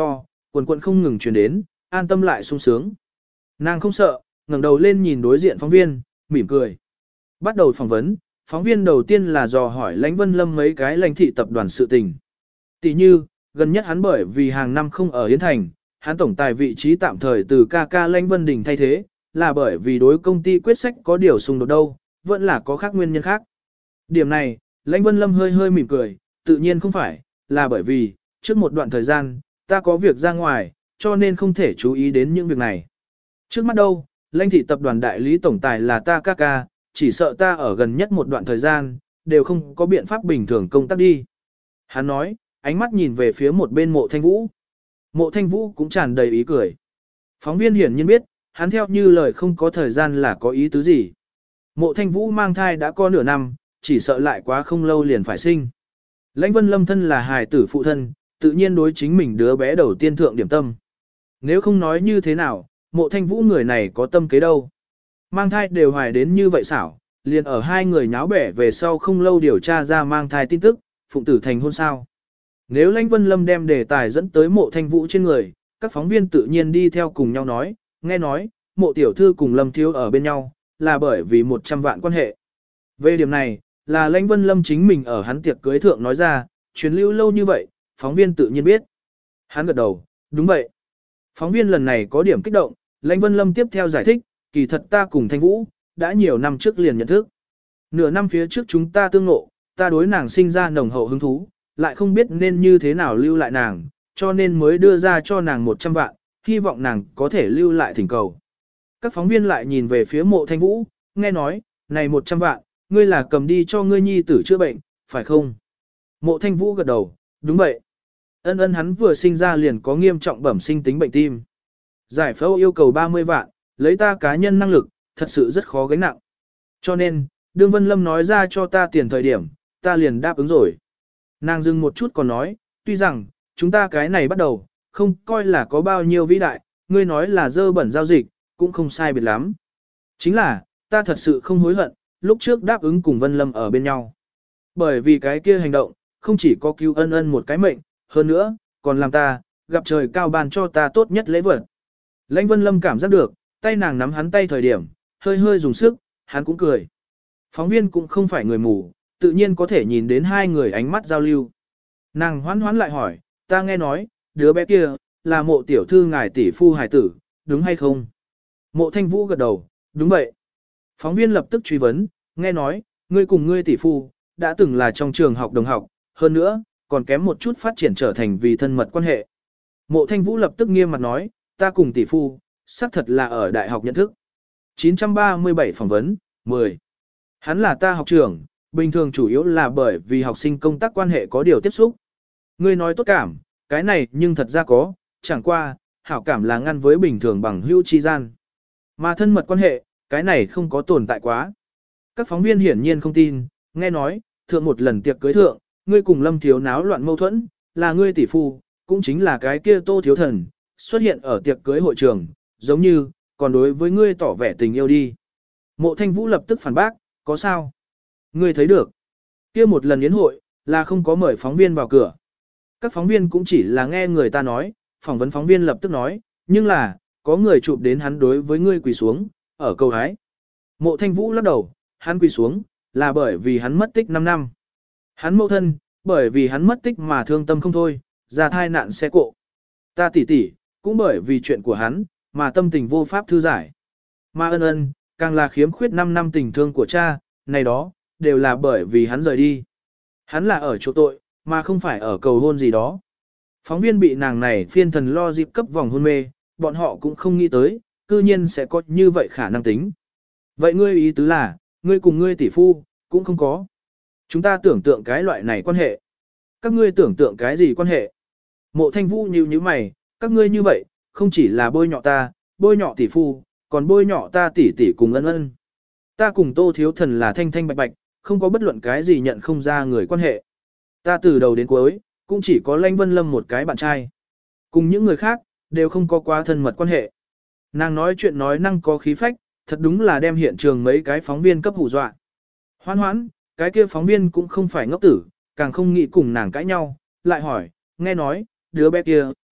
quần quần không ngừng truyền đến, an tâm lại sung sướng. Nàng không sợ, ngẩng đầu lên nhìn đối diện phóng viên, mỉm cười. Bắt đầu phỏng vấn, phóng viên đầu tiên là dò hỏi Lãnh Vân Lâm mấy cái lãnh thị tập đoàn sự tình. Tỷ như, gần nhất hắn bởi vì hàng năm không ở Yến Thành, hắn tổng tài vị trí tạm thời từ ca ca Lãnh Vân Đình thay thế, là bởi vì đối công ty quyết sách có điều xung đột đâu, vẫn là có khác nguyên nhân khác. Điểm này, Lãnh Vân Lâm hơi hơi mỉm cười, tự nhiên không phải, là bởi vì, trước một đoạn thời gian, ta có việc ra ngoài, cho nên không thể chú ý đến những việc này. Trước mắt đâu, Lãnh thị tập đoàn đại lý tổng tài là ta ca ca, chỉ sợ ta ở gần nhất một đoạn thời gian, đều không có biện pháp bình thường công tác đi. Hắn nói, ánh mắt nhìn về phía một bên Mộ Thanh Vũ. Mộ Thanh Vũ cũng tràn đầy ý cười. Phóng viên hiển nhiên biết, hắn theo như lời không có thời gian là có ý tứ gì. Mộ Thanh Vũ mang thai đã có nửa năm, chỉ sợ lại quá không lâu liền phải sinh. Lãnh Vân Lâm thân là hài tử phụ thân, tự nhiên đối chính mình đứa bé đầu tiên thượng điểm tâm. Nếu không nói như thế nào, Mộ Thanh Vũ người này có tâm kế đâu. Mang thai đều hoài đến như vậy xảo, liền ở hai người nháo bẻ về sau không lâu điều tra ra mang thai tin tức, phụng tử thành hôn sao. Nếu Lãnh Vân Lâm đem đề tài dẫn tới Mộ Thanh Vũ trên người, các phóng viên tự nhiên đi theo cùng nhau nói, nghe nói, Mộ tiểu thư cùng Lâm thiếu ở bên nhau, là bởi vì một trăm vạn quan hệ. Về điểm này, là Lãnh Vân Lâm chính mình ở hắn tiệc cưới thượng nói ra, truyền lưu lâu như vậy, phóng viên tự nhiên biết. Hắn gật đầu, đúng vậy. Phóng viên lần này có điểm kích động, Lãnh Vân Lâm tiếp theo giải thích, kỳ thật ta cùng Thanh Vũ, đã nhiều năm trước liền nhận thức. Nửa năm phía trước chúng ta tương ngộ, ta đối nàng sinh ra nồng hậu hứng thú, lại không biết nên như thế nào lưu lại nàng, cho nên mới đưa ra cho nàng một trăm vạn, hy vọng nàng có thể lưu lại thỉnh cầu. Các phóng viên lại nhìn về phía Mộ Thanh Vũ, nghe nói, này một trăm vạn, ngươi là cầm đi cho ngươi nhi tử chữa bệnh, phải không? Mộ Thanh Vũ gật đầu, đúng vậy. Ân ân hắn vừa sinh ra liền có nghiêm trọng bẩm sinh tính bệnh tim. Giải phẫu yêu cầu ba mươi vạn, lấy ta cá nhân năng lực, thật sự rất khó gánh nặng. Cho nên, đương Vân Lâm nói ra cho ta tiền thời điểm, ta liền đáp ứng rồi. Nàng dừng một chút còn nói, tuy rằng, chúng ta cái này bắt đầu, không coi là có bao nhiêu vĩ đại, ngươi nói là dơ bẩn giao dịch, cũng không sai biệt lắm. Chính là, ta thật sự không hối hận, lúc trước đáp ứng cùng Vân Lâm ở bên nhau. Bởi vì cái kia hành động, không chỉ có cứu ân ân một cái mệnh, hơn nữa, còn làm ta, gặp trời cao ban cho ta tốt nhất lễ vật. Lãnh Vân Lâm cảm giác được, tay nàng nắm hắn tay thời điểm, hơi hơi dùng sức, hắn cũng cười. Phóng viên cũng không phải người mù, tự nhiên có thể nhìn đến hai người ánh mắt giao lưu. Nàng hoán hoán lại hỏi, ta nghe nói, đứa bé kia, là Mộ tiểu thư ngài tỷ phu hài tử, đúng hay không? Mộ Thanh Vũ gật đầu, đúng vậy. Phóng viên lập tức truy vấn, nghe nói, ngươi cùng ngươi tỷ phu, đã từng là trong trường học đồng học, hơn nữa, còn kém một chút phát triển trở thành vì thân mật quan hệ. Mộ Thanh Vũ lập tức nghiêm mặt nói, ta cùng tỷ phu, xác thật là ở đại học nhận thức. chín trăm ba mươi bảy phỏng vấn, mười. Hắn là ta học trưởng, bình thường chủ yếu là bởi vì học sinh công tác quan hệ có điều tiếp xúc. Ngươi nói tốt cảm, cái này nhưng thật ra có, chẳng qua, hảo cảm là ngăn với bình thường bằng hữu chi gian. Mà thân mật quan hệ, cái này không có tồn tại quá. Các phóng viên hiển nhiên không tin, nghe nói, thượng một lần tiệc cưới thượng, ngươi cùng Lâm thiếu náo loạn mâu thuẫn, là ngươi tỷ phu, cũng chính là cái kia Tô thiếu thần, xuất hiện ở tiệc cưới hội trường, giống như, còn đối với ngươi tỏ vẻ tình yêu đi. Mộ Thanh Vũ lập tức phản bác, có sao? Ngươi thấy được. Kia một lần yến hội, là không có mời phóng viên vào cửa. Các phóng viên cũng chỉ là nghe người ta nói, phỏng vấn phóng viên lập tức nói, nhưng là, có người chụp đến hắn đối với ngươi quỳ xuống, ở câu hái. Mộ Thanh Vũ lắc đầu, hắn quỳ xuống, là bởi vì hắn mất tích năm năm. Hắn mẫu thân, bởi vì hắn mất tích mà thương tâm không thôi, ra thai nạn xe cộ. Ta tỷ tỷ, cũng bởi vì chuyện của hắn, mà tâm tình vô pháp thư giải. Mà ân ân, càng là khiếm khuyết năm năm tình thương của cha, này đó, đều là bởi vì hắn rời đi. Hắn là ở chỗ tội, mà không phải ở cầu hôn gì đó. Phóng viên bị nàng này phiên thần lo dịp cấp vòng hôn mê, bọn họ cũng không nghĩ tới, cư nhiên sẽ có như vậy khả năng tính. Vậy ngươi ý tứ là, ngươi cùng ngươi tỷ phu, cũng không có. Chúng ta tưởng tượng cái loại này quan hệ. Các ngươi tưởng tượng cái gì quan hệ? Mộ Thanh Vũ nhíu nhíu mày, các ngươi như vậy, không chỉ là bôi nhọ ta, bôi nhọ tỷ phu, còn bôi nhọ ta tỷ tỷ cùng ân ân. Ta cùng Tô thiếu thần là thanh thanh bạch bạch, không có bất luận cái gì nhận không ra người quan hệ. Ta từ đầu đến cuối, cũng chỉ có Lãnh Vân Lâm một cái bạn trai. Cùng những người khác, đều không có quá thân mật quan hệ. Nàng nói chuyện nói năng có khí phách, thật đúng là đem hiện trường mấy cái phóng viên cấp hù dọa. Hoan hoãn, cái kia phóng viên cũng không phải ngốc tử, càng không nghĩ cùng nàng cãi nhau, lại hỏi, nghe nói, đứa bé kia,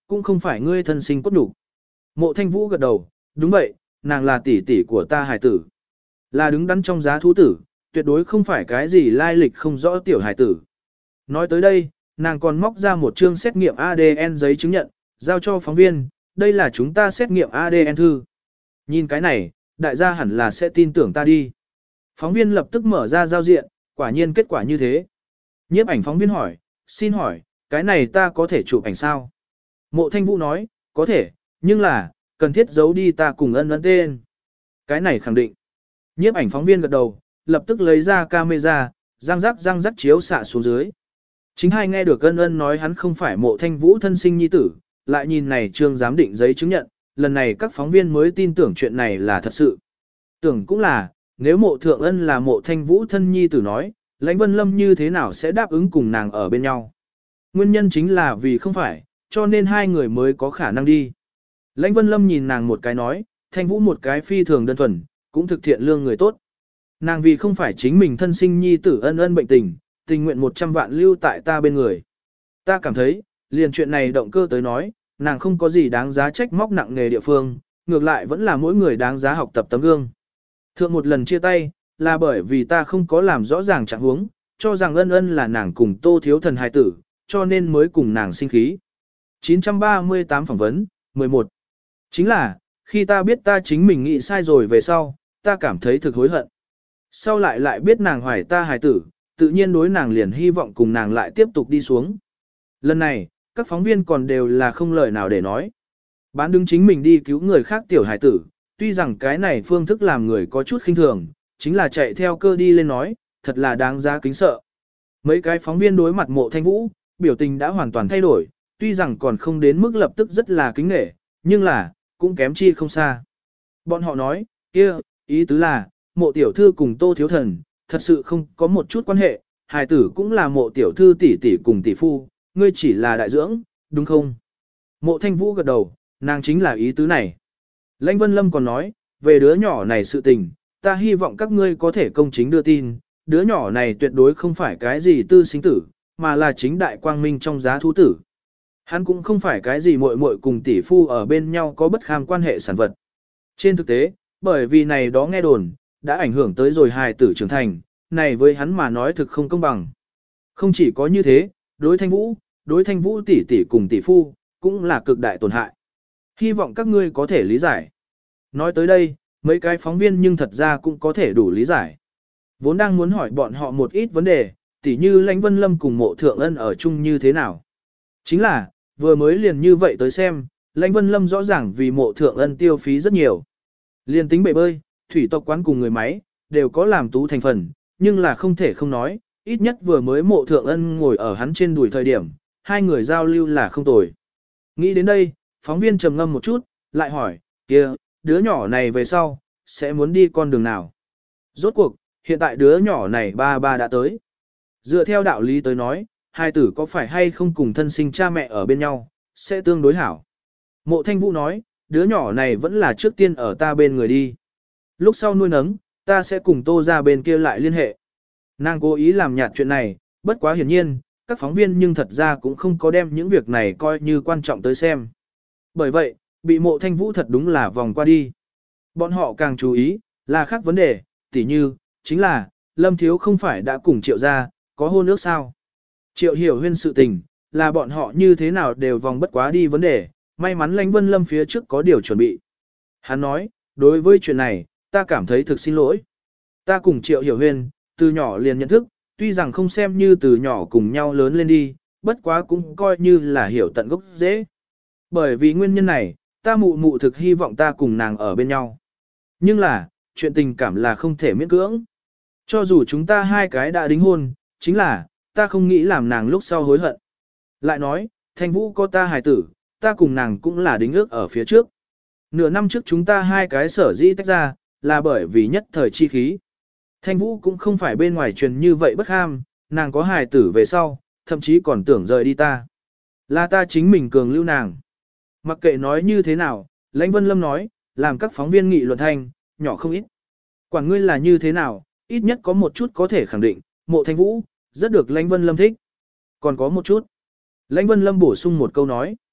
cũng không phải ngươi thân sinh cốt đủ. Mộ Thanh Vũ gật đầu, đúng vậy, nàng là tỷ tỷ của ta hài tử. Là đứng đắn trong giá thú tử, tuyệt đối không phải cái gì lai lịch không rõ tiểu hài tử. Nói tới đây, nàng còn móc ra một chương xét nghiệm a đê en giấy chứng nhận, giao cho phóng viên, đây là chúng ta xét nghiệm a đê en thư. Nhìn cái này, đại gia hẳn là sẽ tin tưởng ta đi. Phóng viên lập tức mở ra giao diện, quả nhiên kết quả như thế. Nhiếp ảnh phóng viên hỏi, xin hỏi, cái này ta có thể chụp ảnh sao? Mộ Thanh Vũ nói, có thể, nhưng là, cần thiết giấu đi ta cùng ân ân tên. Cái này khẳng định. Nhiếp ảnh phóng viên gật đầu, lập tức lấy ra camera, răng rắc răng rắc chiếu xạ xuống dưới. Chính hai nghe được ân ân nói hắn không phải Mộ Thanh Vũ thân sinh nhi tử, lại nhìn này trương giám định giấy chứng nhận, lần này các phóng viên mới tin tưởng chuyện này là thật sự. Tưởng cũng là, nếu Mộ Thượng Ân là Mộ Thanh Vũ thân nhi tử nói, Lãnh Vân Lâm như thế nào sẽ đáp ứng cùng nàng ở bên nhau. Nguyên nhân chính là vì không phải, cho nên hai người mới có khả năng đi. Lãnh Vân Lâm nhìn nàng một cái nói, Thanh Vũ một cái phi thường đơn thuần, cũng thực thiện lương người tốt. Nàng vì không phải chính mình thân sinh nhi tử ân ân bệnh tình, tình nguyện một trăm vạn lưu tại ta bên người. Ta cảm thấy, liền chuyện này động cơ tới nói, nàng không có gì đáng giá trách móc nặng nề địa phương, ngược lại vẫn là mỗi người đáng giá học tập tấm gương. Thượng một lần chia tay, là bởi vì ta không có làm rõ ràng trạng huống, cho rằng ân ân là nàng cùng Tô Thiếu Thần hài tử, cho nên mới cùng nàng sinh khí. chín trăm ba mươi tám phỏng vấn, mười một. Chính là, khi ta biết ta chính mình nghĩ sai rồi về sau, ta cảm thấy thực hối hận. Sau lại lại biết nàng hoài ta hài tử, tự nhiên đối nàng liền hy vọng cùng nàng lại tiếp tục đi xuống. Lần này, các phóng viên còn đều là không lời nào để nói. Bán đứng chính mình đi cứu người khác tiểu hài tử, tuy rằng cái này phương thức làm người có chút khinh thường, chính là chạy theo cơ đi lên nói, thật là đáng giá kính sợ. Mấy cái phóng viên đối mặt Mộ Thanh Vũ, biểu tình đã hoàn toàn thay đổi, tuy rằng còn không đến mức lập tức rất là kính nể, nhưng là, cũng kém chi không xa. Bọn họ nói, kia, ý tứ là, Mộ tiểu thư cùng Tô Thiếu Thần, thật sự không có một chút quan hệ, hài tử cũng là Mộ tiểu thư tỷ tỷ cùng tỷ phu, ngươi chỉ là đại dưỡng, đúng không? Mộ Thanh Vũ gật đầu, nàng chính là ý tứ này. Lãnh Vân Lâm còn nói, về đứa nhỏ này sự tình, ta hy vọng các ngươi có thể công chính đưa tin, đứa nhỏ này tuyệt đối không phải cái gì tư sinh tử, mà là chính đại quang minh trong giá thú tử. Hắn cũng không phải cái gì muội muội cùng tỷ phu ở bên nhau có bất kham quan hệ sản vật. Trên thực tế, bởi vì này đó nghe đồn, đã ảnh hưởng tới rồi hài tử trưởng thành, này với hắn mà nói thực không công bằng. Không chỉ có như thế, đối Thanh Vũ, đối Thanh Vũ tỷ tỷ cùng tỷ phu, cũng là cực đại tổn hại. Hy vọng các ngươi có thể lý giải. Nói tới đây, mấy cái phóng viên nhưng thật ra cũng có thể đủ lý giải. Vốn đang muốn hỏi bọn họ một ít vấn đề, tỉ như Lãnh Vân Lâm cùng Mộ Thượng Ân ở chung như thế nào. Chính là, vừa mới liền như vậy tới xem, Lãnh Vân Lâm rõ ràng vì Mộ Thượng Ân tiêu phí rất nhiều. Liên tính bể bơi, thủy tộc quán cùng người máy, đều có làm tú thành phần, nhưng là không thể không nói, ít nhất vừa mới Mộ Thượng Ân ngồi ở hắn trên đùi thời điểm, hai người giao lưu là không tồi. Nghĩ đến đây, phóng viên trầm ngâm một chút, lại hỏi, kia, đứa nhỏ này về sau, sẽ muốn đi con đường nào? Rốt cuộc, hiện tại đứa nhỏ này ba ba đã tới. Dựa theo đạo lý tới nói, hai tử có phải hay không cùng thân sinh cha mẹ ở bên nhau, sẽ tương đối hảo. Mộ Thanh Vũ nói, đứa nhỏ này vẫn là trước tiên ở ta bên người đi. Lúc sau nuôi nấng, ta sẽ cùng Tô ra bên kia lại liên hệ. Nàng cố ý làm nhạt chuyện này, bất quá hiển nhiên, các phóng viên nhưng thật ra cũng không có đem những việc này coi như quan trọng tới xem. Bởi vậy, bị Mộ Thanh Vũ thật đúng là vòng qua đi. Bọn họ càng chú ý, là khác vấn đề, tỉ như, chính là, Lâm Thiếu không phải đã cùng Triệu ra, có hôn ước sao? Triệu Hiểu Huyên sự tình, là bọn họ như thế nào đều vòng bất quá đi vấn đề, may mắn Lãnh Vân Lâm phía trước có điều chuẩn bị. Hắn nói, đối với chuyện này, ta cảm thấy thực xin lỗi. Ta cùng Triệu Hiểu Huyên, từ nhỏ liền nhận thức, tuy rằng không xem như từ nhỏ cùng nhau lớn lên đi, bất quá cũng coi như là hiểu tận gốc dễ. Bởi vì nguyên nhân này, ta mụ mụ thực hy vọng ta cùng nàng ở bên nhau. Nhưng là, chuyện tình cảm là không thể miễn cưỡng. Cho dù chúng ta hai cái đã đính hôn, chính là, ta không nghĩ làm nàng lúc sau hối hận. Lại nói, Thanh Vũ có ta hài tử, ta cùng nàng cũng là đính ước ở phía trước. Nửa năm trước chúng ta hai cái sở dĩ tách ra, là bởi vì nhất thời chi khí. Thanh Vũ cũng không phải bên ngoài truyền như vậy bất ham, nàng có hài tử về sau, thậm chí còn tưởng rời đi ta. Là ta chính mình cường lưu nàng. Mặc kệ nói như thế nào, Lãnh Vân Lâm nói, làm các phóng viên nghị luận thanh, nhỏ không ít. Quản ngươi là như thế nào, ít nhất có một chút có thể khẳng định, Mộ Thanh Vũ, rất được Lãnh Vân Lâm thích. Còn có một chút. Lãnh Vân Lâm bổ sung một câu nói.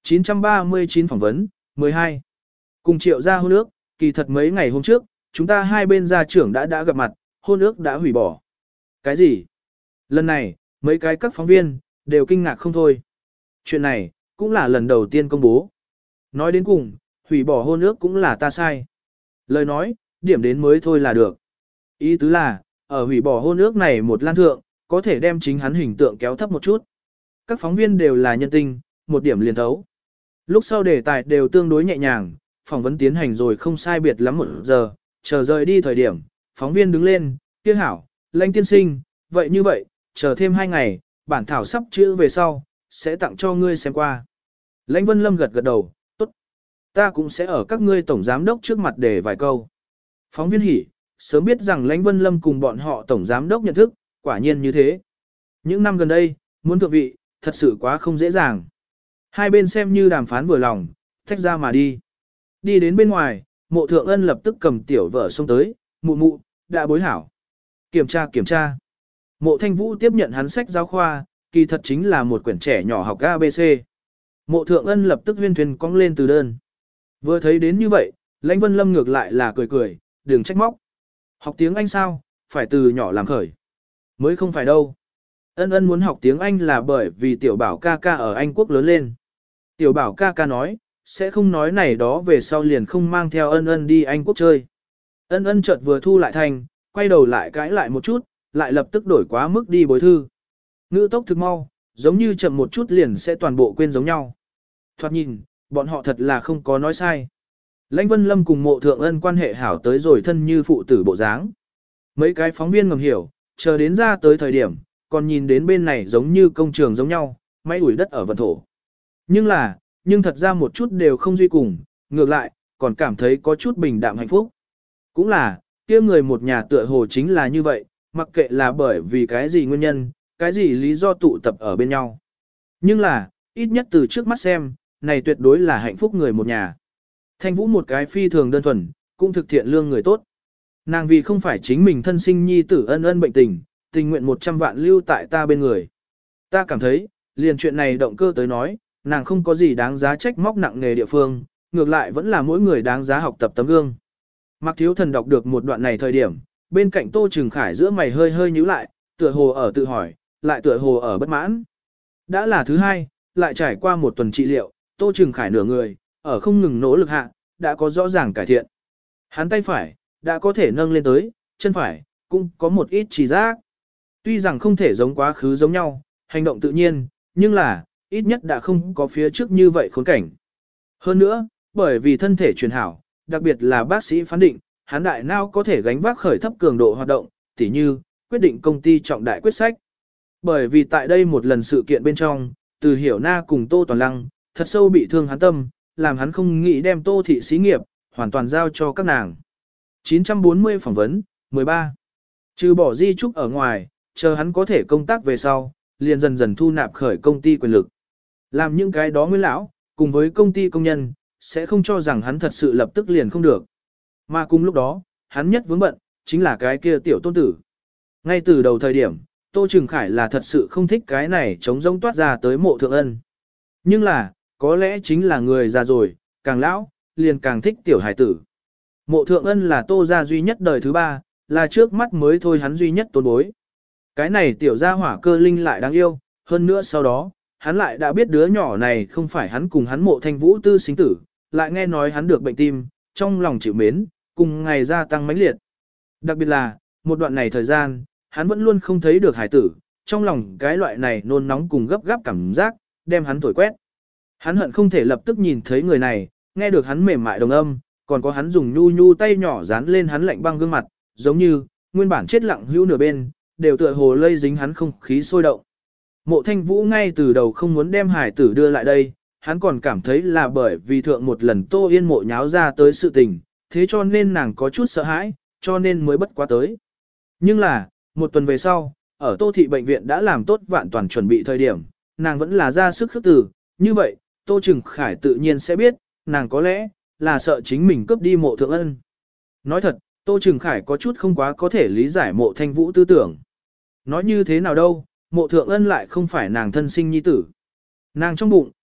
chín trăm ba mươi chín phỏng vấn, mười hai. Cùng Triệu gia hôn ước, kỳ thật mấy ngày hôm trước, chúng ta hai bên gia trưởng đã đã gặp mặt, hôn ước đã hủy bỏ. Cái gì? Lần này, mấy cái các phóng viên, đều kinh ngạc không thôi. Chuyện này, cũng là lần đầu tiên công bố. Nói đến cùng, hủy bỏ hôn ước cũng là ta sai. Lời nói, điểm đến mới thôi là được. Ý tứ là, ở hủy bỏ hôn ước này một lan thượng, có thể đem chính hắn hình tượng kéo thấp một chút. Các phóng viên đều là nhân tinh, một điểm liền thấu. Lúc sau đề tài đều tương đối nhẹ nhàng, phỏng vấn tiến hành rồi không sai biệt lắm một giờ, chờ rời đi thời điểm, phóng viên đứng lên, kia hảo, Lãnh tiên sinh, vậy như vậy, chờ thêm hai ngày, bản thảo sắp chữ về sau, sẽ tặng cho ngươi xem qua. Lãnh Vân Lâm gật gật đầu, tốt. Ta cũng sẽ ở các ngươi tổng giám đốc trước mặt để vài câu. Phóng viên hỉ, sớm biết rằng Lãnh Vân Lâm cùng bọn họ tổng giám đốc nhận thức, quả nhiên như thế. Những năm gần đây, muốn thượng vị, thật sự quá không dễ dàng. Hai bên xem như đàm phán vừa lòng, tách ra mà đi. Đi đến bên ngoài, Mộ Thượng Ân lập tức cầm tiểu vợ xông tới, mụ mụ, đã bối hảo. Kiểm tra kiểm tra. Mộ Thanh Vũ tiếp nhận hắn sách giáo khoa, kỳ thật chính là một quyển trẻ nhỏ học a bê xê. Mộ Thượng Ân lập tức huyên thuyền cong lên từ đơn. Vừa thấy đến như vậy, Lãnh Vân Lâm ngược lại là cười cười, đừng trách móc. Học tiếng Anh sao, phải từ nhỏ làm khởi. Mới không phải đâu. Ân Ân muốn học tiếng Anh là bởi vì tiểu bảo ca ca ở Anh Quốc lớn lên. Tiểu bảo ca ca nói, sẽ không nói này đó về sau liền không mang theo Ân Ân đi Anh Quốc chơi. Ân Ân chợt vừa thu lại thành, quay đầu lại cãi lại một chút, lại lập tức đổi quá mức đi bối thư. Ngữ tốc thực mau, giống như chậm một chút liền sẽ toàn bộ quên giống nhau. Thoạt nhìn, bọn họ thật là không có nói sai. Lãnh Vân Lâm cùng Mộ Thượng Ân quan hệ hảo tới rồi thân như phụ tử bộ dáng. Mấy cái phóng viên ngầm hiểu, chờ đến ra tới thời điểm, còn nhìn đến bên này giống như công trường giống nhau, máy ủi đất ở vận thổ. Nhưng là, nhưng thật ra một chút đều không duy cùng, ngược lại, còn cảm thấy có chút bình đạm hạnh phúc. Cũng là, kia người một nhà tựa hồ chính là như vậy, mặc kệ là bởi vì cái gì nguyên nhân, cái gì lý do tụ tập ở bên nhau. Nhưng là, ít nhất từ trước mắt xem, này tuyệt đối là hạnh phúc người một nhà. Thanh Vũ một cái phi thường đơn thuần, cũng thực thiện lương người tốt. Nàng vì không phải chính mình thân sinh nhi tử ân ân bệnh tình, tình nguyện một trăm vạn lưu tại ta bên người. Ta cảm thấy, liền chuyện này động cơ tới nói, nàng không có gì đáng giá trách móc nặng nề địa phương, ngược lại vẫn là mỗi người đáng giá học tập tấm gương. Mạc Thiếu Thần đọc được một đoạn này thời điểm, bên cạnh Tô Trừng Khải giữa mày hơi hơi nhíu lại, tựa hồ ở tự hỏi, lại tựa hồ ở bất mãn. Đã là thứ hai, lại trải qua một tuần trị liệu, Tô Trừng Khải nửa người, ở không ngừng nỗ lực hạ, đã có rõ ràng cải thiện. Hắn tay phải, đã có thể nâng lên tới, chân phải, cũng có một ít chỉ giác. Tuy rằng không thể giống quá khứ giống nhau, hành động tự nhiên, nhưng là, ít nhất đã không có phía trước như vậy khốn cảnh. Hơn nữa, bởi vì thân thể truyền hảo, đặc biệt là bác sĩ phán định, hắn đại não có thể gánh vác khởi thấp cường độ hoạt động, tỉ như, quyết định công ty trọng đại quyết sách. Bởi vì tại đây một lần sự kiện bên trong, từ Hiểu Na cùng Tô Toàn Lăng, thật sâu bị thương hắn tâm, làm hắn không nghĩ đem Tô thị xí nghiệp, hoàn toàn giao cho các nàng. chín trăm bốn mươi phỏng vấn, mười ba. Trừ bỏ di trúc ở ngoài, chờ hắn có thể công tác về sau, liền dần dần thu nạp khởi công ty quyền lực. Làm những cái đó nguyên lão, cùng với công ty công nhân, sẽ không cho rằng hắn thật sự lập tức liền không được. Mà cùng lúc đó, hắn nhất vướng bận, chính là cái kia tiểu tôn tử. Ngay từ đầu thời điểm, Tô Trừng Khải là thật sự không thích cái này chống rông toát ra tới Mộ Thượng Ân. Nhưng là, có lẽ chính là người già rồi, càng lão, liền càng thích tiểu hải tử. Mộ Thượng Ân là Tô gia duy nhất đời thứ ba, là trước mắt mới thôi hắn duy nhất tôn bối. Cái này tiểu gia hỏa cơ linh lại đáng yêu, hơn nữa sau đó, hắn lại đã biết đứa nhỏ này không phải hắn cùng hắn Mộ Thanh Vũ tư sinh tử, lại nghe nói hắn được bệnh tim, trong lòng chịu mến, cùng ngày gia tăng mãnh liệt. Đặc biệt là, một đoạn này thời gian, hắn vẫn luôn không thấy được hải tử, trong lòng cái loại này nôn nóng cùng gấp gáp cảm giác, đem hắn thổi quét. Hắn hận không thể lập tức nhìn thấy người này, nghe được hắn mềm mại đồng âm, còn có hắn dùng nhu nhu tay nhỏ dán lên hắn lạnh băng gương mặt, giống như, nguyên bản chết lặng hữu nửa bên, đều tựa hồ lây dính hắn không khí sôi động. Mộ Thanh Vũ ngay từ đầu không muốn đem hải tử đưa lại đây, hắn còn cảm thấy là bởi vì thượng một lần Tô Yên Mộ nháo ra tới sự tình, thế cho nên nàng có chút sợ hãi, cho nên mới bất quá tới. Nhưng là, một tuần về sau, ở Tô Thị Bệnh viện đã làm tốt vạn toàn chuẩn bị thời điểm, nàng vẫn là ra sức khước từ, như vậy, Tô Trừng Khải tự nhiên sẽ biết, nàng có lẽ, là sợ chính mình cướp đi Mộ Thượng Ân. Nói thật, Tô Trừng Khải có chút không quá có thể lý giải Mộ Thanh Vũ tư tưởng. Nói như thế nào đâu, Mộ Thượng Ân lại không phải nàng thân sinh nhi tử. Nàng trong bụng,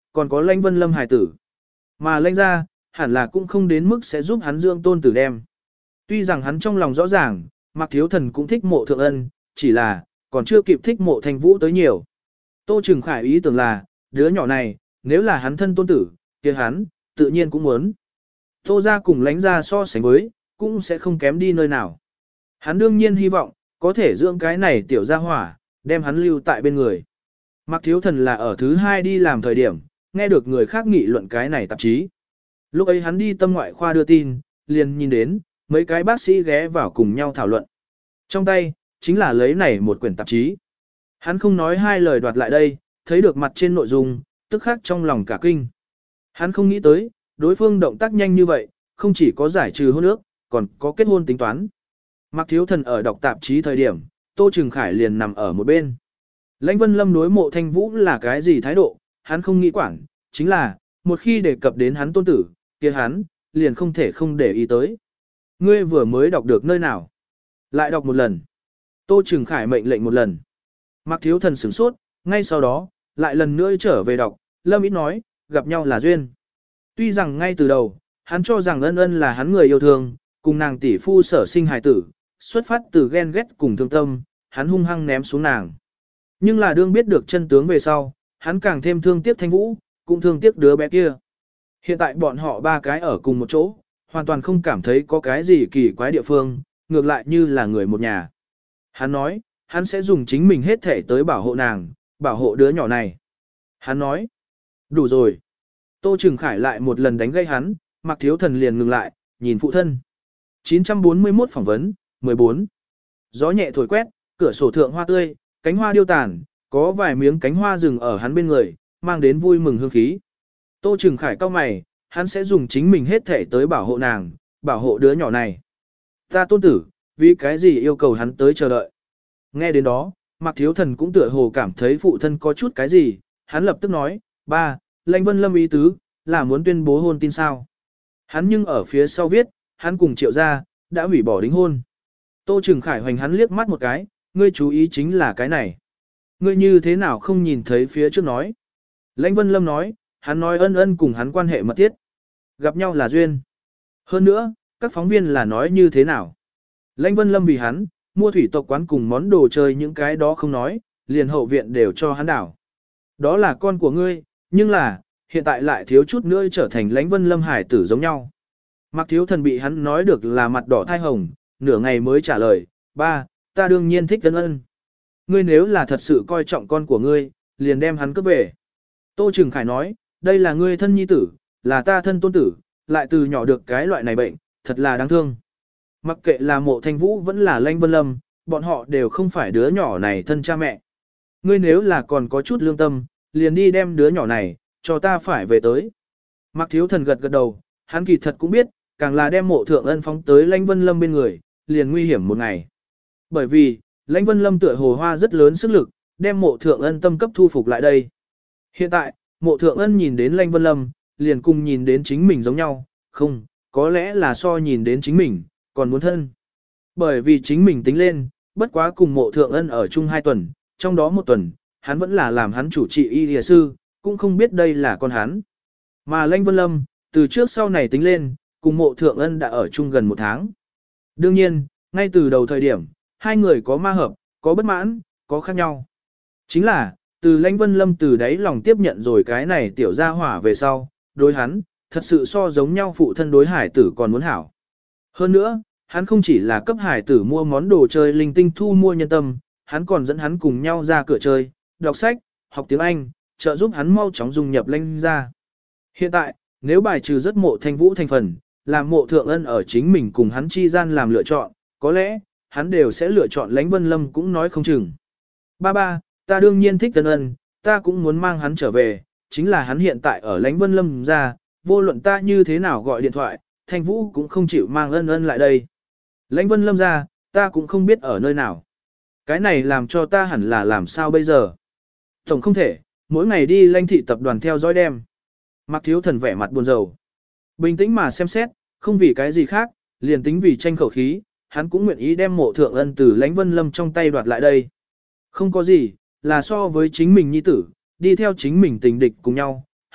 còn có lãnh vân lâm hài tử. Mà lãnh ra, hẳn là cũng không đến mức sẽ giúp hắn dưỡng tôn tử đem. Tuy rằng hắn trong lòng rõ ràng, Mạc Thiếu Thần cũng thích mộ thượng ân, chỉ là, còn chưa kịp thích mộ thanh vũ tới nhiều. Tô Trừng Khải ý tưởng là, đứa nhỏ này, nếu là hắn thân tôn tử, kia hắn, tự nhiên cũng muốn. Tô ra cùng lãnh ra so sánh với, cũng sẽ không kém đi nơi nào. Hắn đương nhiên hy vọng, có thể dưỡng cái này tiểu gia hỏa, đem hắn lưu tại bên người. Mạc Thiếu Thần là ở thứ hai đi làm thời điểm, nghe được người khác nghị luận cái này tạp chí. Lúc ấy hắn đi tâm ngoại khoa đưa tin, liền nhìn đến, mấy cái bác sĩ ghé vào cùng nhau thảo luận. Trong tay, chính là lấy này một quyển tạp chí. Hắn không nói hai lời đoạt lại đây, thấy được mặt trên nội dung, tức khắc trong lòng cả kinh. Hắn không nghĩ tới, đối phương động tác nhanh như vậy, không chỉ có giải trừ hôn ước, còn có kết hôn tính toán. Mạc Thiếu Thần ở đọc tạp chí thời điểm, Tô Trừng Khải liền nằm ở một bên. Lãnh Vân Lâm đối mộ thanh vũ là cái gì thái độ, hắn không nghĩ quản, chính là, một khi đề cập đến hắn tôn tử, kia hắn, liền không thể không để ý tới. Ngươi vừa mới đọc được nơi nào? Lại đọc một lần. Tô Trừng Khải mệnh lệnh một lần. Mạc Thiếu Thần sửng sốt, ngay sau đó, lại lần nữa trở về đọc, Lâm ít nói, gặp nhau là duyên. Tuy rằng ngay từ đầu, hắn cho rằng ân ân là hắn người yêu thương, cùng nàng tỷ phu sở sinh hài tử, xuất phát từ ghen ghét cùng thương tâm, hắn hung hăng ném xuống nàng. Nhưng là đương biết được chân tướng về sau, hắn càng thêm thương tiếc Thanh Vũ, cũng thương tiếc đứa bé kia. Hiện tại bọn họ ba cái ở cùng một chỗ, hoàn toàn không cảm thấy có cái gì kỳ quái địa phương, ngược lại như là người một nhà. Hắn nói, hắn sẽ dùng chính mình hết thể tới bảo hộ nàng, bảo hộ đứa nhỏ này. Hắn nói, đủ rồi. Tô Trừng Khải lại một lần đánh gây hắn, Mạc Thiếu Thần liền ngừng lại, nhìn phụ thân. chín trăm bốn mươi mốt phỏng vấn, mười bốn. Gió nhẹ thổi quét, cửa sổ thượng hoa tươi, cánh hoa điêu tàn, có vài miếng cánh hoa rừng ở hắn bên người, mang đến vui mừng hương khí. Tô Trừng Khải cau mày, hắn sẽ dùng chính mình hết thể tới bảo hộ nàng, bảo hộ đứa nhỏ này. Ta tôn tử, vì cái gì yêu cầu hắn tới chờ đợi. Nghe đến đó, Mạc Thiếu Thần cũng tựa hồ cảm thấy phụ thân có chút cái gì, hắn lập tức nói, ba, Lãnh Vân Lâm ý tứ, là muốn tuyên bố hôn tin sao. Hắn nhưng ở phía sau viết, hắn cùng Triệu gia đã hủy bỏ đính hôn. Tô Trừng Khải hoành hắn liếc mắt một cái, ngươi chú ý chính là cái này. Ngươi như thế nào không nhìn thấy phía trước nói. Lãnh Vân Lâm nói, hắn nói ân ân cùng hắn quan hệ mật thiết. Gặp nhau là duyên. Hơn nữa, các phóng viên là nói như thế nào. Lãnh Vân Lâm vì hắn, mua thủy tộc quán cùng món đồ chơi những cái đó không nói, liền hậu viện đều cho hắn đảo. Đó là con của ngươi, nhưng là, hiện tại lại thiếu chút nữa trở thành Lãnh Vân Lâm hải tử giống nhau. Mạc Thiếu Thần bị hắn nói được là mặt đỏ thai hồng, nửa ngày mới trả lời, ba, ta đương nhiên thích ân ân. Ngươi nếu là thật sự coi trọng con của ngươi, liền đem hắn cướp về. Tô Trừng Khải nói, đây là ngươi thân nhi tử, là ta thân tôn tử, lại từ nhỏ được cái loại này bệnh, thật là đáng thương. Mặc kệ là mộ thanh vũ vẫn là Lãnh Vân Lâm, bọn họ đều không phải đứa nhỏ này thân cha mẹ. Ngươi nếu là còn có chút lương tâm, liền đi đem đứa nhỏ này, cho ta phải về tới. Mạc Thiếu Thần gật gật đầu, hắn kỳ thật cũng biết, càng là đem mộ thượng ân phóng tới Lãnh Vân Lâm bên người, liền nguy hiểm một ngày. Bởi vì, Lãnh Vân Lâm tựa hồ hoa rất lớn sức lực, đem mộ thượng ân tâm cấp thu phục lại đây. Hiện tại, mộ thượng ân nhìn đến Lãnh Vân Lâm, liền cùng nhìn đến chính mình giống nhau, không, có lẽ là so nhìn đến chính mình, còn muốn thân. Bởi vì chính mình tính lên, bất quá cùng mộ thượng ân ở chung hai tuần, trong đó một tuần, hắn vẫn là làm hắn chủ trị y y sư, cũng không biết đây là con hắn. Mà Lãnh Vân Lâm, từ trước sau này tính lên, cùng mộ thượng ân đã ở chung gần một tháng. Đương nhiên, ngay từ đầu thời điểm, hai người có ma hợp, có bất mãn, có khác nhau. Chính là, từ Lãnh Vân Lâm từ đấy lòng tiếp nhận rồi cái này tiểu gia hỏa về sau, đối hắn, thật sự so giống nhau phụ thân đối hải tử còn muốn hảo. Hơn nữa, hắn không chỉ là cấp hải tử mua món đồ chơi linh tinh thu mua nhân tâm, hắn còn dẫn hắn cùng nhau ra cửa chơi, đọc sách, học tiếng Anh, trợ giúp hắn mau chóng dung nhập Lãnh ra. Hiện tại, nếu bài trừ rất mộ thanh vũ thành phần, làm mộ thượng ân ở chính mình cùng hắn chi gian làm lựa chọn, có lẽ, hắn đều sẽ lựa chọn Lãnh Vân Lâm cũng nói không chừng. Ba ba, ta đương nhiên thích ân ân, ta cũng muốn mang hắn trở về, chính là hắn hiện tại ở Lãnh Vân Lâm ra, vô luận ta như thế nào gọi điện thoại, Thanh Vũ cũng không chịu mang ân ân lại đây. Lãnh Vân Lâm ra, ta cũng không biết ở nơi nào. Cái này làm cho ta hẳn là làm sao bây giờ. Tổng không thể, mỗi ngày đi Lãnh thị tập đoàn theo dõi đem. Mạc Thiếu Thần vẻ mặt buồn rầu. Bình tĩnh mà xem xét, không vì cái gì khác, liền tính vì tranh khẩu khí, hắn cũng nguyện ý đem mộ thượng ân từ Lãnh Vân Lâm trong tay đoạt lại đây. Không có gì, là so với chính mình nhi tử, đi theo chính mình tình địch cùng nhau,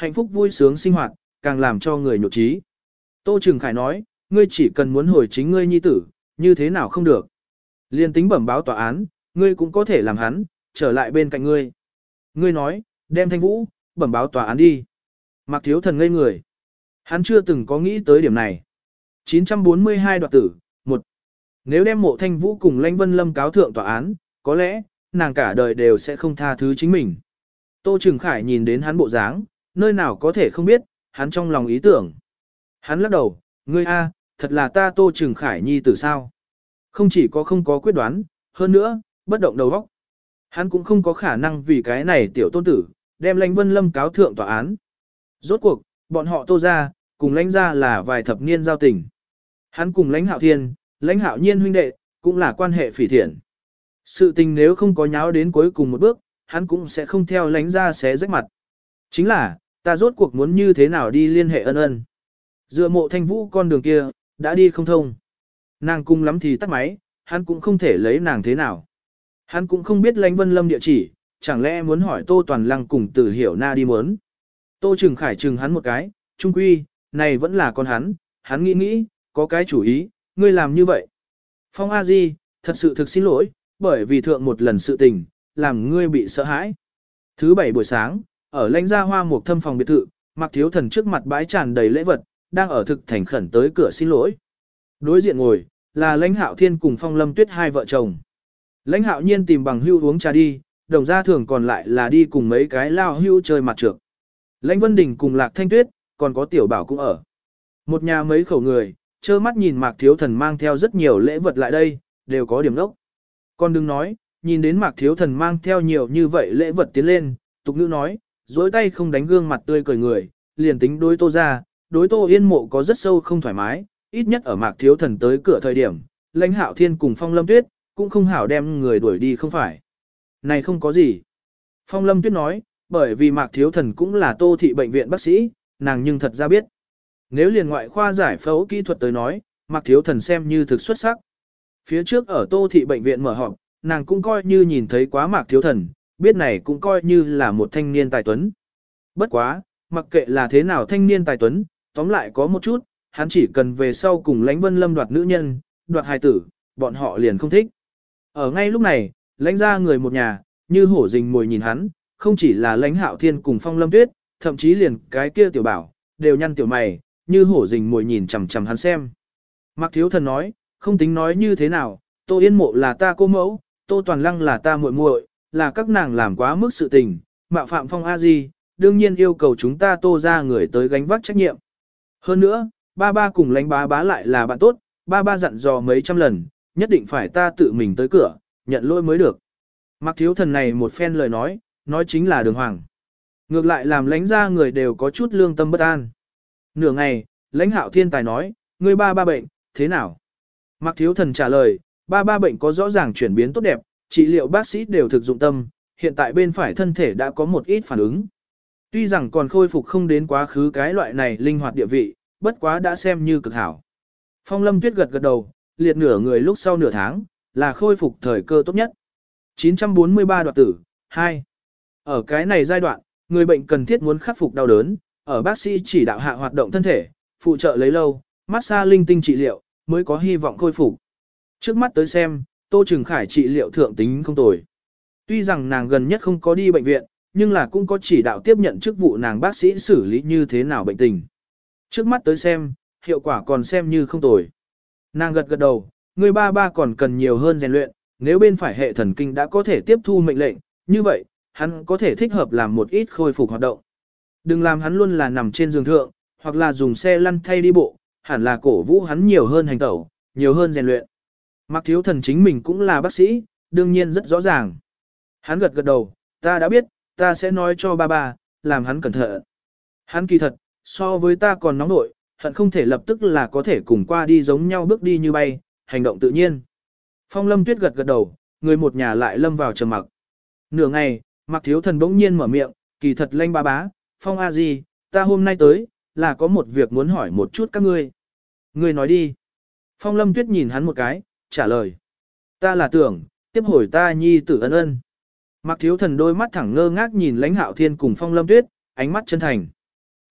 hạnh phúc vui sướng sinh hoạt, càng làm cho người nhột trí. Tô Trừng Khải nói, ngươi chỉ cần muốn hồi chính ngươi nhi tử, như thế nào không được. Liên tính bẩm báo tòa án, ngươi cũng có thể làm hắn, trở lại bên cạnh ngươi. Ngươi nói, đem Thanh Vũ, bẩm báo tòa án đi. Mạc Thiếu Thần ngây người. Hắn chưa từng có nghĩ tới điểm này. chín trăm bốn mươi hai đoạt tử, một. Nếu đem Mộ Thanh Vũ cùng Lãnh Vân Lâm cáo thượng tòa án, có lẽ, nàng cả đời đều sẽ không tha thứ chính mình. Tô Trừng Khải nhìn đến hắn bộ dáng, nơi nào có thể không biết, hắn trong lòng ý tưởng. Hắn lắc đầu, ngươi a, thật là ta Tô Trừng Khải nhi tử sao. Không chỉ có không có quyết đoán, hơn nữa, bất động đầu óc. Hắn cũng không có khả năng vì cái này tiểu tôn tử, đem Lãnh Vân Lâm cáo thượng tòa án. Rốt cuộc, bọn họ Tô ra, cùng Lãnh gia là vài thập niên giao tình. Hắn cùng Lãnh Hạo Thiên, Lãnh Hạo Nhiên huynh đệ, cũng là quan hệ phỉ thiện. Sự tình nếu không có nháo đến cuối cùng một bước, hắn cũng sẽ không theo Lãnh gia xé rách mặt. Chính là, ta rốt cuộc muốn như thế nào đi liên hệ ân ân. Dựa Mộ Thanh Vũ con đường kia, đã đi không thông. Nàng cung lắm thì tắt máy, hắn cũng không thể lấy nàng thế nào. Hắn cũng không biết Lãnh Vân Lâm địa chỉ, chẳng lẽ muốn hỏi Tô Toàn Lăng cùng Tử Hiểu Na đi muốn. Tô Trừng Khải trừng hắn một cái, trung quy, này vẫn là con hắn, hắn nghĩ nghĩ, có cái chủ ý, ngươi làm như vậy. Phong A Di, thật sự thực xin lỗi, bởi vì thượng một lần sự tình, làm ngươi bị sợ hãi. Thứ bảy buổi sáng, ở Lãnh gia Hoa một thâm phòng biệt thự, Mạc Thiếu Thần trước mặt bãi tràn đầy lễ vật, đang ở thực thành khẩn tới cửa xin lỗi. Đối diện ngồi, là Lãnh Hạo Thiên cùng Phong Lâm Tuyết hai vợ chồng. Lãnh Hạo Nhiên tìm bằng hưu uống trà đi, đồng gia thường còn lại là đi cùng mấy cái lao hưu chơi mặt trược. Lãnh Vân Đình cùng Lạc Thanh Tuyết, còn có Tiểu Bảo cũng ở. Một nhà mấy khẩu người, trơ mắt nhìn Mạc Thiếu Thần mang theo rất nhiều lễ vật lại đây, đều có điểm đốc. Còn đừng nói, nhìn đến Mạc Thiếu Thần mang theo nhiều như vậy lễ vật tiến lên, tục nữ nói, dối tay không đánh gương mặt tươi cười người, liền tính đối Tô ra, đối Tô Yên Mộ có rất sâu không thoải mái, ít nhất ở Mạc Thiếu Thần tới cửa thời điểm, Lãnh Hạo Thiên cùng Phong Lâm Tuyết, cũng không hảo đem người đuổi đi không phải. Này không có gì. Phong Lâm Tuyết nói, bởi vì Mạc Thiếu Thần cũng là Tô thị bệnh viện bác sĩ, nàng nhưng thật ra biết. Nếu liền ngoại khoa giải phẫu kỹ thuật tới nói, Mạc Thiếu Thần xem như thực xuất sắc. Phía trước ở Tô thị bệnh viện mở họp, nàng cũng coi như nhìn thấy quá Mạc Thiếu Thần, biết này cũng coi như là một thanh niên tài tuấn. Bất quá, mặc kệ là thế nào thanh niên tài tuấn, tóm lại có một chút, hắn chỉ cần về sau cùng Lãnh Vân Lâm đoạt nữ nhân, đoạt hài tử, bọn họ liền không thích. Ở ngay lúc này, Lãnh gia người một nhà, như hổ rình mồi nhìn hắn, không chỉ là Lãnh Hạo Thiên cùng Phong Lâm Tuyết, thậm chí liền cái kia Tiểu Bảo, đều nhăn tiểu mày, như hổ rình mồi nhìn chằm chằm hắn xem. Mạc Thiếu Thần nói, không tính nói như thế nào, Tô Yên Mộ là ta cô mẫu, Tô Toàn Lăng là ta muội muội, là các nàng làm quá mức sự tình, mạo phạm Phong A Di, đương nhiên yêu cầu chúng ta Tô ra người tới gánh vác trách nhiệm. Hơn nữa, ba ba cùng Lãnh bá bá lại là bạn tốt, ba ba dặn dò mấy trăm lần, nhất định phải ta tự mình tới cửa, nhận lỗi mới được. Mạc Thiếu Thần này một phen lời nói, nói chính là đường hoàng. Ngược lại làm Lãnh gia người đều có chút lương tâm bất an. Nửa ngày, Lãnh Hạo Thiên tài nói, ngươi ba ba bệnh, thế nào? Mạc Thiếu Thần trả lời, ba ba bệnh có rõ ràng chuyển biến tốt đẹp, trị liệu bác sĩ đều thực dụng tâm, hiện tại bên phải thân thể đã có một ít phản ứng. Tuy rằng còn khôi phục không đến quá khứ cái loại này linh hoạt địa vị, bất quá đã xem như cực hảo. Phong Lâm Tuyết gật gật đầu, liệt nửa người lúc sau nửa tháng, là khôi phục thời cơ tốt nhất. chín trăm bốn mươi ba đoạt tử, hai. Ở cái này giai đoạn, người bệnh cần thiết muốn khắc phục đau đớn, ở bác sĩ chỉ đạo hạ hoạt động thân thể, phụ trợ lấy lâu, massage linh tinh trị liệu, mới có hy vọng khôi phục. Trước mắt tới xem, Tô Trừng Khải trị liệu thượng tính không tồi. Tuy rằng nàng gần nhất không có đi bệnh viện, nhưng là cũng có chỉ đạo tiếp nhận chức vụ nàng bác sĩ xử lý như thế nào bệnh tình. Trước mắt tới xem, hiệu quả còn xem như không tồi. Nàng gật gật đầu, người ba ba còn cần nhiều hơn rèn luyện, nếu bên phải hệ thần kinh đã có thể tiếp thu mệnh lệnh, như vậy, hắn có thể thích hợp làm một ít khôi phục hoạt động. Đừng làm hắn luôn là nằm trên giường thượng, hoặc là dùng xe lăn thay đi bộ, hẳn là cổ vũ hắn nhiều hơn hành tẩu, nhiều hơn rèn luyện. Mạc Thiếu Thần chính mình cũng là bác sĩ, đương nhiên rất rõ ràng. Hắn gật gật đầu, ta đã biết, ta sẽ nói cho ba ba, làm hắn cẩn thận. Hắn kỳ thật, so với ta còn nóng nội, hận không thể lập tức là có thể cùng qua đi giống nhau bước đi như bay, hành động tự nhiên. Phong Lâm Tuyết gật gật đầu, người một nhà lại lâm vào trầm mặc. Nửa ngày, Mạc Thiếu Thần bỗng nhiên mở miệng, kỳ thật Lãnh bá bá, Phong A Di, ta hôm nay tới, là có một việc muốn hỏi một chút các ngươi. Ngươi nói đi. Phong Lâm Tuyết nhìn hắn một cái, trả lời. Ta là tưởng, tiếp hồi ta nhi tử ân ân. Mạc Thiếu Thần đôi mắt thẳng ngơ ngác nhìn Lãnh Hạo Thiên cùng Phong Lâm Tuyết, ánh mắt chân thành.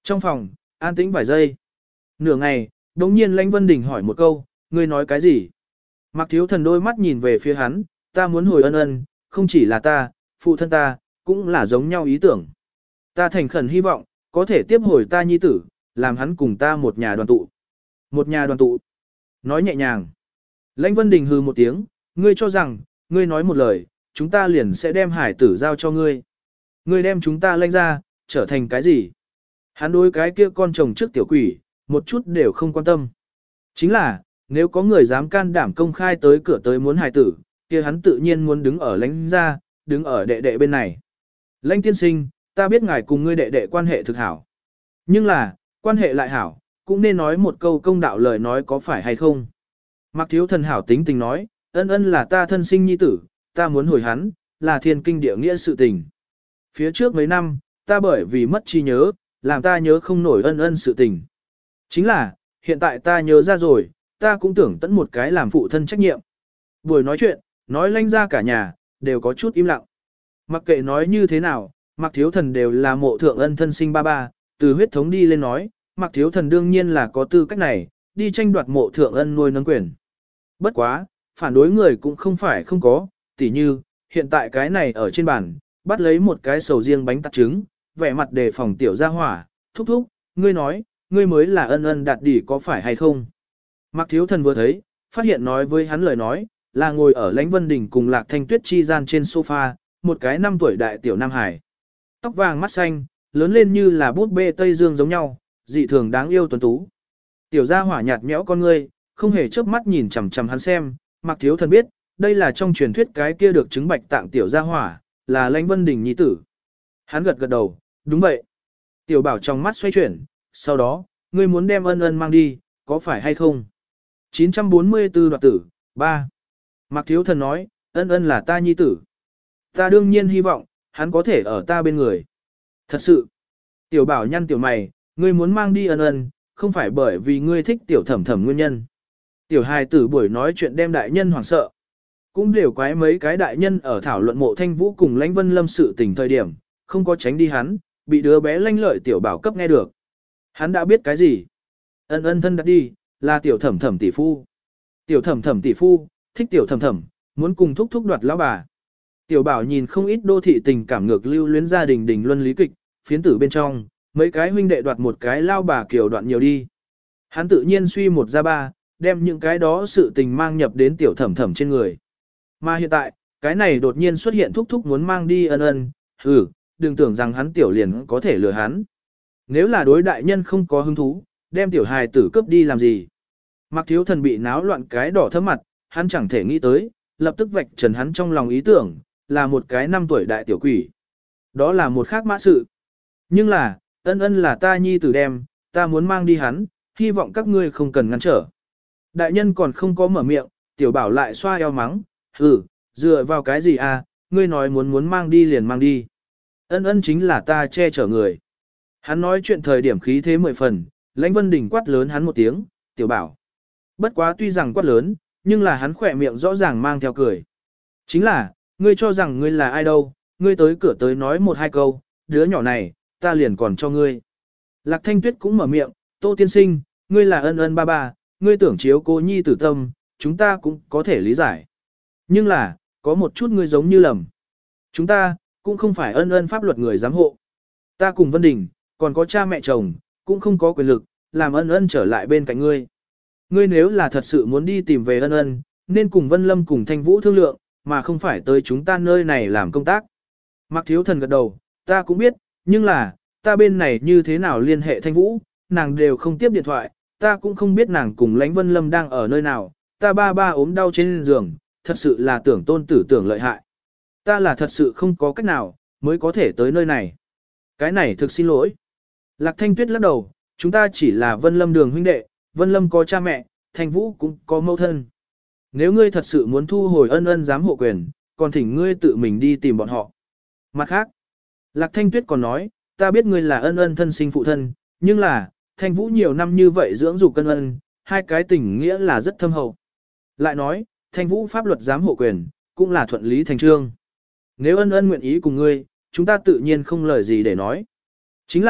Trong phòng, an tĩnh vài giây. Nửa ngày, đống nhiên Lãnh Vân Đình hỏi một câu, ngươi nói cái gì? Mạc Thiếu Thần đôi mắt nhìn về phía hắn, ta muốn hồi ân ân, không chỉ là ta, phụ thân ta, cũng là giống nhau ý tưởng. Ta thành khẩn hy vọng, có thể tiếp hồi ta nhi tử, làm hắn cùng ta một nhà đoàn tụ. Một nhà đoàn tụ. Nói nhẹ nhàng. Lãnh Vân Đình hừ một tiếng, ngươi cho rằng, ngươi nói một lời, chúng ta liền sẽ đem hải tử giao cho ngươi. Ngươi đem chúng ta lãnh ra, trở thành cái gì? Hắn đối cái kia con chồng trước tiểu quỷ, một chút đều không quan tâm. Chính là, nếu có người dám can đảm công khai tới cửa tới muốn hài tử, kia hắn tự nhiên muốn đứng ở lãnh ra, đứng ở đệ đệ bên này. Lãnh tiên sinh, ta biết ngài cùng ngươi đệ đệ quan hệ thực hảo. Nhưng là, quan hệ lại hảo, cũng nên nói một câu công đạo lời nói có phải hay không. Mạc Thiếu Thần hảo tính tình nói, ân ân là ta thân sinh nhi tử, ta muốn hồi hắn, là thiên kinh địa nghĩa sự tình. Phía trước mấy năm, ta bởi vì mất trí nhớ, làm ta nhớ không nổi ân ân sự tình. Chính là, hiện tại ta nhớ ra rồi, ta cũng tưởng tận một cái làm phụ thân trách nhiệm. Buổi nói chuyện, nói lanh ra cả nhà, đều có chút im lặng. Mặc kệ nói như thế nào, Mạc Thiếu Thần đều là mộ thượng ân thân sinh ba ba, từ huyết thống đi lên nói, Mạc Thiếu Thần đương nhiên là có tư cách này, đi tranh đoạt mộ thượng ân nuôi nấng quyền. Bất quá, phản đối người cũng không phải không có, tỉ như, hiện tại cái này ở trên bàn, bắt lấy một cái sầu riêng bánh tạt trứng, vẻ mặt đề phòng tiểu gia hỏa, thúc thúc, ngươi nói, ngươi mới là ân ân đạt đỉ có phải hay không? Mạc Thiếu Thần vừa thấy, phát hiện nói với hắn lời nói, là ngồi ở Lãnh Vân Đình cùng Lạc Thanh Tuyết chi gian trên sofa, một cái năm tuổi đại tiểu Nam Hải. Tóc vàng mắt xanh, lớn lên như là bút bê Tây Dương giống nhau, dị thường đáng yêu tuấn tú. Tiểu gia hỏa nhạt nhẽo con ngươi, không hề chớp mắt nhìn chằm chằm hắn xem, Mạc Thiếu Thần biết, đây là trong truyền thuyết cái kia được chứng bạch tạng tiểu gia hỏa, là Lãnh Vân Đình nhi tử. Hắn gật gật đầu, đúng vậy. Tiểu bảo trong mắt xoay chuyển, sau đó, ngươi muốn đem ân ân mang đi, có phải hay không? chín trăm bốn mươi tư đoạt tử, ba. Mạc Thiếu Thần nói, ân ân là ta nhi tử. Ta đương nhiên hy vọng, hắn có thể ở ta bên người. Thật sự. Tiểu bảo nhăn tiểu mày, ngươi muốn mang đi ân ân, không phải bởi vì ngươi thích tiểu thẩm thẩm nguyên nhân. Tiểu hài tử buổi nói chuyện đem đại nhân hoảng sợ. Cũng đều quái mấy cái đại nhân ở thảo luận mộ thanh vũ cùng Lãnh Vân Lâm sự tình thời điểm, không có tránh đi hắn, bị đứa bé lanh lợi tiểu bảo cấp nghe được. Hắn đã biết cái gì? Ân ân thân đã đi, là tiểu thẩm thẩm tỷ phu. Tiểu thẩm thẩm tỷ phu, thích tiểu thẩm thẩm, muốn cùng thúc thúc đoạt lão bà. Tiểu bảo nhìn không ít đô thị tình cảm ngược lưu luyến gia đình đình luân lý kịch, phiến tử bên trong, mấy cái huynh đệ đoạt một cái lao bà kiểu đoạn nhiều đi. Hắn tự nhiên suy một ra ba, đem những cái đó sự tình mang nhập đến tiểu thẩm thẩm trên người. Mà hiện tại, cái này đột nhiên xuất hiện thúc thúc muốn mang đi ân ân, ừ, đừng tưởng rằng hắn tiểu liền có thể lừa hắn. Nếu là đối đại nhân không có hứng thú, đem tiểu hài tử cướp đi làm gì? Mạc Thiếu Thần bị náo loạn cái đỏ thấm mặt, hắn chẳng thể nghĩ tới, lập tức vạch trần hắn trong lòng ý tưởng, là một cái năm tuổi đại tiểu quỷ. Đó là một khác mã sự. Nhưng là, ân ân là ta nhi tử đem, ta muốn mang đi hắn, hy vọng các ngươi không cần ngăn trở. Đại nhân còn không có mở miệng, tiểu bảo lại xoa eo mắng, ừ, dựa vào cái gì à, ngươi nói muốn muốn mang đi liền mang đi. Ân ân chính là ta che chở người. Hắn nói chuyện thời điểm khí thế mười phần, Lãnh Vân Đình quát lớn hắn một tiếng, tiểu bảo. Bất quá tuy rằng quát lớn, nhưng là hắn khỏe miệng rõ ràng mang theo cười. Chính là, ngươi cho rằng ngươi là ai đâu, ngươi tới cửa tới nói một hai câu, đứa nhỏ này, ta liền còn cho ngươi. Lạc Thanh Tuyết cũng mở miệng, Tô tiên sinh, ngươi là ân ân ba ba, ngươi tưởng chiếu cô nhi tử tâm, chúng ta cũng có thể lý giải. Nhưng là, có một chút ngươi giống như lầm. Chúng ta, cũng không phải ân ân pháp luật người giám hộ. Ta cùng Vân Đình, còn có cha mẹ chồng, cũng không có quyền lực, làm ân ân trở lại bên cạnh ngươi. Ngươi nếu là thật sự muốn đi tìm về ân ân, nên cùng Vân Lâm cùng Thanh Vũ thương lượng, mà không phải tới chúng ta nơi này làm công tác. Mạc Thiếu Thần gật đầu, ta cũng biết, nhưng là, ta bên này như thế nào liên hệ Thanh Vũ, nàng đều không tiếp điện thoại, ta cũng không biết nàng cùng Lãnh Vân Lâm đang ở nơi nào, ta ba ba ốm đau trên giường, thật sự là tưởng tôn tử tưởng lợi hại. Ta là thật sự không có cách nào, mới có thể tới nơi này. Cái này thực xin lỗi. Lạc Thanh Tuyết lắc đầu, chúng ta chỉ là Vân Lâm đường huynh đệ, Vân Lâm có cha mẹ, Thanh Vũ cũng có mẫu thân. Nếu ngươi thật sự muốn thu hồi ân ân giám hộ quyền, còn thỉnh ngươi tự mình đi tìm bọn họ. Mặt khác, Lạc Thanh Tuyết còn nói, ta biết ngươi là ân ân thân sinh phụ thân, nhưng là, Thanh Vũ nhiều năm như vậy dưỡng dục ân ân, hai cái tình nghĩa là rất thâm hậu. Lại nói, Thanh Vũ pháp luật giám hộ quyền, cũng là thuận lý thành trương. Nếu ân ân nguyện ý cùng ngươi, chúng ta tự nhiên không lời gì để nói. Chính là,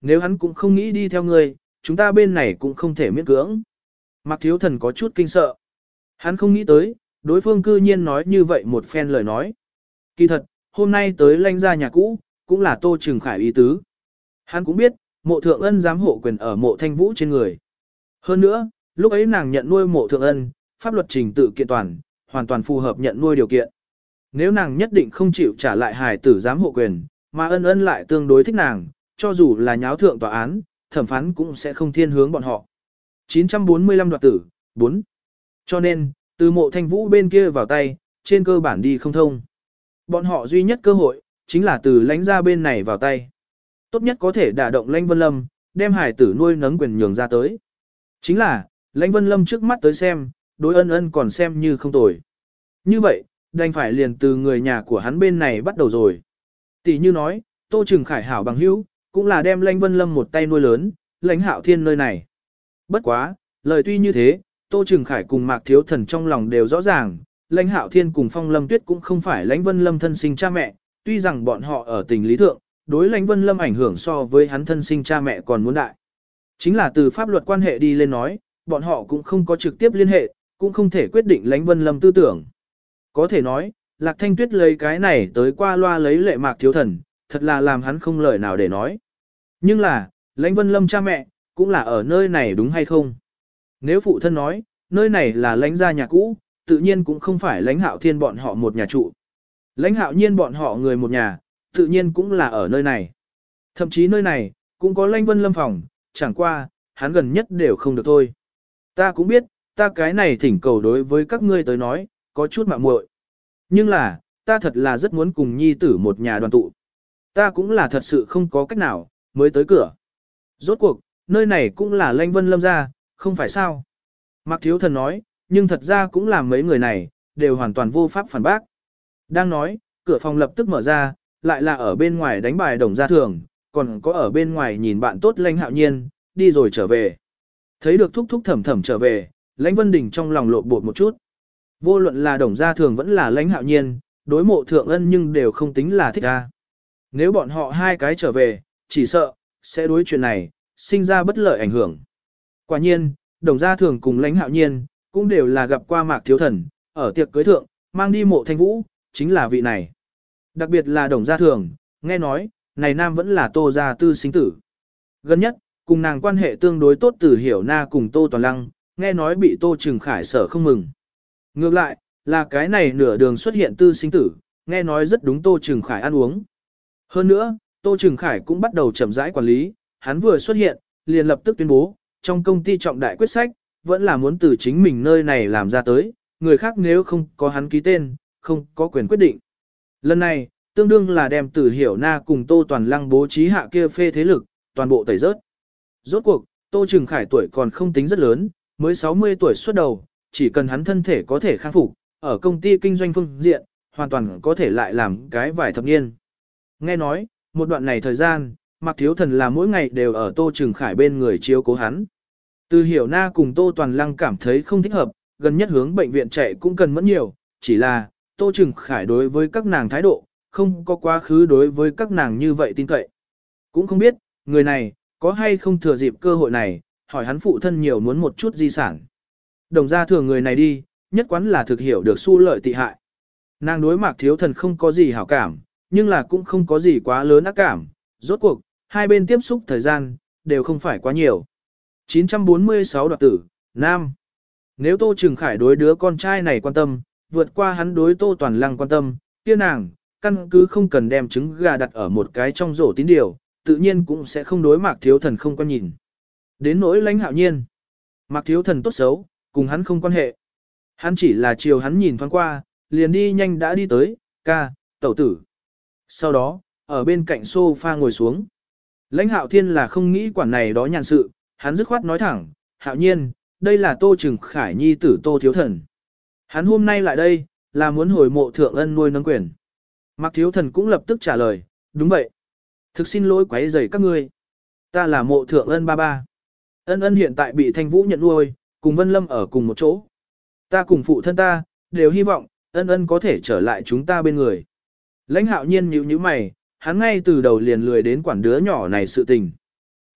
Nếu hắn cũng không nghĩ đi theo ngươi, chúng ta bên này cũng không thể miễn cưỡng. Mạc Thiếu Thần có chút kinh sợ. Hắn không nghĩ tới, đối phương cư nhiên nói như vậy một phen lời nói. Kỳ thật, hôm nay tới lãnh gia nhà cũ, cũng là Tô Trừng Khải ý tứ. Hắn cũng biết, mộ thượng ân giám hộ quyền ở mộ thanh vũ trên người. Hơn nữa, lúc ấy nàng nhận nuôi mộ thượng ân, pháp luật trình tự kiện toàn, hoàn toàn phù hợp nhận nuôi điều kiện. Nếu nàng nhất định không chịu trả lại hài tử giám hộ quyền, mà ân ân lại tương đối thích nàng, cho dù là nháo thượng tòa án, thẩm phán cũng sẽ không thiên hướng bọn họ. chín trăm bốn mươi lăm đoạt tử, bốn. Cho nên, từ mộ thanh vũ bên kia vào tay, trên cơ bản đi không thông. Bọn họ duy nhất cơ hội, chính là từ lãnh ra bên này vào tay. Tốt nhất có thể đả động lãnh Vân Lâm, đem hải tử nuôi nấng quyền nhường ra tới. Chính là, lãnh Vân Lâm trước mắt tới xem, đối ân ân còn xem như không tồi. Như vậy, đành phải liền từ người nhà của hắn bên này bắt đầu rồi. Tỷ như nói, Tô Trừng Khải hảo bằng hữu, cũng là đem lãnh Vân Lâm một tay nuôi lớn, lãnh Hạo Thiên nơi này. Bất quá, lời tuy như thế, Tô Trừng Khải cùng Mạc Thiếu Thần trong lòng đều rõ ràng, lãnh Hạo Thiên cùng Phong Lâm Tuyết cũng không phải lãnh Vân Lâm thân sinh cha mẹ, tuy rằng bọn họ ở tình lý thượng, đối lãnh Vân Lâm ảnh hưởng so với hắn thân sinh cha mẹ còn muốn đại. Chính là từ pháp luật quan hệ đi lên nói, bọn họ cũng không có trực tiếp liên hệ, cũng không thể quyết định lãnh Vân Lâm tư tưởng. Có thể nói, Lạc Thanh Tuyết lấy cái này tới qua loa lấy lệ Mạc Thiếu Thần, thật là làm hắn không lời nào để nói. Nhưng là, lãnh Vân Lâm cha mẹ, cũng là ở nơi này đúng hay không? Nếu phụ thân nói, nơi này là lãnh gia nhà cũ, tự nhiên cũng không phải lãnh Hạo Thiên bọn họ một nhà trụ. Lãnh Hạo Nhiên bọn họ người một nhà, tự nhiên cũng là ở nơi này. Thậm chí nơi này, cũng có lãnh Vân Lâm phòng, chẳng qua, hắn gần nhất đều không được thôi. Ta cũng biết, ta cái này thỉnh cầu đối với các ngươi tới nói, có chút mạo muội. Nhưng là, ta thật là rất muốn cùng nhi tử một nhà đoàn tụ. Ta cũng là thật sự không có cách nào, mới tới cửa. Rốt cuộc, nơi này cũng là lãnh Vân Lâm gia, không phải sao? Mạc Thiếu Thần nói, nhưng thật ra cũng là mấy người này, đều hoàn toàn vô pháp phản bác. Đang nói, cửa phòng lập tức mở ra, lại là ở bên ngoài đánh bài đồng gia thường, còn có ở bên ngoài nhìn bạn tốt lãnh Hạo Nhiên, đi rồi trở về. Thấy được thúc thúc thẩm thẩm trở về, lãnh Vân Đình trong lòng lộn bột một chút. Vô luận là đồng gia thường vẫn là lãnh Hạo Nhiên, đối mộ thượng ân nhưng đều không tính là thích ra. Nếu bọn họ hai cái trở về, chỉ sợ, sẽ đối chuyện này, sinh ra bất lợi ảnh hưởng. Quả nhiên, đồng gia thường cùng lãnh Hạo Nhiên, cũng đều là gặp qua Mạc Thiếu Thần, ở tiệc cưới thượng, mang đi mộ thanh vũ, chính là vị này. Đặc biệt là đồng gia thường, nghe nói, này nam vẫn là Tô gia tư sinh tử. Gần nhất, cùng nàng quan hệ tương đối tốt Tử Hiểu Na cùng Tô Toàn Lăng, nghe nói bị Tô Trừng Khải sở không mừng. Ngược lại, là cái này nửa đường xuất hiện tư sinh tử, nghe nói rất đúng Tô Trừng Khải ăn uống. Hơn nữa, Tô Trừng Khải cũng bắt đầu chậm rãi quản lý, hắn vừa xuất hiện, liền lập tức tuyên bố, trong công ty trọng đại quyết sách, vẫn là muốn từ chính mình nơi này làm ra tới, người khác nếu không có hắn ký tên, không có quyền quyết định. Lần này, tương đương là đem Tử Hiểu Na cùng Tô Toàn Lăng bố trí hạ kia phê thế lực, toàn bộ tẩy rớt. Rốt cuộc, Tô Trừng Khải tuổi còn không tính rất lớn, mới sáu mươi tuổi xuất đầu, chỉ cần hắn thân thể có thể khắc phục, ở công ty kinh doanh phương diện, hoàn toàn có thể lại làm cái vài thập niên. Nghe nói, một đoạn này thời gian, Mạc Thiếu Thần là mỗi ngày đều ở Tô Trừng Khải bên người chiếu cố hắn. Từ Hiểu Na cùng Tô Toàn Lăng cảm thấy không thích hợp, gần nhất hướng bệnh viện chạy cũng cần mẫn nhiều, chỉ là, Tô Trừng Khải đối với các nàng thái độ, không có quá khứ đối với các nàng như vậy tin cậy. Cũng không biết, người này, có hay không thừa dịp cơ hội này, hỏi hắn phụ thân nhiều muốn một chút di sản. Đồng ra thường người này đi, nhất quán là thực hiểu được su lợi tị hại. Nàng đối Mạc Thiếu Thần không có gì hảo cảm, nhưng là cũng không có gì quá lớn ác cảm. Rốt cuộc, hai bên tiếp xúc thời gian, đều không phải quá nhiều. chín trăm bốn mươi sáu đoạt tử, Nam. Nếu Tô Trừng Khải đối đứa con trai này quan tâm, vượt qua hắn đối Tô Toàn Lăng quan tâm, kia nàng, căn cứ không cần đem trứng gà đặt ở một cái trong rổ tín điều, tự nhiên cũng sẽ không đối Mạc Thiếu Thần không quan nhìn. Đến nỗi lãnh Hạo Nhiên. Mạc Thiếu Thần tốt xấu, cùng hắn không quan hệ. Hắn chỉ là chiều hắn nhìn thoáng qua, liền đi nhanh đã đi tới, ca, tẩu tử. Sau đó, ở bên cạnh sofa ngồi xuống. Lãnh Hạo Thiên là không nghĩ quản này đó nhàn sự, hắn dứt khoát nói thẳng, Hạo Nhiên, đây là Tô Trừng Khải nhi tử Tô Thiếu Thần. Hắn hôm nay lại đây, là muốn hồi mộ thượng ân nuôi nâng quyền. Mạc Thiếu Thần cũng lập tức trả lời, đúng vậy. Thực xin lỗi quấy rầy các ngươi. Ta là mộ thượng ân ba ba. Ân ân hiện tại bị Thanh Vũ nhận nuôi, cùng Vân Lâm ở cùng một chỗ. Ta cùng phụ thân ta, đều hy vọng, ân ân có thể trở lại chúng ta bên người. Lãnh Hạo Nhiên nhíu nhíu mày, hắn ngay từ đầu liền lười đến quản đứa nhỏ này sự tình.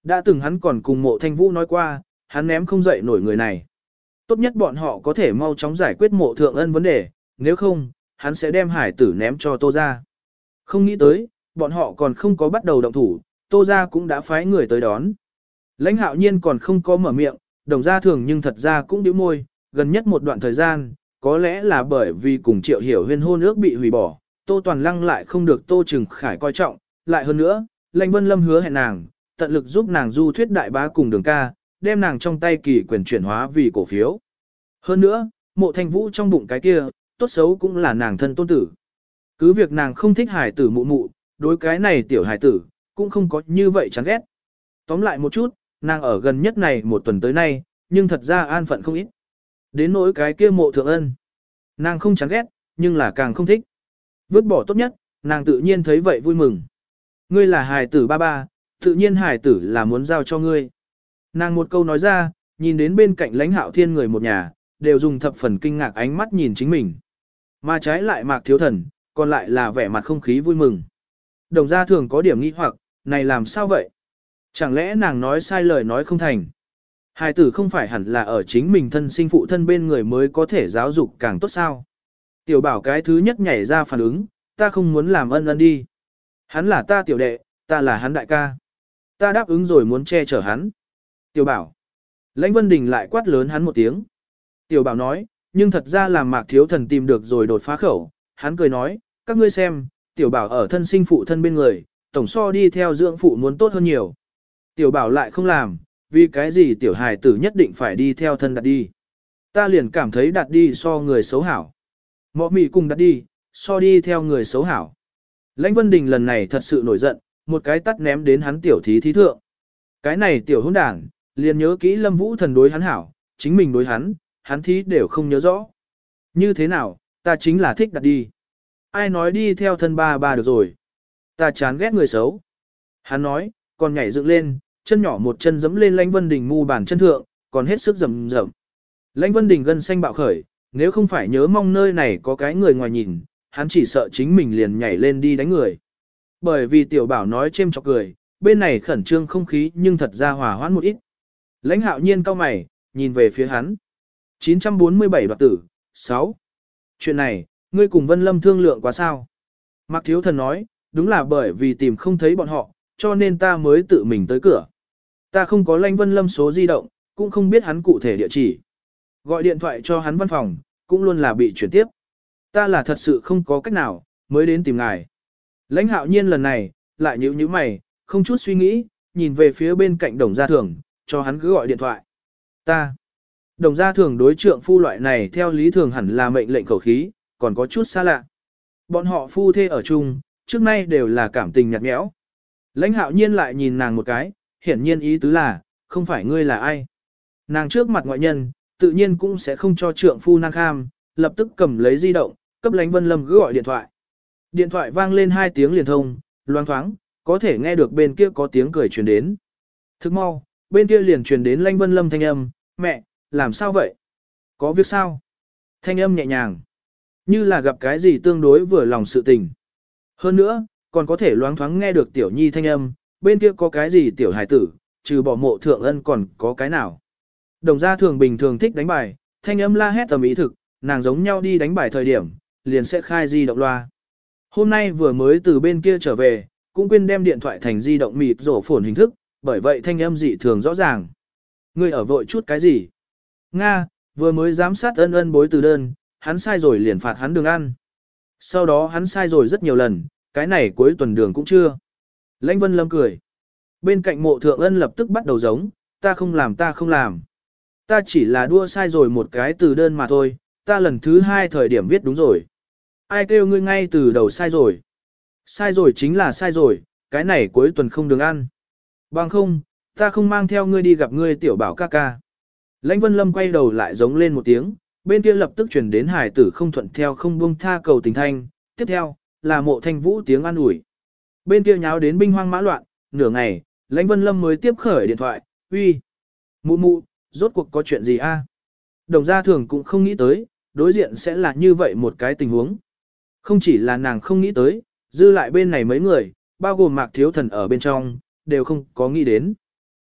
Đã từng hắn còn cùng Mộ Thanh Vũ nói qua, hắn ném không dậy nổi người này. Tốt nhất bọn họ có thể mau chóng giải quyết Mộ Thượng Ân vấn đề, nếu không, hắn sẽ đem hải tử ném cho Tô gia. Không nghĩ tới, bọn họ còn không có bắt đầu động thủ, Tô gia cũng đã phái người tới đón. Lãnh Hạo Nhiên còn không có mở miệng, Đồng Gia Thường nhưng thật ra cũng nhíu môi, gần nhất một đoạn thời gian, có lẽ là bởi vì cùng Triệu Hiểu Huyên hôn ước bị hủy bỏ, Tô Toàn Lăng lại không được Tô Trừng Khải coi trọng, lại hơn nữa, Lãnh Vân Lâm hứa hẹn nàng, tận lực giúp nàng du thuyết đại bá cùng Đường ca, đem nàng trong tay kỳ quyền chuyển hóa vì cổ phiếu. Hơn nữa, Mộ Thanh Vũ trong bụng cái kia, tốt xấu cũng là nàng thân tôn tử. Cứ việc nàng không thích hải tử mụ mụ, đối cái này tiểu hải tử, cũng không có như vậy chán ghét. Tóm lại một chút, nàng ở gần nhất này một tuần tới nay, nhưng thật ra an phận không ít. Đến nỗi cái kia Mộ Thượng Ân, nàng không chán ghét, nhưng là càng không thích. Vứt bỏ tốt nhất, nàng tự nhiên thấy vậy vui mừng. Ngươi là hài tử ba ba, tự nhiên hài tử là muốn giao cho ngươi. Nàng một câu nói ra, nhìn đến bên cạnh Lãnh Hạo Thiên người một nhà, đều dùng thập phần kinh ngạc ánh mắt nhìn chính mình. Mà trái lại Mạc Thiếu Thần, còn lại là vẻ mặt không khí vui mừng. Đồng Gia Thường có điểm nghi hoặc, này làm sao vậy? Chẳng lẽ nàng nói sai lời nói không thành? Hài tử không phải hẳn là ở chính mình thân sinh phụ thân bên người mới có thể giáo dục càng tốt sao? Tiểu Bảo cái thứ nhất nhảy ra phản ứng, ta không muốn làm ân ân đi. Hắn là ta tiểu đệ, ta là hắn đại ca. Ta đáp ứng rồi muốn che chở hắn. Tiểu Bảo. Lãnh Vân Đình lại quát lớn hắn một tiếng. Tiểu Bảo nói, nhưng thật ra là Mạc Thiếu Thần tìm được rồi đột phá khẩu. Hắn cười nói, các ngươi xem, Tiểu Bảo ở thân sinh phụ thân bên người, tổng so đi theo dưỡng phụ muốn tốt hơn nhiều. Tiểu Bảo lại không làm, vì cái gì tiểu hài tử nhất định phải đi theo thân đặt đi. Ta liền cảm thấy đặt đi so người xấu hảo. Mọ mị cùng đặt đi, so đi theo người xấu hảo. Lãnh Vân Đình lần này thật sự nổi giận, một cái tắt ném đến hắn tiểu thí thí thượng. Cái này tiểu hỗn đảng, liền nhớ kỹ Lâm Vũ Thần đối hắn hảo, chính mình đối hắn, hắn thí đều không nhớ rõ. Như thế nào, ta chính là thích đặt đi. Ai nói đi theo thân ba ba được rồi. Ta chán ghét người xấu. Hắn nói, còn nhảy dựng lên, chân nhỏ một chân giẫm lên Lãnh Vân Đình mu bàn chân thượng, còn hết sức rầm rầm. Lãnh Vân Đình gân xanh bạo khởi, nếu không phải nhớ mong nơi này có cái người ngoài nhìn, hắn chỉ sợ chính mình liền nhảy lên đi đánh người. Bởi vì Tiểu Bảo nói chêm chọc cười, bên này khẩn trương không khí nhưng thật ra hòa hoãn một ít. Lãnh Hạo Nhiên cau mày, nhìn về phía hắn. chín trăm bốn mươi bảy đoạt tử, sáu. Chuyện này, ngươi cùng Vân Lâm thương lượng quá sao? Mạc Thiếu Thần nói, đúng là bởi vì tìm không thấy bọn họ, cho nên ta mới tự mình tới cửa. Ta không có Lãnh Vân Lâm số di động, cũng không biết hắn cụ thể địa chỉ. Gọi điện thoại cho hắn văn phòng, cũng luôn là bị chuyển tiếp. Ta là thật sự không có cách nào, mới đến tìm ngài. Lãnh Hạo Nhiên lần này, lại nhíu nhíu mày, không chút suy nghĩ, nhìn về phía bên cạnh Đồng Gia Thường, cho hắn cứ gọi điện thoại. Ta. Đồng Gia Thường đối trượng phu loại này theo lý thường hẳn là mệnh lệnh khẩu khí, còn có chút xa lạ. Bọn họ phu thê ở chung, trước nay đều là cảm tình nhạt nhẽo. Lãnh Hạo Nhiên lại nhìn nàng một cái, hiển nhiên ý tứ là, không phải ngươi là ai. Nàng trước mặt ngoại nhân, tự nhiên cũng sẽ không cho trượng phu năng kham, lập tức cầm lấy di động, cấp Lãnh Vân Lâm cứ gọi điện thoại. Điện thoại vang lên hai tiếng liền thông, loang thoáng, có thể nghe được bên kia có tiếng cười truyền đến. Thức mau, bên kia liền truyền đến Lãnh Vân Lâm thanh âm, mẹ, làm sao vậy? Có việc sao? Thanh âm nhẹ nhàng, như là gặp cái gì tương đối vừa lòng sự tình. Hơn nữa, còn có thể loáng thoáng nghe được tiểu nhi thanh âm, bên kia có cái gì tiểu hài tử, trừ bỏ Mộ Thượng Ân còn có cái nào. Đồng Gia Thường bình thường thích đánh bài, thanh âm la hét tầm ý thực, nàng giống nhau đi đánh bài thời điểm, liền sẽ khai di động loa. Hôm nay vừa mới từ bên kia trở về, cũng quên đem điện thoại thành di động mịt rổ phồn hình thức, bởi vậy thanh âm dị thường rõ ràng. Ngươi ở vội chút cái gì? Nga, vừa mới giám sát ân ân bối từ đơn, hắn sai rồi liền phạt hắn đường ăn. Sau đó hắn sai rồi rất nhiều lần, cái này cuối tuần đường cũng chưa. Lãnh Vân Lâm cười. Bên cạnh Mộ Thượng Ân lập tức bắt đầu giống, ta không làm ta không làm. Ta chỉ là đua sai rồi một cái từ đơn mà thôi, ta lần thứ hai thời điểm viết đúng rồi. Ai kêu ngươi ngay từ đầu sai rồi. Sai rồi chính là sai rồi, cái này cuối tuần không đường ăn. Bằng không, ta không mang theo ngươi đi gặp ngươi Tiểu Bảo ca ca. Lãnh Vân Lâm quay đầu lại giống lên một tiếng, bên kia lập tức chuyển đến hải tử không thuận theo không buông tha cầu tình thanh, tiếp theo, là Mộ Thanh Vũ tiếng an ủi. Bên kia nháo đến binh hoang mã loạn, nửa ngày, Lãnh Vân Lâm mới tiếp khởi điện thoại, uy, mụ mụ, rốt cuộc có chuyện gì a? Đồng Gia Thường cũng không nghĩ tới, đối diện sẽ là như vậy một cái tình huống. Không chỉ là nàng không nghĩ tới, dư lại bên này mấy người, bao gồm Mạc Thiếu Thần ở bên trong, đều không có nghĩ đến.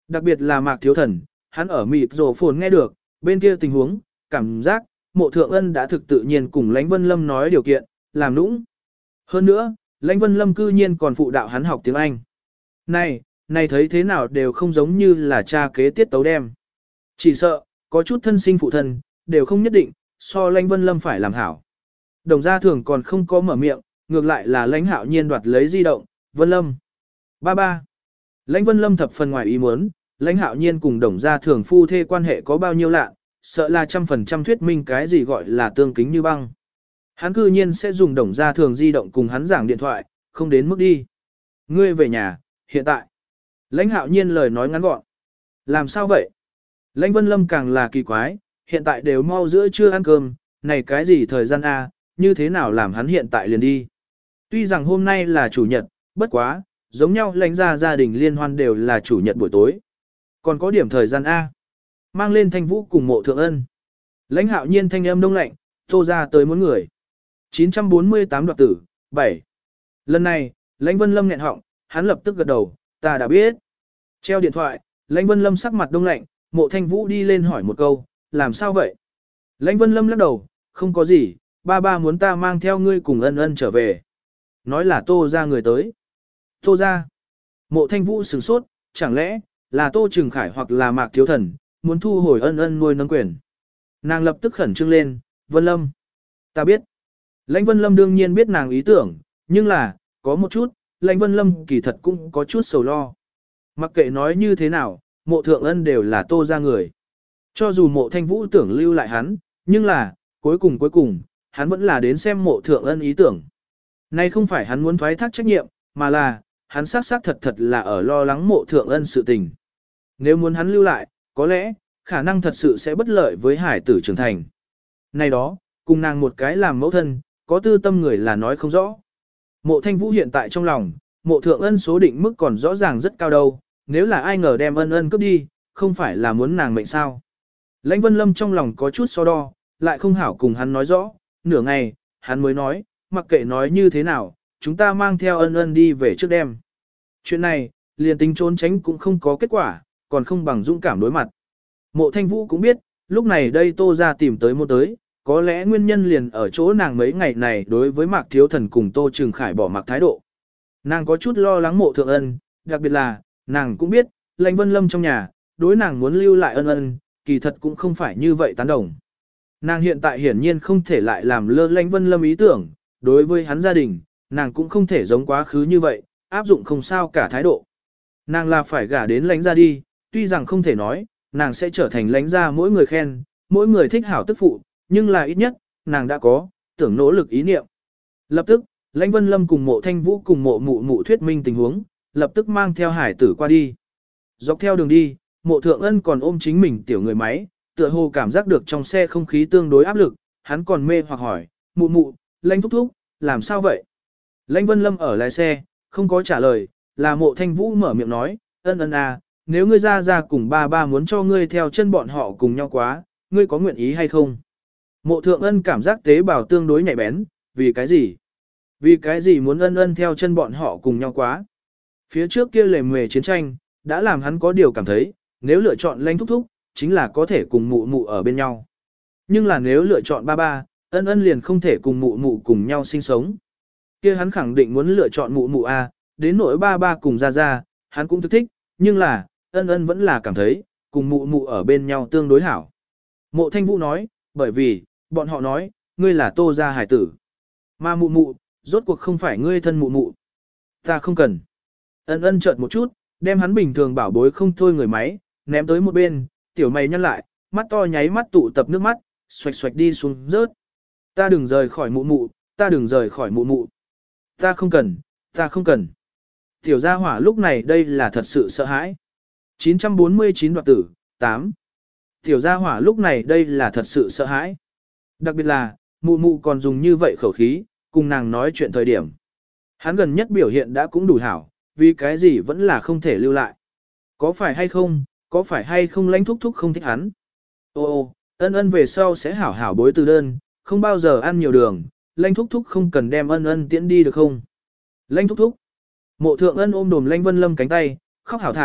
Đặc biệt là Mạc Thiếu Thần, hắn ở mịt rổ phồn nghe được, bên kia tình huống, cảm giác, mộ thượng ân đã thực tự nhiên cùng Lãnh Vân Lâm nói điều kiện, làm nũng. Hơn nữa, Lãnh Vân Lâm cư nhiên còn phụ đạo hắn học tiếng Anh. Này, này thấy thế nào đều không giống như là cha kế tiết tấu đem. Chỉ sợ, có chút thân sinh phụ thân, đều không nhất định, so Lãnh Vân Lâm phải làm hảo. Đồng gia thường còn không có mở miệng, ngược lại là Lãnh Hạo Nhiên đoạt lấy di động, Vân Lâm. Ba ba. Lãnh Vân Lâm thập phần ngoài ý muốn, Lãnh Hạo Nhiên cùng Đồng gia thường phu thê quan hệ có bao nhiêu lạ, sợ là trăm phần trăm thuyết minh cái gì gọi là tương kính như băng. Hắn cư nhiên sẽ dùng Đồng gia thường di động cùng hắn giảng điện thoại, không đến mức đi. Ngươi về nhà, hiện tại. Lãnh Hạo Nhiên lời nói ngắn gọn. Làm sao vậy? Lãnh Vân Lâm càng là kỳ quái, hiện tại đều mau giữa trưa ăn cơm, này cái gì thời gian A, như thế nào làm hắn hiện tại liền đi. Tuy rằng hôm nay là chủ nhật, bất quá, giống nhau lãnh gia gia đình liên hoan đều là chủ nhật buổi tối. Còn có điểm thời gian A. Mang lên Thanh Vũ cùng mộ thượng ân. Lãnh Hạo Nhiên thanh âm đông lạnh, tô ra tới muốn người. chín trăm bốn mươi tám đoạt tử, bảy. Lần này, Lãnh Vân Lâm nghẹn họng, hắn lập tức gật đầu, ta đã biết. Treo điện thoại, Lãnh Vân Lâm sắc mặt đông lạnh, mộ Thanh Vũ đi lên hỏi một câu, làm sao vậy? Lãnh Vân Lâm lắc đầu, không có gì, ba ba muốn ta mang theo ngươi cùng ân ân trở về. Nói là tô ra người tới. Tô ra. Mộ Thanh Vũ sửng sốt, chẳng lẽ, là Tô Trừng Khải hoặc là Mạc Thiếu Thần, muốn thu hồi ân ân nuôi nấng quyền. Nàng lập tức khẩn trương lên, Vân Lâm. Ta biết. Lãnh Vân Lâm đương nhiên biết nàng ý tưởng, nhưng là, có một chút, Lãnh Vân Lâm kỳ thật cũng có chút sầu lo. Mặc kệ nói như thế nào, mộ thượng ân đều là Tô ra người. Cho dù mộ Thanh Vũ tưởng lưu lại hắn, nhưng là, cuối cùng cuối cùng, hắn vẫn là đến xem mộ thượng ân ý tưởng. Nay không phải hắn muốn thoái thác trách nhiệm, mà là, hắn xác xác thật thật là ở lo lắng mộ thượng ân sự tình. Nếu muốn hắn lưu lại, có lẽ, khả năng thật sự sẽ bất lợi với hải tử trưởng thành. Này đó, cùng nàng một cái làm mẫu thân, có tư tâm người là nói không rõ. Mộ Thanh Vũ hiện tại trong lòng, mộ thượng ân số định mức còn rõ ràng rất cao đâu, nếu là ai ngờ đem ân ân cướp đi, không phải là muốn nàng mệnh sao. Lãnh Vân Lâm trong lòng có chút so đo, lại không hảo cùng hắn nói rõ, nửa ngày, hắn mới nói, mặc kệ nói như thế nào, chúng ta mang theo ân ân đi về trước đêm. Chuyện này, liền tính trốn tránh cũng không có kết quả, còn không bằng dũng cảm đối mặt. Mộ Thanh Vũ cũng biết, lúc này đây Tô ra tìm tới một tới, có lẽ nguyên nhân liền ở chỗ nàng mấy ngày này đối với Mạc Thiếu Thần cùng Tô Trừng Khải bỏ mặc thái độ. Nàng có chút lo lắng mộ thượng ân, đặc biệt là, nàng cũng biết, Lãnh Vân Lâm trong nhà, đối nàng muốn lưu lại ân ân, kỳ thật cũng không phải như vậy tán đồng. Nàng hiện tại hiển nhiên không thể lại làm lơ Lãnh Vân Lâm ý tưởng, đối với hắn gia đình, nàng cũng không thể giống quá khứ như vậy, áp dụng không sao cả thái độ. Nàng là phải gả đến lãnh gia đi, tuy rằng không thể nói, nàng sẽ trở thành lãnh gia mỗi người khen, mỗi người thích hảo tức phụ, nhưng là ít nhất, nàng đã có, tưởng nỗ lực ý niệm. Lập tức, Lãnh Vân Lâm cùng mộ Thanh Vũ cùng mộ mụ mụ thuyết minh tình huống, lập tức mang theo hải tử qua đi. Dọc theo đường đi, mộ thượng ân còn ôm chính mình tiểu người máy, tựa hồ cảm giác được trong xe không khí tương đối áp lực, hắn còn mê hoặc hỏi, mụ mụ, Lãnh thúc thúc, làm sao vậy? Lãnh Vân Lâm ở lái xe, không có trả lời, là mộ Thanh Vũ mở miệng nói, ân ân à, nếu ngươi ra ra cùng ba ba muốn cho ngươi theo chân bọn họ cùng nhau quá, ngươi có nguyện ý hay không? Mộ thượng ân cảm giác tế bào tương đối nhạy bén, vì cái gì? Vì cái gì muốn ân ân theo chân bọn họ cùng nhau quá? Phía trước kia lề mề chiến tranh, đã làm hắn có điều cảm thấy, nếu lựa chọn Lãnh thúc thúc, chính là có thể cùng mụ mụ ở bên nhau. Nhưng là nếu lựa chọn ba ba, ân ân liền không thể cùng mụ mụ cùng nhau sinh sống. Kia hắn khẳng định muốn lựa chọn mụ mụ a, đến nỗi ba ba cùng ra ra, hắn cũng thức thích, nhưng là, ân ân vẫn là cảm thấy, cùng mụ mụ ở bên nhau tương đối hảo. Mộ Thanh Vũ nói, bởi vì, bọn họ nói, ngươi là Tô gia hải tử. Mà mụ mụ, rốt cuộc không phải ngươi thân mụ mụ. Ta không cần. Ân ân chợt một chút, đem hắn bình thường bảo bối không thôi người máy, ném tới một bên, tiểu mày nhăn lại, mắt to nháy mắt tụ tập nước mắt, xoạch xoạch đi xuống rớt. Ta đừng rời khỏi mụ mụ, ta đừng rời khỏi mụ mụ. Ta không cần, ta không cần. Tiểu gia hỏa lúc này đây là thật sự sợ hãi. chín trăm bốn mươi chín đoạt tử, tám. Tiểu gia hỏa lúc này đây là thật sự sợ hãi. Đặc biệt là, mụ mụ còn dùng như vậy khẩu khí, cùng nàng nói chuyện thời điểm. Hắn gần nhất biểu hiện đã cũng đủ hảo, vì cái gì vẫn là không thể lưu lại. Có phải hay không, có phải hay không Lãnh thúc thúc không thích hắn. Ô ô, ân ân về sau sẽ hảo hảo bối từ đơn, không bao giờ ăn nhiều đường, Lãnh thúc thúc không cần đem ân ân tiễn đi được không. Lãnh thúc thúc. Mộ thượng ân ôm đồm Lãnh Vân Lâm cánh tay, khóc hảo thảm,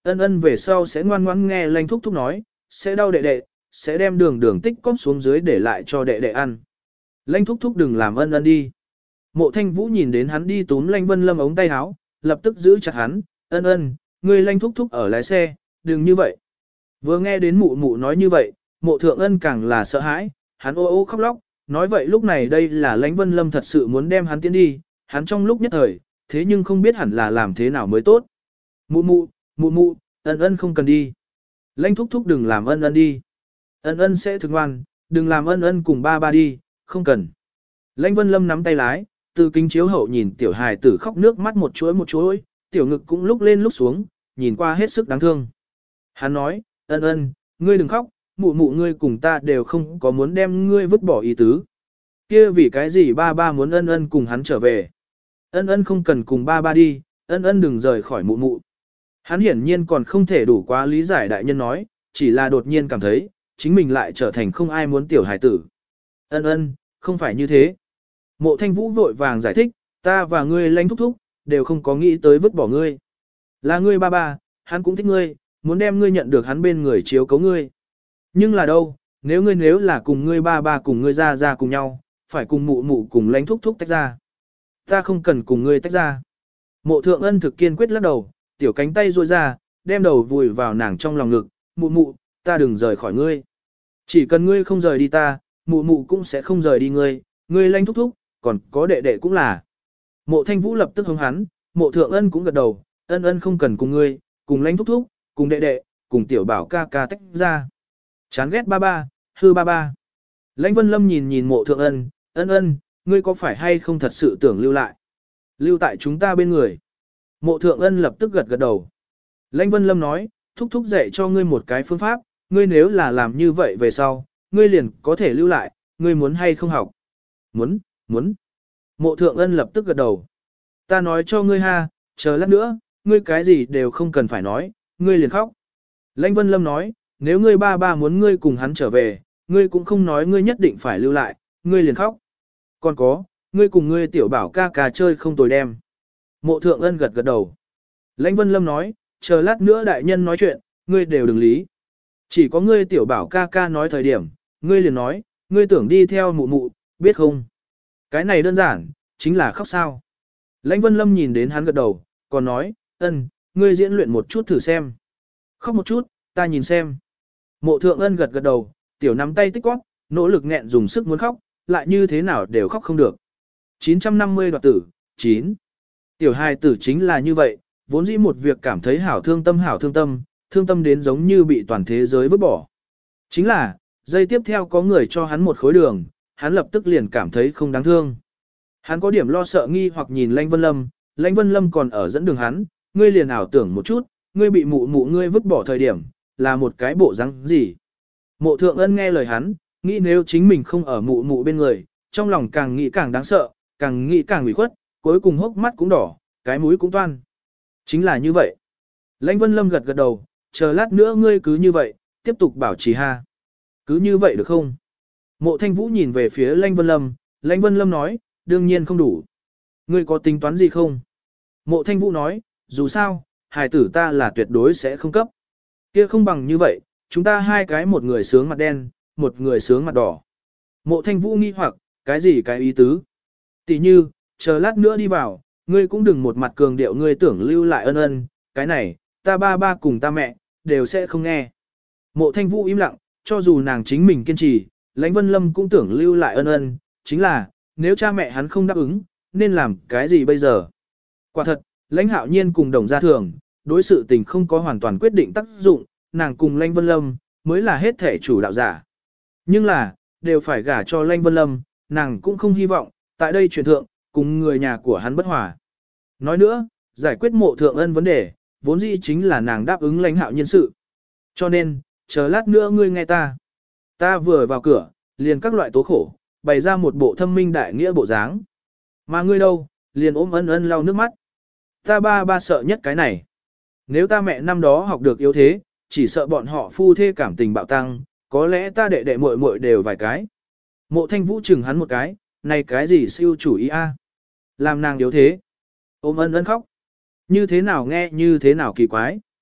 Ân ân về sau sẽ ngoan ngoãn nghe Lanh thúc thúc nói, sẽ đau đệ đệ, sẽ đem đường đường tích cóp xuống dưới để lại cho đệ đệ ăn. Lanh thúc thúc đừng làm ân ân đi. Mộ Thanh Vũ nhìn đến hắn đi túm Lanh Vân Lâm ống tay áo, lập tức giữ chặt hắn, ân ân, người Lanh thúc thúc ở lái xe, đừng như vậy. Vừa nghe đến mụ mụ nói như vậy, mộ thượng ân càng là sợ hãi, hắn ô ô khóc lóc, nói vậy lúc này đây là Lanh Vân Lâm thật sự muốn đem hắn tiến đi, hắn trong lúc nhất thời, thế nhưng không biết hẳn là làm thế nào mới tốt. Mụ mụ, mụ mụ, ân ân không cần đi. Lanh thúc thúc đừng làm ân ân đi. Ân ân sẽ thực ngoan, đừng làm ân ân cùng ba ba đi, không cần. Lanh Vân Lâm nắm tay lái, từ kính chiếu hậu nhìn tiểu hài tử khóc nước mắt một chuỗi một chuỗi, tiểu ngực cũng lúc lên lúc xuống, nhìn qua hết sức đáng thương. Hắn nói, ân ân, ngươi đừng khóc, mụ mụ ngươi cùng ta đều không có muốn đem ngươi vứt bỏ ý tứ. Kia vì cái gì ba ba muốn ân ân cùng hắn trở về. Ân ân không cần cùng ba ba đi, ân ân đừng rời khỏi mụ mụ. Hắn hiển nhiên còn không thể đủ quá lý giải đại nhân nói, chỉ là đột nhiên cảm thấy, chính mình lại trở thành không ai muốn tiểu hài tử. Ân ân, không phải như thế. Mộ Thanh Vũ vội vàng giải thích, ta và ngươi Lanh thúc thúc, đều không có nghĩ tới vứt bỏ ngươi. Là ngươi ba ba, hắn cũng thích ngươi, muốn đem ngươi nhận được hắn bên người chiếu cấu ngươi. Nhưng là đâu, nếu ngươi nếu là cùng ngươi ba ba cùng ngươi ra ra cùng nhau, phải cùng mụ mụ cùng Lanh thúc thúc tách ra. Ta không cần cùng ngươi tách ra. Mộ Thượng Ân thực kiên quyết lắc đầu, tiểu cánh tay duỗi ra, đem đầu vùi vào nàng trong lòng ngực, mụ mụ, ta đừng rời khỏi ngươi. Chỉ cần ngươi không rời đi ta, mụ mụ cũng sẽ không rời đi ngươi, ngươi Lanh thúc thúc, còn có đệ đệ cũng là. Mộ Thanh Vũ lập tức hướng hắn, Mộ Thượng Ân cũng gật đầu, ân ân không cần cùng ngươi, cùng Lanh thúc thúc, cùng đệ đệ, cùng tiểu bảo ca ca tách ra. Chán ghét ba ba, hư ba ba. Lãnh Vân Lâm nhìn nhìn Mộ Thượng Ân, ân ân, ngươi có phải hay không thật sự tưởng lưu lại? Lưu tại chúng ta bên người. Mộ Thượng Ân lập tức gật gật đầu. Lãnh Vân Lâm nói, thúc thúc dạy cho ngươi một cái phương pháp, ngươi nếu là làm như vậy về sau, ngươi liền có thể lưu lại, ngươi muốn hay không học? Muốn, muốn. Mộ Thượng Ân lập tức gật đầu. Ta nói cho ngươi ha, chờ lát nữa, ngươi cái gì đều không cần phải nói, ngươi liền khóc. Lãnh Vân Lâm nói, nếu ngươi ba ba muốn ngươi cùng hắn trở về, ngươi cũng không nói ngươi nhất định phải lưu lại, ngươi liền khóc. Còn có, ngươi cùng ngươi tiểu bảo ca ca chơi không tồi đem. Mộ Thượng Ân gật gật đầu. Lãnh Vân Lâm nói, chờ lát nữa đại nhân nói chuyện, ngươi đều đừng lý. Chỉ có ngươi tiểu bảo ca ca nói thời điểm, ngươi liền nói, ngươi tưởng đi theo mụ mụ, biết không? Cái này đơn giản, chính là khóc sao. Lãnh Vân Lâm nhìn đến hắn gật đầu, còn nói, ân, ngươi diễn luyện một chút thử xem. Khóc một chút, ta nhìn xem. Mộ Thượng Ân gật gật đầu, tiểu nắm tay tích quát, nỗ lực nghẹn dùng sức muốn khóc, lại như thế nào đều khóc không được. chín trăm năm mươi đoạt tử, chín. Tiểu hài tử chính là như vậy, vốn dĩ một việc cảm thấy hảo thương tâm hảo thương tâm, thương tâm đến giống như bị toàn thế giới vứt bỏ. Chính là, giây tiếp theo có người cho hắn một khối đường, hắn lập tức liền cảm thấy không đáng thương. Hắn có điểm lo sợ nghi hoặc nhìn Lãnh Vân Lâm, Lãnh Vân Lâm còn ở dẫn đường hắn, ngươi liền ảo tưởng một chút, ngươi bị mụ mụ ngươi vứt bỏ thời điểm, là một cái bộ răng gì. Mộ Thượng Ân nghe lời hắn, nghĩ nếu chính mình không ở mụ mụ bên người, trong lòng càng nghĩ càng đáng sợ, càng nghĩ càng ủy khuất, cuối cùng hốc mắt cũng đỏ, cái mũi cũng toan. Chính là như vậy. Lãnh Vân Lâm gật gật đầu, chờ lát nữa ngươi cứ như vậy, tiếp tục bảo trì ha. Cứ như vậy được không? Mộ Thanh Vũ nhìn về phía Lãnh Vân Lâm, Lãnh Vân Lâm nói, đương nhiên không đủ. Ngươi có tính toán gì không? Mộ Thanh Vũ nói, dù sao, hài tử ta là tuyệt đối sẽ không cấp. Kia không bằng như vậy, chúng ta hai cái một người sướng mặt đen, một người sướng mặt đỏ. Mộ Thanh Vũ nghi hoặc, cái gì cái ý tứ? Tỷ như, chờ lát nữa đi vào, ngươi cũng đừng một mặt cường điệu ngươi tưởng lưu lại ân ân, cái này, ta ba ba cùng ta mẹ, đều sẽ không nghe. Mộ Thanh Vũ im lặng, cho dù nàng chính mình kiên trì, Lãnh Vân Lâm cũng tưởng lưu lại ân ân, chính là, nếu cha mẹ hắn không đáp ứng, nên làm cái gì bây giờ? Quả thật, Lãnh Hạo Nhiên cùng Đồng Gia Thường, đối sự tình không có hoàn toàn quyết định tác dụng, nàng cùng Lãnh Vân Lâm, mới là hết thể chủ đạo giả. Nhưng là, đều phải gả cho Lãnh Vân Lâm, nàng cũng không hy vọng, tại đây truyền thượng, cùng người nhà của hắn bất hòa. Nói nữa, giải quyết Mộ Thượng Ân vấn đề, vốn dĩ chính là nàng đáp ứng Lãnh Hạo Nhiên sự. Cho nên, chờ lát nữa ngươi nghe ta. Ta vừa vào cửa, liền các loại tố khổ, bày ra một bộ thâm minh đại nghĩa bộ dáng. Mà ngươi đâu, liền ôm ân ân lau nước mắt. Ta ba ba sợ nhất cái này. Nếu ta mẹ năm đó học được yếu thế, chỉ sợ bọn họ phu thê cảm tình bạo tăng, có lẽ ta đệ đệ muội muội đều vài cái. Mộ Thanh Vũ chừng hắn một cái, này cái gì siêu chủ ý a? Làm nàng yếu thế. Ôm ân ân khóc. Như thế nào nghe như thế nào kỳ quái.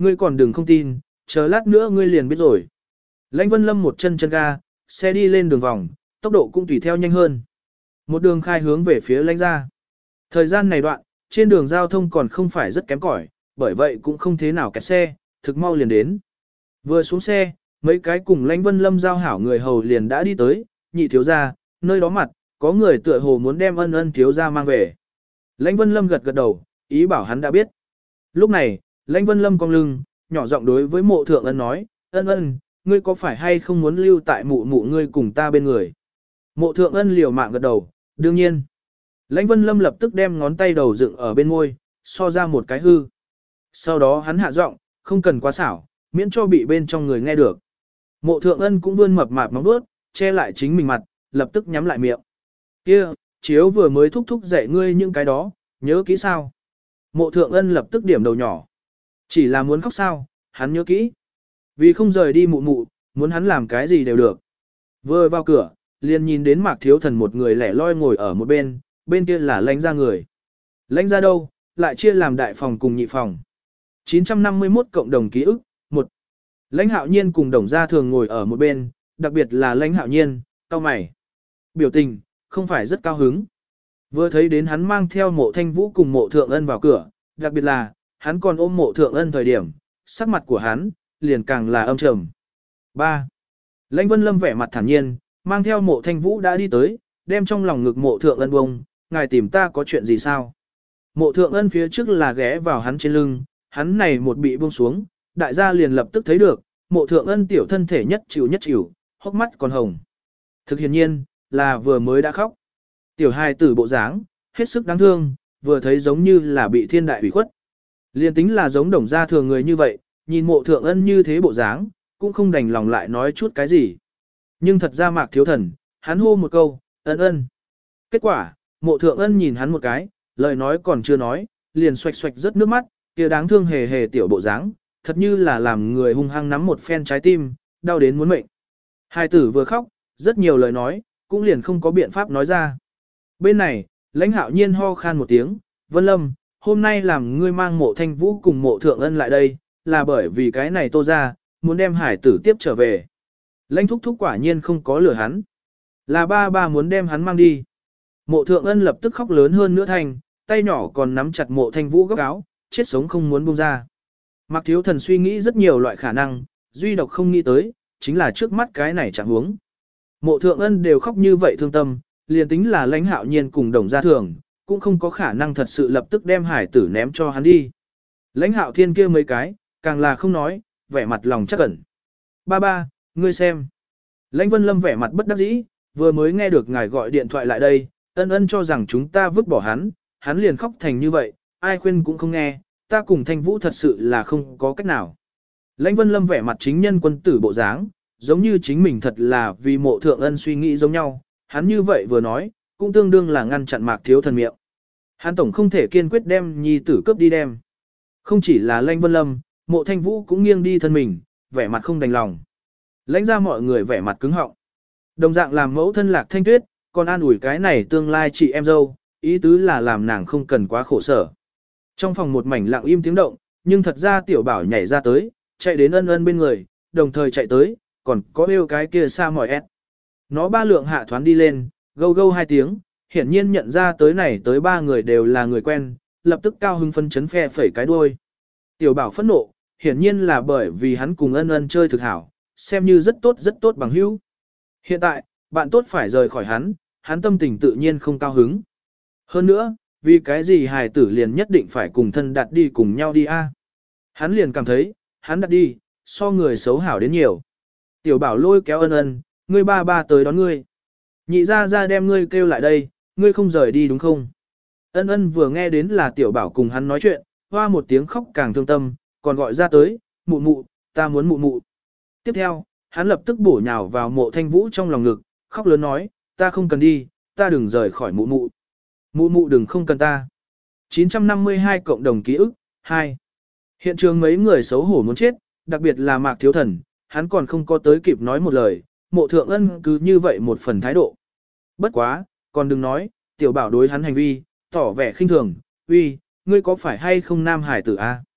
ngươi còn đừng không tin, chờ lát nữa ngươi liền biết rồi. Lãnh Vân Lâm một chân chân ga, xe đi lên đường vòng, tốc độ cũng tùy theo nhanh hơn. Một đường khai hướng về phía lãnh gia. Thời gian này đoạn, trên đường giao thông còn không phải rất kém cỏi, bởi vậy cũng không thế nào kẹt xe, thực mau liền đến. Vừa xuống xe, mấy cái cùng Lãnh Vân Lâm giao hảo người hầu liền đã đi tới, nhị thiếu gia, nơi đó mặt, có người tựa hồ muốn đem ân ân thiếu gia mang về. Lãnh Vân Lâm gật gật đầu, ý bảo hắn đã biết. Lúc này, Lãnh Vân Lâm cong lưng, nhỏ giọng đối với mộ thượng ân nói, ân ân, ngươi có phải hay không muốn lưu tại mụ mụ ngươi cùng ta bên người? Mộ thượng ân liều mạng gật đầu, đương nhiên. Lãnh Vân Lâm lập tức đem ngón tay đầu dựng ở bên môi, so ra một cái hư. Sau đó hắn hạ giọng, không cần quá xảo, miễn cho bị bên trong người nghe được. Mộ thượng ân cũng vươn mập mạp móng vuốt, che lại chính mình mặt, lập tức nhắm lại miệng. Kia, chiếu vừa mới thúc thúc dạy ngươi những cái đó, nhớ kỹ sao? Mộ thượng ân lập tức điểm đầu nhỏ. Chỉ là muốn khóc sao, hắn nhớ kỹ. Vì không rời đi mụ mụ, muốn hắn làm cái gì đều được. Vừa vào cửa, liền nhìn đến Mạc Thiếu Thần một người lẻ loi ngồi ở một bên, bên kia là lãnh gia người. Lãnh gia đâu, lại chia làm đại phòng cùng nhị phòng. chín trăm năm mươi mốt cộng đồng ký ức, một. Lãnh Hạo Nhiên cùng Đồng Gia thường ngồi ở một bên, đặc biệt là Lãnh Hạo Nhiên, cau mày. Biểu tình, không phải rất cao hứng. Vừa thấy đến hắn mang theo mộ thanh vũ cùng mộ thượng ân vào cửa, đặc biệt là, hắn còn ôm mộ thượng ân thời điểm, sắc mặt của hắn, liền càng là âm trầm. ba. Lãnh Vân Lâm vẻ mặt thản nhiên, mang theo mộ thanh vũ đã đi tới, đem trong lòng ngực mộ thượng ân bông, ngài tìm ta có chuyện gì sao? Mộ thượng ân phía trước là ghé vào hắn trên lưng, hắn này một bị buông xuống, đại gia liền lập tức thấy được, mộ thượng ân tiểu thân thể nhất chịu nhất chịu, hốc mắt còn hồng. Thực hiện nhiên, là vừa mới đã khóc. Tiểu hài tử bộ dáng, hết sức đáng thương, vừa thấy giống như là bị thiên đại ủy khuất. Liên tính là giống Đồng Gia thường người như vậy, nhìn mộ thượng ân như thế bộ dáng, cũng không đành lòng lại nói chút cái gì. Nhưng thật ra Mạc Thiếu Thần, hắn hô một câu, ân ân. Kết quả, mộ thượng ân nhìn hắn một cái, lời nói còn chưa nói, liền xoạch xoạch rất nước mắt, kia đáng thương hề hề tiểu bộ dáng, thật như là làm người hung hăng nắm một phen trái tim, đau đến muốn mệnh. Hai tử vừa khóc, rất nhiều lời nói, cũng liền không có biện pháp nói ra. Bên này, Lãnh Hạo Nhiên ho khan một tiếng, Vân Lâm, hôm nay làm ngươi mang mộ thanh vũ cùng mộ thượng ân lại đây, là bởi vì cái này Tô ra, muốn đem hải tử tiếp trở về. Lãnh thúc thúc quả nhiên không có lừa hắn. Là ba ba muốn đem hắn mang đi. Mộ thượng ân lập tức khóc lớn hơn nữa thành, tay nhỏ còn nắm chặt mộ thanh vũ góc áo, chết sống không muốn buông ra. Mạc Thiếu Thần suy nghĩ rất nhiều loại khả năng, duy độc không nghĩ tới, chính là trước mắt cái này chẳng huống. Mộ thượng ân đều khóc như vậy thương tâm, liền tính là Lãnh Hạo Nhiên cùng Đồng Gia thường, cũng không có khả năng thật sự lập tức đem hải tử ném cho hắn đi. Lãnh Hạo Thiên kia mấy cái, càng là không nói, vẻ mặt lòng chắc ẩn. Ba ba, ngươi xem. Lãnh Vân Lâm vẻ mặt bất đắc dĩ, vừa mới nghe được ngài gọi điện thoại lại đây, ân ân cho rằng chúng ta vứt bỏ hắn, hắn liền khóc thành như vậy, ai khuyên cũng không nghe, ta cùng Thanh Vũ thật sự là không có cách nào. Lãnh Vân Lâm vẻ mặt chính nhân quân tử bộ dáng, giống như chính mình thật là vì mộ thượng ân suy nghĩ giống nhau, hắn như vậy vừa nói, cũng tương đương là ngăn chặn Mạc Thiếu Thần miệng. Hắn tổng không thể kiên quyết đem nhi tử cướp đi đem. Không chỉ là Lãnh Vân Lâm, mộ Thanh Vũ cũng nghiêng đi thân mình, vẻ mặt không đành lòng. Lãnh ra mọi người vẻ mặt cứng họng. Đồng dạng làm mẫu thân Lạc Thanh Tuyết, còn an ủi cái này tương lai chị em dâu, ý tứ là làm nàng không cần quá khổ sở. Trong phòng một mảnh lặng im tiếng động, nhưng thật ra tiểu bảo nhảy ra tới, chạy đến ân ân bên người, đồng thời chạy tới, còn có yêu cái kia xa mỏi ép. Nó ba lượng hạ thoán đi lên, gâu gâu hai tiếng, hiển nhiên nhận ra tới này tới ba người đều là người quen, lập tức cao hưng phân chấn phe phẩy cái đuôi. Tiểu bảo phẫn nộ, hiển nhiên là bởi vì hắn cùng ân ân chơi thực hảo, xem như rất tốt rất tốt bằng hữu. Hiện tại, bạn tốt phải rời khỏi hắn, hắn tâm tình tự nhiên không cao hứng. Hơn nữa, vì cái gì hài tử liền nhất định phải cùng thân đặt đi cùng nhau đi a? Hắn liền cảm thấy, hắn đặt đi, so người xấu hảo đến nhiều. Tiểu bảo lôi kéo ân ân, ngươi ba ba tới đón ngươi. Nhị ra ra đem ngươi kêu lại đây, ngươi không rời đi đúng không? Ân ân vừa nghe đến là tiểu bảo cùng hắn nói chuyện, hoa một tiếng khóc càng thương tâm, còn gọi ra tới, mụ mụ, ta muốn mụ mụ. Tiếp theo, hắn lập tức bổ nhào vào mộ thanh vũ trong lòng ngực, khóc lớn nói, ta không cần đi, ta đừng rời khỏi mụ mụ. Mụ mụ đừng không cần ta. chín trăm năm mươi hai cộng đồng ký ức, hai. Hiện trường mấy người xấu hổ muốn chết, đặc biệt là Mạc Thiếu Thần, hắn còn không có tới kịp nói một lời, mộ thượng ân cứ như vậy một phần thái độ. Bất quá, còn đừng nói, tiểu bảo đối hắn hành vi, tỏ vẻ khinh thường, uy, ngươi có phải hay không nam hải tử a?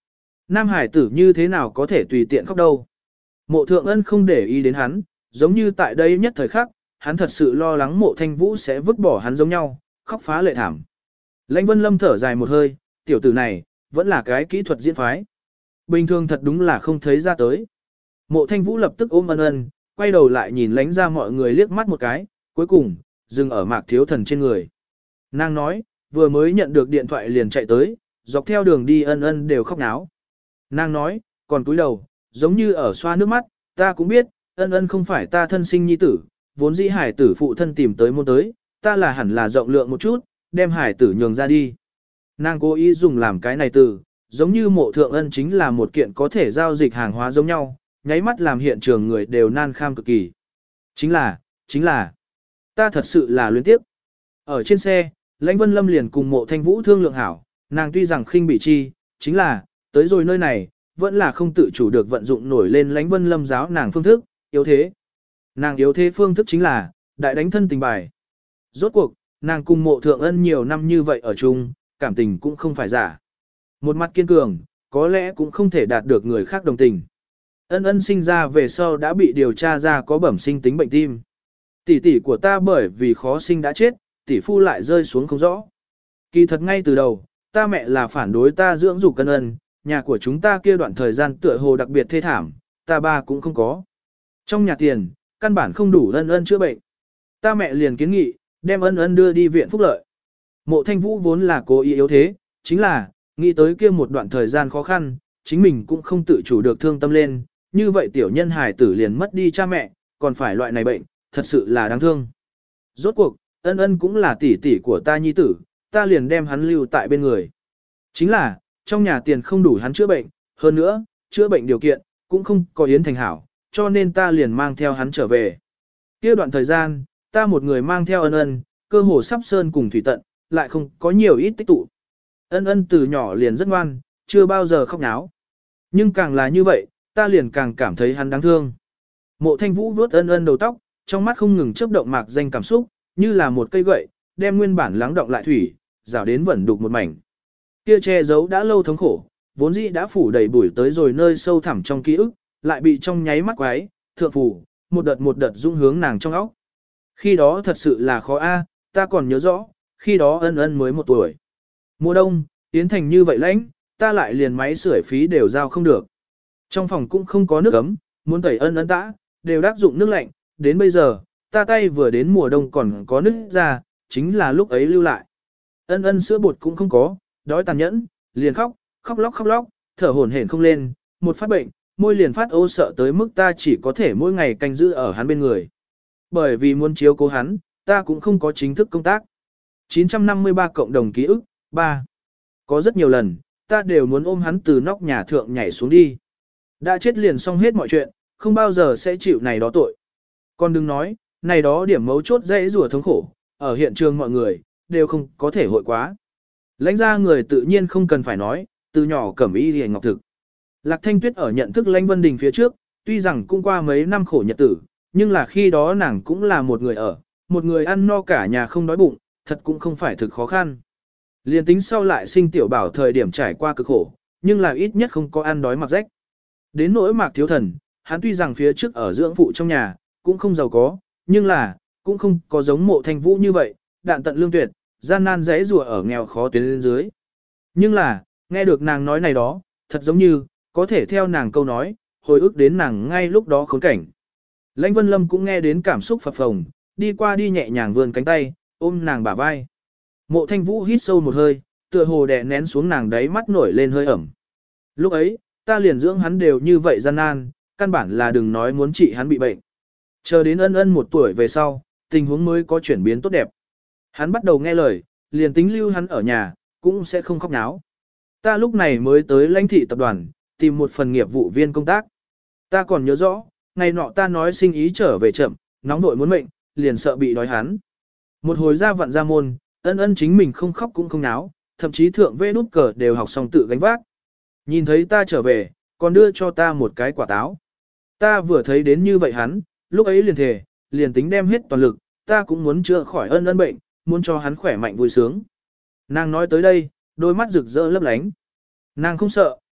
Nam hải tử như thế nào có thể tùy tiện khóc đâu. Mộ thượng ân không để ý đến hắn, giống như tại đây nhất thời khắc, hắn thật sự lo lắng mộ thanh vũ sẽ vứt bỏ hắn giống nhau, khóc phá lệ thảm. Lãnh Vân Lâm thở dài một hơi, tiểu tử này, vẫn là cái kỹ thuật diễn phái. Bình thường thật đúng là không thấy ra tới. Mộ thanh vũ lập tức ôm ân ân, quay đầu lại nhìn lánh ra mọi người liếc mắt một cái, cuối cùng, dừng ở mạc thiếu thần trên người. Nàng nói, vừa mới nhận được điện thoại liền chạy tới, dọc theo đường đi ân ân đều khóc náo. Nàng nói, còn cúi đầu, giống như ở xoa nước mắt, ta cũng biết, ân ân không phải ta thân sinh nhi tử, vốn dĩ hải tử phụ thân tìm tới môn tới, ta là hẳn là rộng lượng một chút, đem hải tử nhường ra đi. Nàng cố ý dùng làm cái này từ, giống như mộ thượng ân chính là một kiện có thể giao dịch hàng hóa giống nhau, nháy mắt làm hiện trường người đều nan kham cực kỳ. Chính là, chính là, ta thật sự là luyến tiếp. Ở trên xe, Lãnh Vân Lâm liền cùng mộ thanh vũ thương lượng hảo, nàng tuy rằng khinh bị chi, chính là, tới rồi nơi này, vẫn là không tự chủ được vận dụng nổi lên Lãnh Vân Lâm giáo nàng phương thức, yếu thế. Nàng yếu thế phương thức chính là, đại đánh thân tình bài. Rốt cuộc, nàng cùng mộ thượng ân nhiều năm như vậy ở chung, cảm tình cũng không phải giả. Một mặt kiên cường, có lẽ cũng không thể đạt được người khác đồng tình. Ân ân sinh ra về sau đã bị điều tra ra có bẩm sinh tính bệnh tim. Tỷ tỷ của ta bởi vì khó sinh đã chết, tỷ phu lại rơi xuống không rõ. Kỳ thật ngay từ đầu, ta mẹ là phản đối ta dưỡng dục ân ân, nhà của chúng ta kia đoạn thời gian tựa hồ đặc biệt thê thảm, ta ba cũng không có. Trong nhà tiền, căn bản không đủ ân ân chữa bệnh. Ta mẹ liền kiến nghị, đem ân ân đưa đi viện phúc lợi. Mộ thanh vũ vốn là cố ý yếu thế, chính là, nghĩ tới kia một đoạn thời gian khó khăn, chính mình cũng không tự chủ được thương tâm lên, như vậy tiểu nhân hài tử liền mất đi cha mẹ, còn phải loại này bệnh, thật sự là đáng thương. Rốt cuộc, ân ân cũng là tỷ tỷ của ta nhi tử, ta liền đem hắn lưu tại bên người. Chính là, trong nhà tiền không đủ hắn chữa bệnh, hơn nữa, chữa bệnh điều kiện, cũng không có yến thành hảo, cho nên ta liền mang theo hắn trở về. Kia đoạn thời gian, ta một người mang theo ân ân, cơ hồ sắp sơn cùng thủy tận, lại không có nhiều ít tích tụ. Ân ân từ nhỏ liền rất ngoan, chưa bao giờ khóc náo. Nhưng càng là như vậy, ta liền càng cảm thấy hắn đáng thương. Mộ thanh vũ vuốt ân ân đầu tóc, trong mắt không ngừng chớp động mạc danh cảm xúc, như là một cây gậy, đem nguyên bản lắng động lại thủy, rào đến vẩn đục một mảnh. Kia che giấu đã lâu thống khổ, vốn dĩ đã phủ đầy bụi tới rồi nơi sâu thẳm trong ký ức, lại bị trong nháy mắt quái, thượng phủ, một đợt một đợt dung hướng nàng trong óc. Khi đó thật sự là khó a, ta còn nhớ rõ, khi đó ân ân mới một tuổi. Mùa đông, Yến Thành như vậy lãnh, ta lại liền máy sưởi phí đều giao không được. Trong phòng cũng không có nước ấm, muốn tẩy ân ân tã, đều đắc dụng nước lạnh, đến bây giờ, ta tay vừa đến mùa đông còn có nước ra, chính là lúc ấy lưu lại. Ân ân sữa bột cũng không có, đói tàn nhẫn, liền khóc, khóc lóc khóc lóc, thở hổn hển không lên, một phát bệnh, môi liền phát ô sợ tới mức ta chỉ có thể mỗi ngày canh giữ ở hắn bên người. Bởi vì muốn chiếu cố hắn, ta cũng không có chính thức công tác. chín trăm năm mươi ba cộng đồng ký ức, ba. Có rất nhiều lần, ta đều muốn ôm hắn từ nóc nhà thượng nhảy xuống đi. Đã chết liền xong hết mọi chuyện, không bao giờ sẽ chịu này đó tội. Còn đừng nói, này đó điểm mấu chốt dễ rùa thống khổ, ở hiện trường mọi người, đều không có thể hội quá. Lãnh ra người tự nhiên không cần phải nói, từ nhỏ cẩm y hề ngọc thực. Lạc Thanh Tuyết ở nhận thức Lãnh Vân Đình phía trước, tuy rằng cũng qua mấy năm khổ nhật tử, nhưng là khi đó nàng cũng là một người ở, một người ăn no cả nhà không đói bụng, thật cũng không phải thực khó khăn. Liên tính sau lại sinh tiểu bảo thời điểm trải qua cực khổ, nhưng là ít nhất không có ăn đói mặc rách. Đến nỗi Mạc Thiếu Thần, hắn tuy rằng phía trước ở dưỡng phụ trong nhà, cũng không giàu có, nhưng là, cũng không có giống Mộ Thanh Vũ như vậy, đạn tận lương tuyệt, gian nan dễ rùa ở nghèo khó tuyến lên dưới. Nhưng là, nghe được nàng nói này đó, thật giống như, có thể theo nàng câu nói, hồi ức đến nàng ngay lúc đó khốn cảnh. Lãnh Vân Lâm cũng nghe đến cảm xúc phập phồng, đi qua đi nhẹ nhàng vươn cánh tay, ôm nàng bả vai. Mộ Thanh Vũ hít sâu một hơi, tựa hồ đè nén xuống nàng đáy mắt nổi lên hơi ẩm. Lúc ấy, ta liền dưỡng hắn đều như vậy gian nan, căn bản là đừng nói muốn trị hắn bị bệnh. Chờ đến ân ân một tuổi về sau, tình huống mới có chuyển biến tốt đẹp. Hắn bắt đầu nghe lời, liền tính lưu hắn ở nhà, cũng sẽ không khóc náo. Ta lúc này mới tới lãnh thị tập đoàn, tìm một phần nghiệp vụ viên công tác. Ta còn nhớ rõ, ngày nọ ta nói sinh ý trở về chậm, nóng vội muốn mệnh, liền sợ bị đói hắn. Một hồi ra vặn ra môn, ân ân chính mình không khóc cũng không náo, thậm chí thượng vê nút cờ đều học xong tự gánh vác. Nhìn thấy ta trở về, còn đưa cho ta một cái quả táo. Ta vừa thấy đến như vậy hắn, lúc ấy liền thề, liền tính đem hết toàn lực, ta cũng muốn chữa khỏi ân ân bệnh, muốn cho hắn khỏe mạnh vui sướng. Nàng nói tới đây, đôi mắt rực rỡ lấp lánh. Nàng không sợ,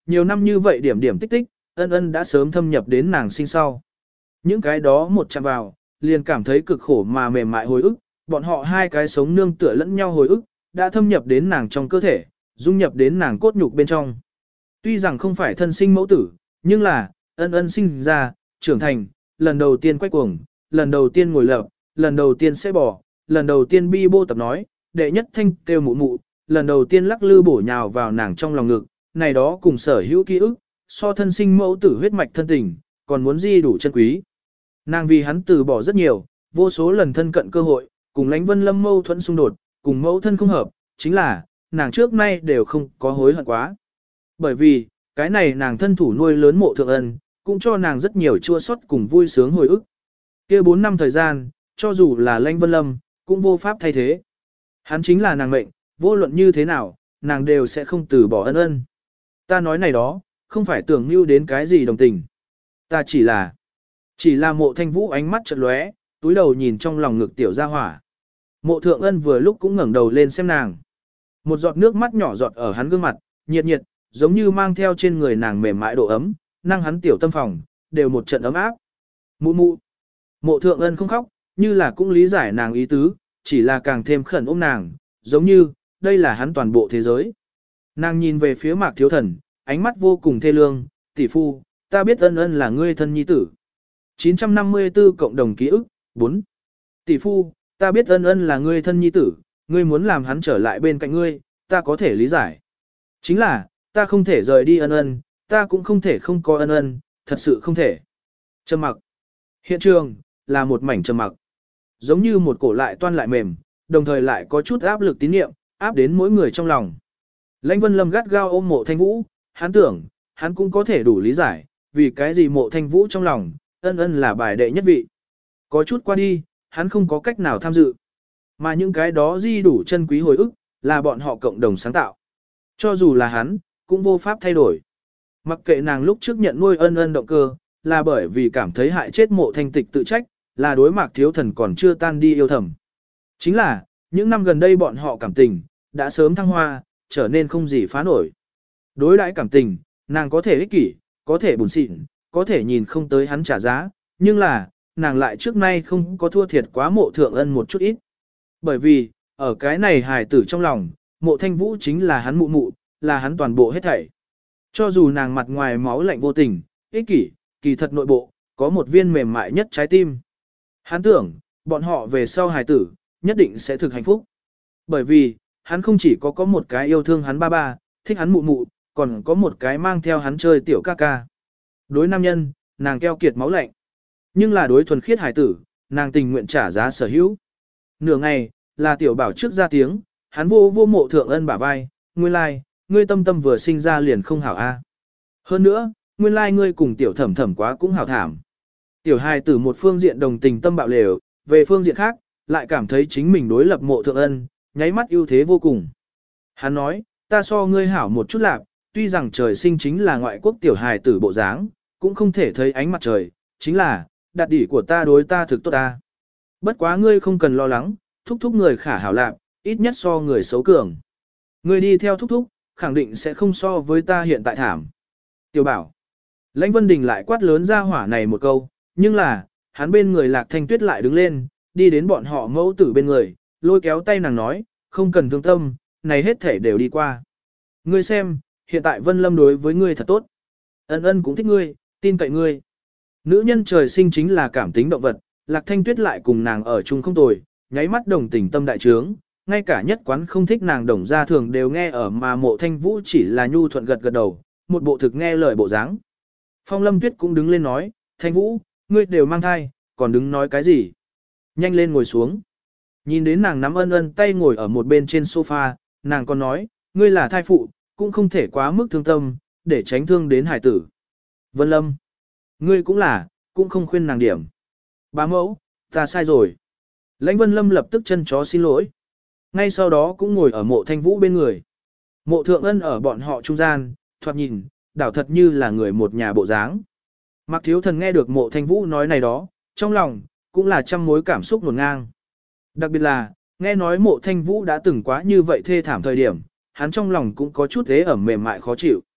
nhiều năm như vậy điểm điểm tích tích, ân ân đã sớm thâm nhập đến nàng sinh sau. Những cái đó một chạm vào, liền cảm thấy cực khổ mà mềm mại hồi ức, bọn họ hai cái sống nương tựa lẫn nhau hồi ức, đã thâm nhập đến nàng trong cơ thể, dung nhập đến nàng cốt nhục bên trong. Tuy rằng không phải thân sinh mẫu tử, nhưng là, ân ân sinh ra, trưởng thành, lần đầu tiên quay cuồng, lần đầu tiên ngồi lợp, lần đầu tiên sẽ bỏ, lần đầu tiên bi bô tập nói, đệ nhất thanh kêu mụ mụ, lần đầu tiên lắc lư bổ nhào vào nàng trong lòng ngực, này đó cùng sở hữu ký ức, so thân sinh mẫu tử huyết mạch thân tình, còn muốn di đủ chân quý. Nàng vì hắn từ bỏ rất nhiều, vô số lần thân cận cơ hội, cùng lãnh vân lâm mâu thuẫn xung đột, cùng mẫu thân không hợp, chính là, nàng trước nay đều không có hối hận quá. Bởi vì, cái này nàng thân thủ nuôi lớn mộ thượng ân, cũng cho nàng rất nhiều chua xót cùng vui sướng hồi ức. Kia bốn năm thời gian, cho dù là lãnh vân lâm, cũng vô pháp thay thế. Hắn chính là nàng mệnh, vô luận như thế nào, nàng đều sẽ không từ bỏ ân ân. Ta nói này đó, không phải tưởng mưu đến cái gì đồng tình. Ta chỉ là, chỉ là mộ thanh vũ ánh mắt chợt lóe, túi đầu nhìn trong lòng ngực tiểu gia hỏa. Mộ thượng ân vừa lúc cũng ngẩng đầu lên xem nàng. Một giọt nước mắt nhỏ giọt ở hắn gương mặt, nhiệt nhiệt, giống như mang theo trên người nàng mềm mại độ ấm, năng hắn tiểu tâm phòng, đều một trận ấm áp. Mụ mụ. Mộ thượng ân không khóc, như là cũng lý giải nàng ý tứ, chỉ là càng thêm khẩn ôm nàng, giống như, đây là hắn toàn bộ thế giới. Nàng nhìn về phía mạc thiếu thần, ánh mắt vô cùng thê lương, tỷ phu, ta biết ân ân là ngươi thân nhi tử. chín trăm năm mươi tư cộng đồng ký ức, bốn. Tỷ phu, ta biết ân ân là ngươi thân nhi tử, ngươi muốn làm hắn trở lại bên cạnh ngươi, ta có thể lý giải. Chính là, ta không thể rời đi ân ân, ta cũng không thể không có ân ân, thật sự không thể. Trầm mặc. Hiện trường, là một mảnh trầm mặc. Giống như một cổ lại toan lại mềm, đồng thời lại có chút áp lực tín niệm, áp đến mỗi người trong lòng. Lãnh Vân Lâm gắt gao ôm mộ thanh vũ, hắn tưởng, hắn cũng có thể đủ lý giải, vì cái gì mộ thanh vũ trong lòng, ân ân là bài đệ nhất vị. Có chút qua đi, hắn không có cách nào tham dự. Mà những cái đó di đủ chân quý hồi ức, là bọn họ cộng đồng sáng tạo. Cho dù là hắn, cũng vô pháp thay đổi. Mặc kệ nàng lúc trước nhận nuôi ân ân động cơ, là bởi vì cảm thấy hại chết mộ thanh tịch tự trách, là đối mạc thiếu thần còn chưa tan đi yêu thầm. Chính là, những năm gần đây bọn họ cảm tình, đã sớm thăng hoa, trở nên không gì phá nổi. Đối đãi cảm tình, nàng có thể ích kỷ, có thể buồn xịn, có thể nhìn không tới hắn trả giá, nhưng là, nàng lại trước nay không có thua thiệt quá mộ thượng ân một chút ít. Bởi vì, ở cái này hài tử trong lòng, mộ thanh vũ chính là hắn mụ mụ, là hắn toàn bộ hết thảy. Cho dù nàng mặt ngoài máu lạnh vô tình, ích kỷ, kỳ thật nội bộ, có một viên mềm mại nhất trái tim. Hắn tưởng, bọn họ về sau hài tử, nhất định sẽ thực hạnh phúc. Bởi vì, hắn không chỉ có có một cái yêu thương hắn ba ba, thích hắn mụ mụ, còn có một cái mang theo hắn chơi tiểu ca ca. Đối nam nhân, nàng keo kiệt máu lạnh. Nhưng là đối thuần khiết hài tử, nàng tình nguyện trả giá sở hữu. Nửa ngày, là tiểu bảo trước ra tiếng, hắn vô vô mộ thượng ân bả vai, nguyên lai, like, ngươi tâm tâm vừa sinh ra liền không hảo a. Hơn nữa, nguyên lai like ngươi cùng tiểu thẩm thẩm quá cũng hảo thảm. Tiểu hài tử một phương diện đồng tình tâm bạo lều, về phương diện khác, lại cảm thấy chính mình đối lập mộ thượng ân, nháy mắt ưu thế vô cùng. Hắn nói, ta so ngươi hảo một chút lạc, tuy rằng trời sinh chính là ngoại quốc tiểu hài tử bộ dáng, cũng không thể thấy ánh mặt trời, chính là, đạt đỉ của ta đối ta thực tốt ta. Bất quá ngươi không cần lo lắng, thúc thúc người khả hảo lạc, ít nhất so người xấu cường. Ngươi đi theo thúc thúc, khẳng định sẽ không so với ta hiện tại thảm. Tiểu bảo. Lãnh Vân Đình lại quát lớn ra hỏa này một câu, nhưng là, hắn bên người Lạc Thanh Tuyết lại đứng lên, đi đến bọn họ mẫu tử bên người, lôi kéo tay nàng nói, không cần thương tâm, này hết thể đều đi qua. Ngươi xem, hiện tại Vân Lâm đối với ngươi thật tốt. Ân ân cũng thích ngươi, tin cậy ngươi. Nữ nhân trời sinh chính là cảm tính động vật, Lạc Thanh Tuyết lại cùng nàng ở chung không tồi, nháy mắt đồng tình tâm đại trướng, ngay cả nhất quán không thích nàng đồng gia thường đều nghe ở mà mộ thanh vũ chỉ là nhu thuận gật gật đầu, một bộ thực nghe lời bộ dáng. Phong Lâm Tuyết cũng đứng lên nói, Thanh Vũ, ngươi đều mang thai, còn đứng nói cái gì? Nhanh lên ngồi xuống. Nhìn đến nàng nắm ân ân tay ngồi ở một bên trên sofa, nàng còn nói, ngươi là thai phụ, cũng không thể quá mức thương tâm, để tránh thương đến hải tử. Vân Lâm, ngươi cũng là, cũng không khuyên nàng điểm. Bá mẫu, ta sai rồi. Lãnh Vân Lâm lập tức chân chó xin lỗi. Ngay sau đó cũng ngồi ở mộ thanh vũ bên người. Mộ thượng ân ở bọn họ trung gian, thoạt nhìn, đảo thật như là người một nhà bộ dáng. Mạc Thiếu Thần nghe được mộ thanh vũ nói này đó, trong lòng, cũng là trăm mối cảm xúc nguồn ngang. Đặc biệt là, nghe nói mộ thanh vũ đã từng quá như vậy thê thảm thời điểm, hắn trong lòng cũng có chút thế ẩm mềm mại khó chịu.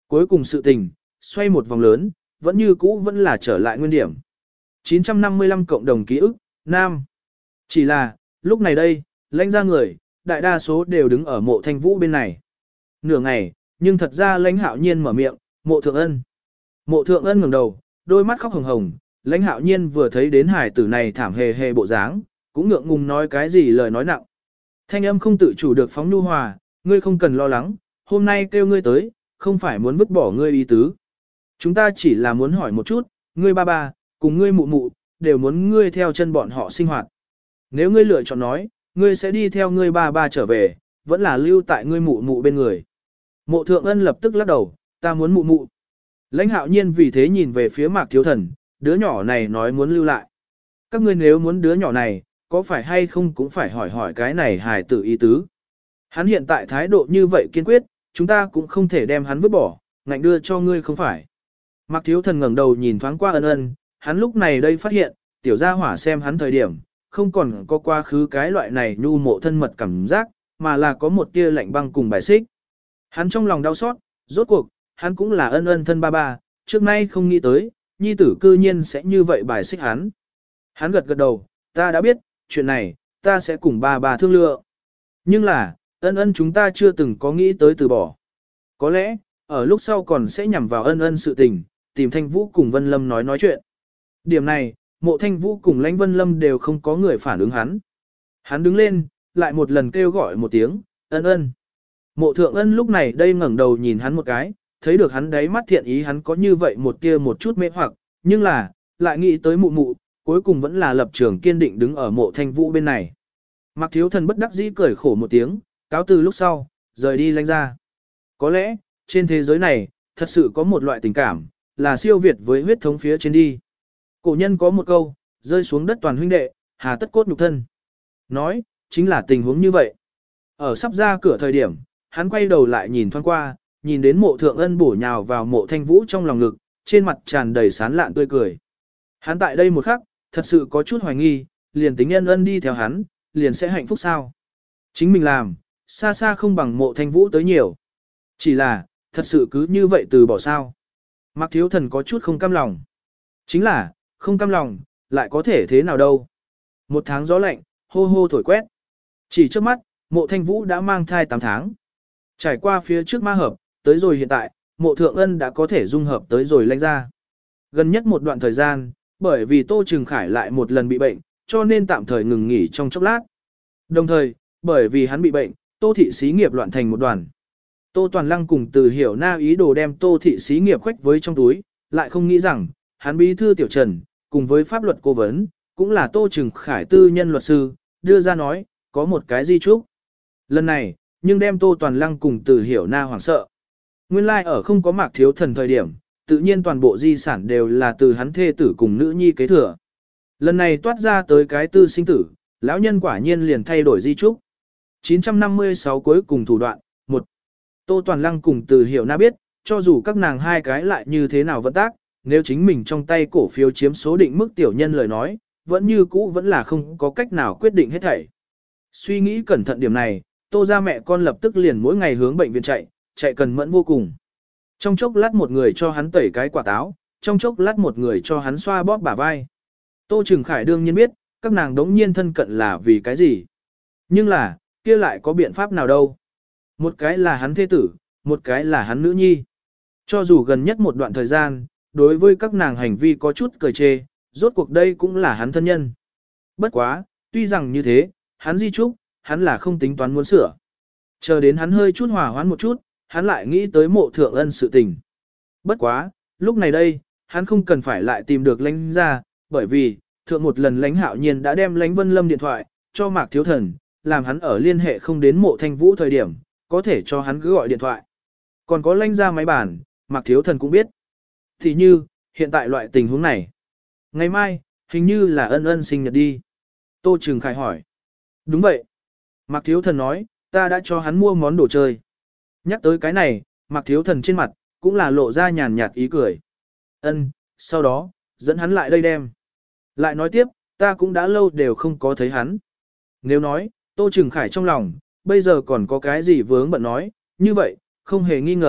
Cuối cùng sự tình, xoay một vòng lớn, vẫn như cũ vẫn là trở lại nguyên điểm. chín trăm năm mươi lăm cộng đồng ký ức, Nam. Chỉ là, lúc này đây, lãnh ra người, đại đa số đều đứng ở mộ thanh vũ bên này. Nửa ngày, nhưng thật ra lãnh hạo nhiên mở miệng, mộ thượng ân. Mộ thượng ân ngẩng đầu, đôi mắt khóc hồng hồng, lãnh hạo nhiên vừa thấy đến hải tử này thảm hề hề bộ dáng, cũng ngượng ngùng nói cái gì lời nói nặng. Thanh âm không tự chủ được phóng nhu hòa, ngươi không cần lo lắng, hôm nay kêu ngươi tới, không phải muốn vứt bỏ ngươi ý tứ. Chúng ta chỉ là muốn hỏi một chút, ngươi ba ba, cùng ngươi mụ mụ, đều muốn ngươi theo chân bọn họ sinh hoạt. Nếu ngươi lựa chọn nói, ngươi sẽ đi theo ngươi ba ba trở về, vẫn là lưu tại ngươi mụ mụ bên người. Mộ thượng ân lập tức lắc đầu, ta muốn mụ mụ. Lãnh hạo nhiên vì thế nhìn về phía mạc thiếu thần, đứa nhỏ này nói muốn lưu lại. Các ngươi nếu muốn đứa nhỏ này, có phải hay không cũng phải hỏi hỏi cái này hài tử ý tứ. Hắn hiện tại thái độ như vậy kiên quyết, chúng ta cũng không thể đem hắn vứt bỏ, ngạnh đưa cho ngươi không phải. Mạc thiếu thần ngẩng đầu nhìn thoáng qua ân ân, hắn lúc này đây phát hiện, tiểu gia hỏa xem hắn thời điểm, không còn có quá khứ cái loại này nhu mộ thân mật cảm giác, mà là có một tia lạnh băng cùng bài xích. Hắn trong lòng đau xót, rốt cuộc, hắn cũng là ân ân thân ba ba, trước nay không nghĩ tới, nhi tử cư nhiên sẽ như vậy bài xích hắn. Hắn gật gật đầu, ta đã biết, chuyện này, ta sẽ cùng ba ba thương lượng. Nhưng là, ân ân chúng ta chưa từng có nghĩ tới từ bỏ. Có lẽ, ở lúc sau còn sẽ nhằm vào ân ân sự tình, tìm Thanh Vũ cùng Vân Lâm nói nói chuyện. Điểm này, mộ Thanh Vũ cùng lãnh Vân Lâm đều không có người phản ứng hắn. Hắn đứng lên, lại một lần kêu gọi một tiếng, ân ân. Mộ thượng ân lúc này đây ngẩng đầu nhìn hắn một cái, thấy được hắn đáy mắt thiện ý hắn có như vậy một tia một chút mê hoặc, nhưng là, lại nghĩ tới mụ mụ, cuối cùng vẫn là lập trường kiên định đứng ở mộ Thanh Vũ bên này. Mạc thiếu thần bất đắc dĩ cười khổ một tiếng, cáo từ lúc sau, rời đi lãnh ra. Có lẽ, trên thế giới này, thật sự có một loại tình cảm, là siêu việt với huyết thống phía trên đi. Cổ nhân có một câu, rơi xuống đất toàn huynh đệ, hà tất cốt nhục thân. Nói, chính là tình huống như vậy. Ở sắp ra cửa thời điểm, hắn quay đầu lại nhìn thoáng qua, nhìn đến mộ thượng ân bổ nhào vào mộ Thanh Vũ trong lòng ngực, trên mặt tràn đầy sán lạn tươi cười. Hắn tại đây một khắc, thật sự có chút hoài nghi, liền tính ân ân đi theo hắn, liền sẽ hạnh phúc sao. Chính mình làm, xa xa không bằng mộ Thanh Vũ tới nhiều. Chỉ là, thật sự cứ như vậy từ bỏ sao. Mạc thiếu thần có chút không cam lòng. Chính là, không cam lòng, lại có thể thế nào đâu. Một tháng gió lạnh, hô hô thổi quét. Chỉ trước mắt, mộ Thanh Vũ đã mang thai tám tháng. Trải qua phía trước ma hợp, tới rồi hiện tại, mộ thượng ân đã có thể dung hợp tới rồi lãnh ra. Gần nhất một đoạn thời gian, bởi vì Tô Trừng Khải lại một lần bị bệnh, cho nên tạm thời ngừng nghỉ trong chốc lát. Đồng thời, bởi vì hắn bị bệnh, Tô thị xí nghiệp loạn thành một đoàn. Tô Toàn Lăng cùng Từ Hiểu Na ý đồ đem Tô thị xí nghiệp khoách với trong túi, lại không nghĩ rằng, hắn bí thư Tiểu Trần, cùng với pháp luật cố vấn, cũng là Tô Trừng Khải tư nhân luật sư, đưa ra nói, có một cái di trúc. Lần này, nhưng đem Tô Toàn Lăng cùng Từ Hiểu Na hoảng sợ. Nguyên lai like ở không có Mạc thiếu thần thời điểm, tự nhiên toàn bộ di sản đều là từ hắn thê tử cùng nữ nhi kế thừa. Lần này toát ra tới cái tư sinh tử, lão nhân quả nhiên liền thay đổi di trúc. chín trăm năm mươi sáu cuối cùng thủ đoạn, một. Tô Toàn Lăng cùng Từ Hiểu Na biết, cho dù các nàng hai cái lại như thế nào vận tác, nếu chính mình trong tay cổ phiếu chiếm số định mức tiểu nhân lời nói, vẫn như cũ vẫn là không có cách nào quyết định hết thảy. Suy nghĩ cẩn thận điểm này, Tô ra mẹ con lập tức liền mỗi ngày hướng bệnh viện chạy, chạy cần mẫn vô cùng. Trong chốc lát một người cho hắn tẩy cái quả táo, trong chốc lát một người cho hắn xoa bóp bả vai. Tô Trừng Khải đương nhiên biết, các nàng đống nhiên thân cận là vì cái gì. Nhưng là, kia lại có biện pháp nào đâu. Một cái là hắn thế tử, một cái là hắn nữ nhi. Cho dù gần nhất một đoạn thời gian, đối với các nàng hành vi có chút cười chê, rốt cuộc đây cũng là hắn thân nhân. Bất quá, tuy rằng như thế, hắn di trúc, hắn là không tính toán muốn sửa. Chờ đến hắn hơi chút hòa hoãn một chút, hắn lại nghĩ tới mộ thượng ân sự tình. Bất quá, lúc này đây, hắn không cần phải lại tìm được lãnh ra, bởi vì, thượng một lần lãnh hạo nhiên đã đem lãnh Vân Lâm điện thoại, cho Mạc Thiếu Thần, làm hắn ở liên hệ không đến mộ Thanh Vũ thời điểm, có thể cho hắn cứ gọi điện thoại. Còn có lãnh ra máy bản, Mạc Thiếu Thần cũng biết. Thì như, hiện tại loại tình huống này. Ngày mai, hình như là ân ân sinh nhật đi. Tô Trừng Khải hỏi. Đúng vậy. Mạc Thiếu Thần nói, ta đã cho hắn mua món đồ chơi. Nhắc tới cái này, Mạc Thiếu Thần trên mặt, cũng là lộ ra nhàn nhạt ý cười. Ân, sau đó, dẫn hắn lại đây đem. Lại nói tiếp, ta cũng đã lâu đều không có thấy hắn. Nếu nói, Tô Trừng Khải trong lòng, bây giờ còn có cái gì vướng bận nói, như vậy, không hề nghi ngờ,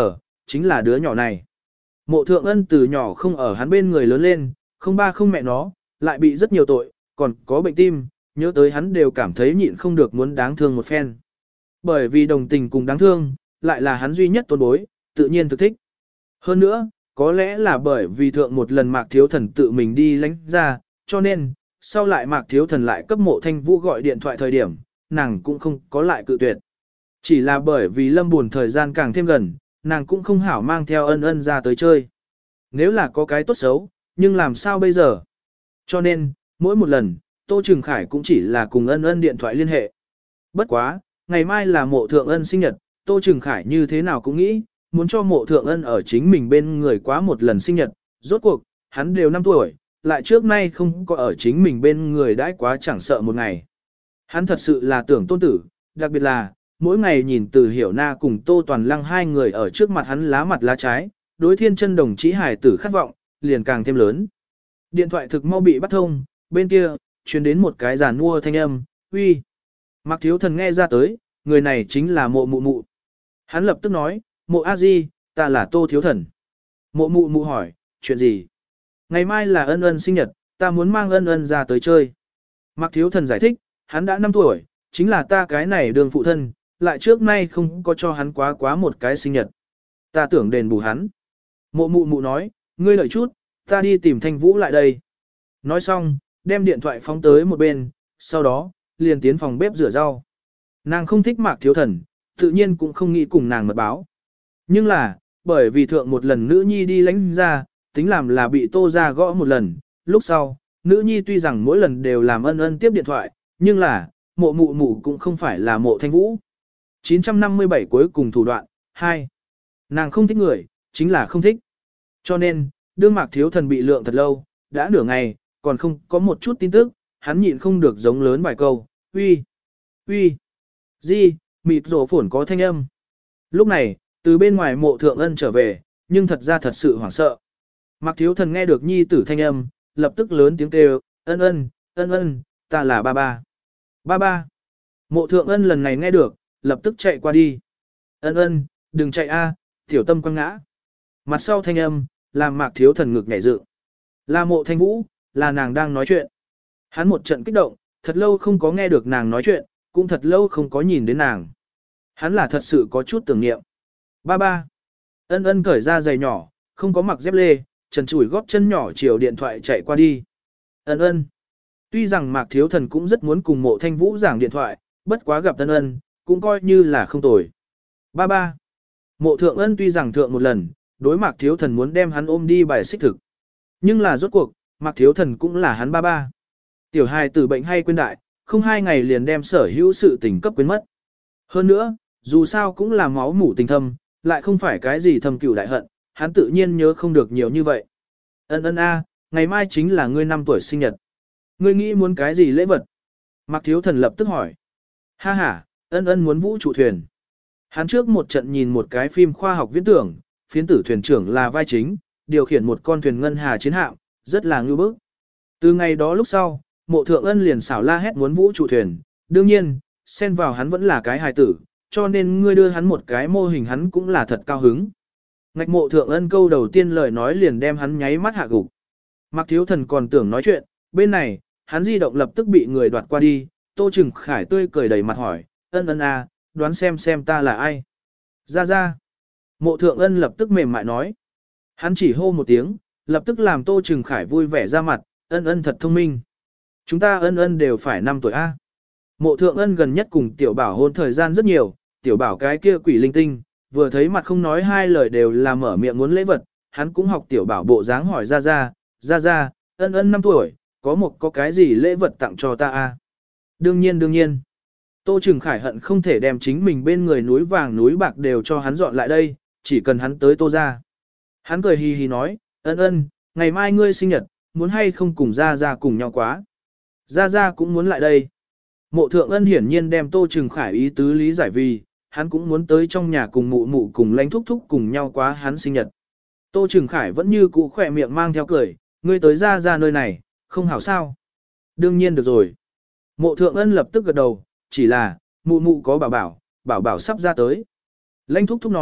chính là đứa nhỏ này. Mộ thượng ân từ nhỏ không ở hắn bên người lớn lên, không ba không mẹ nó, lại bị rất nhiều tội, còn có bệnh tim, nhớ tới hắn đều cảm thấy nhịn không được muốn đáng thương một phen. Bởi vì đồng tình cùng đáng thương, lại là hắn duy nhất tôn bối, tự nhiên thực thích. Hơn nữa, có lẽ là bởi vì thượng một lần Mạc Thiếu Thần tự mình đi lánh ra, cho nên, sau lại Mạc Thiếu Thần lại cấp Mộ Thanh Vũ gọi điện thoại thời điểm, nàng cũng không có lại cự tuyệt. Chỉ là bởi vì lâm buồn thời gian càng thêm gần, nàng cũng không hảo mang theo ân ân ra tới chơi. Nếu là có cái tốt xấu, nhưng làm sao bây giờ? Cho nên, mỗi một lần, Tô Trừng Khải cũng chỉ là cùng ân ân điện thoại liên hệ. Bất quá, ngày mai là Mộ Thượng Ân sinh nhật, Tô Trừng Khải như thế nào cũng nghĩ, muốn cho Mộ Thượng Ân ở chính mình bên người quá một lần sinh nhật. Rốt cuộc, hắn đều năm tuổi, lại trước nay không có ở chính mình bên người đãi quá chẳng sợ một ngày. Hắn thật sự là tưởng tôn tử, đặc biệt là, mỗi ngày nhìn Từ Hiểu Na cùng Tô Toàn Lăng hai người ở trước mặt hắn lá mặt lá trái, đối thiên chân đồng chí hải tử khát vọng, liền càng thêm lớn. Điện thoại thực mau bị bắt thông, bên kia, truyền đến một cái giàn mua thanh âm, uy. Mạc Thiếu Thần nghe ra tới, người này chính là Mộ Mụ Mụ. Hắn lập tức nói, Mộ A Di, ta là Tô Thiếu Thần. Mộ Mụ Mụ hỏi, chuyện gì? Ngày mai là ân ân sinh nhật, ta muốn mang ân ân ra tới chơi. Mạc Thiếu Thần giải thích, hắn đã năm tuổi, chính là ta cái này đường phụ thân, lại trước nay không có cho hắn quá quá một cái sinh nhật. Ta tưởng đền bù hắn. Mộ Mụ Mụ nói, ngươi đợi chút, ta đi tìm Thanh Vũ lại đây. Nói xong, đem điện thoại phóng tới một bên, sau đó, liền tiến phòng bếp rửa rau. Nàng không thích Mạc Thiếu Thần, tự nhiên cũng không nghĩ cùng nàng mật báo. Nhưng là, bởi vì thượng một lần nữ nhi đi lãnh ra, tính làm là bị Tô ra gõ một lần, lúc sau, nữ nhi tuy rằng mỗi lần đều làm ân ân tiếp điện thoại, nhưng là, Mộ Mụ Mụ cũng không phải là Mộ Thanh Vũ. chín trăm năm mươi bảy cuối cùng thủ đoạn, hai. Nàng không thích người, chính là không thích. Cho nên, đương Mạc Thiếu Thần bị lượng thật lâu, đã nửa ngày, còn không có một chút tin tức, hắn nhịn không được giống lớn vài câu, uy, uy, gì, mịt rổ phổn có thanh âm. Lúc này, từ bên ngoài Mộ Thượng Ân trở về, nhưng thật ra thật sự hoảng sợ. Mạc Thiếu Thần nghe được nhi tử thanh âm, lập tức lớn tiếng kêu, ân ân, ân ân, ta là ba ba. Ba ba. Mộ Thượng Ân lần này nghe được, lập tức chạy qua đi. Ân ân, đừng chạy a, tiểu tâm quăng ngã. Mặt sau thanh âm, làm Mạc Thiếu Thần ngực nhảy dựng. Là Mộ Thanh Vũ, là nàng đang nói chuyện. Hắn một trận kích động, thật lâu không có nghe được nàng nói chuyện, cũng thật lâu không có nhìn đến nàng. Hắn là thật sự có chút tưởng niệm. Ba ba. Ân ân cởi ra giày nhỏ, không có mặc dép lê, trần trụi góp chân nhỏ chiều điện thoại chạy qua đi. Ân ân. Tuy rằng Mạc Thiếu Thần cũng rất muốn cùng Mộ Thanh Vũ giảng điện thoại, bất quá gặp Ân ân, cũng coi như là không tồi. Ba ba. Mộ Thượng Ân tuy rằng thượng một lần, đối Mạc Thiếu Thần muốn đem hắn ôm đi bài xích thực. Nhưng là rốt cuộc, Mạc Thiếu Thần cũng là hắn ba ba. Tiểu hài tử bệnh hay quên đại, không hai ngày liền đem sở hữu sự tình cấp quên mất. Hơn nữa, dù sao cũng là máu mủ tình thâm, lại không phải cái gì thâm cửu đại hận, hắn tự nhiên nhớ không được nhiều như vậy. Ân ân a, ngày mai chính là ngươi năm tuổi sinh nhật. Ngươi nghĩ muốn cái gì lễ vật? Mạc Thiếu Thần lập tức hỏi. Ha ha, ân ân muốn vũ trụ thuyền. Hắn trước một trận nhìn một cái phim khoa học viễn tưởng, phiến tử thuyền trưởng là vai chính, điều khiển một con thuyền ngân hà chiến hạm, rất là ngưu bức. Từ ngày đó lúc sau, Mộ Thượng Ân liền xảo la hét muốn vũ trụ thuyền, đương nhiên, xen vào hắn vẫn là cái hài tử, cho nên ngươi đưa hắn một cái mô hình hắn cũng là thật cao hứng. Ngạch Mộ Thượng Ân câu đầu tiên lời nói liền đem hắn nháy mắt hạ gục. Mạc Thiếu Thần còn tưởng nói chuyện, bên này, hắn di động lập tức bị người đoạt qua đi, Tô Trừng Khải tươi cười đầy mặt hỏi, ân ân à, đoán xem xem ta là ai. Ra ra. Mộ Thượng Ân lập tức mềm mại nói. Hắn chỉ hô một tiếng, lập tức làm Tô Trừng Khải vui vẻ ra mặt, ân ân thật thông minh. Chúng ta ân ân đều phải năm tuổi A. Mộ Thượng Ân gần nhất cùng Tiểu Bảo hôn thời gian rất nhiều, Tiểu Bảo cái kia quỷ linh tinh, vừa thấy mặt không nói hai lời đều là mở miệng muốn lễ vật, hắn cũng học Tiểu Bảo bộ dáng hỏi ra ra, ra ra, ân ân năm tuổi, có một có cái gì lễ vật tặng cho ta A. Đương nhiên đương nhiên. Tô Trừng Khải hận không thể đem chính mình bên người núi vàng núi bạc đều cho hắn dọn lại đây, chỉ cần hắn tới Tô ra. Hắn cười hì hì nói, ân ân, ngày mai ngươi sinh nhật, muốn hay không cùng Gia Gia cùng nhau quá. Gia Gia cũng muốn lại đây. Mộ Thượng Ân hiển nhiên đem Tô Trừng Khải ý tứ lý giải vì, hắn cũng muốn tới trong nhà cùng mụ mụ cùng lãnh thúc thúc cùng nhau quá hắn sinh nhật. Tô Trừng Khải vẫn như cũ khỏe miệng mang theo cười, ngươi tới Gia Gia nơi này, không hảo sao. Đương nhiên được rồi. Mộ Thượng Ân lập tức gật đầu, chỉ là, mụ mụ có bảo bảo, bảo bảo sắp ra tới. Lãnh thúc thúc nói,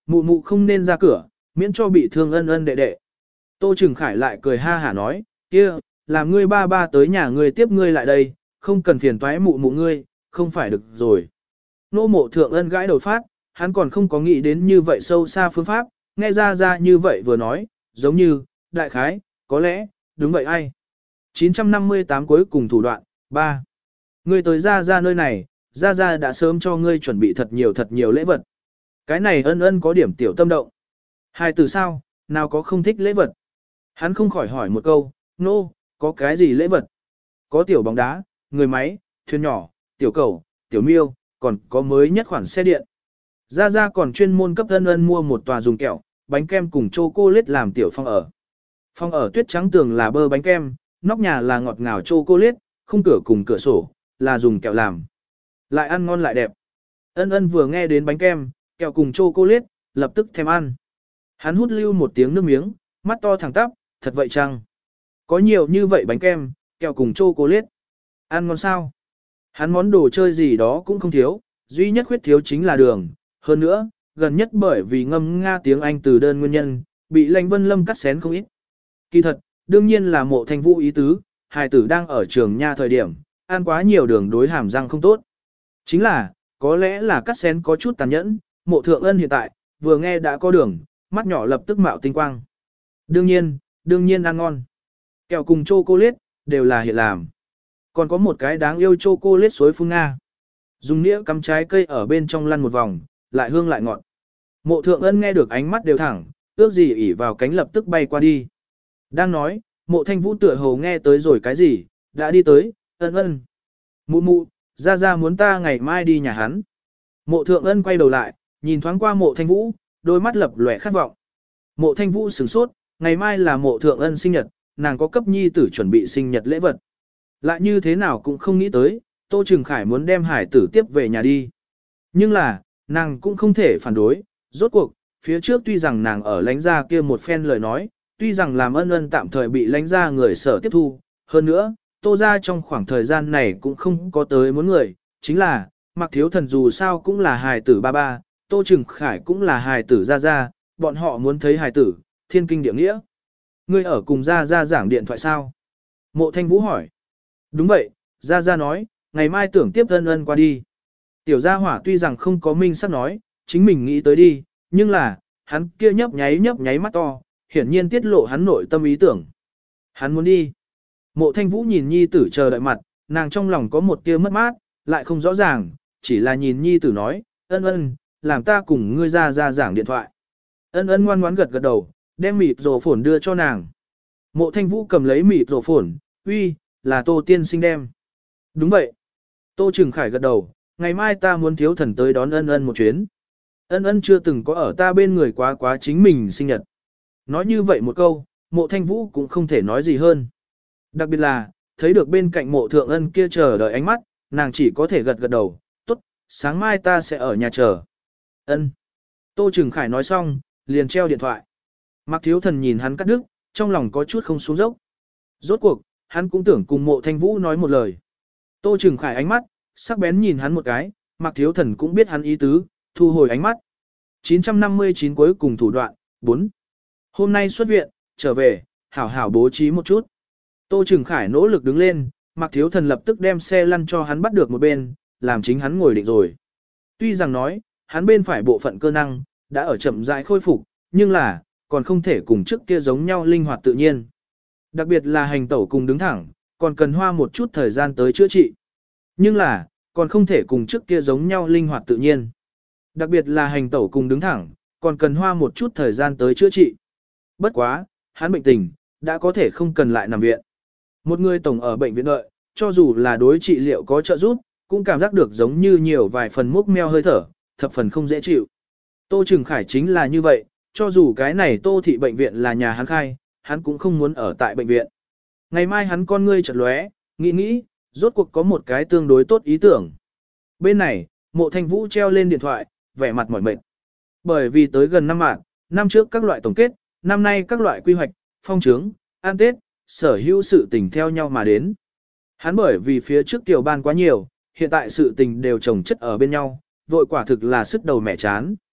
Mụ mụ không nên ra cửa, miễn cho bị thương ân ân đệ đệ. Tô Trừng Khải lại cười ha hả nói, kia, làm ngươi ba ba tới nhà ngươi tiếp ngươi lại đây, không cần phiền toái mụ mụ ngươi, không phải được rồi. Nô mộ thượng ân gãi đầu phát, hắn còn không có nghĩ đến như vậy sâu xa phương pháp, nghe ra ra như vậy vừa nói, giống như, đại khái, có lẽ, đúng vậy ai. chín trăm năm mươi tám cuối cùng thủ đoạn, ba. Ngươi tới ra ra nơi này, ra ra đã sớm cho ngươi chuẩn bị thật nhiều thật nhiều lễ vật. Cái này ân ân có điểm tiểu tâm động. Hai từ sao, nào có không thích lễ vật. Hắn không khỏi hỏi một câu, nô, no, có cái gì lễ vật? Có tiểu bóng đá, người máy, thuyền nhỏ, tiểu cầu, tiểu miêu, còn có mới nhất khoản xe điện. Ra Ra còn chuyên môn cấp ân ân mua một tòa dùng kẹo, bánh kem cùng chocolate làm tiểu phòng ở. Phòng ở tuyết trắng tường là bơ bánh kem, nóc nhà là ngọt ngào chocolate, khung cửa cùng cửa sổ, là dùng kẹo làm. Lại ăn ngon lại đẹp. Ân ân vừa nghe đến bánh kem, kẹo cùng chocolate, lập tức thèm ăn. Hắn hút lưu một tiếng nước miếng, mắt to thẳng tắp, thật vậy chăng? Có nhiều như vậy bánh kem, kẹo cùng chocolate. Ăn ngon sao? Hắn món đồ chơi gì đó cũng không thiếu, duy nhất khuyết thiếu chính là đường. Hơn nữa, gần nhất bởi vì ngâm nga tiếng Anh từ đơn nguyên nhân, bị Lãnh Vân Lâm cắt xén không ít. Kỳ thật, đương nhiên là Mộ Thanh Vũ ý tứ, hài tử đang ở trường nha thời điểm, ăn quá nhiều đường đối hàm răng không tốt. Chính là, có lẽ là cắt xén có chút tàn nhẫn, Mộ Thượng Ân hiện tại, vừa nghe đã có đường, mắt nhỏ lập tức mạo tinh quang. Đương nhiên, đương nhiên ăn ngon. Kẹo cùng chocolate, đều là hiện làm. Còn có một cái đáng yêu chocolate suối phun Nga. Dùng nĩa cắm trái cây ở bên trong lăn một vòng, lại hương lại ngọt. Mộ Thượng Ân nghe được ánh mắt đều thẳng, ước gì ỉ vào cánh lập tức bay qua đi. Đang nói, Mộ Thanh Vũ tựa hồ nghe tới rồi cái gì, đã đi tới, ân ân. Mụ mụ, ra ra muốn ta ngày mai đi nhà hắn. Mộ Thượng Ân quay đầu lại, nhìn thoáng qua Mộ Thanh Vũ, đôi mắt lập lòe khát vọng. Mộ Thanh Vũ sửng sốt, ngày mai là Mộ Thượng Ân sinh nhật, nàng có cấp nhi tử chuẩn bị sinh nhật lễ vật. Lại như thế nào cũng không nghĩ tới, Tô Trừng Khải muốn đem hải tử tiếp về nhà đi. Nhưng là, nàng cũng không thể phản đối, rốt cuộc, phía trước tuy rằng nàng ở lánh gia kia một phen lời nói, tuy rằng làm ân ân tạm thời bị lánh gia người sở tiếp thu, hơn nữa, Tô gia trong khoảng thời gian này cũng không có tới muốn người, chính là, Mạc Thiếu Thần dù sao cũng là hài tử ba ba, Tô Trừng Khải cũng là hài tử gia gia, bọn họ muốn thấy hài tử, thiên kinh địa nghĩa. Ngươi ở cùng gia gia giảng điện thoại sao? Mộ Thanh Vũ hỏi. Đúng vậy, gia gia nói, ngày mai tưởng tiếp ân ân qua đi. Tiểu gia hỏa tuy rằng không có minh sắc nói, chính mình nghĩ tới đi, nhưng là, hắn kia nhấp nháy nhấp nháy mắt to, hiển nhiên tiết lộ hắn nội tâm ý tưởng. Hắn muốn đi. Mộ Thanh Vũ nhìn nhi tử chờ đợi mặt, nàng trong lòng có một tia mất mát, lại không rõ ràng, chỉ là nhìn nhi tử nói, ân ân, làm ta cùng ngươi ra ra giảng điện thoại. Ân ân ngoan ngoãn gật gật đầu, đem mịt rổ phổn đưa cho nàng. Mộ Thanh Vũ cầm lấy mịt rổ phổn, uy, là Tô tiên sinh đem. Đúng vậy. Tô Trừng Khải gật đầu, ngày mai ta muốn Thiếu Thần tới đón ân ân một chuyến. Ân ân chưa từng có ở ta bên người quá quá chính mình sinh nhật. Nói như vậy một câu, Mộ Thanh Vũ cũng không thể nói gì hơn. Đặc biệt là, thấy được bên cạnh Mộ Thượng Ân kia chờ đợi ánh mắt, nàng chỉ có thể gật gật đầu, tốt, sáng mai ta sẽ ở nhà chờ. Ân. Tô Trừng Khải nói xong, liền treo điện thoại. Mạc Thiếu Thần nhìn hắn cắt đứt, trong lòng có chút không xuống dốc. Rốt cuộc, hắn cũng tưởng cùng Mộ Thanh Vũ nói một lời. Tô Trừng Khải ánh mắt, sắc bén nhìn hắn một cái, Mạc Thiếu Thần cũng biết hắn ý tứ, thu hồi ánh mắt. chín trăm năm mươi chín cuối cùng thủ đoạn, bốn. Hôm nay xuất viện, trở về, hảo hảo bố trí một chút. Tô Trừng Khải nỗ lực đứng lên, Mạc Thiếu Thần lập tức đem xe lăn cho hắn bắt được một bên, làm chính hắn ngồi định rồi. Tuy rằng nói, hắn bên phải bộ phận cơ năng, đã ở chậm rãi khôi phục, nhưng là, còn không thể cùng trước kia giống nhau linh hoạt tự nhiên. Đặc biệt là hành tẩu cùng đứng thẳng, còn cần hoa một chút thời gian tới chữa trị. Nhưng là, còn không thể cùng trước kia giống nhau linh hoạt tự nhiên. Đặc biệt là hành tẩu cùng đứng thẳng, còn cần hoa một chút thời gian tới chữa trị. Bất quá, hắn bệnh tình, đã có thể không cần lại nằm viện. Một người tổng ở bệnh viện đợi, cho dù là đối trị liệu có trợ giúp, cũng cảm giác được giống như nhiều vài phần múc meo hơi thở, thập phần không dễ chịu. Tô Trừng Khải chính là như vậy, cho dù cái này Tô thị bệnh viện là nhà hắn khai, hắn cũng không muốn ở tại bệnh viện. Ngày mai hắn con ngươi chợt lóe, nghĩ nghĩ, rốt cuộc có một cái tương đối tốt ý tưởng. Bên này, Mộ Thanh Vũ treo lên điện thoại, vẻ mặt mỏi mệt. Bởi vì tới gần năm mạng, năm trước các loại tổng kết, năm nay các loại quy hoạch, phong trướng, an tết, sở hữu sự tình theo nhau mà đến. Hắn bởi vì phía trước tiểu ban quá nhiều, hiện tại sự tình đều chồng chất ở bên nhau, vội quả thực là sức đầu mẹ chán.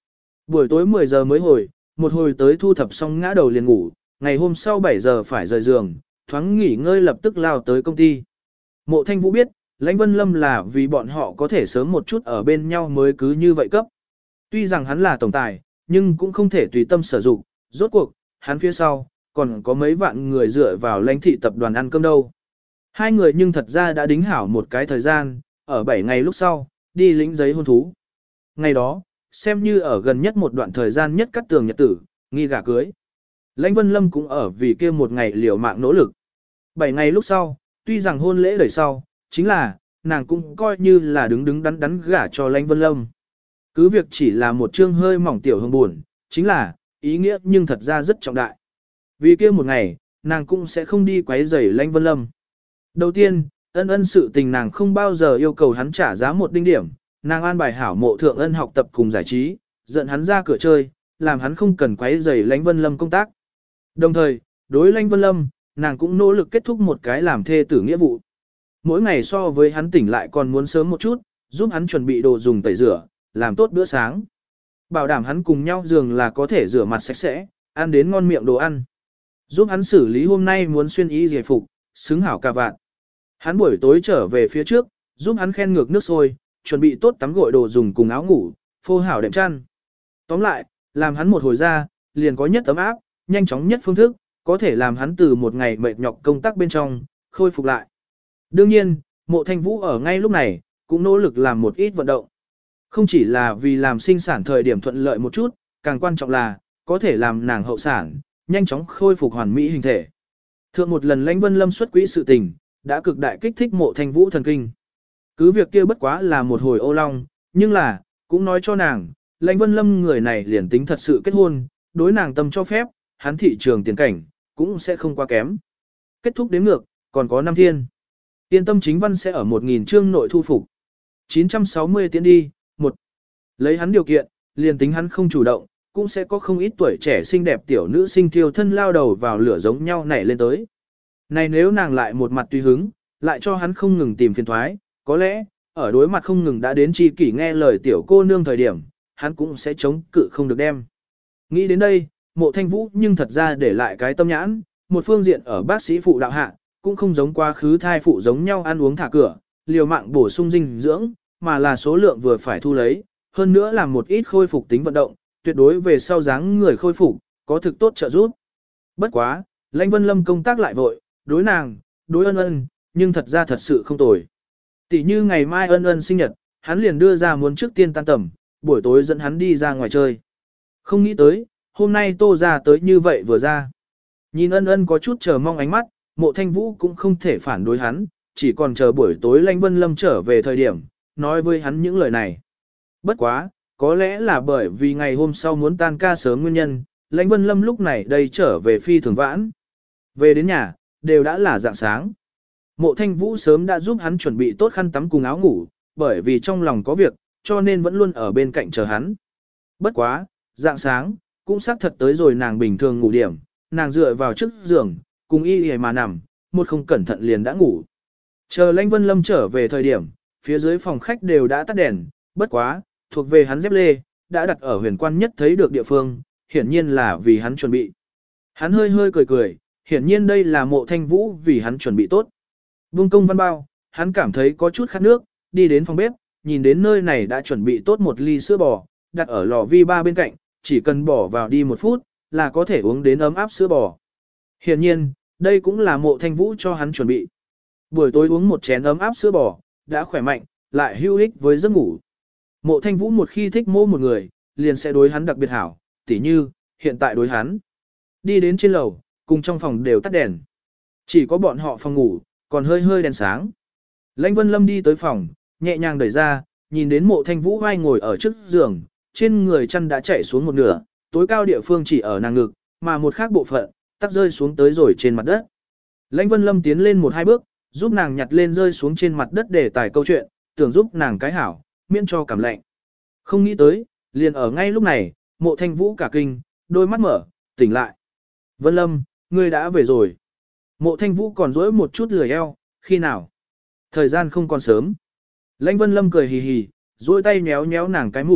Buổi tối mười giờ mới hồi, một hồi tới thu thập xong ngã đầu liền ngủ, ngày hôm sau bảy giờ phải rời giường, thoáng nghỉ ngơi lập tức lao tới công ty. Mộ Thanh Vũ biết, Lãnh Vân Lâm là vì bọn họ có thể sớm một chút ở bên nhau mới cứ như vậy cấp. Tuy rằng hắn là tổng tài, nhưng cũng không thể tùy tâm sử dụng, rốt cuộc, hắn phía sau, còn có mấy vạn người dựa vào Lãnh thị tập đoàn ăn cơm đâu. Hai người nhưng thật ra đã đính hảo một cái thời gian, ở bảy ngày lúc sau, đi lĩnh giấy hôn thú. Ngày đó, xem như ở gần nhất một đoạn thời gian nhất cắt tường nhật tử, nghi gả cưới. Lãnh Vân Lâm cũng ở vì kia một ngày liều mạng nỗ lực. Bảy ngày lúc sau, tuy rằng hôn lễ đời sau, chính là, nàng cũng coi như là đứng đứng đắn đắn gả cho Lãnh Vân Lâm. Cứ việc chỉ là một chương hơi mỏng tiểu hương buồn, chính là, ý nghĩa nhưng thật ra rất trọng đại. Vì kia một ngày, nàng cũng sẽ không đi quấy rầy Lãnh Vân Lâm. Đầu tiên, ân ân sự tình nàng không bao giờ yêu cầu hắn trả giá một đinh điểm, nàng an bài hảo mộ thượng ân học tập cùng giải trí, dẫn hắn ra cửa chơi, làm hắn không cần quấy rầy Lãnh Vân Lâm công tác. Đồng thời, đối Lãnh Vân Lâm, nàng cũng nỗ lực kết thúc một cái làm thê tử nghĩa vụ. Mỗi ngày so với hắn tỉnh lại còn muốn sớm một chút, giúp hắn chuẩn bị đồ dùng tẩy rửa, làm tốt bữa sáng. Bảo đảm hắn cùng nhau giường là có thể rửa mặt sạch sẽ, ăn đến ngon miệng đồ ăn. Giúp hắn xử lý hôm nay muốn xuyên y giải phục, xứng hảo cà vạt. Hắn buổi tối trở về phía trước, giúp hắn khen ngược nước sôi, chuẩn bị tốt tắm gội đồ dùng cùng áo ngủ, phô hảo đệm chăn. Tóm lại, làm hắn một hồi ra, liền có nhất tấm áp, nhanh chóng nhất phương thức, có thể làm hắn từ một ngày mệt nhọc công tác bên trong, khôi phục lại. Đương nhiên, Mộ Thanh Vũ ở ngay lúc này, cũng nỗ lực làm một ít vận động. Không chỉ là vì làm sinh sản thời điểm thuận lợi một chút, càng quan trọng là, có thể làm nàng hậu sản, nhanh chóng khôi phục hoàn mỹ hình thể. Thượng một lần Lãnh Vân Lâm xuất quỹ sự tình, đã cực đại kích thích Mộ Thanh Vũ thần kinh. Cứ việc kia bất quá là một hồi ô long, nhưng là, cũng nói cho nàng, Lãnh Vân Lâm người này liền tính thật sự kết hôn, đối nàng tâm cho phép, hắn thị trường tiền cảnh, cũng sẽ không quá kém. Kết thúc đếm ngược, còn có năm thiên. Yên tâm chính văn sẽ ở một nghìn chương nội thu phục. chín trăm sáu mươi tiến đi, một. Lấy hắn điều kiện, liền tính hắn không chủ động, cũng sẽ có không ít tuổi trẻ xinh đẹp tiểu nữ sinh thiêu thân lao đầu vào lửa giống nhau nảy lên tới. Này nếu nàng lại một mặt tùy hứng, lại cho hắn không ngừng tìm phiền thoái, có lẽ, ở đối mặt không ngừng đã đến chi kỷ nghe lời tiểu cô nương thời điểm, hắn cũng sẽ chống cự không được đem. Nghĩ đến đây, Mộ Thanh Vũ nhưng thật ra để lại cái tâm nhãn, một phương diện ở bác sĩ phụ đạo hạ, cũng không giống quá khứ thai phụ giống nhau ăn uống thả cửa, liều mạng bổ sung dinh dưỡng, mà là số lượng vừa phải thu lấy, hơn nữa là một ít khôi phục tính vận động, tuyệt đối về sau dáng người khôi phục, có thực tốt trợ giúp. Bất quá, Lãnh Vân Lâm công tác lại vội, đối nàng, đối ân ân, nhưng thật ra thật sự không tồi. Tỷ như ngày mai ân ân sinh nhật, hắn liền đưa ra muốn trước tiên tan tầm, buổi tối dẫn hắn đi ra ngoài chơi. Không nghĩ tới, hôm nay Tô ra tới như vậy vừa ra. Nhìn ân ân có chút chờ mong ánh mắt, Mộ Thanh Vũ cũng không thể phản đối hắn, chỉ còn chờ buổi tối Lãnh Vân Lâm trở về thời điểm, nói với hắn những lời này. Bất quá, có lẽ là bởi vì ngày hôm sau muốn tan ca sớm nguyên nhân, Lãnh Vân Lâm lúc này đây trở về phi thường vãn. Về đến nhà, đều đã là dạng sáng. Mộ Thanh Vũ sớm đã giúp hắn chuẩn bị tốt khăn tắm cùng áo ngủ, bởi vì trong lòng có việc, cho nên vẫn luôn ở bên cạnh chờ hắn. Bất quá, dạng sáng, cũng xác thật tới rồi nàng bình thường ngủ điểm, nàng dựa vào trước giường, cùng y y mà nằm, một không cẩn thận liền đã ngủ. Chờ Lãnh Vân Lâm trở về thời điểm, phía dưới phòng khách đều đã tắt đèn, bất quá, thuộc về hắn dép lê, đã đặt ở huyền quan nhất thấy được địa phương, hiển nhiên là vì hắn chuẩn bị. Hắn hơi hơi cười cười, hiển nhiên đây là Mộ Thanh Vũ vì hắn chuẩn bị tốt. Buông công văn bao, hắn cảm thấy có chút khát nước, đi đến phòng bếp, nhìn đến nơi này đã chuẩn bị tốt một ly sữa bò, đặt ở lò vi ba bên cạnh, chỉ cần bỏ vào đi một phút, là có thể uống đến ấm áp sữa bò. Hiển nhiên, đây cũng là Mộ Thanh Vũ cho hắn chuẩn bị. Buổi tối uống một chén ấm áp sữa bò, đã khỏe mạnh, lại hữu ích với giấc ngủ. Mộ Thanh Vũ một khi thích mô một người, liền sẽ đối hắn đặc biệt hảo, tỉ như, hiện tại đối hắn. Đi đến trên lầu, cùng trong phòng đều tắt đèn. Chỉ có bọn họ phòng ngủ, còn hơi hơi đèn sáng. Lãnh Vân Lâm đi tới phòng, nhẹ nhàng đẩy ra, nhìn đến Mộ Thanh Vũ vai ngồi ở trước giường, trên người chăn đã chạy xuống một nửa, tối cao địa phương chỉ ở nàng ngực, mà một khác bộ phận, tắt rơi xuống tới rồi trên mặt đất. Lãnh Vân Lâm tiến lên một hai bước, giúp nàng nhặt lên rơi xuống trên mặt đất để tải câu chuyện, tưởng giúp nàng cái hảo, miễn cho cảm lạnh. Không nghĩ tới, liền ở ngay lúc này, Mộ Thanh Vũ cả kinh, đôi mắt mở, tỉnh lại. Vân Lâm, ngươi đã về rồi. Mộ Thanh Vũ còn dỗi một chút lười eo, khi nào? Thời gian không còn sớm. Lãnh Vân Lâm cười hì hì, duỗi tay nhéo nhéo nàng cái mũi,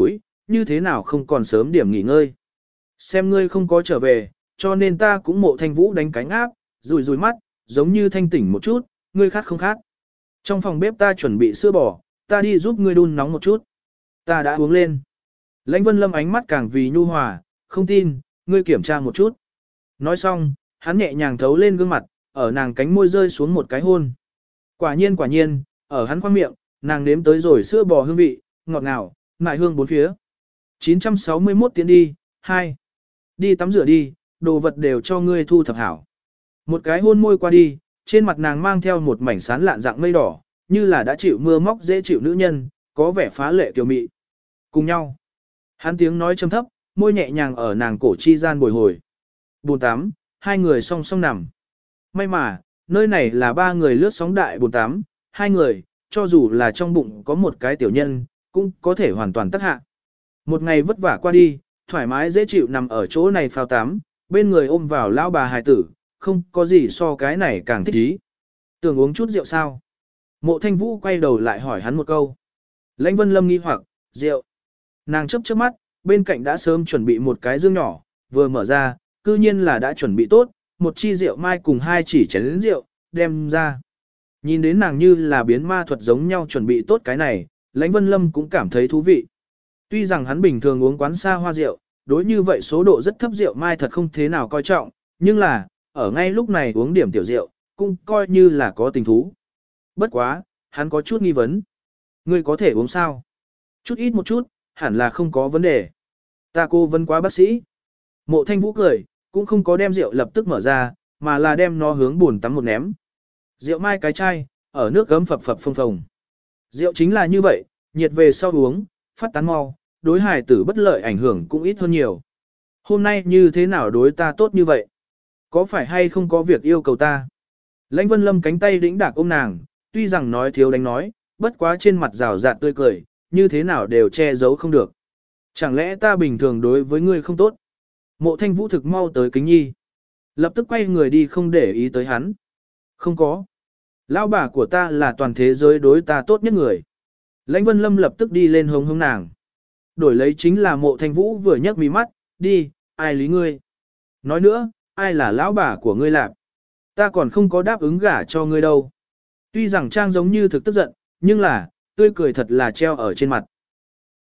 như thế nào không còn sớm điểm nghỉ ngơi. Xem ngươi không có trở về, cho nên ta cũng mộ thanh vũ đánh cánh áp, rùi rùi mắt, giống như thanh tỉnh một chút, ngươi khát không khát. Trong phòng bếp ta chuẩn bị sữa bò, ta đi giúp ngươi đun nóng một chút. Ta đã uống lên. Lãnh Vân Lâm ánh mắt càng vì nhu hòa, không tin, ngươi kiểm tra một chút. Nói xong, hắn nhẹ nhàng thấu lên gương mặt, ở nàng cánh môi rơi xuống một cái hôn. Quả nhiên quả nhiên, ở hắn khoang miệng, nàng nếm tới rồi sữa bò hương vị, ngọt ngào, mại hương bốn phía. chín trăm sáu mươi mốt tiến đi, hai. Đi tắm rửa đi, đồ vật đều cho ngươi thu thập hảo. Một cái hôn môi qua đi, trên mặt nàng mang theo một mảnh sán lạn dạng mây đỏ, như là đã chịu mưa móc dễ chịu nữ nhân, có vẻ phá lệ kiều mị. Cùng nhau. Hắn tiếng nói trầm thấp, môi nhẹ nhàng ở nàng cổ chi gian bồi hồi. Bồn tắm, hai người song song nằm. May mà, nơi này là ba người lướt sóng đại bồn tắm, hai người, cho dù là trong bụng có một cái tiểu nhân, cũng có thể hoàn toàn tác hạ. Một ngày vất vả qua đi, thoải mái dễ chịu nằm ở chỗ này phao tắm, bên người ôm vào lão bà hài tử, không có gì so cái này càng thích ý. Tưởng uống chút rượu sao? Mộ Thanh Vũ quay đầu lại hỏi hắn một câu. Lãnh Vân Lâm nghi hoặc, rượu. Nàng chấp chớp mắt, bên cạnh đã sớm chuẩn bị một cái dương nhỏ, vừa mở ra, cư nhiên là đã chuẩn bị tốt, một chi rượu mai cùng hai chỉ chén rượu, đem ra. Nhìn đến nàng như là biến ma thuật giống nhau chuẩn bị tốt cái này, Lãnh Vân Lâm cũng cảm thấy thú vị. Tuy rằng hắn bình thường uống quán xa hoa rượu, đối như vậy số độ rất thấp rượu mai thật không thế nào coi trọng, nhưng là, ở ngay lúc này uống điểm tiểu rượu, cũng coi như là có tình thú. Bất quá, hắn có chút nghi vấn. Ngươi có thể uống sao? Chút ít một chút, hẳn là không có vấn đề. Ta cô vấn quá bác sĩ. Mộ Thanh Vũ cười, cũng không có đem rượu lập tức mở ra, mà là đem nó hướng buồn tắm một ném. Rượu mai cái chai, ở nước gấm phập phập phồng phồng. Rượu chính là như vậy, nhiệt về sau uống, phát tán mau, đối hài tử bất lợi ảnh hưởng cũng ít hơn nhiều. Hôm nay như thế nào đối ta tốt như vậy? Có phải hay không có việc yêu cầu ta? Lãnh Vân Lâm cánh tay đĩnh đạc ôm nàng, tuy rằng nói thiếu đánh nói, bất quá trên mặt rào rạt tươi cười, như thế nào đều che giấu không được. Chẳng lẽ ta bình thường đối với ngươi không tốt? Mộ Thanh Vũ thực mau tới kính nhi. Lập tức quay người đi không để ý tới hắn. Không có. Lão bà của ta là toàn thế giới đối ta tốt nhất người. Lãnh Vân Lâm lập tức đi lên hống hống nàng. Đổi lấy chính là Mộ Thanh Vũ vừa nhấc mí mắt, đi, ai lý ngươi? Nói nữa, ai là lão bà của ngươi lạp? Ta còn không có đáp ứng gả cho ngươi đâu. Tuy rằng Trang giống như thực tức giận, nhưng là, tươi cười thật là treo ở trên mặt.